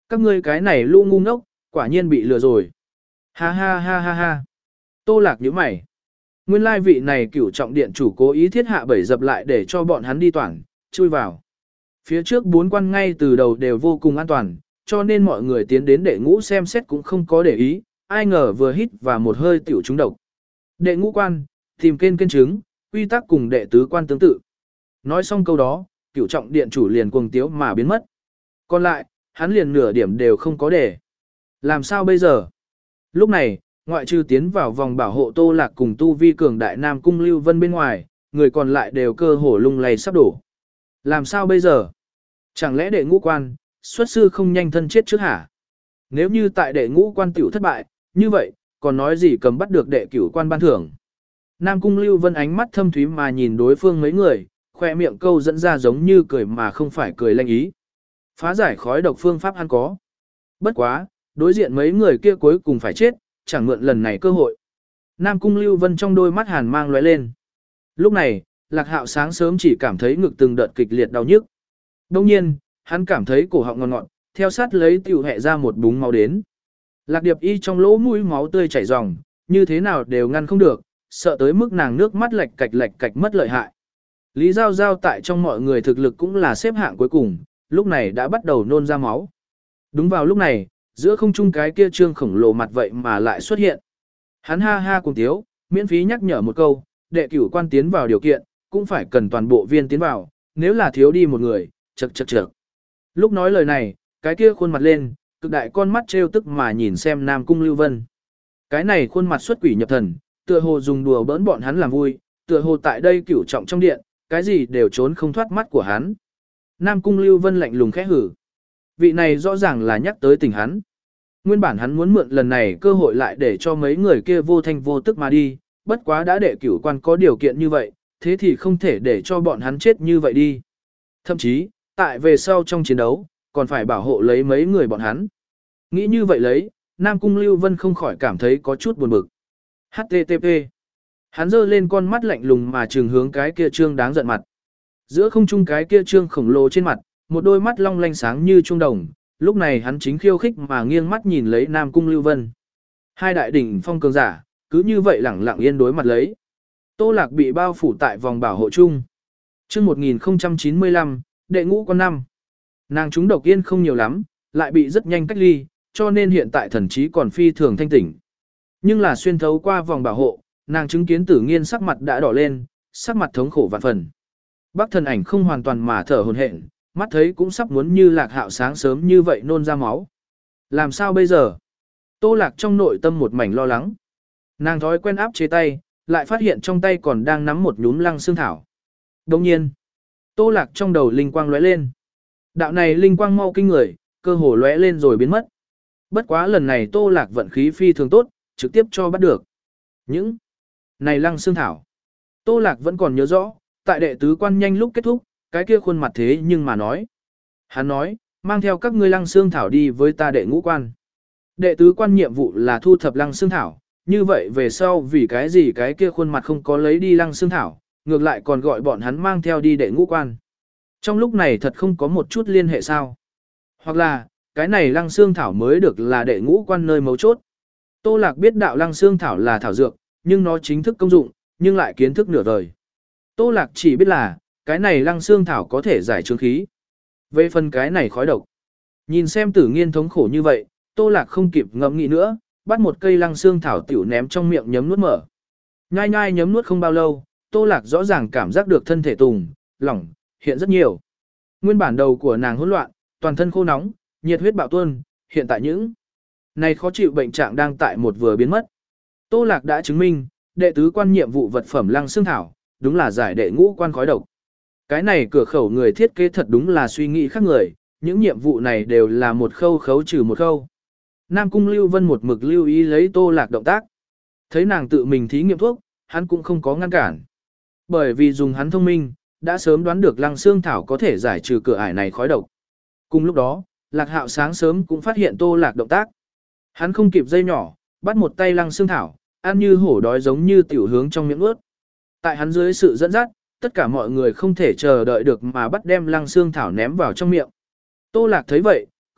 Các ngươi cái này lũ ngu ngốc, quả nhiên bị lừa rồi. Ha ha ha ha ha. Tô Lạc nhíu mày. Nguyên lai vị này cửu trọng điện chủ cố ý thiết hạ bẫy dập lại để cho bọn hắn đi toàn, chui vào. Phía trước bốn quan ngay từ đầu đều vô cùng an toàn, cho nên mọi người tiến đến đệ ngũ xem xét cũng không có để ý, ai ngờ vừa hít và một hơi tiểu trúng độc. Đệ ngũ quan, tìm kên kên chứng, quy tắc cùng đệ tứ quan tương tự. Nói xong câu đó, cửu trọng điện chủ liền cuồng tiếu mà biến mất. Còn lại, hắn liền nửa điểm đều không có để. Làm sao bây giờ? Lúc này, ngoại trừ tiến vào vòng bảo hộ Tô Lạc cùng tu vi cường đại Nam Cung Lưu Vân bên ngoài, người còn lại đều cơ hồ lung lay sắp đổ. Làm sao bây giờ? Chẳng lẽ đệ ngũ quan, xuất sư không nhanh thân chết trước hả? Nếu như tại đệ ngũ quan tiểu thất bại, như vậy, còn nói gì cầm bắt được đệ cửu quan ban thưởng? Nam Cung Lưu Vân ánh mắt thâm thúy mà nhìn đối phương mấy người, khoe miệng câu dẫn ra giống như cười mà không phải cười lanh ý. Phá giải khói độc phương pháp hắn có. Bất quá, đối diện mấy người kia cuối cùng phải chết, chẳng mượn lần này cơ hội. Nam Cung Lưu Vân trong đôi mắt hàn mang lóe lên. Lúc này, Lạc Hạo sáng sớm chỉ cảm thấy ngực từng đợt kịch liệt đau nhức. Đông nhiên, hắn cảm thấy cổ họng ngọt ngọt, theo sát lấy tiểu hẹ ra một búng máu đến. Lạc Điệp Y trong lỗ mũi máu tươi chảy ròng, như thế nào đều ngăn không được, sợ tới mức nàng nước mắt lệch cạch lệch cạch mất lợi hại. Lý Giao Giao tại trong mọi người thực lực cũng là xếp hạng cuối cùng, lúc này đã bắt đầu nôn ra máu. Đúng vào lúc này, giữa không trung cái kia trương khổng lồ mặt vậy mà lại xuất hiện. Hắn ha ha cùng tiếu, miễn phí nhắc nhở một câu, đệ cửu quan tiến vào điều kiện, cũng phải cần toàn bộ viên tiến vào, nếu là thiếu đi một người, chật chật chật. Lúc nói lời này, cái kia khuôn mặt lên, cực đại con mắt trêu tức mà nhìn xem Nam Cung Lưu Vân. Cái này khuôn mặt xuất quỷ nhập thần, tựa hồ dùng đùa bỡn bọn hắn làm vui, tựa hồ tại đây cửu trọng trong điện, cái gì đều trốn không thoát mắt của hắn. Nam Cung Lưu Vân lạnh lùng khẽ hử. Vị này rõ ràng là nhắc tới tình hắn. Nguyên bản hắn muốn mượn lần này cơ hội lại để cho mấy người kia vô thanh vô tức mà đi, bất quá đã đệ cửu quan có điều kiện như vậy, thế thì không thể để cho bọn hắn chết như vậy đi. Thậm chí, tại về sau trong chiến đấu, còn phải bảo hộ lấy mấy người bọn hắn. Nghĩ như vậy lấy, Nam Cung Lưu Vân không khỏi cảm thấy có chút buồn bực. hát tê tê pê. Hắn giơ lên con mắt lạnh lùng mà trừng hướng cái kia trương đáng giận mặt. Giữa không trung cái kia trương khổng lồ trên mặt, một đôi mắt long lanh sáng như trung đồng, lúc này hắn chính khiêu khích mà nghiêng mắt nhìn lấy Nam Cung Lưu Vân. Hai đại đỉnh phong cường giả, cứ như vậy lẳng lặng yên đối mặt lấy. Tô Lạc bị bao phủ tại vòng bảo hộ chung. Chương một nghìn không trăm chín mươi lăm, đệ ngũ con năm. Nàng chúng độc yên không nhiều lắm, lại bị rất nhanh cách ly, cho nên hiện tại thần trí còn phi thường thanh tỉnh. Nhưng là xuyên thấu qua vòng bảo hộ, nàng chứng kiến Tử Nghiên sắc mặt đã đỏ lên, sắc mặt thống khổ vạn phần. Bắc Thần Ảnh không hoàn toàn mà thở hổn hển, mắt thấy cũng sắp muốn như Lạc Hạo sáng sớm như vậy nôn ra máu. Làm sao bây giờ? Tô Lạc trong nội tâm một mảnh lo lắng. Nàng thói quen áp chế tay, lại phát hiện trong tay còn đang nắm một nhúm lăng xương thảo. Đồng nhiên, Tô Lạc trong đầu linh quang lóe lên. Đạo này linh quang mau kinh người, cơ hồ lóe lên rồi biến mất. Bất quá lần này Tô Lạc vận khí phi thường tốt, trực tiếp cho bắt được. Những này lăng xương thảo. Tô Lạc vẫn còn nhớ rõ, tại đệ tứ quan nhanh lúc kết thúc, cái kia khuôn mặt thế nhưng mà nói. Hắn nói, mang theo các ngươi lăng xương thảo đi với ta đệ ngũ quan. Đệ tứ quan nhiệm vụ là thu thập lăng xương thảo, như vậy về sau vì cái gì cái kia khuôn mặt không có lấy đi lăng xương thảo, ngược lại còn gọi bọn hắn mang theo đi đệ ngũ quan. Trong lúc này thật không có một chút liên hệ sao. Hoặc là, cái này lăng xương thảo mới được là đệ ngũ quan nơi mấu chốt. Tô Lạc biết đạo lăng xương thảo là thảo dược, nhưng nó chính thức công dụng, nhưng lại kiến thức nửa đời. Tô Lạc chỉ biết là, cái này lăng xương thảo có thể giải trướng khí. Về phần cái này khói độc. Nhìn xem Tử Nghiên thống khổ như vậy, Tô Lạc không kịp ngẫm nghĩ nữa, bắt một cây lăng xương thảo tiểu ném trong miệng nhấm nuốt mở. Nhai nhai nhấm nuốt không bao lâu, Tô Lạc rõ ràng cảm giác được thân thể tùng, lỏng, hiện rất nhiều. Nguyên bản đầu của nàng hỗn loạn, toàn thân khô nóng, nhiệt huyết bạo tuôn, hiện tại những này khó chịu bệnh trạng đang tại một vừa biến mất. Tô Lạc đã chứng minh, đệ tứ quan nhiệm vụ vật phẩm lăng xương thảo, đúng là giải đệ ngũ quan khói độc. Cái này cửa khẩu người thiết kế thật đúng là suy nghĩ khác người, những nhiệm vụ này đều là một khâu khấu trừ một khâu. Nam Cung Lưu Vân một mực lưu ý lấy Tô Lạc động tác. Thấy nàng tự mình thí nghiệm thuốc, hắn cũng không có ngăn cản. Bởi vì dùng hắn thông minh, đã sớm đoán được lăng xương thảo có thể giải trừ cửa ải này khói độc. Cùng lúc đó, Lạc Hạo sáng sớm cũng phát hiện Tô Lạc động tác. Hắn không kịp dây nhỏ, bắt một tay lăng xương thảo, ăn như hổ đói giống như tiểu hướng trong miệng ướt. Tại hắn dưới sự dẫn dắt, tất cả mọi người không thể chờ đợi được mà bắt đem lăng xương thảo ném vào trong miệng. Tô Lạc thấy vậy,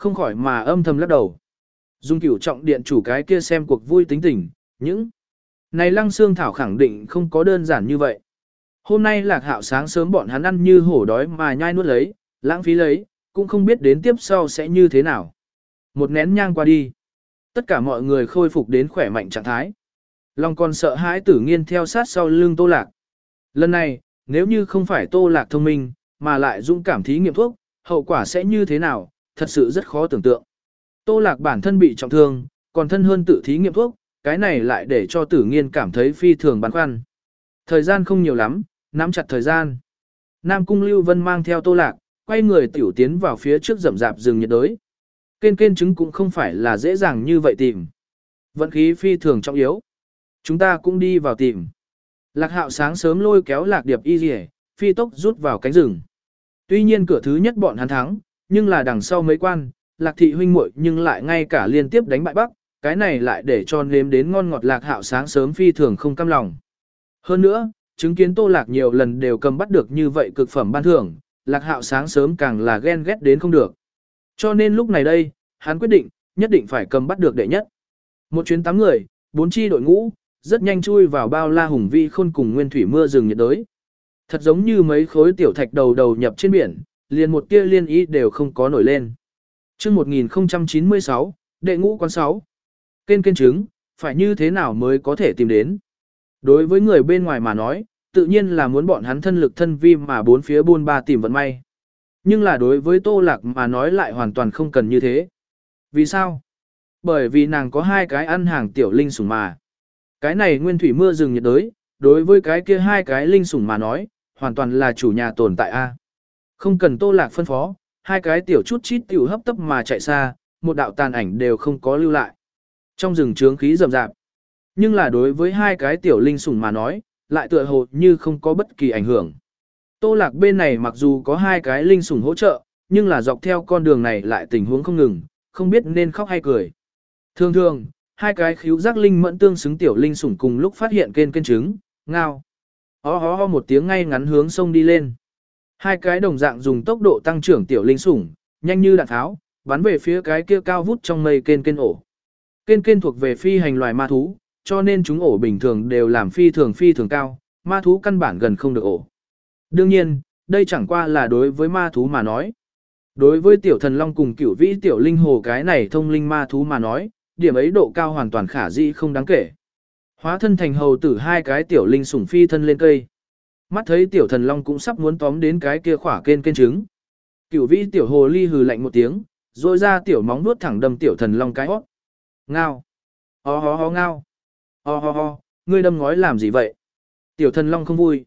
không khỏi mà âm thầm lắc đầu. Dung cửu trọng điện chủ cái kia xem cuộc vui tính tình, những này lăng xương thảo khẳng định không có đơn giản như vậy. Hôm nay Lạc Hạo sáng sớm bọn hắn ăn như hổ đói mà nhai nuốt lấy, lãng phí lấy, cũng không biết đến tiếp sau sẽ như thế nào. Một nén nhang qua đi, tất cả mọi người khôi phục đến khỏe mạnh trạng thái. Long còn sợ hãi Tử Nghiên theo sát sau lưng Tô Lạc. Lần này, nếu như không phải Tô Lạc thông minh, mà lại dũng cảm thí nghiệm thuốc, hậu quả sẽ như thế nào, thật sự rất khó tưởng tượng. Tô Lạc bản thân bị trọng thương, còn thân hơn tự thí nghiệm thuốc, cái này lại để cho Tử Nghiên cảm thấy phi thường băn khoăn. Thời gian không nhiều lắm, nắm chặt thời gian. Nam Cung Lưu Vân mang theo Tô Lạc, quay người tiểu tiến vào phía trước rậm rạp rừng nhiệt đới. Kên kên trứng cũng không phải là dễ dàng như vậy tìm. Vận khí phi thường trọng yếu. Chúng ta cũng đi vào tìm. Lạc Hạo sáng sớm lôi kéo Lạc Điệp y rìa, phi tốc rút vào cánh rừng. Tuy nhiên cửa thứ nhất bọn hắn thắng, nhưng là đằng sau mấy quan, Lạc thị huynh muội nhưng lại ngay cả liên tiếp đánh bại Bắc, cái này lại để cho nếm đến ngon ngọt Lạc Hạo sáng sớm phi thường không cam lòng. Hơn nữa, chứng kiến Tô Lạc nhiều lần đều cầm bắt được như vậy cực phẩm ban thưởng, Lạc Hạo sáng sớm càng là ghen ghét đến không được. Cho nên lúc này đây, hắn quyết định, nhất định phải cầm bắt được đệ nhất. Một chuyến tám người, bốn chi đội ngũ, rất nhanh chui vào bao la hùng vĩ khôn cùng nguyên thủy mưa rừng nhiệt đới. Thật giống như mấy khối tiểu thạch đầu đầu nhập trên biển, liền một tia liên ý đều không có nổi lên. Chương một nghìn không trăm chín mươi sáu, đệ ngũ quán sáu. Kên kên trứng, phải như thế nào mới có thể tìm đến? Đối với người bên ngoài mà nói, tự nhiên là muốn bọn hắn thân lực thân vi mà bốn phía buôn ba tìm vận may. Nhưng là đối với Tô Lạc mà nói lại hoàn toàn không cần như thế. Vì sao? Bởi vì nàng có hai cái ăn hàng tiểu linh sủng mà. Cái này nguyên thủy mưa rừng nhiệt đới, đối với cái kia hai cái linh sủng mà nói, hoàn toàn là chủ nhà tồn tại a. Không cần Tô Lạc phân phó, hai cái tiểu chút chít tiểu hấp tấp mà chạy xa, một đạo tàn ảnh đều không có lưu lại. Trong rừng trướng khí rầm rạp. Nhưng là đối với hai cái tiểu linh sủng mà nói, lại tựa hồ như không có bất kỳ ảnh hưởng. Tô Lạc bên này mặc dù có hai cái linh sủng hỗ trợ, nhưng là dọc theo con đường này lại tình huống không ngừng, không biết nên khóc hay cười. Thường thường, hai cái khíu giác linh mẫn tương xứng tiểu linh sủng cùng lúc phát hiện kên kên trứng, ngao. Ho ho ho một tiếng ngay ngắn hướng sông đi lên. Hai cái đồng dạng dùng tốc độ tăng trưởng tiểu linh sủng, nhanh như đạn tháo, bắn về phía cái kia cao vút trong mây kên kên ổ. Kên kên thuộc về phi hành loài ma thú, cho nên chúng ổ bình thường đều làm phi thường phi thường cao, ma thú căn bản gần không được ổ. Đương nhiên, đây chẳng qua là đối với ma thú mà nói. Đối với tiểu thần long cùng cửu vĩ tiểu linh hồ cái này thông linh ma thú mà nói, điểm ấy độ cao hoàn toàn khả dĩ không đáng kể. Hóa thân thành hầu tử hai cái tiểu linh sủng phi thân lên cây. Mắt thấy tiểu thần long cũng sắp muốn tóm đến cái kia khỏa kên kên trứng. Cửu vĩ tiểu hồ ly hừ lạnh một tiếng, rồi ra tiểu móng vuốt thẳng đâm tiểu thần long cái hót. Ngao. Ho ho ho ngao. Ho ho ho, ngươi đâm ngói làm gì vậy? Tiểu thần long không vui.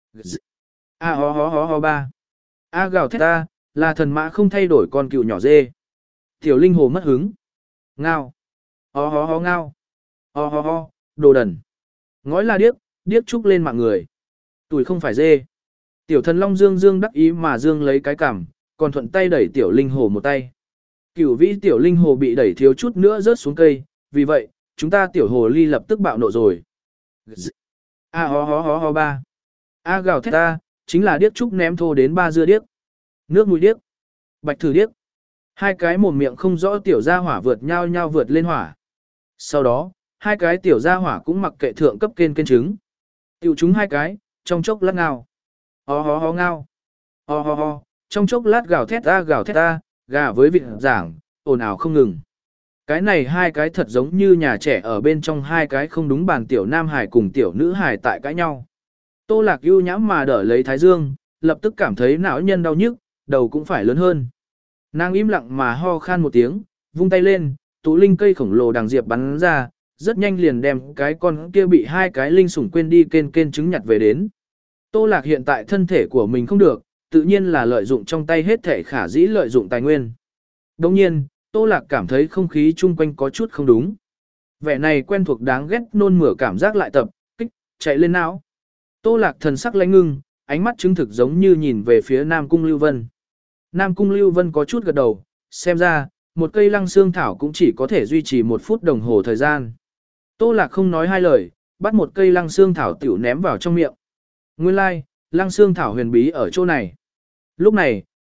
A ho ho ho ho ba. A gào thét ta, là thần mã không thay đổi con cừu nhỏ dê. Tiểu linh hồ mất hứng. Ngao. Ho ho ho ngao. Ho ho ho, đồ đần. Ngói là điếc, điếc trúc lên mạng người. Tuổi không phải dê. Tiểu thần long dương dương đắc ý mà dương lấy cái cằm, còn thuận tay đẩy tiểu linh hồ một tay. Cửu vĩ tiểu linh hồ bị đẩy thiếu chút nữa rớt xuống cây, vì vậy, chúng ta tiểu hồ ly lập tức bạo nộ rồi. A ho ho ho ho ba. A gào thét ta, chính là điếc trúc ném thô đến ba dưa điếc. Nước mũi điếc. Bạch thử điếc. Hai cái mồm miệng không rõ tiểu gia hỏa vượt nhau nhau vượt lên hỏa. Sau đó, hai cái tiểu gia hỏa cũng mặc kệ thượng cấp kên kên trứng. Tiểu chúng hai cái, trong chốc lát ngao. Ho ho ho ngao. Ho ho ho, trong chốc lát gào thét ta gào thét ta, gà với vịt giảng, ồn ào không ngừng. Cái này hai cái thật giống như nhà trẻ ở bên trong hai cái không đúng bàn tiểu nam hải cùng tiểu nữ hải tại cãi nhau. Tô Lạc ưu nhãm mà đỡ lấy thái dương, lập tức cảm thấy não nhân đau nhức, đầu cũng phải lớn hơn. Nàng im lặng mà ho khan một tiếng, vung tay lên, tụ linh cây khổng lồ đằng diệp bắn ra, rất nhanh liền đem cái con kia bị hai cái linh sủng quên đi kên kên trứng nhặt về đến. Tô Lạc hiện tại thân thể của mình không được, tự nhiên là lợi dụng trong tay hết thể khả dĩ lợi dụng tài nguyên. Đồng nhiên, Tô Lạc cảm thấy không khí chung quanh có chút không đúng. Vẻ này quen thuộc đáng ghét nôn mửa cảm giác lại tập, kích, chạy lên não. Tô Lạc thần sắc lãnh ngưng, ánh mắt chứng thực giống như nhìn về phía Nam Cung Lưu Vân. Nam Cung Lưu Vân có chút gật đầu, xem ra, một cây lăng xương thảo cũng chỉ có thể duy trì một phút đồng hồ thời gian. Tô Lạc không nói hai lời, bắt một cây lăng xương thảo tiểu ném vào trong miệng. Nguyên lai, like, lăng xương thảo huyền bí ở chỗ này. Lúc này,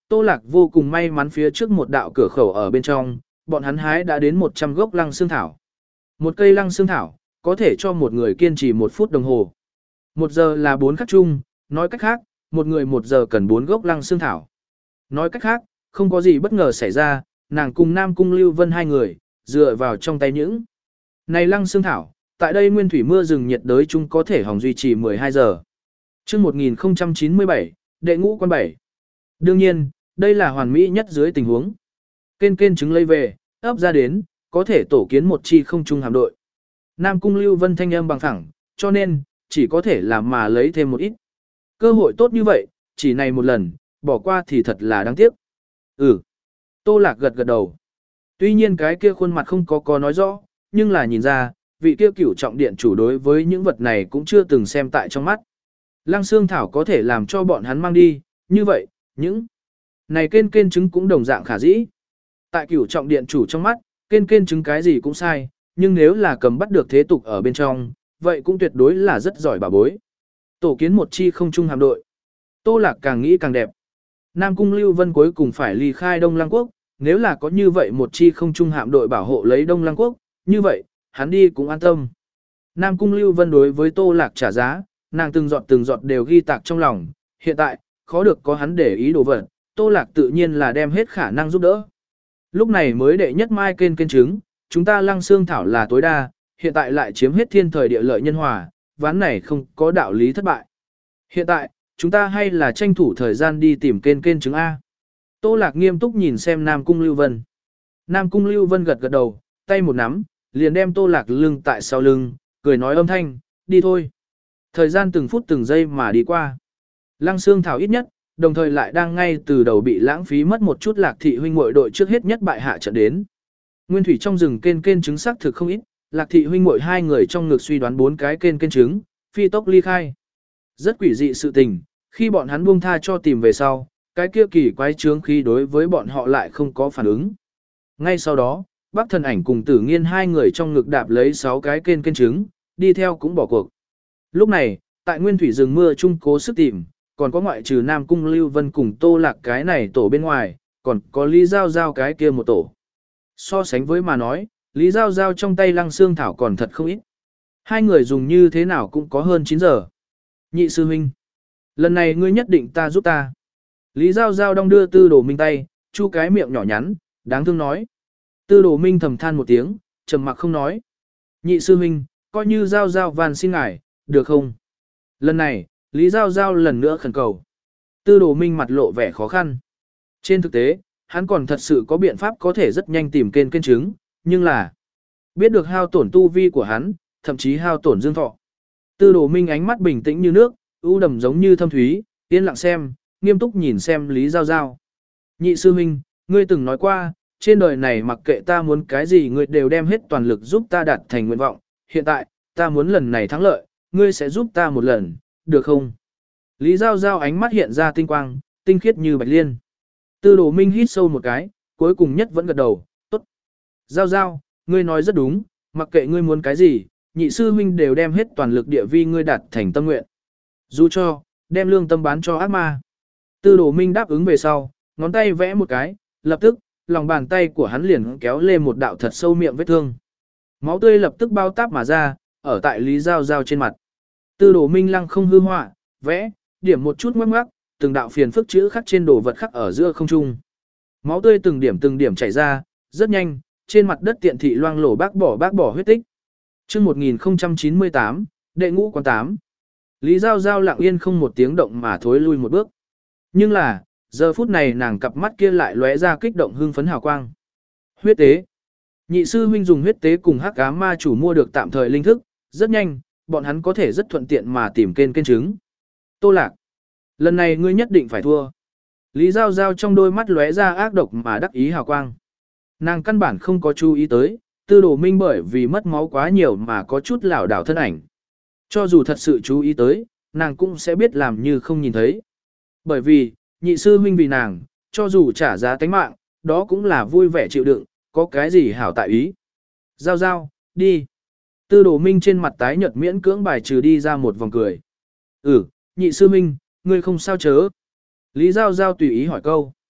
Tô Lạc vô cùng may mắn phía trước một đạo cửa khẩu ở bên trong, bọn hắn hái đã đến một trăm gốc lăng xương thảo. Một cây lăng xương thảo, có thể cho một người kiên trì một phút đồng hồ. Một giờ là bốn khắc chung, nói cách khác, một người một giờ cần bốn gốc lăng xương thảo. Nói cách khác, không có gì bất ngờ xảy ra, nàng cùng Nam Cung Lưu Vân hai người, dựa vào trong tay những. Này lăng xương thảo, tại đây nguyên thủy mưa rừng nhiệt đới chung có thể hòng duy trì mười hai giờ. Trước một nghìn không trăm chín mươi bảy, đệ ngũ quan bảy. Đương nhiên, đây là hoàn mỹ nhất dưới tình huống. Kên kên trứng lấy về, ấp ra đến, có thể tổ kiến một chi không trung hạm đội. Nam Cung Lưu Vân thanh âm bằng phẳng, cho nên, chỉ có thể làm mà lấy thêm một ít. Cơ hội tốt như vậy, chỉ này một lần, bỏ qua thì thật là đáng tiếc. Ừ. Tô Lạc gật gật đầu. Tuy nhiên cái kia khuôn mặt không có có nói rõ, nhưng là nhìn ra, vị kia cửu trọng điện chủ đối với những vật này cũng chưa từng xem tại trong mắt. Lăng xương thảo có thể làm cho bọn hắn mang đi, như vậy, những này kên kên trứng cũng đồng dạng khả dĩ. Tại cửu trọng điện chủ trong mắt, kên kên trứng cái gì cũng sai, nhưng nếu là cầm bắt được thế tục ở bên trong, vậy cũng tuyệt đối là rất giỏi bà bối. Tổ kiến một chi không trung hạm đội. Tô Lạc càng nghĩ càng đẹp. Nam Cung Lưu Vân cuối cùng phải ly khai Đông Lăng Quốc, nếu là có như vậy một chi không trung hạm đội bảo hộ lấy Đông Lăng Quốc, như vậy, hắn đi cũng an tâm. Nam Cung Lưu Vân đối với Tô Lạc trả giá, nàng từng giọt từng giọt đều ghi tạc trong lòng, hiện tại, khó được có hắn để ý đồ vật, Tô Lạc tự nhiên là đem hết khả năng giúp đỡ. Lúc này mới đệ nhất mai kên kên trứng, chúng ta lăng xương thảo là tối đa, hiện tại lại chiếm hết thiên thời địa lợi nhân hòa, ván này không có đạo lý thất bại. Hiện tại, chúng ta hay là tranh thủ thời gian đi tìm kên kên trứng A. Tô Lạc nghiêm túc nhìn xem Nam Cung Lưu Vân. Nam Cung Lưu Vân gật gật đầu, tay một nắm, liền đem Tô Lạc lưng tại sau lưng, cười nói âm thanh, đi thôi. Thời gian từng phút từng giây mà đi qua. Lăng xương thảo ít nhất, đồng thời lại đang ngay từ đầu bị lãng phí mất một chút Lạc thị huynh muội đội trước hết nhất bại hạ trận đến. Nguyên thủy trong rừng kên kên trứng xác thực không ít, Lạc thị huynh muội hai người trong ngực suy đoán bốn cái kên kên trứng, phi tốc ly khai. Rất quỷ dị sự tình, khi bọn hắn buông tha cho tìm về sau, cái kia kỳ quái chướng khi đối với bọn họ lại không có phản ứng. Ngay sau đó, Bác Thần Ảnh cùng Tử Nghiên hai người trong ngực đạp lấy sáu cái kên kên trứng, đi theo cũng bỏ cuộc. Lúc này, tại nguyên thủy rừng mưa chung cố sức tìm, còn có ngoại trừ Nam Cung Lưu Vân cùng Tô Lạc cái này tổ bên ngoài, còn có Lý Giao Giao cái kia một tổ. So sánh với mà nói, Lý Giao Giao trong tay lăng xương thảo còn thật không ít. Hai người dùng như thế nào cũng có hơn chín giờ. Nhị sư huynh, lần này ngươi nhất định ta giúp ta. Lý Giao Giao đong đưa Tư Đồ Minh tay, chu cái miệng nhỏ nhắn, đáng thương nói. Tư Đồ Minh thầm than một tiếng, trầm mặc không nói. Nhị sư huynh, coi như Giao Giao van xin ngài, được không? Lần này, Lý Giao Giao lần nữa khẩn cầu. Tư Đồ Minh mặt lộ vẻ khó khăn. Trên thực tế, hắn còn thật sự có biện pháp có thể rất nhanh tìm kên kên trứng, nhưng là biết được hao tổn tu vi của hắn, thậm chí hao tổn dương thọ. Tư Đồ Minh ánh mắt bình tĩnh như nước, u đầm giống như thâm thúy, yên lặng xem, nghiêm túc nhìn xem Lý Giao Giao. Nhị sư huynh, ngươi từng nói qua, trên đời này mặc kệ ta muốn cái gì ngươi đều đem hết toàn lực giúp ta đạt thành nguyện vọng, hiện tại, ta muốn lần này thắng lợi, ngươi sẽ giúp ta một lần, được không? Lý Giao Giao ánh mắt hiện ra tinh quang, tinh khiết như bạch liên. Tư Đồ Minh hít sâu một cái, cuối cùng nhất vẫn gật đầu, tốt. Giao Giao, ngươi nói rất đúng, mặc kệ ngươi muốn cái gì, nhị sư huynh đều đem hết toàn lực địa vi ngươi đạt thành tâm nguyện. Dù cho, đem lương tâm bán cho ác ma. Tư Đồ Minh đáp ứng về sau, ngón tay vẽ một cái, lập tức, lòng bàn tay của hắn liền kéo lên một đạo thật sâu miệng vết thương. Máu tươi lập tức bao táp mà ra, ở tại Lý Giao Giao trên mặt. Tư Đồ Minh lăng không hư họa, vẽ, điểm một chút ngoắc ngoắc, từng đạo phiền phức chữ khắc trên đồ vật khắc ở giữa không trung. Máu tươi từng điểm từng điểm chảy ra, rất nhanh, trên mặt đất tiện thị loang lổ bác bỏ bác bỏ huyết tích. Chương một nghìn không trăm chín mươi tám, đệ ngũ quán tám. Lý Giao Giao lặng yên không một tiếng động mà thối lui một bước. Nhưng là, giờ phút này nàng cặp mắt kia lại lóe ra kích động hưng phấn hào quang. Huyết tế. Nhị sư huynh dùng huyết tế cùng hắc ám ma chủ mua được tạm thời linh thức, rất nhanh, bọn hắn có thể rất thuận tiện mà tìm kên kên trứng. Tô Lạc, lần này ngươi nhất định phải thua. Lý Giao Giao trong đôi mắt lóe ra ác độc mà đắc ý hào quang. Nàng căn bản không có chú ý tới, Tư Đồ Minh bởi vì mất máu quá nhiều mà có chút lảo đảo thân ảnh. Cho dù thật sự chú ý tới, nàng cũng sẽ biết làm như không nhìn thấy. Bởi vì, nhị sư huynh vì nàng, cho dù trả giá tánh mạng, đó cũng là vui vẻ chịu đựng, có cái gì hảo tại ý. Giao Giao, đi. Tư Đồ Minh trên mặt tái nhợt miễn cưỡng bài trừ đi ra một vòng cười. Ừ, nhị sư huynh, ngươi không sao chớ. Lý Giao Giao tùy ý hỏi câu.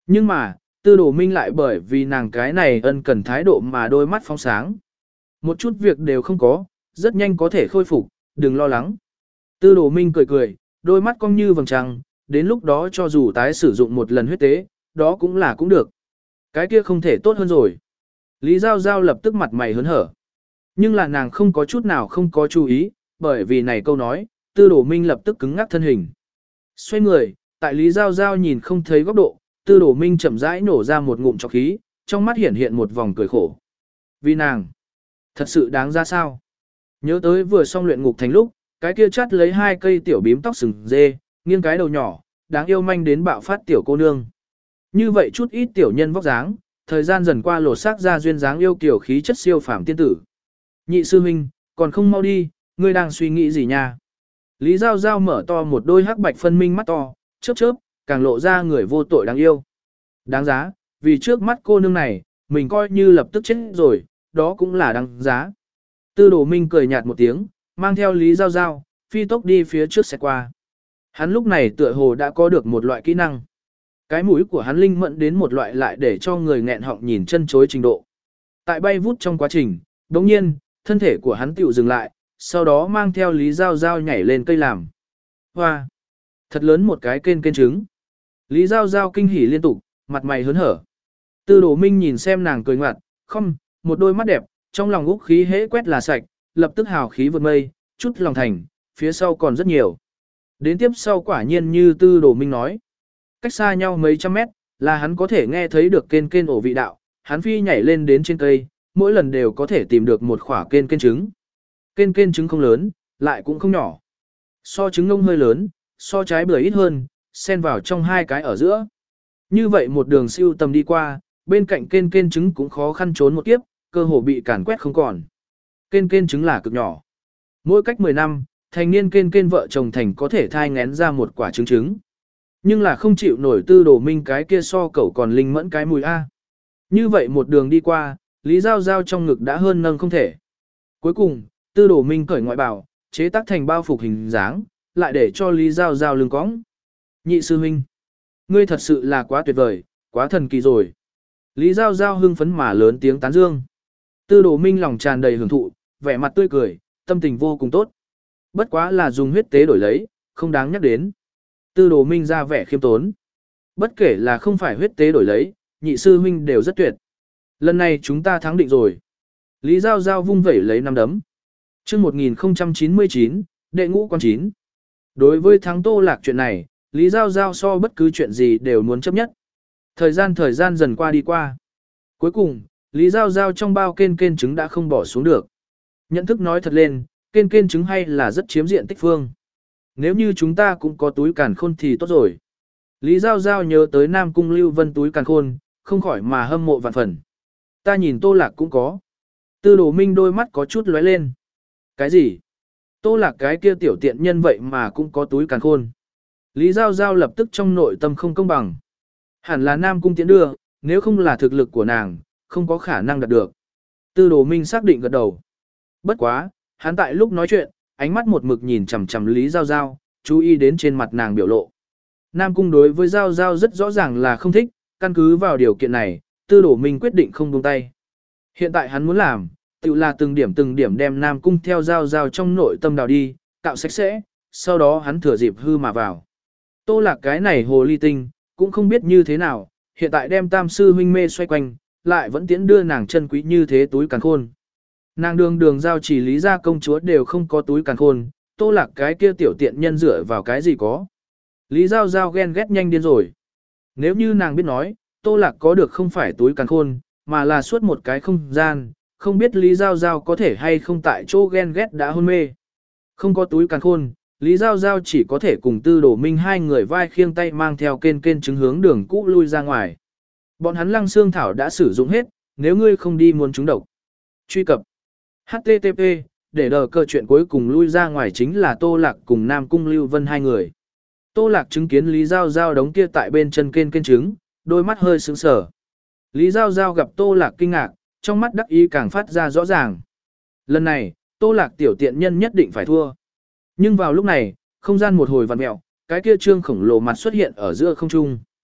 Nhưng mà, Tư Đồ Minh lại bởi vì nàng cái này ân cần thái độ mà đôi mắt phóng sáng. Một chút việc đều không có, rất nhanh có thể khôi phục, đừng lo lắng. Tư Đồ Minh cười cười, đôi mắt cong như vầng trăng, đến lúc đó cho dù tái sử dụng một lần huyết tế, đó cũng là cũng được. Cái kia không thể tốt hơn rồi. Lý Giao Giao lập tức mặt mày hớn hở. Nhưng là nàng không có chút nào không có chú ý, bởi vì này câu nói, Tư Đồ Minh lập tức cứng ngắc thân hình. Xoay người, tại Lý Giao Giao nhìn không thấy góc độ, Tư Đồ Minh chậm rãi nổ ra một ngụm trọc khí, trong mắt hiện hiện một vòng cười khổ. Vì nàng, thật sự đáng ra sao? Nhớ tới vừa xong luyện ngục thành lúc, cái kia chắt lấy hai cây tiểu bím tóc sừng dê, nghiêng cái đầu nhỏ, đáng yêu manh đến bạo phát tiểu cô nương. Như vậy chút ít tiểu nhân vóc dáng, thời gian dần qua lột xác ra duyên dáng yêu kiểu khí chất siêu phàm tiên tử. Nhị sư huynh, còn không mau đi, ngươi đang suy nghĩ gì nha? Lý Giao Giao mở to một đôi hắc bạch phân minh mắt to, chớp chớp, càng lộ ra người vô tội đáng yêu. Đáng giá, vì trước mắt cô nương này, mình coi như lập tức chết rồi, đó cũng là đáng giá. Tư Đồ Minh cười nhạt một tiếng, mang theo Lý Giao Giao, phi tốc đi phía trước xe qua. Hắn lúc này tựa hồ đã có được một loại kỹ năng. Cái mũi của hắn linh mẫn đến một loại lại để cho người nghẹn họng nhìn chân chối trình độ. Tại bay vút trong quá trình, đồng nhiên, thân thể của hắn tựu dừng lại, sau đó mang theo Lý Giao Giao nhảy lên cây làm. Hoa! Thật lớn một cái kên kên trứng. Lý Giao Giao kinh hỉ liên tục, mặt mày hớn hở. Tư Đồ Minh nhìn xem nàng cười ngoặt, không, một đôi mắt đẹp, trong lòng úc khí hễ quét là sạch, lập tức hào khí vượt mây, chút lòng thành, phía sau còn rất nhiều. Đến tiếp sau quả nhiên như Tư Đồ Minh nói. Cách xa nhau mấy trăm mét, là hắn có thể nghe thấy được kên kên ổ vị đạo, hắn phi nhảy lên đến trên cây, mỗi lần đều có thể tìm được một khỏa kên kên trứng. Kên kên trứng không lớn, lại cũng không nhỏ. So trứng ngông hơi lớn, so trái bưởi ít hơn, xen vào trong hai cái ở giữa. Như vậy một đường siêu tầm đi qua, bên cạnh kên kên trứng cũng khó khăn trốn một kiếp, cơ hồ bị càn quét không còn. Kên kên trứng là cực nhỏ. Mỗi cách mười năm, thành niên kên kên vợ chồng thành có thể thai ngén ra một quả trứng trứng. Nhưng là không chịu nổi Tư Đồ Minh cái kia so cẩu còn linh mẫn cái mùi A. Như vậy một đường đi qua, Lý Giao Giao trong ngực đã hơn nâng không thể. Cuối cùng, Tư Đồ Minh cởi ngoại bào, chế tác thành bao phục hình dáng, lại để cho Lý Giao Giao lưng cõng. Nhị sư huynh, ngươi thật sự là quá tuyệt vời, quá thần kỳ rồi. Lý Giao Giao hưng phấn mà lớn tiếng tán dương. Tư Đồ Minh lòng tràn đầy hưởng thụ, vẻ mặt tươi cười, tâm tình vô cùng tốt. Bất quá là dùng huyết tế đổi lấy, không đáng nhắc đến. Tư Đồ Minh ra vẻ khiêm tốn. Bất kể là không phải huyết tế đổi lấy, nhị sư huynh đều rất tuyệt. Lần này chúng ta thắng định rồi. Lý Giao Giao vung vẩy lấy năm đấm. Chương một nghìn không trăm chín mươi chín, đệ ngũ quan chín. Đối với thắng Tô Lạc chuyện này, Lý Giao Giao so bất cứ chuyện gì đều muốn chấp nhất. Thời gian thời gian dần qua đi qua. Cuối cùng, Lý Giao Giao trong bao kên kên trứng đã không bỏ xuống được. Nhận thức nói thật lên, kên kên trứng hay là rất chiếm diện tích phương. Nếu như chúng ta cũng có túi càn khôn thì tốt rồi. Lý Giao Giao nhớ tới Nam Cung Lưu Vân túi càn khôn, không khỏi mà hâm mộ vạn phần. Ta nhìn Tô Lạc cũng có. Tư Đồ Minh đôi mắt có chút lóe lên. Cái gì? Tô Lạc cái kia tiểu tiện nhân vậy mà cũng có túi càn khôn. Lý Giao Giao lập tức trong nội tâm không công bằng. Hẳn là Nam Cung tiến đưa, nếu không là thực lực của nàng, không có khả năng đạt được. Tư Đồ Minh xác định gật đầu. Bất quá, hắn tại lúc nói chuyện, ánh mắt một mực nhìn chằm chằm Lý Giao Giao, chú ý đến trên mặt nàng biểu lộ. Nam Cung đối với Giao Giao rất rõ ràng là không thích, căn cứ vào điều kiện này, Tư Đồ Minh quyết định không buông tay. Hiện tại hắn muốn làm, tự là từng điểm từng điểm đem Nam Cung theo Giao Giao trong nội tâm đào đi, cạo sạch sẽ, sau đó hắn thừa dịp hư mà vào. Tô Lạc cái này hồ ly tinh, cũng không biết như thế nào, hiện tại đem tam sư huynh mê xoay quanh, lại vẫn tiễn đưa nàng chân quý như thế túi càn khôn. Nàng đường đường giao chỉ Lý gia công chúa đều không có túi càn khôn, Tô Lạc cái kia tiểu tiện nhân dựa vào cái gì có. Lý Giao Giao ghen ghét nhanh điên rồi. Nếu như nàng biết nói, Tô Lạc có được không phải túi càn khôn, mà là suốt một cái không gian, không biết Lý Giao Giao có thể hay không tại chỗ ghen ghét đã hôn mê. Không có túi càn khôn, Lý Giao Giao chỉ có thể cùng Tư Đồ Minh hai người vai khiêng tay mang theo kên kên chứng hướng đường cũ lui ra ngoài. Bọn hắn Lăng Xương Thảo đã sử dụng hết, nếu ngươi không đi muốn trúng độc. Truy cập H T T P, để đờ cơ chuyện cuối cùng lui ra ngoài chính là Tô Lạc cùng Nam Cung Lưu Vân hai người. Tô Lạc chứng kiến Lý Giao Giao đống kia tại bên chân kên kên trứng, đôi mắt hơi sững sờ. Lý Giao Giao gặp Tô Lạc kinh ngạc, trong mắt đắc ý càng phát ra rõ ràng. Lần này, Tô Lạc tiểu tiện nhân nhất định phải thua. Nhưng vào lúc này, không gian một hồi vặn mẹo, cái kia trương khổng lồ mặt xuất hiện ở giữa không trung.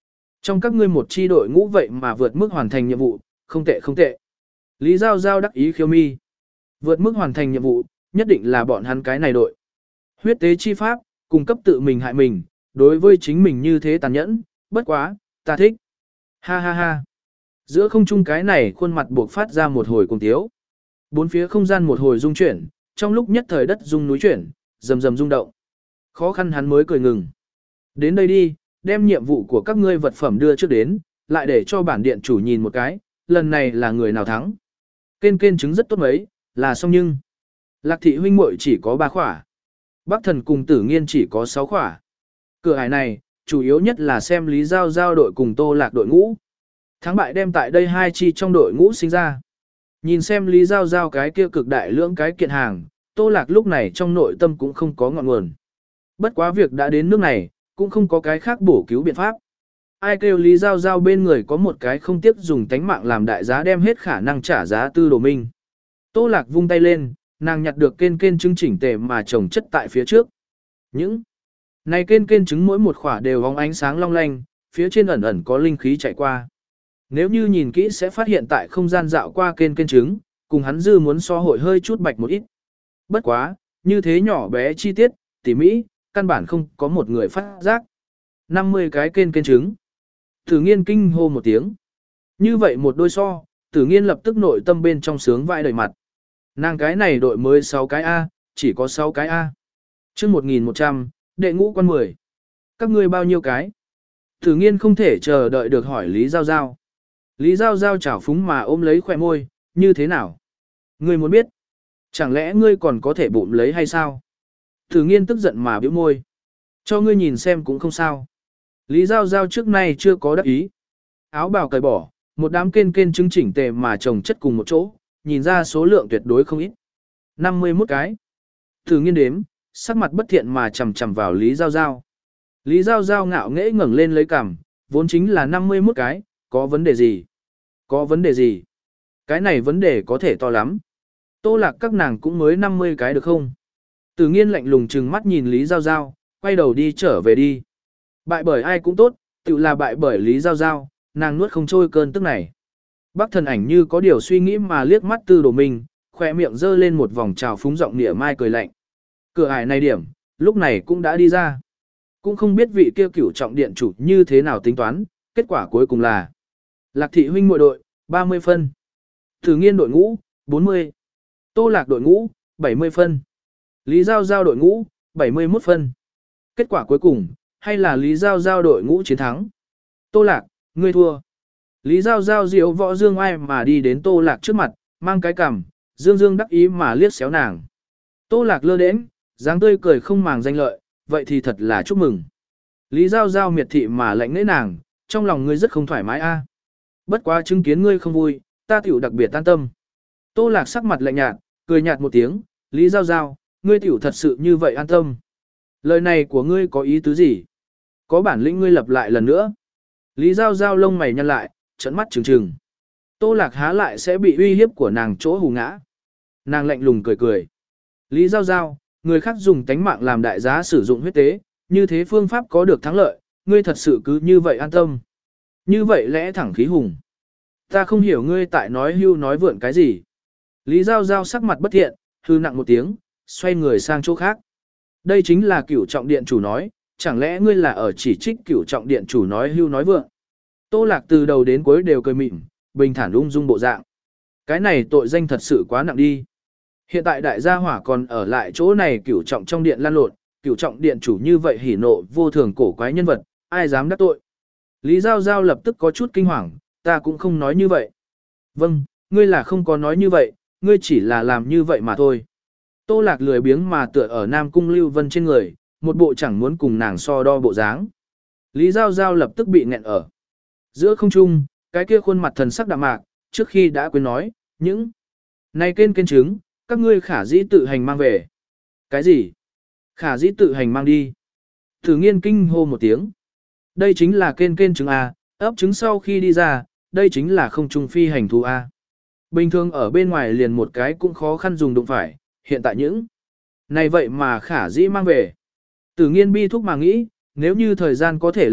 Trong các ngươi một chi đội ngũ vậy mà vượt mức hoàn thành nhiệm vụ, không tệ không tệ. Lý Giao Giao đắc ý khiêu mi. Vượt mức hoàn thành nhiệm vụ, nhất định là bọn hắn cái này đội. Huyết tế chi pháp, cung cấp tự mình hại mình, đối với chính mình như thế tàn nhẫn, bất quá, ta thích. Ha ha ha. Giữa không trung cái này khuôn mặt buộc phát ra một hồi cùng tiếu. Bốn phía không gian một hồi rung chuyển, trong lúc nhất thời đất rung núi chuyển, rầm rầm rung động. Khó khăn hắn mới cười ngừng. Đến đây đi, đem nhiệm vụ của các ngươi vật phẩm đưa trước đến, lại để cho bản điện chủ nhìn một cái, lần này là người nào thắng. Kên kên chứng rất tốt mấy, là xong nhưng. Lạc thị huynh muội chỉ có ba khỏa. Bắc thần cùng tử nghiên chỉ có sáu khỏa. Cửa hải này, chủ yếu nhất là xem Lý Giao Giao đội cùng Tô Lạc đội ngũ. Thắng bại đem tại đây hai chi trong đội ngũ sinh ra. Nhìn xem Lý Giao Giao cái kia cực đại lưỡng cái kiện hàng, Tô Lạc lúc này trong nội tâm cũng không có ngọn nguồn. Bất quá việc đã đến nước này, cũng không có cái khác bổ cứu biện pháp. Ai kêu Lý Giao Giao bên người có một cái không tiếc dùng tánh mạng làm đại giá đem hết khả năng trả giá tư đồ minh. Tô Lạc vung tay lên, nàng nhặt được kên kên trứng chỉnh tề mà trồng chất tại phía trước. Những này kên kên trứng mỗi một khỏa đều bóng ánh sáng long lanh, phía trên ẩn ẩn có linh khí chạy qua. Nếu như nhìn kỹ sẽ phát hiện tại không gian dạo qua kên kên trứng, cùng hắn dư muốn so hội hơi chút bạch một ít. Bất quá, như thế nhỏ bé chi tiết, tỉ mỹ, căn bản không có một người phát giác. năm mươi cái kên kên trứng. Tử nghiên kinh hô một tiếng. Như vậy một đôi so, tử nghiên lập tức nội tâm bên trong sướng vãi đầy mặt. Nàng cái này đội mới sáu cái A, chỉ có sáu cái A. Trước một nghìn một trăm, đệ ngũ quan mười. Các ngươi bao nhiêu cái? Tử nghiên không thể chờ đợi được hỏi Lý Giao Giao. Lý Giao Giao chảo phúng mà ôm lấy khỏe môi, như thế nào? Ngươi muốn biết? Chẳng lẽ ngươi còn có thể bụng lấy hay sao? Tử nghiên tức giận mà bĩu môi. Cho ngươi nhìn xem cũng không sao. Lý Giao Giao trước nay chưa có đắc ý. Áo bào cởi bỏ, một đám kên kên trứng chỉnh tề mà chồng chất cùng một chỗ, nhìn ra số lượng tuyệt đối không ít. năm mươi mốt cái. Tử nghiên đếm, sắc mặt bất thiện mà chầm chầm vào Lý Giao Giao. Lý Giao Giao ngạo nghễ ngẩng lên lấy cằm, vốn chính là năm mươi mốt cái, có vấn đề gì? Có vấn đề gì? Cái này vấn đề có thể to lắm. Tô Lạc các nàng cũng mới năm mươi cái được không? Tử nghiên lạnh lùng trừng mắt nhìn Lý Giao Giao, quay đầu đi trở về đi. Bại bởi ai cũng tốt, tự là bại bởi Lý Giao Giao, nàng nuốt không trôi cơn tức này. Bắc thần ảnh như có điều suy nghĩ mà liếc mắt Tư Đồ Minh, khỏe miệng giơ lên một vòng trào phúng giọng nịa mai cười lạnh. Cửa ải này điểm, lúc này cũng đã đi ra. Cũng không biết vị kia cửu trọng điện chủ như thế nào tính toán, kết quả cuối cùng là Lạc thị huynh muội đội, ba mươi phân. Tử nghiên đội ngũ, bốn mươi. Tô Lạc đội ngũ, bảy mươi phân. Lý Giao Giao đội ngũ, bảy mươi mốt phân. Kết quả cuối cùng, hay là Lý Giao Giao đội ngũ chiến thắng. Tô Lạc, ngươi thua. Lý Giao Giao diệu võ dương ai mà đi đến Tô Lạc trước mặt, mang cái cằm, dương dương đắc ý mà liếc xéo nàng. Tô Lạc lơ đễnh, dáng tươi cười không màng danh lợi, vậy thì thật là chúc mừng. Lý Giao Giao miệt thị mà lạnh lễ nàng, trong lòng ngươi rất không thoải mái a. Bất quá chứng kiến ngươi không vui, ta tiểu đặc biệt tan tâm. Tô Lạc sắc mặt lạnh nhạt, cười nhạt một tiếng, Lý Giao Giao, ngươi tiểu thật sự như vậy an tâm. Lời này của ngươi có ý tứ gì? Có bản lĩnh ngươi lập lại lần nữa. Lý Giao Giao lông mày nhăn lại, trợn mắt trừng trừng. Tô Lạc há lại sẽ bị uy hiếp của nàng chỗ hù ngã. Nàng lạnh lùng cười cười. Lý Giao Giao, người khác dùng tánh mạng làm đại giá sử dụng huyết tế, như thế phương pháp có được thắng lợi, ngươi thật sự cứ như vậy an tâm. Như vậy lẽ thẳng khí hùng. Ta không hiểu ngươi tại nói hưu nói vượn cái gì. Lý Giao Giao sắc mặt bất thiện, hư nặng một tiếng, xoay người sang chỗ khác. Đây chính là cửu trọng điện chủ nói, chẳng lẽ ngươi là ở chỉ trích cửu trọng điện chủ nói hưu nói vượng. Tô Lạc từ đầu đến cuối đều cười mịn, bình thản ung dung bộ dạng. Cái này tội danh thật sự quá nặng đi. Hiện tại đại gia hỏa còn ở lại chỗ này cửu trọng trong điện lan lộn, cửu trọng điện chủ như vậy hỉ nộ vô thường cổ quái nhân vật, ai dám đắc tội. Lý Giao Giao lập tức có chút kinh hoàng, ta cũng không nói như vậy. Vâng, ngươi là không có nói như vậy, ngươi chỉ là làm như vậy mà thôi. Tô Lạc lười biếng mà tựa ở Nam Cung Lưu Vân trên người, một bộ chẳng muốn cùng nàng so đo bộ dáng. Lý Giao Giao lập tức bị nghẹn ở. Giữa không trung, cái kia khuôn mặt thần sắc đạm mạc, trước khi đã quên nói, những này kên kên trứng, các ngươi khả dĩ tự hành mang về. Cái gì? Khả dĩ tự hành mang đi. Thử nghiên kinh hô một tiếng. Đây chính là kên kên trứng A, ấp trứng sau khi đi ra, đây chính là không trung phi hành thú A. Bình thường ở bên ngoài liền một cái cũng khó khăn dùng đụng phải, hiện tại những này vậy mà khả dĩ mang về. Tử nghiên bi thúc mà nghĩ, nếu như thời gian có thể lặp lại,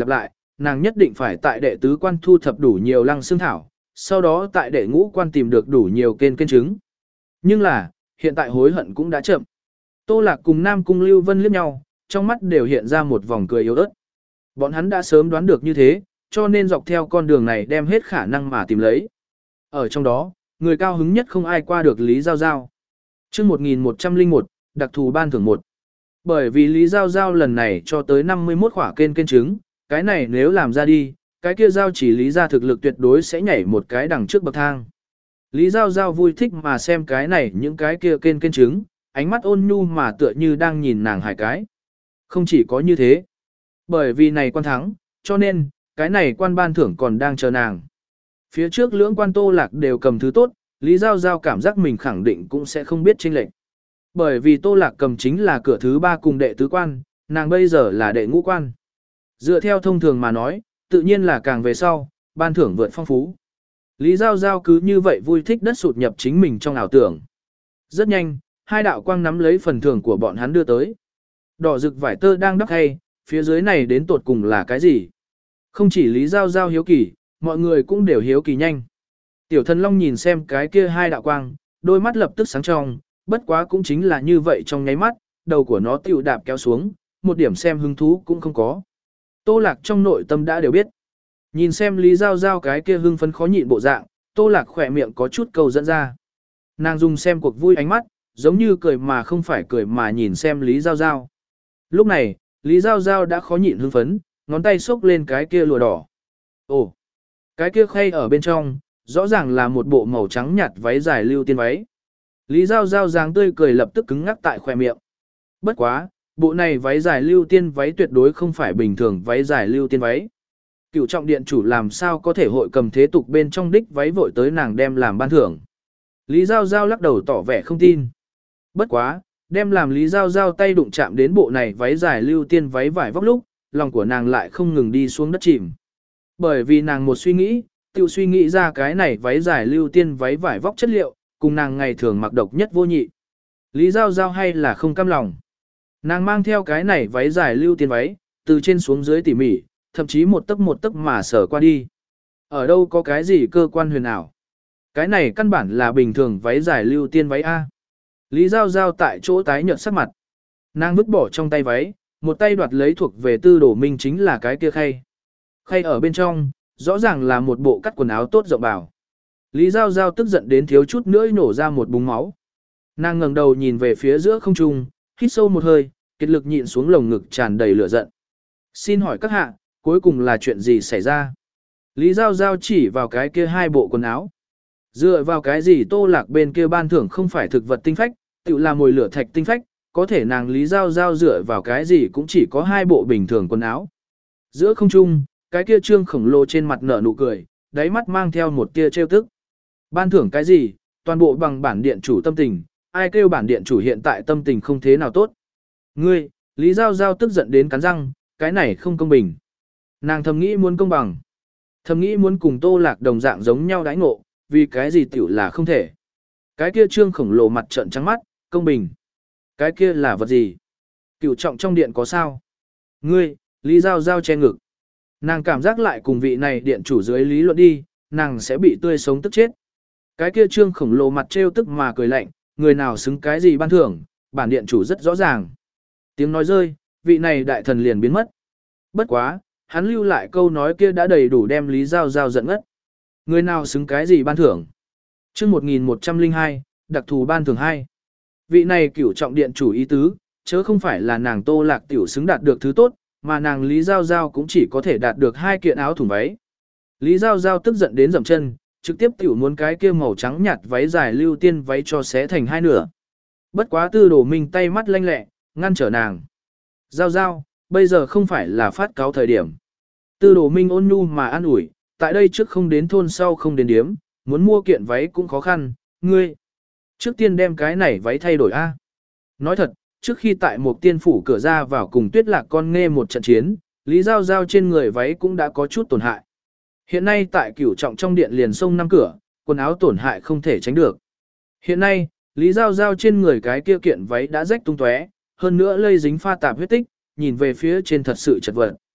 nàng nhất định phải tại đệ tứ quan thu thập đủ nhiều lăng xương thảo, sau đó tại đệ ngũ quan tìm được đủ nhiều kên kên trứng. Nhưng là, hiện tại hối hận cũng đã chậm. Tô Lạc cùng Nam Cung Lưu Vân liếc nhau, trong mắt đều hiện ra một vòng cười yếu ớt. Bọn hắn đã sớm đoán được như thế, cho nên dọc theo con đường này đem hết khả năng mà tìm lấy. Ở trong đó, người cao hứng nhất không ai qua được Lý Giao Giao. Chương một nghìn một trăm lẻ một, đặc thù ban thưởng một. Bởi vì Lý Giao Giao lần này cho tới năm mươi mốt khỏa kên kên trứng, cái này nếu làm ra đi, cái kia Giao chỉ Lý ra thực lực tuyệt đối sẽ nhảy một cái đằng trước bậc thang. Lý Giao Giao vui thích mà xem cái này những cái kia kên kên trứng, ánh mắt ôn nhu mà tựa như đang nhìn nàng hải cái. Không chỉ có như thế, bởi vì này quan thắng, cho nên, cái này quan ban thưởng còn đang chờ nàng. Phía trước lưỡng quan Tô Lạc đều cầm thứ tốt, Lý Giao Giao cảm giác mình khẳng định cũng sẽ không biết chênh lệch. Bởi vì Tô Lạc cầm chính là cửa thứ ba cùng đệ tứ quan, nàng bây giờ là đệ ngũ quan. Dựa theo thông thường mà nói, tự nhiên là càng về sau, ban thưởng vượt phong phú. Lý Giao Giao cứ như vậy vui thích đất sụt nhập chính mình trong ảo tưởng. Rất nhanh, hai đạo quang nắm lấy phần thưởng của bọn hắn đưa tới. Đỏ rực vải tơ đang đắp hay, phía dưới này đến tột cùng là cái gì? Không chỉ Lý Giao Giao hiếu kỳ, mọi người cũng đều hiếu kỳ nhanh. Tiểu Thần Long nhìn xem cái kia hai đạo quang, đôi mắt lập tức sáng trong, bất quá cũng chính là như vậy trong nháy mắt, đầu của nó tiểu đạp kéo xuống, một điểm xem hứng thú cũng không có. Tô Lạc trong nội tâm đã đều biết. Nhìn xem Lý Giao Giao cái kia hưng phấn khó nhịn bộ dạng, Tô Lạc khỏe miệng có chút câu dẫn ra. Nàng dùng xem cuộc vui ánh mắt, giống như cười mà không phải cười mà nhìn xem Lý Giao Giao. Lúc này, Lý Giao Giao đã khó nhịn hưng phấn, ngón tay xốc lên cái kia lụa đỏ. Ồ, cái kia khay ở bên trong, rõ ràng là một bộ màu trắng nhạt váy dài lưu tiên váy. Lý Giao Giao dáng tươi cười lập tức cứng ngắc tại khóe miệng. Bất quá, bộ này váy dài lưu tiên váy tuyệt đối không phải bình thường váy dài lưu tiên váy. Cựu trọng điện chủ làm sao có thể hội cầm thế tục bên trong đích váy vội tới nàng đem làm ban thưởng. Lý Giao Giao lắc đầu tỏ vẻ không tin. Bất quá, đem làm Lý Giao Giao tay đụng chạm đến bộ này váy dài lưu tiên váy vải vóc lúc, lòng của nàng lại không ngừng đi xuống đất chìm. Bởi vì nàng một suy nghĩ, tự suy nghĩ ra cái này váy dài lưu tiên váy vải vóc chất liệu, cùng nàng ngày thường mặc độc nhất vô nhị. Lý Giao Giao hay là không cam lòng. Nàng mang theo cái này váy dài lưu tiên váy, từ trên xuống dưới tỉ mỉ, thậm chí một tấc một tấc mà sở qua đi. Ở đâu có cái gì cơ quan huyền ảo. Cái này căn bản là bình thường váy dài lưu tiên váy A. Lý Giao Giao tại chỗ tái nhợt sắc mặt. Nàng vứt bỏ trong tay váy, một tay đoạt lấy thuộc về Tư Đồ Minh chính là cái kia khay. Khay ở bên trong, rõ ràng là một bộ cắt quần áo tốt rộng bào. Lý Giao Giao tức giận đến thiếu chút nữa nổ ra một búng máu. Nàng ngẩng đầu nhìn về phía giữa không trung, hít sâu một hơi, kiệt lực nhịn xuống lồng ngực tràn đầy lửa giận. Xin hỏi các hạ, cuối cùng là chuyện gì xảy ra? Lý Giao Giao chỉ vào cái kia hai bộ quần áo. Dựa vào cái gì Tô Lạc bên kia ban thưởng không phải thực vật tinh phách, tự là mồi lửa thạch tinh phách, có thể nàng Lý Giao Giao dựa vào cái gì cũng chỉ có hai bộ bình thường quần áo. Giữa không trung, cái kia trương khổng lồ trên mặt nở nụ cười, đáy mắt mang theo một tia trêu tức. Ban thưởng cái gì, toàn bộ bằng bản điện chủ tâm tình, ai kêu bản điện chủ hiện tại tâm tình không thế nào tốt. Ngươi, Lý Giao Giao tức giận đến cắn răng, cái này không công bình. Nàng thầm nghĩ muốn công bằng. Thầm nghĩ muốn cùng Tô Lạc đồng dạng giống nhau đãi ngộ, vì cái gì tiểu là không thể. Cái kia trương khổng lồ mặt trợn trắng mắt, công bình. Cái kia là vật gì? Cửu trọng trong điện có sao? Ngươi, Lý Giao Giao che ngực. Nàng cảm giác lại cùng vị này điện chủ dưới lý luận đi, nàng sẽ bị tươi sống tức chết. Cái kia trương khổng lồ mặt trêu tức mà cười lạnh, người nào xứng cái gì ban thưởng, bản điện chủ rất rõ ràng. Tiếng nói rơi, vị này đại thần liền biến mất. Bất quá, hắn lưu lại câu nói kia đã đầy đủ đem Lý Giao Giao giận ngất. Người nào xứng cái gì ban thưởng? Chương một nghìn một trăm lẻ hai, đặc thù ban thưởng hai. Vị này cửu trọng điện chủ ý tứ, chớ không phải là nàng Tô Lạc tiểu xứng đạt được thứ tốt, mà nàng Lý Giao Giao cũng chỉ có thể đạt được hai kiện áo thùng váy. Lý Giao Giao tức giận đến dậm chân, trực tiếp tiểu muốn cái kia màu trắng nhạt váy dài lưu tiên váy cho xé thành hai nửa. Bất quá Tư Đồ Minh tay mắt lanh lẹ, ngăn trở nàng. Giao Giao, bây giờ không phải là phát cáo thời điểm. Tư Đồ Minh ôn nhu mà an ủi, tại đây trước không đến thôn sau không đến điếm, muốn mua kiện váy cũng khó khăn, ngươi. Trước tiên đem cái này váy thay đổi a. Nói thật, trước khi tại một tiên phủ cửa ra vào cùng Tuyết Lạc con nghe một trận chiến, Lý Giao Giao trên người váy cũng đã có chút tổn hại. Hiện nay tại cửu trọng trong điện liền sông năm cửa, quần áo tổn hại không thể tránh được. Hiện nay, Lý Giao Giao trên người cái kia kiện váy đã rách tung tóe, hơn nữa lây dính pha tạp huyết tích, nhìn về phía trên thật sự chật vật.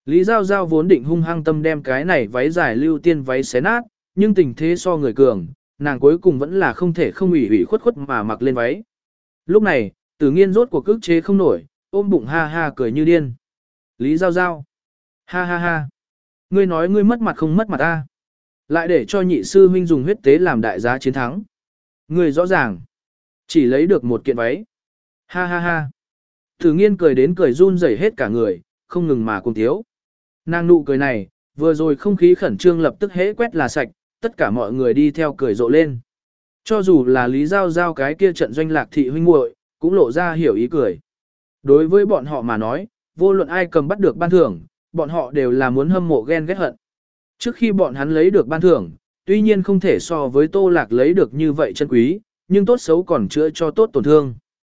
Lý Giao Giao vốn định hung hăng tâm đem cái này váy dài lưu tiên váy xé nát, nhưng tình thế so người cường, nàng cuối cùng vẫn là không thể không ủy ủy khuất khuất mà mặc lên váy. Lúc này, Tử Nghiên rốt cuộc ức chế không nổi, ôm bụng ha ha cười như điên. Lý Giao Giao. Ha ha ha. Ngươi nói ngươi mất mặt không mất mặt ta. Lại để cho nhị sư huynh dùng huyết tế làm đại giá chiến thắng. Ngươi rõ ràng. Chỉ lấy được một kiện váy. Ha ha ha. Tử Nghiên cười đến cười run rẩy hết cả người, không ngừng mà cùng thiếu. Nàng nụ cười này, vừa rồi không khí khẩn trương lập tức hễ quét là sạch, tất cả mọi người đi theo cười rộ lên. Cho dù là Lý Giao Giao cái kia trận doanh Lạc thị huynh muội, cũng lộ ra hiểu ý cười. Đối với bọn họ mà nói, vô luận ai cầm bắt được ban thưởng, bọn họ đều là muốn hâm mộ ghen ghét hận. Trước khi bọn hắn lấy được ban thưởng, tuy nhiên không thể so với Tô Lạc lấy được như vậy chân quý, nhưng tốt xấu còn chữa cho tốt tổn thương.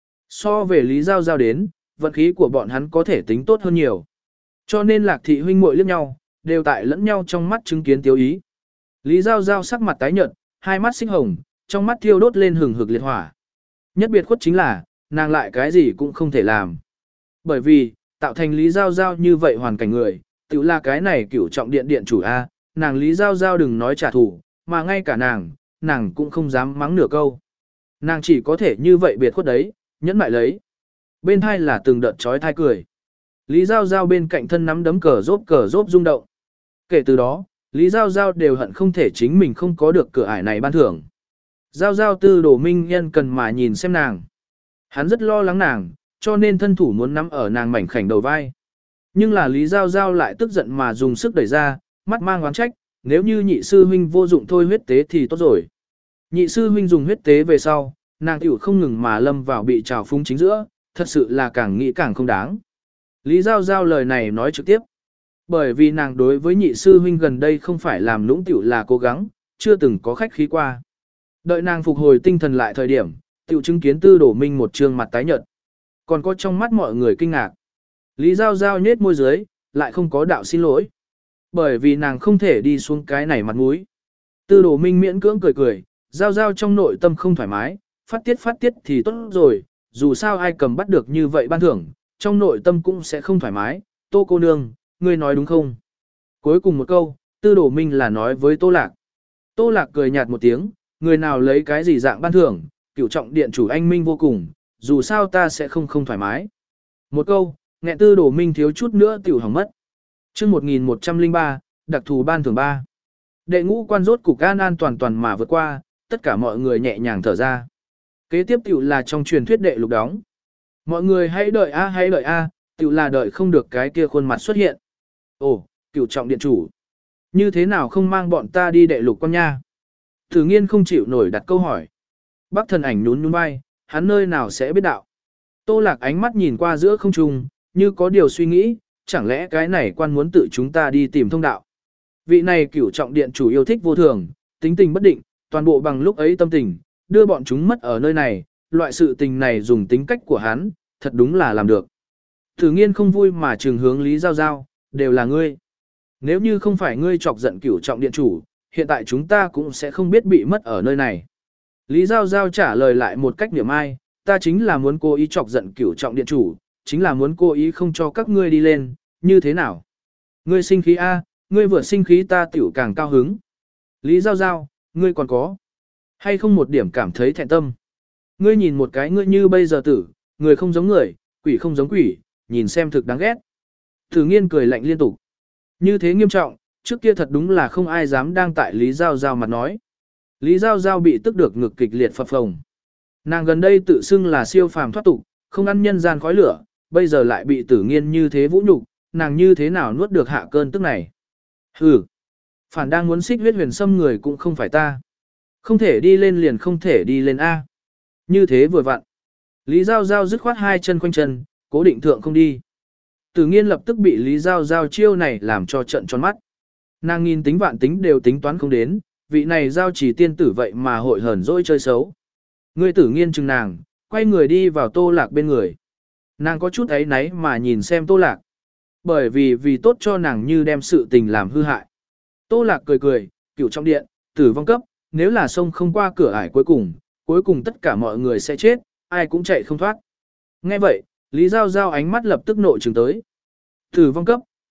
So về Lý Giao Giao đến, vận khí của bọn hắn có thể tính tốt hơn nhiều. Cho nên Lạc thị huynh muội liếc nhau, đều tại lẫn nhau trong mắt chứng kiến tiêu ý. Lý Giao Giao sắc mặt tái nhợt, hai mắt xích hồng, trong mắt thiêu đốt lên hừng hực liệt hỏa. Nhất biệt khuất chính là, nàng lại cái gì cũng không thể làm. Bởi vì, tạo thành Lý Giao Giao như vậy hoàn cảnh người, tự là cái này cửu trọng điện điện chủ A, nàng Lý Giao Giao đừng nói trả thù, mà ngay cả nàng, nàng cũng không dám mắng nửa câu. Nàng chỉ có thể như vậy biệt khuất đấy, nhẫn mại lấy. Bên thai là từng đợt trói thai cười. Lý Giao Giao bên cạnh thân nắm đấm cờ rốp cờ rốp rung động. Kể từ đó, Lý Giao Giao đều hận không thể chính mình không có được cửa ải này ban thưởng. Giao Giao tư đồ minh nhân cần mà nhìn xem nàng. Hắn rất lo lắng nàng, cho nên thân thủ muốn nắm ở nàng mảnh khảnh đầu vai. Nhưng là Lý Giao Giao lại tức giận mà dùng sức đẩy ra, mắt mang oán trách, nếu như nhị sư huynh vô dụng thôi huyết tế thì tốt rồi. Nhị sư huynh dùng huyết tế về sau, nàng tiểu không ngừng mà lâm vào bị trào phúng chính giữa, thật sự là càng nghĩ càng không đáng. Lý Giao Giao lời này nói trực tiếp. Bởi vì nàng đối với nhị sư huynh gần đây không phải làm nũng tiểu là cố gắng, chưa từng có khách khí qua. Đợi nàng phục hồi tinh thần lại thời điểm, tiểu chứng kiến tư đổ minh một trương mặt tái nhợt. Còn có trong mắt mọi người kinh ngạc. Lý Giao Giao nhếch môi dưới, lại không có đạo xin lỗi. Bởi vì nàng không thể đi xuống cái này mặt mũi. Tư đổ minh miễn cưỡng cười cười, Giao Giao trong nội tâm không thoải mái, phát tiết phát tiết thì tốt rồi, dù sao ai cầm bắt được như vậy ban thưởng, trong nội tâm cũng sẽ không thoải mái. Tô cô nương, ngươi nói đúng không? Cuối cùng một câu, tư đổ minh là nói với Tô Lạc. Tô Lạc cười nhạt một tiếng, người nào lấy cái gì dạng ban thưởng, cửu trọng điện chủ anh minh vô cùng, dù sao ta sẽ không không thoải mái. Một câu, nghẹn tư đổ minh thiếu chút nữa tiểu hỏng mất. Trước một nghìn một trăm lẻ ba, đặc thù ban thưởng ba. Đệ ngũ quan rốt cục an an toàn toàn mà vượt qua, tất cả mọi người nhẹ nhàng thở ra. Kế tiếp tiểu là trong truyền thuyết đệ lục đóng. Mọi người hãy đợi a hãy đợi a, tiểu là đợi không được cái kia khuôn mặt xuất hiện. Ồ, cửu trọng điện chủ. Như thế nào không mang bọn ta đi đệ lục con nha? Tử Nghiên không chịu nổi đặt câu hỏi. Bác thần ảnh nhún nhún vai, hắn nơi nào sẽ biết đạo. Tô Lạc ánh mắt nhìn qua giữa không trung, như có điều suy nghĩ, chẳng lẽ cái này quan muốn tự chúng ta đi tìm thông đạo. Vị này cửu trọng điện chủ yêu thích vô thường, tính tình bất định, toàn bộ bằng lúc ấy tâm tình, đưa bọn chúng mất ở nơi này, loại sự tình này dùng tính cách của hắn, thật đúng là làm được. Tử Nghiên không vui mà trừng hướng Lý Giao Giao, đều là ngươi. Nếu như không phải ngươi chọc giận cửu trọng điện chủ, hiện tại chúng ta cũng sẽ không biết bị mất ở nơi này. Lý Giao Giao trả lời lại một cách niệm ai, ta chính là muốn cố ý chọc giận cửu trọng điện chủ, chính là muốn cố ý không cho các ngươi đi lên, như thế nào? Ngươi sinh khí a, ngươi vừa sinh khí ta tiểu càng cao hứng. Lý Giao Giao, ngươi còn có hay không một điểm cảm thấy thẹn tâm? Ngươi nhìn một cái ngươi như bây giờ tử, người không giống người, quỷ không giống quỷ, nhìn xem thực đáng ghét. Tử Nghiên cười lạnh liên tục. Như thế nghiêm trọng, trước kia thật đúng là không ai dám đang tại Lý Giao Giao mặt nói. Lý Giao Giao bị tức được ngực kịch liệt phập phồng. Nàng gần đây tự xưng là siêu phàm thoát tục, không ăn nhân gian khói lửa, bây giờ lại bị Tử Nghiên như thế vũ nhục, nàng như thế nào nuốt được hạ cơn tức này. Hừ, phản đang muốn xích huyết huyền xâm người cũng không phải ta. Không thể đi lên liền không thể đi lên A. Như thế vừa vặn. Lý Giao Giao dứt khoát hai chân quanh chân, cố định thượng không đi. Tử Nghiên lập tức bị Lý Giao Giao chiêu này làm cho trận tròn mắt. Nàng nghìn tính vạn tính đều tính toán không đến, vị này giao chỉ tiên tử vậy mà hội hờn dỗi chơi xấu. Ngươi Tử Nghiên chừng nàng, quay người đi vào Tô Lạc bên người. Nàng có chút ấy náy mà nhìn xem Tô Lạc. Bởi vì vì tốt cho nàng như đem sự tình làm hư hại. Tô Lạc cười cười, cửu trong điện, tử vong cấp, nếu là sông không qua cửa ải cuối cùng, cuối cùng tất cả mọi người sẽ chết, ai cũng chạy không thoát. Nghe vậy, Lý Giao Giao ánh mắt lập tức nội trừng tới. Tử vong cấp,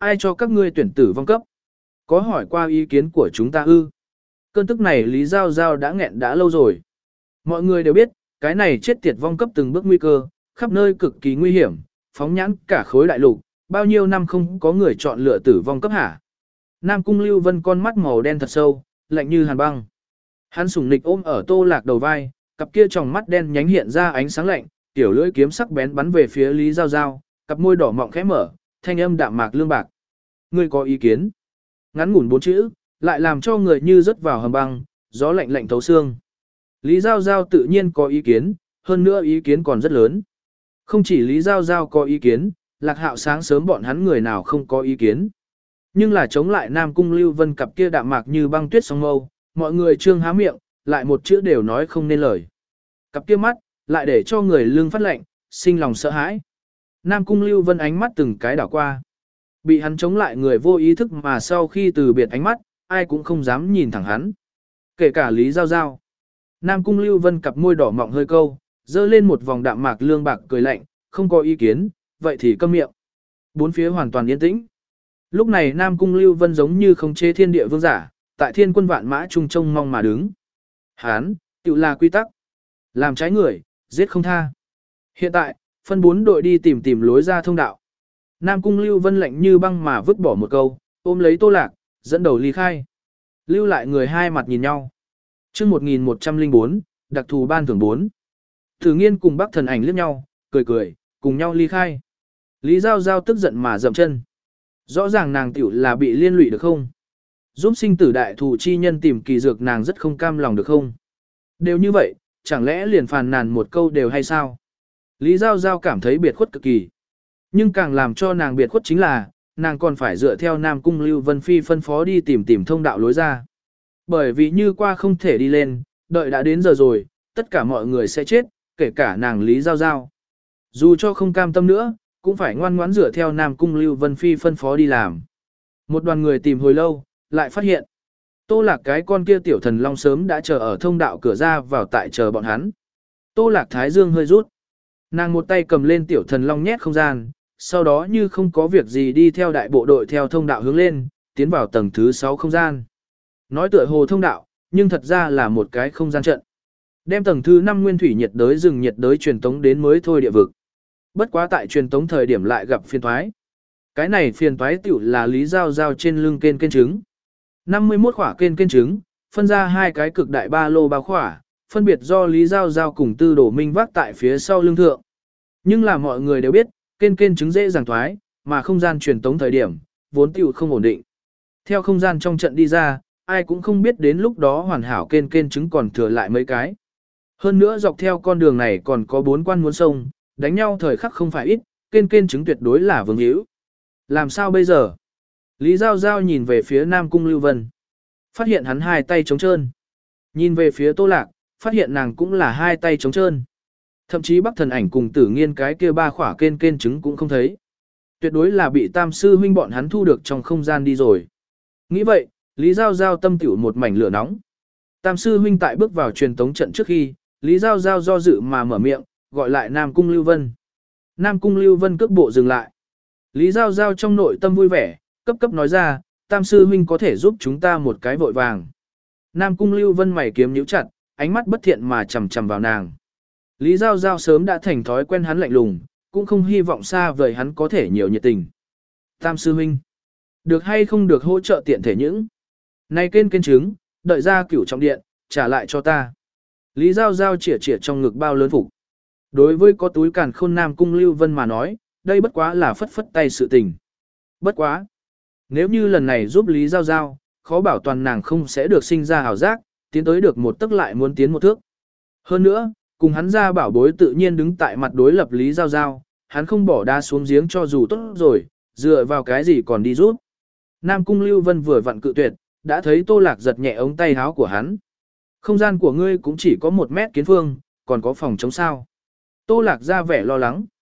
ai cho các ngươi tuyển tử vong cấp? Có hỏi qua ý kiến của chúng ta ư? Cơn tức này Lý Giao Giao đã nghẹn đã lâu rồi. Mọi người đều biết, cái này chết tiệt vong cấp từng bước nguy cơ, khắp nơi cực kỳ nguy hiểm, phóng nhãn cả khối đại lục, bao nhiêu năm không có người chọn lựa tử vong cấp hả? Nam Cung Lưu Vân con mắt màu đen thật sâu, lạnh như hàn băng. Hắn sủng nịch ôm ở Tô Lạc đầu vai, cặp kia tròng mắt đen nhánh hiện ra ánh sáng lạnh, tiểu lưỡi kiếm sắc bén bắn về phía Lý Giao Giao, cặp môi đỏ mọng khẽ mở, thanh âm đạm mạc lương bạc. Ngươi có ý kiến? Ngắn ngủn bốn chữ, lại làm cho người như rớt vào hầm băng, gió lạnh lạnh thấu xương. Lý Giao Giao tự nhiên có ý kiến, hơn nữa ý kiến còn rất lớn. Không chỉ Lý Giao Giao có ý kiến, Lạc Hạo sáng sớm bọn hắn người nào không có ý kiến. Nhưng là chống lại Nam Cung Lưu Vân cặp kia đạm mạc như băng tuyết sóng mâu, mọi người trương há miệng, lại một chữ đều nói không nên lời. Cặp kia mắt, lại để cho người lương phát lạnh, sinh lòng sợ hãi. Nam Cung Lưu Vân ánh mắt từng cái đảo qua. Bị hắn chống lại người vô ý thức mà sau khi từ biệt ánh mắt, ai cũng không dám nhìn thẳng hắn. Kể cả Lý Giao Giao. Nam Cung Lưu Vân cặp môi đỏ mọng hơi câu, dơ lên một vòng đạm mạc lương bạc cười lạnh, không có ý kiến, vậy thì câm miệng. Bốn phía hoàn toàn yên tĩnh. Lúc này Nam Cung Lưu Vân giống như không chế thiên địa vương giả, tại thiên quân vạn mã trung trông mong mà đứng. Hán, tự là quy tắc. Làm trái người, giết không tha. Hiện tại, phân bốn đội đi tìm tìm lối ra thông đạo. Nam Cung Lưu Vân lạnh như băng mà vứt bỏ một câu, ôm lấy Tô Lạc, dẫn đầu ly khai. Lưu lại người hai mặt nhìn nhau. Chương một nghìn một trăm lẻ bốn, đặc thù ban thưởng bốn. Thử Nghiên cùng Bắc Thần Ảnh liếc nhau, cười cười, cùng nhau ly khai. Lý Giao Giao tức giận mà dậm chân. Rõ ràng nàng tiểu là bị liên lụy được không? Giúp sinh tử đại thù chi nhân tìm kỳ dược nàng rất không cam lòng được không? Đều như vậy, chẳng lẽ liền phàn nàn một câu đều hay sao? Lý Giao Giao cảm thấy biệt khuất cực kỳ. Nhưng càng làm cho nàng biệt khuất chính là, nàng còn phải dựa theo Nam Cung Lưu Vân Phi phân phó đi tìm tìm thông đạo lối ra. Bởi vì như qua không thể đi lên, đợi đã đến giờ rồi, tất cả mọi người sẽ chết, kể cả nàng Lý Giao Giao. Dù cho không cam tâm nữa, cũng phải ngoan ngoãn dựa theo Nam Cung Lưu Vân Phi phân phó đi làm. Một đoàn người tìm hồi lâu, lại phát hiện. Tô Lạc cái con kia tiểu thần long sớm đã chờ ở thông đạo cửa ra vào tại chờ bọn hắn. Tô Lạc thái dương hơi rút. Nàng một tay cầm lên tiểu thần long nhét không gian, sau đó như không có việc gì đi theo đại bộ đội theo thông đạo hướng lên, tiến vào tầng thứ sáu không gian. Nói tựa hồ thông đạo, nhưng thật ra là một cái không gian trận. Đem tầng thứ năm nguyên thủy nhiệt đới rừng nhiệt đới truyền tống đến mới thôi địa vực. Bất quá tại truyền tống thời điểm lại gặp phiền toái. Cái này phiền toái tiểu là Lý Giao Giao trên lưng kên kên trứng. năm mươi mốt khỏa kên kên trứng, phân ra hai cái cực đại ba lô bao khỏa, phân biệt do Lý Giao Giao cùng Tư Đổ Minh vác tại phía sau lưng thượng. Nhưng là mọi người đều biết, kên kên trứng dễ dàng thoái, mà không gian truyền tống thời điểm, vốn tiểu không ổn định. Theo không gian trong trận đi ra, ai cũng không biết đến lúc đó hoàn hảo kên kên trứng còn thừa lại mấy cái. Hơn nữa dọc theo con đường này còn có bốn quan muốn sông, đánh nhau thời khắc không phải ít, kên kên trứng tuyệt đối là vương hữu. Làm sao bây giờ? Lý Giao Giao nhìn về phía Nam Cung Lưu Vân. Phát hiện hắn hai tay trống trơn. Nhìn về phía Tô Lạc, phát hiện nàng cũng là hai tay trống trơn. Thậm chí Bắc Thần Ảnh cùng Tử Nghiên cái kia ba khỏa kên kên trứng cũng không thấy. Tuyệt đối là bị Tam sư huynh bọn hắn thu được trong không gian đi rồi. Nghĩ vậy, Lý Giao Giao tâm tiểu một mảnh lửa nóng. Tam sư huynh tại bước vào truyền tống trận trước khi, Lý Giao Giao do dự mà mở miệng, gọi lại Nam Cung Lưu Vân. Nam Cung Lưu Vân cước bộ dừng lại. Lý Giao Giao trong nội tâm vui vẻ, cấp cấp nói ra, Tam sư huynh có thể giúp chúng ta một cái vội vàng. Nam Cung Lưu Vân mày kiếm nhíu chặt, ánh mắt bất thiện mà chằm chằm vào nàng. Lý Giao Giao sớm đã thành thói quen hắn lạnh lùng, cũng không hy vọng xa vời hắn có thể nhiều nhiệt tình. Tam sư huynh, được hay không được hỗ trợ tiện thể những. Này kên kên trứng, đợi ra cửu trọng điện, trả lại cho ta. Lý Giao Giao chỉa chỉa trong ngực bao lớn phục. Đối với có túi càn khôn Nam Cung Lưu Vân mà nói, đây bất quá là phất phất tay sự tình. Bất quá. Nếu như lần này giúp Lý Giao Giao, khó bảo toàn nàng không sẽ được sinh ra hảo giác, tiến tới được một tức lại muốn tiến một thước. Hơn nữa, cùng hắn ra bảo bối tự nhiên đứng tại mặt đối lập Lý Giao Giao, hắn không bỏ đá xuống giếng cho dù tốt rồi, dựa vào cái gì còn đi giúp. Nam Cung Lưu Vân vừa vặn cự tuyệt, đã thấy Tô Lạc giật nhẹ ống tay áo của hắn. Không gian của ngươi cũng chỉ có một mét kiến phương, còn có phòng chống sao. Tô Lạc ra vẻ lo lắng.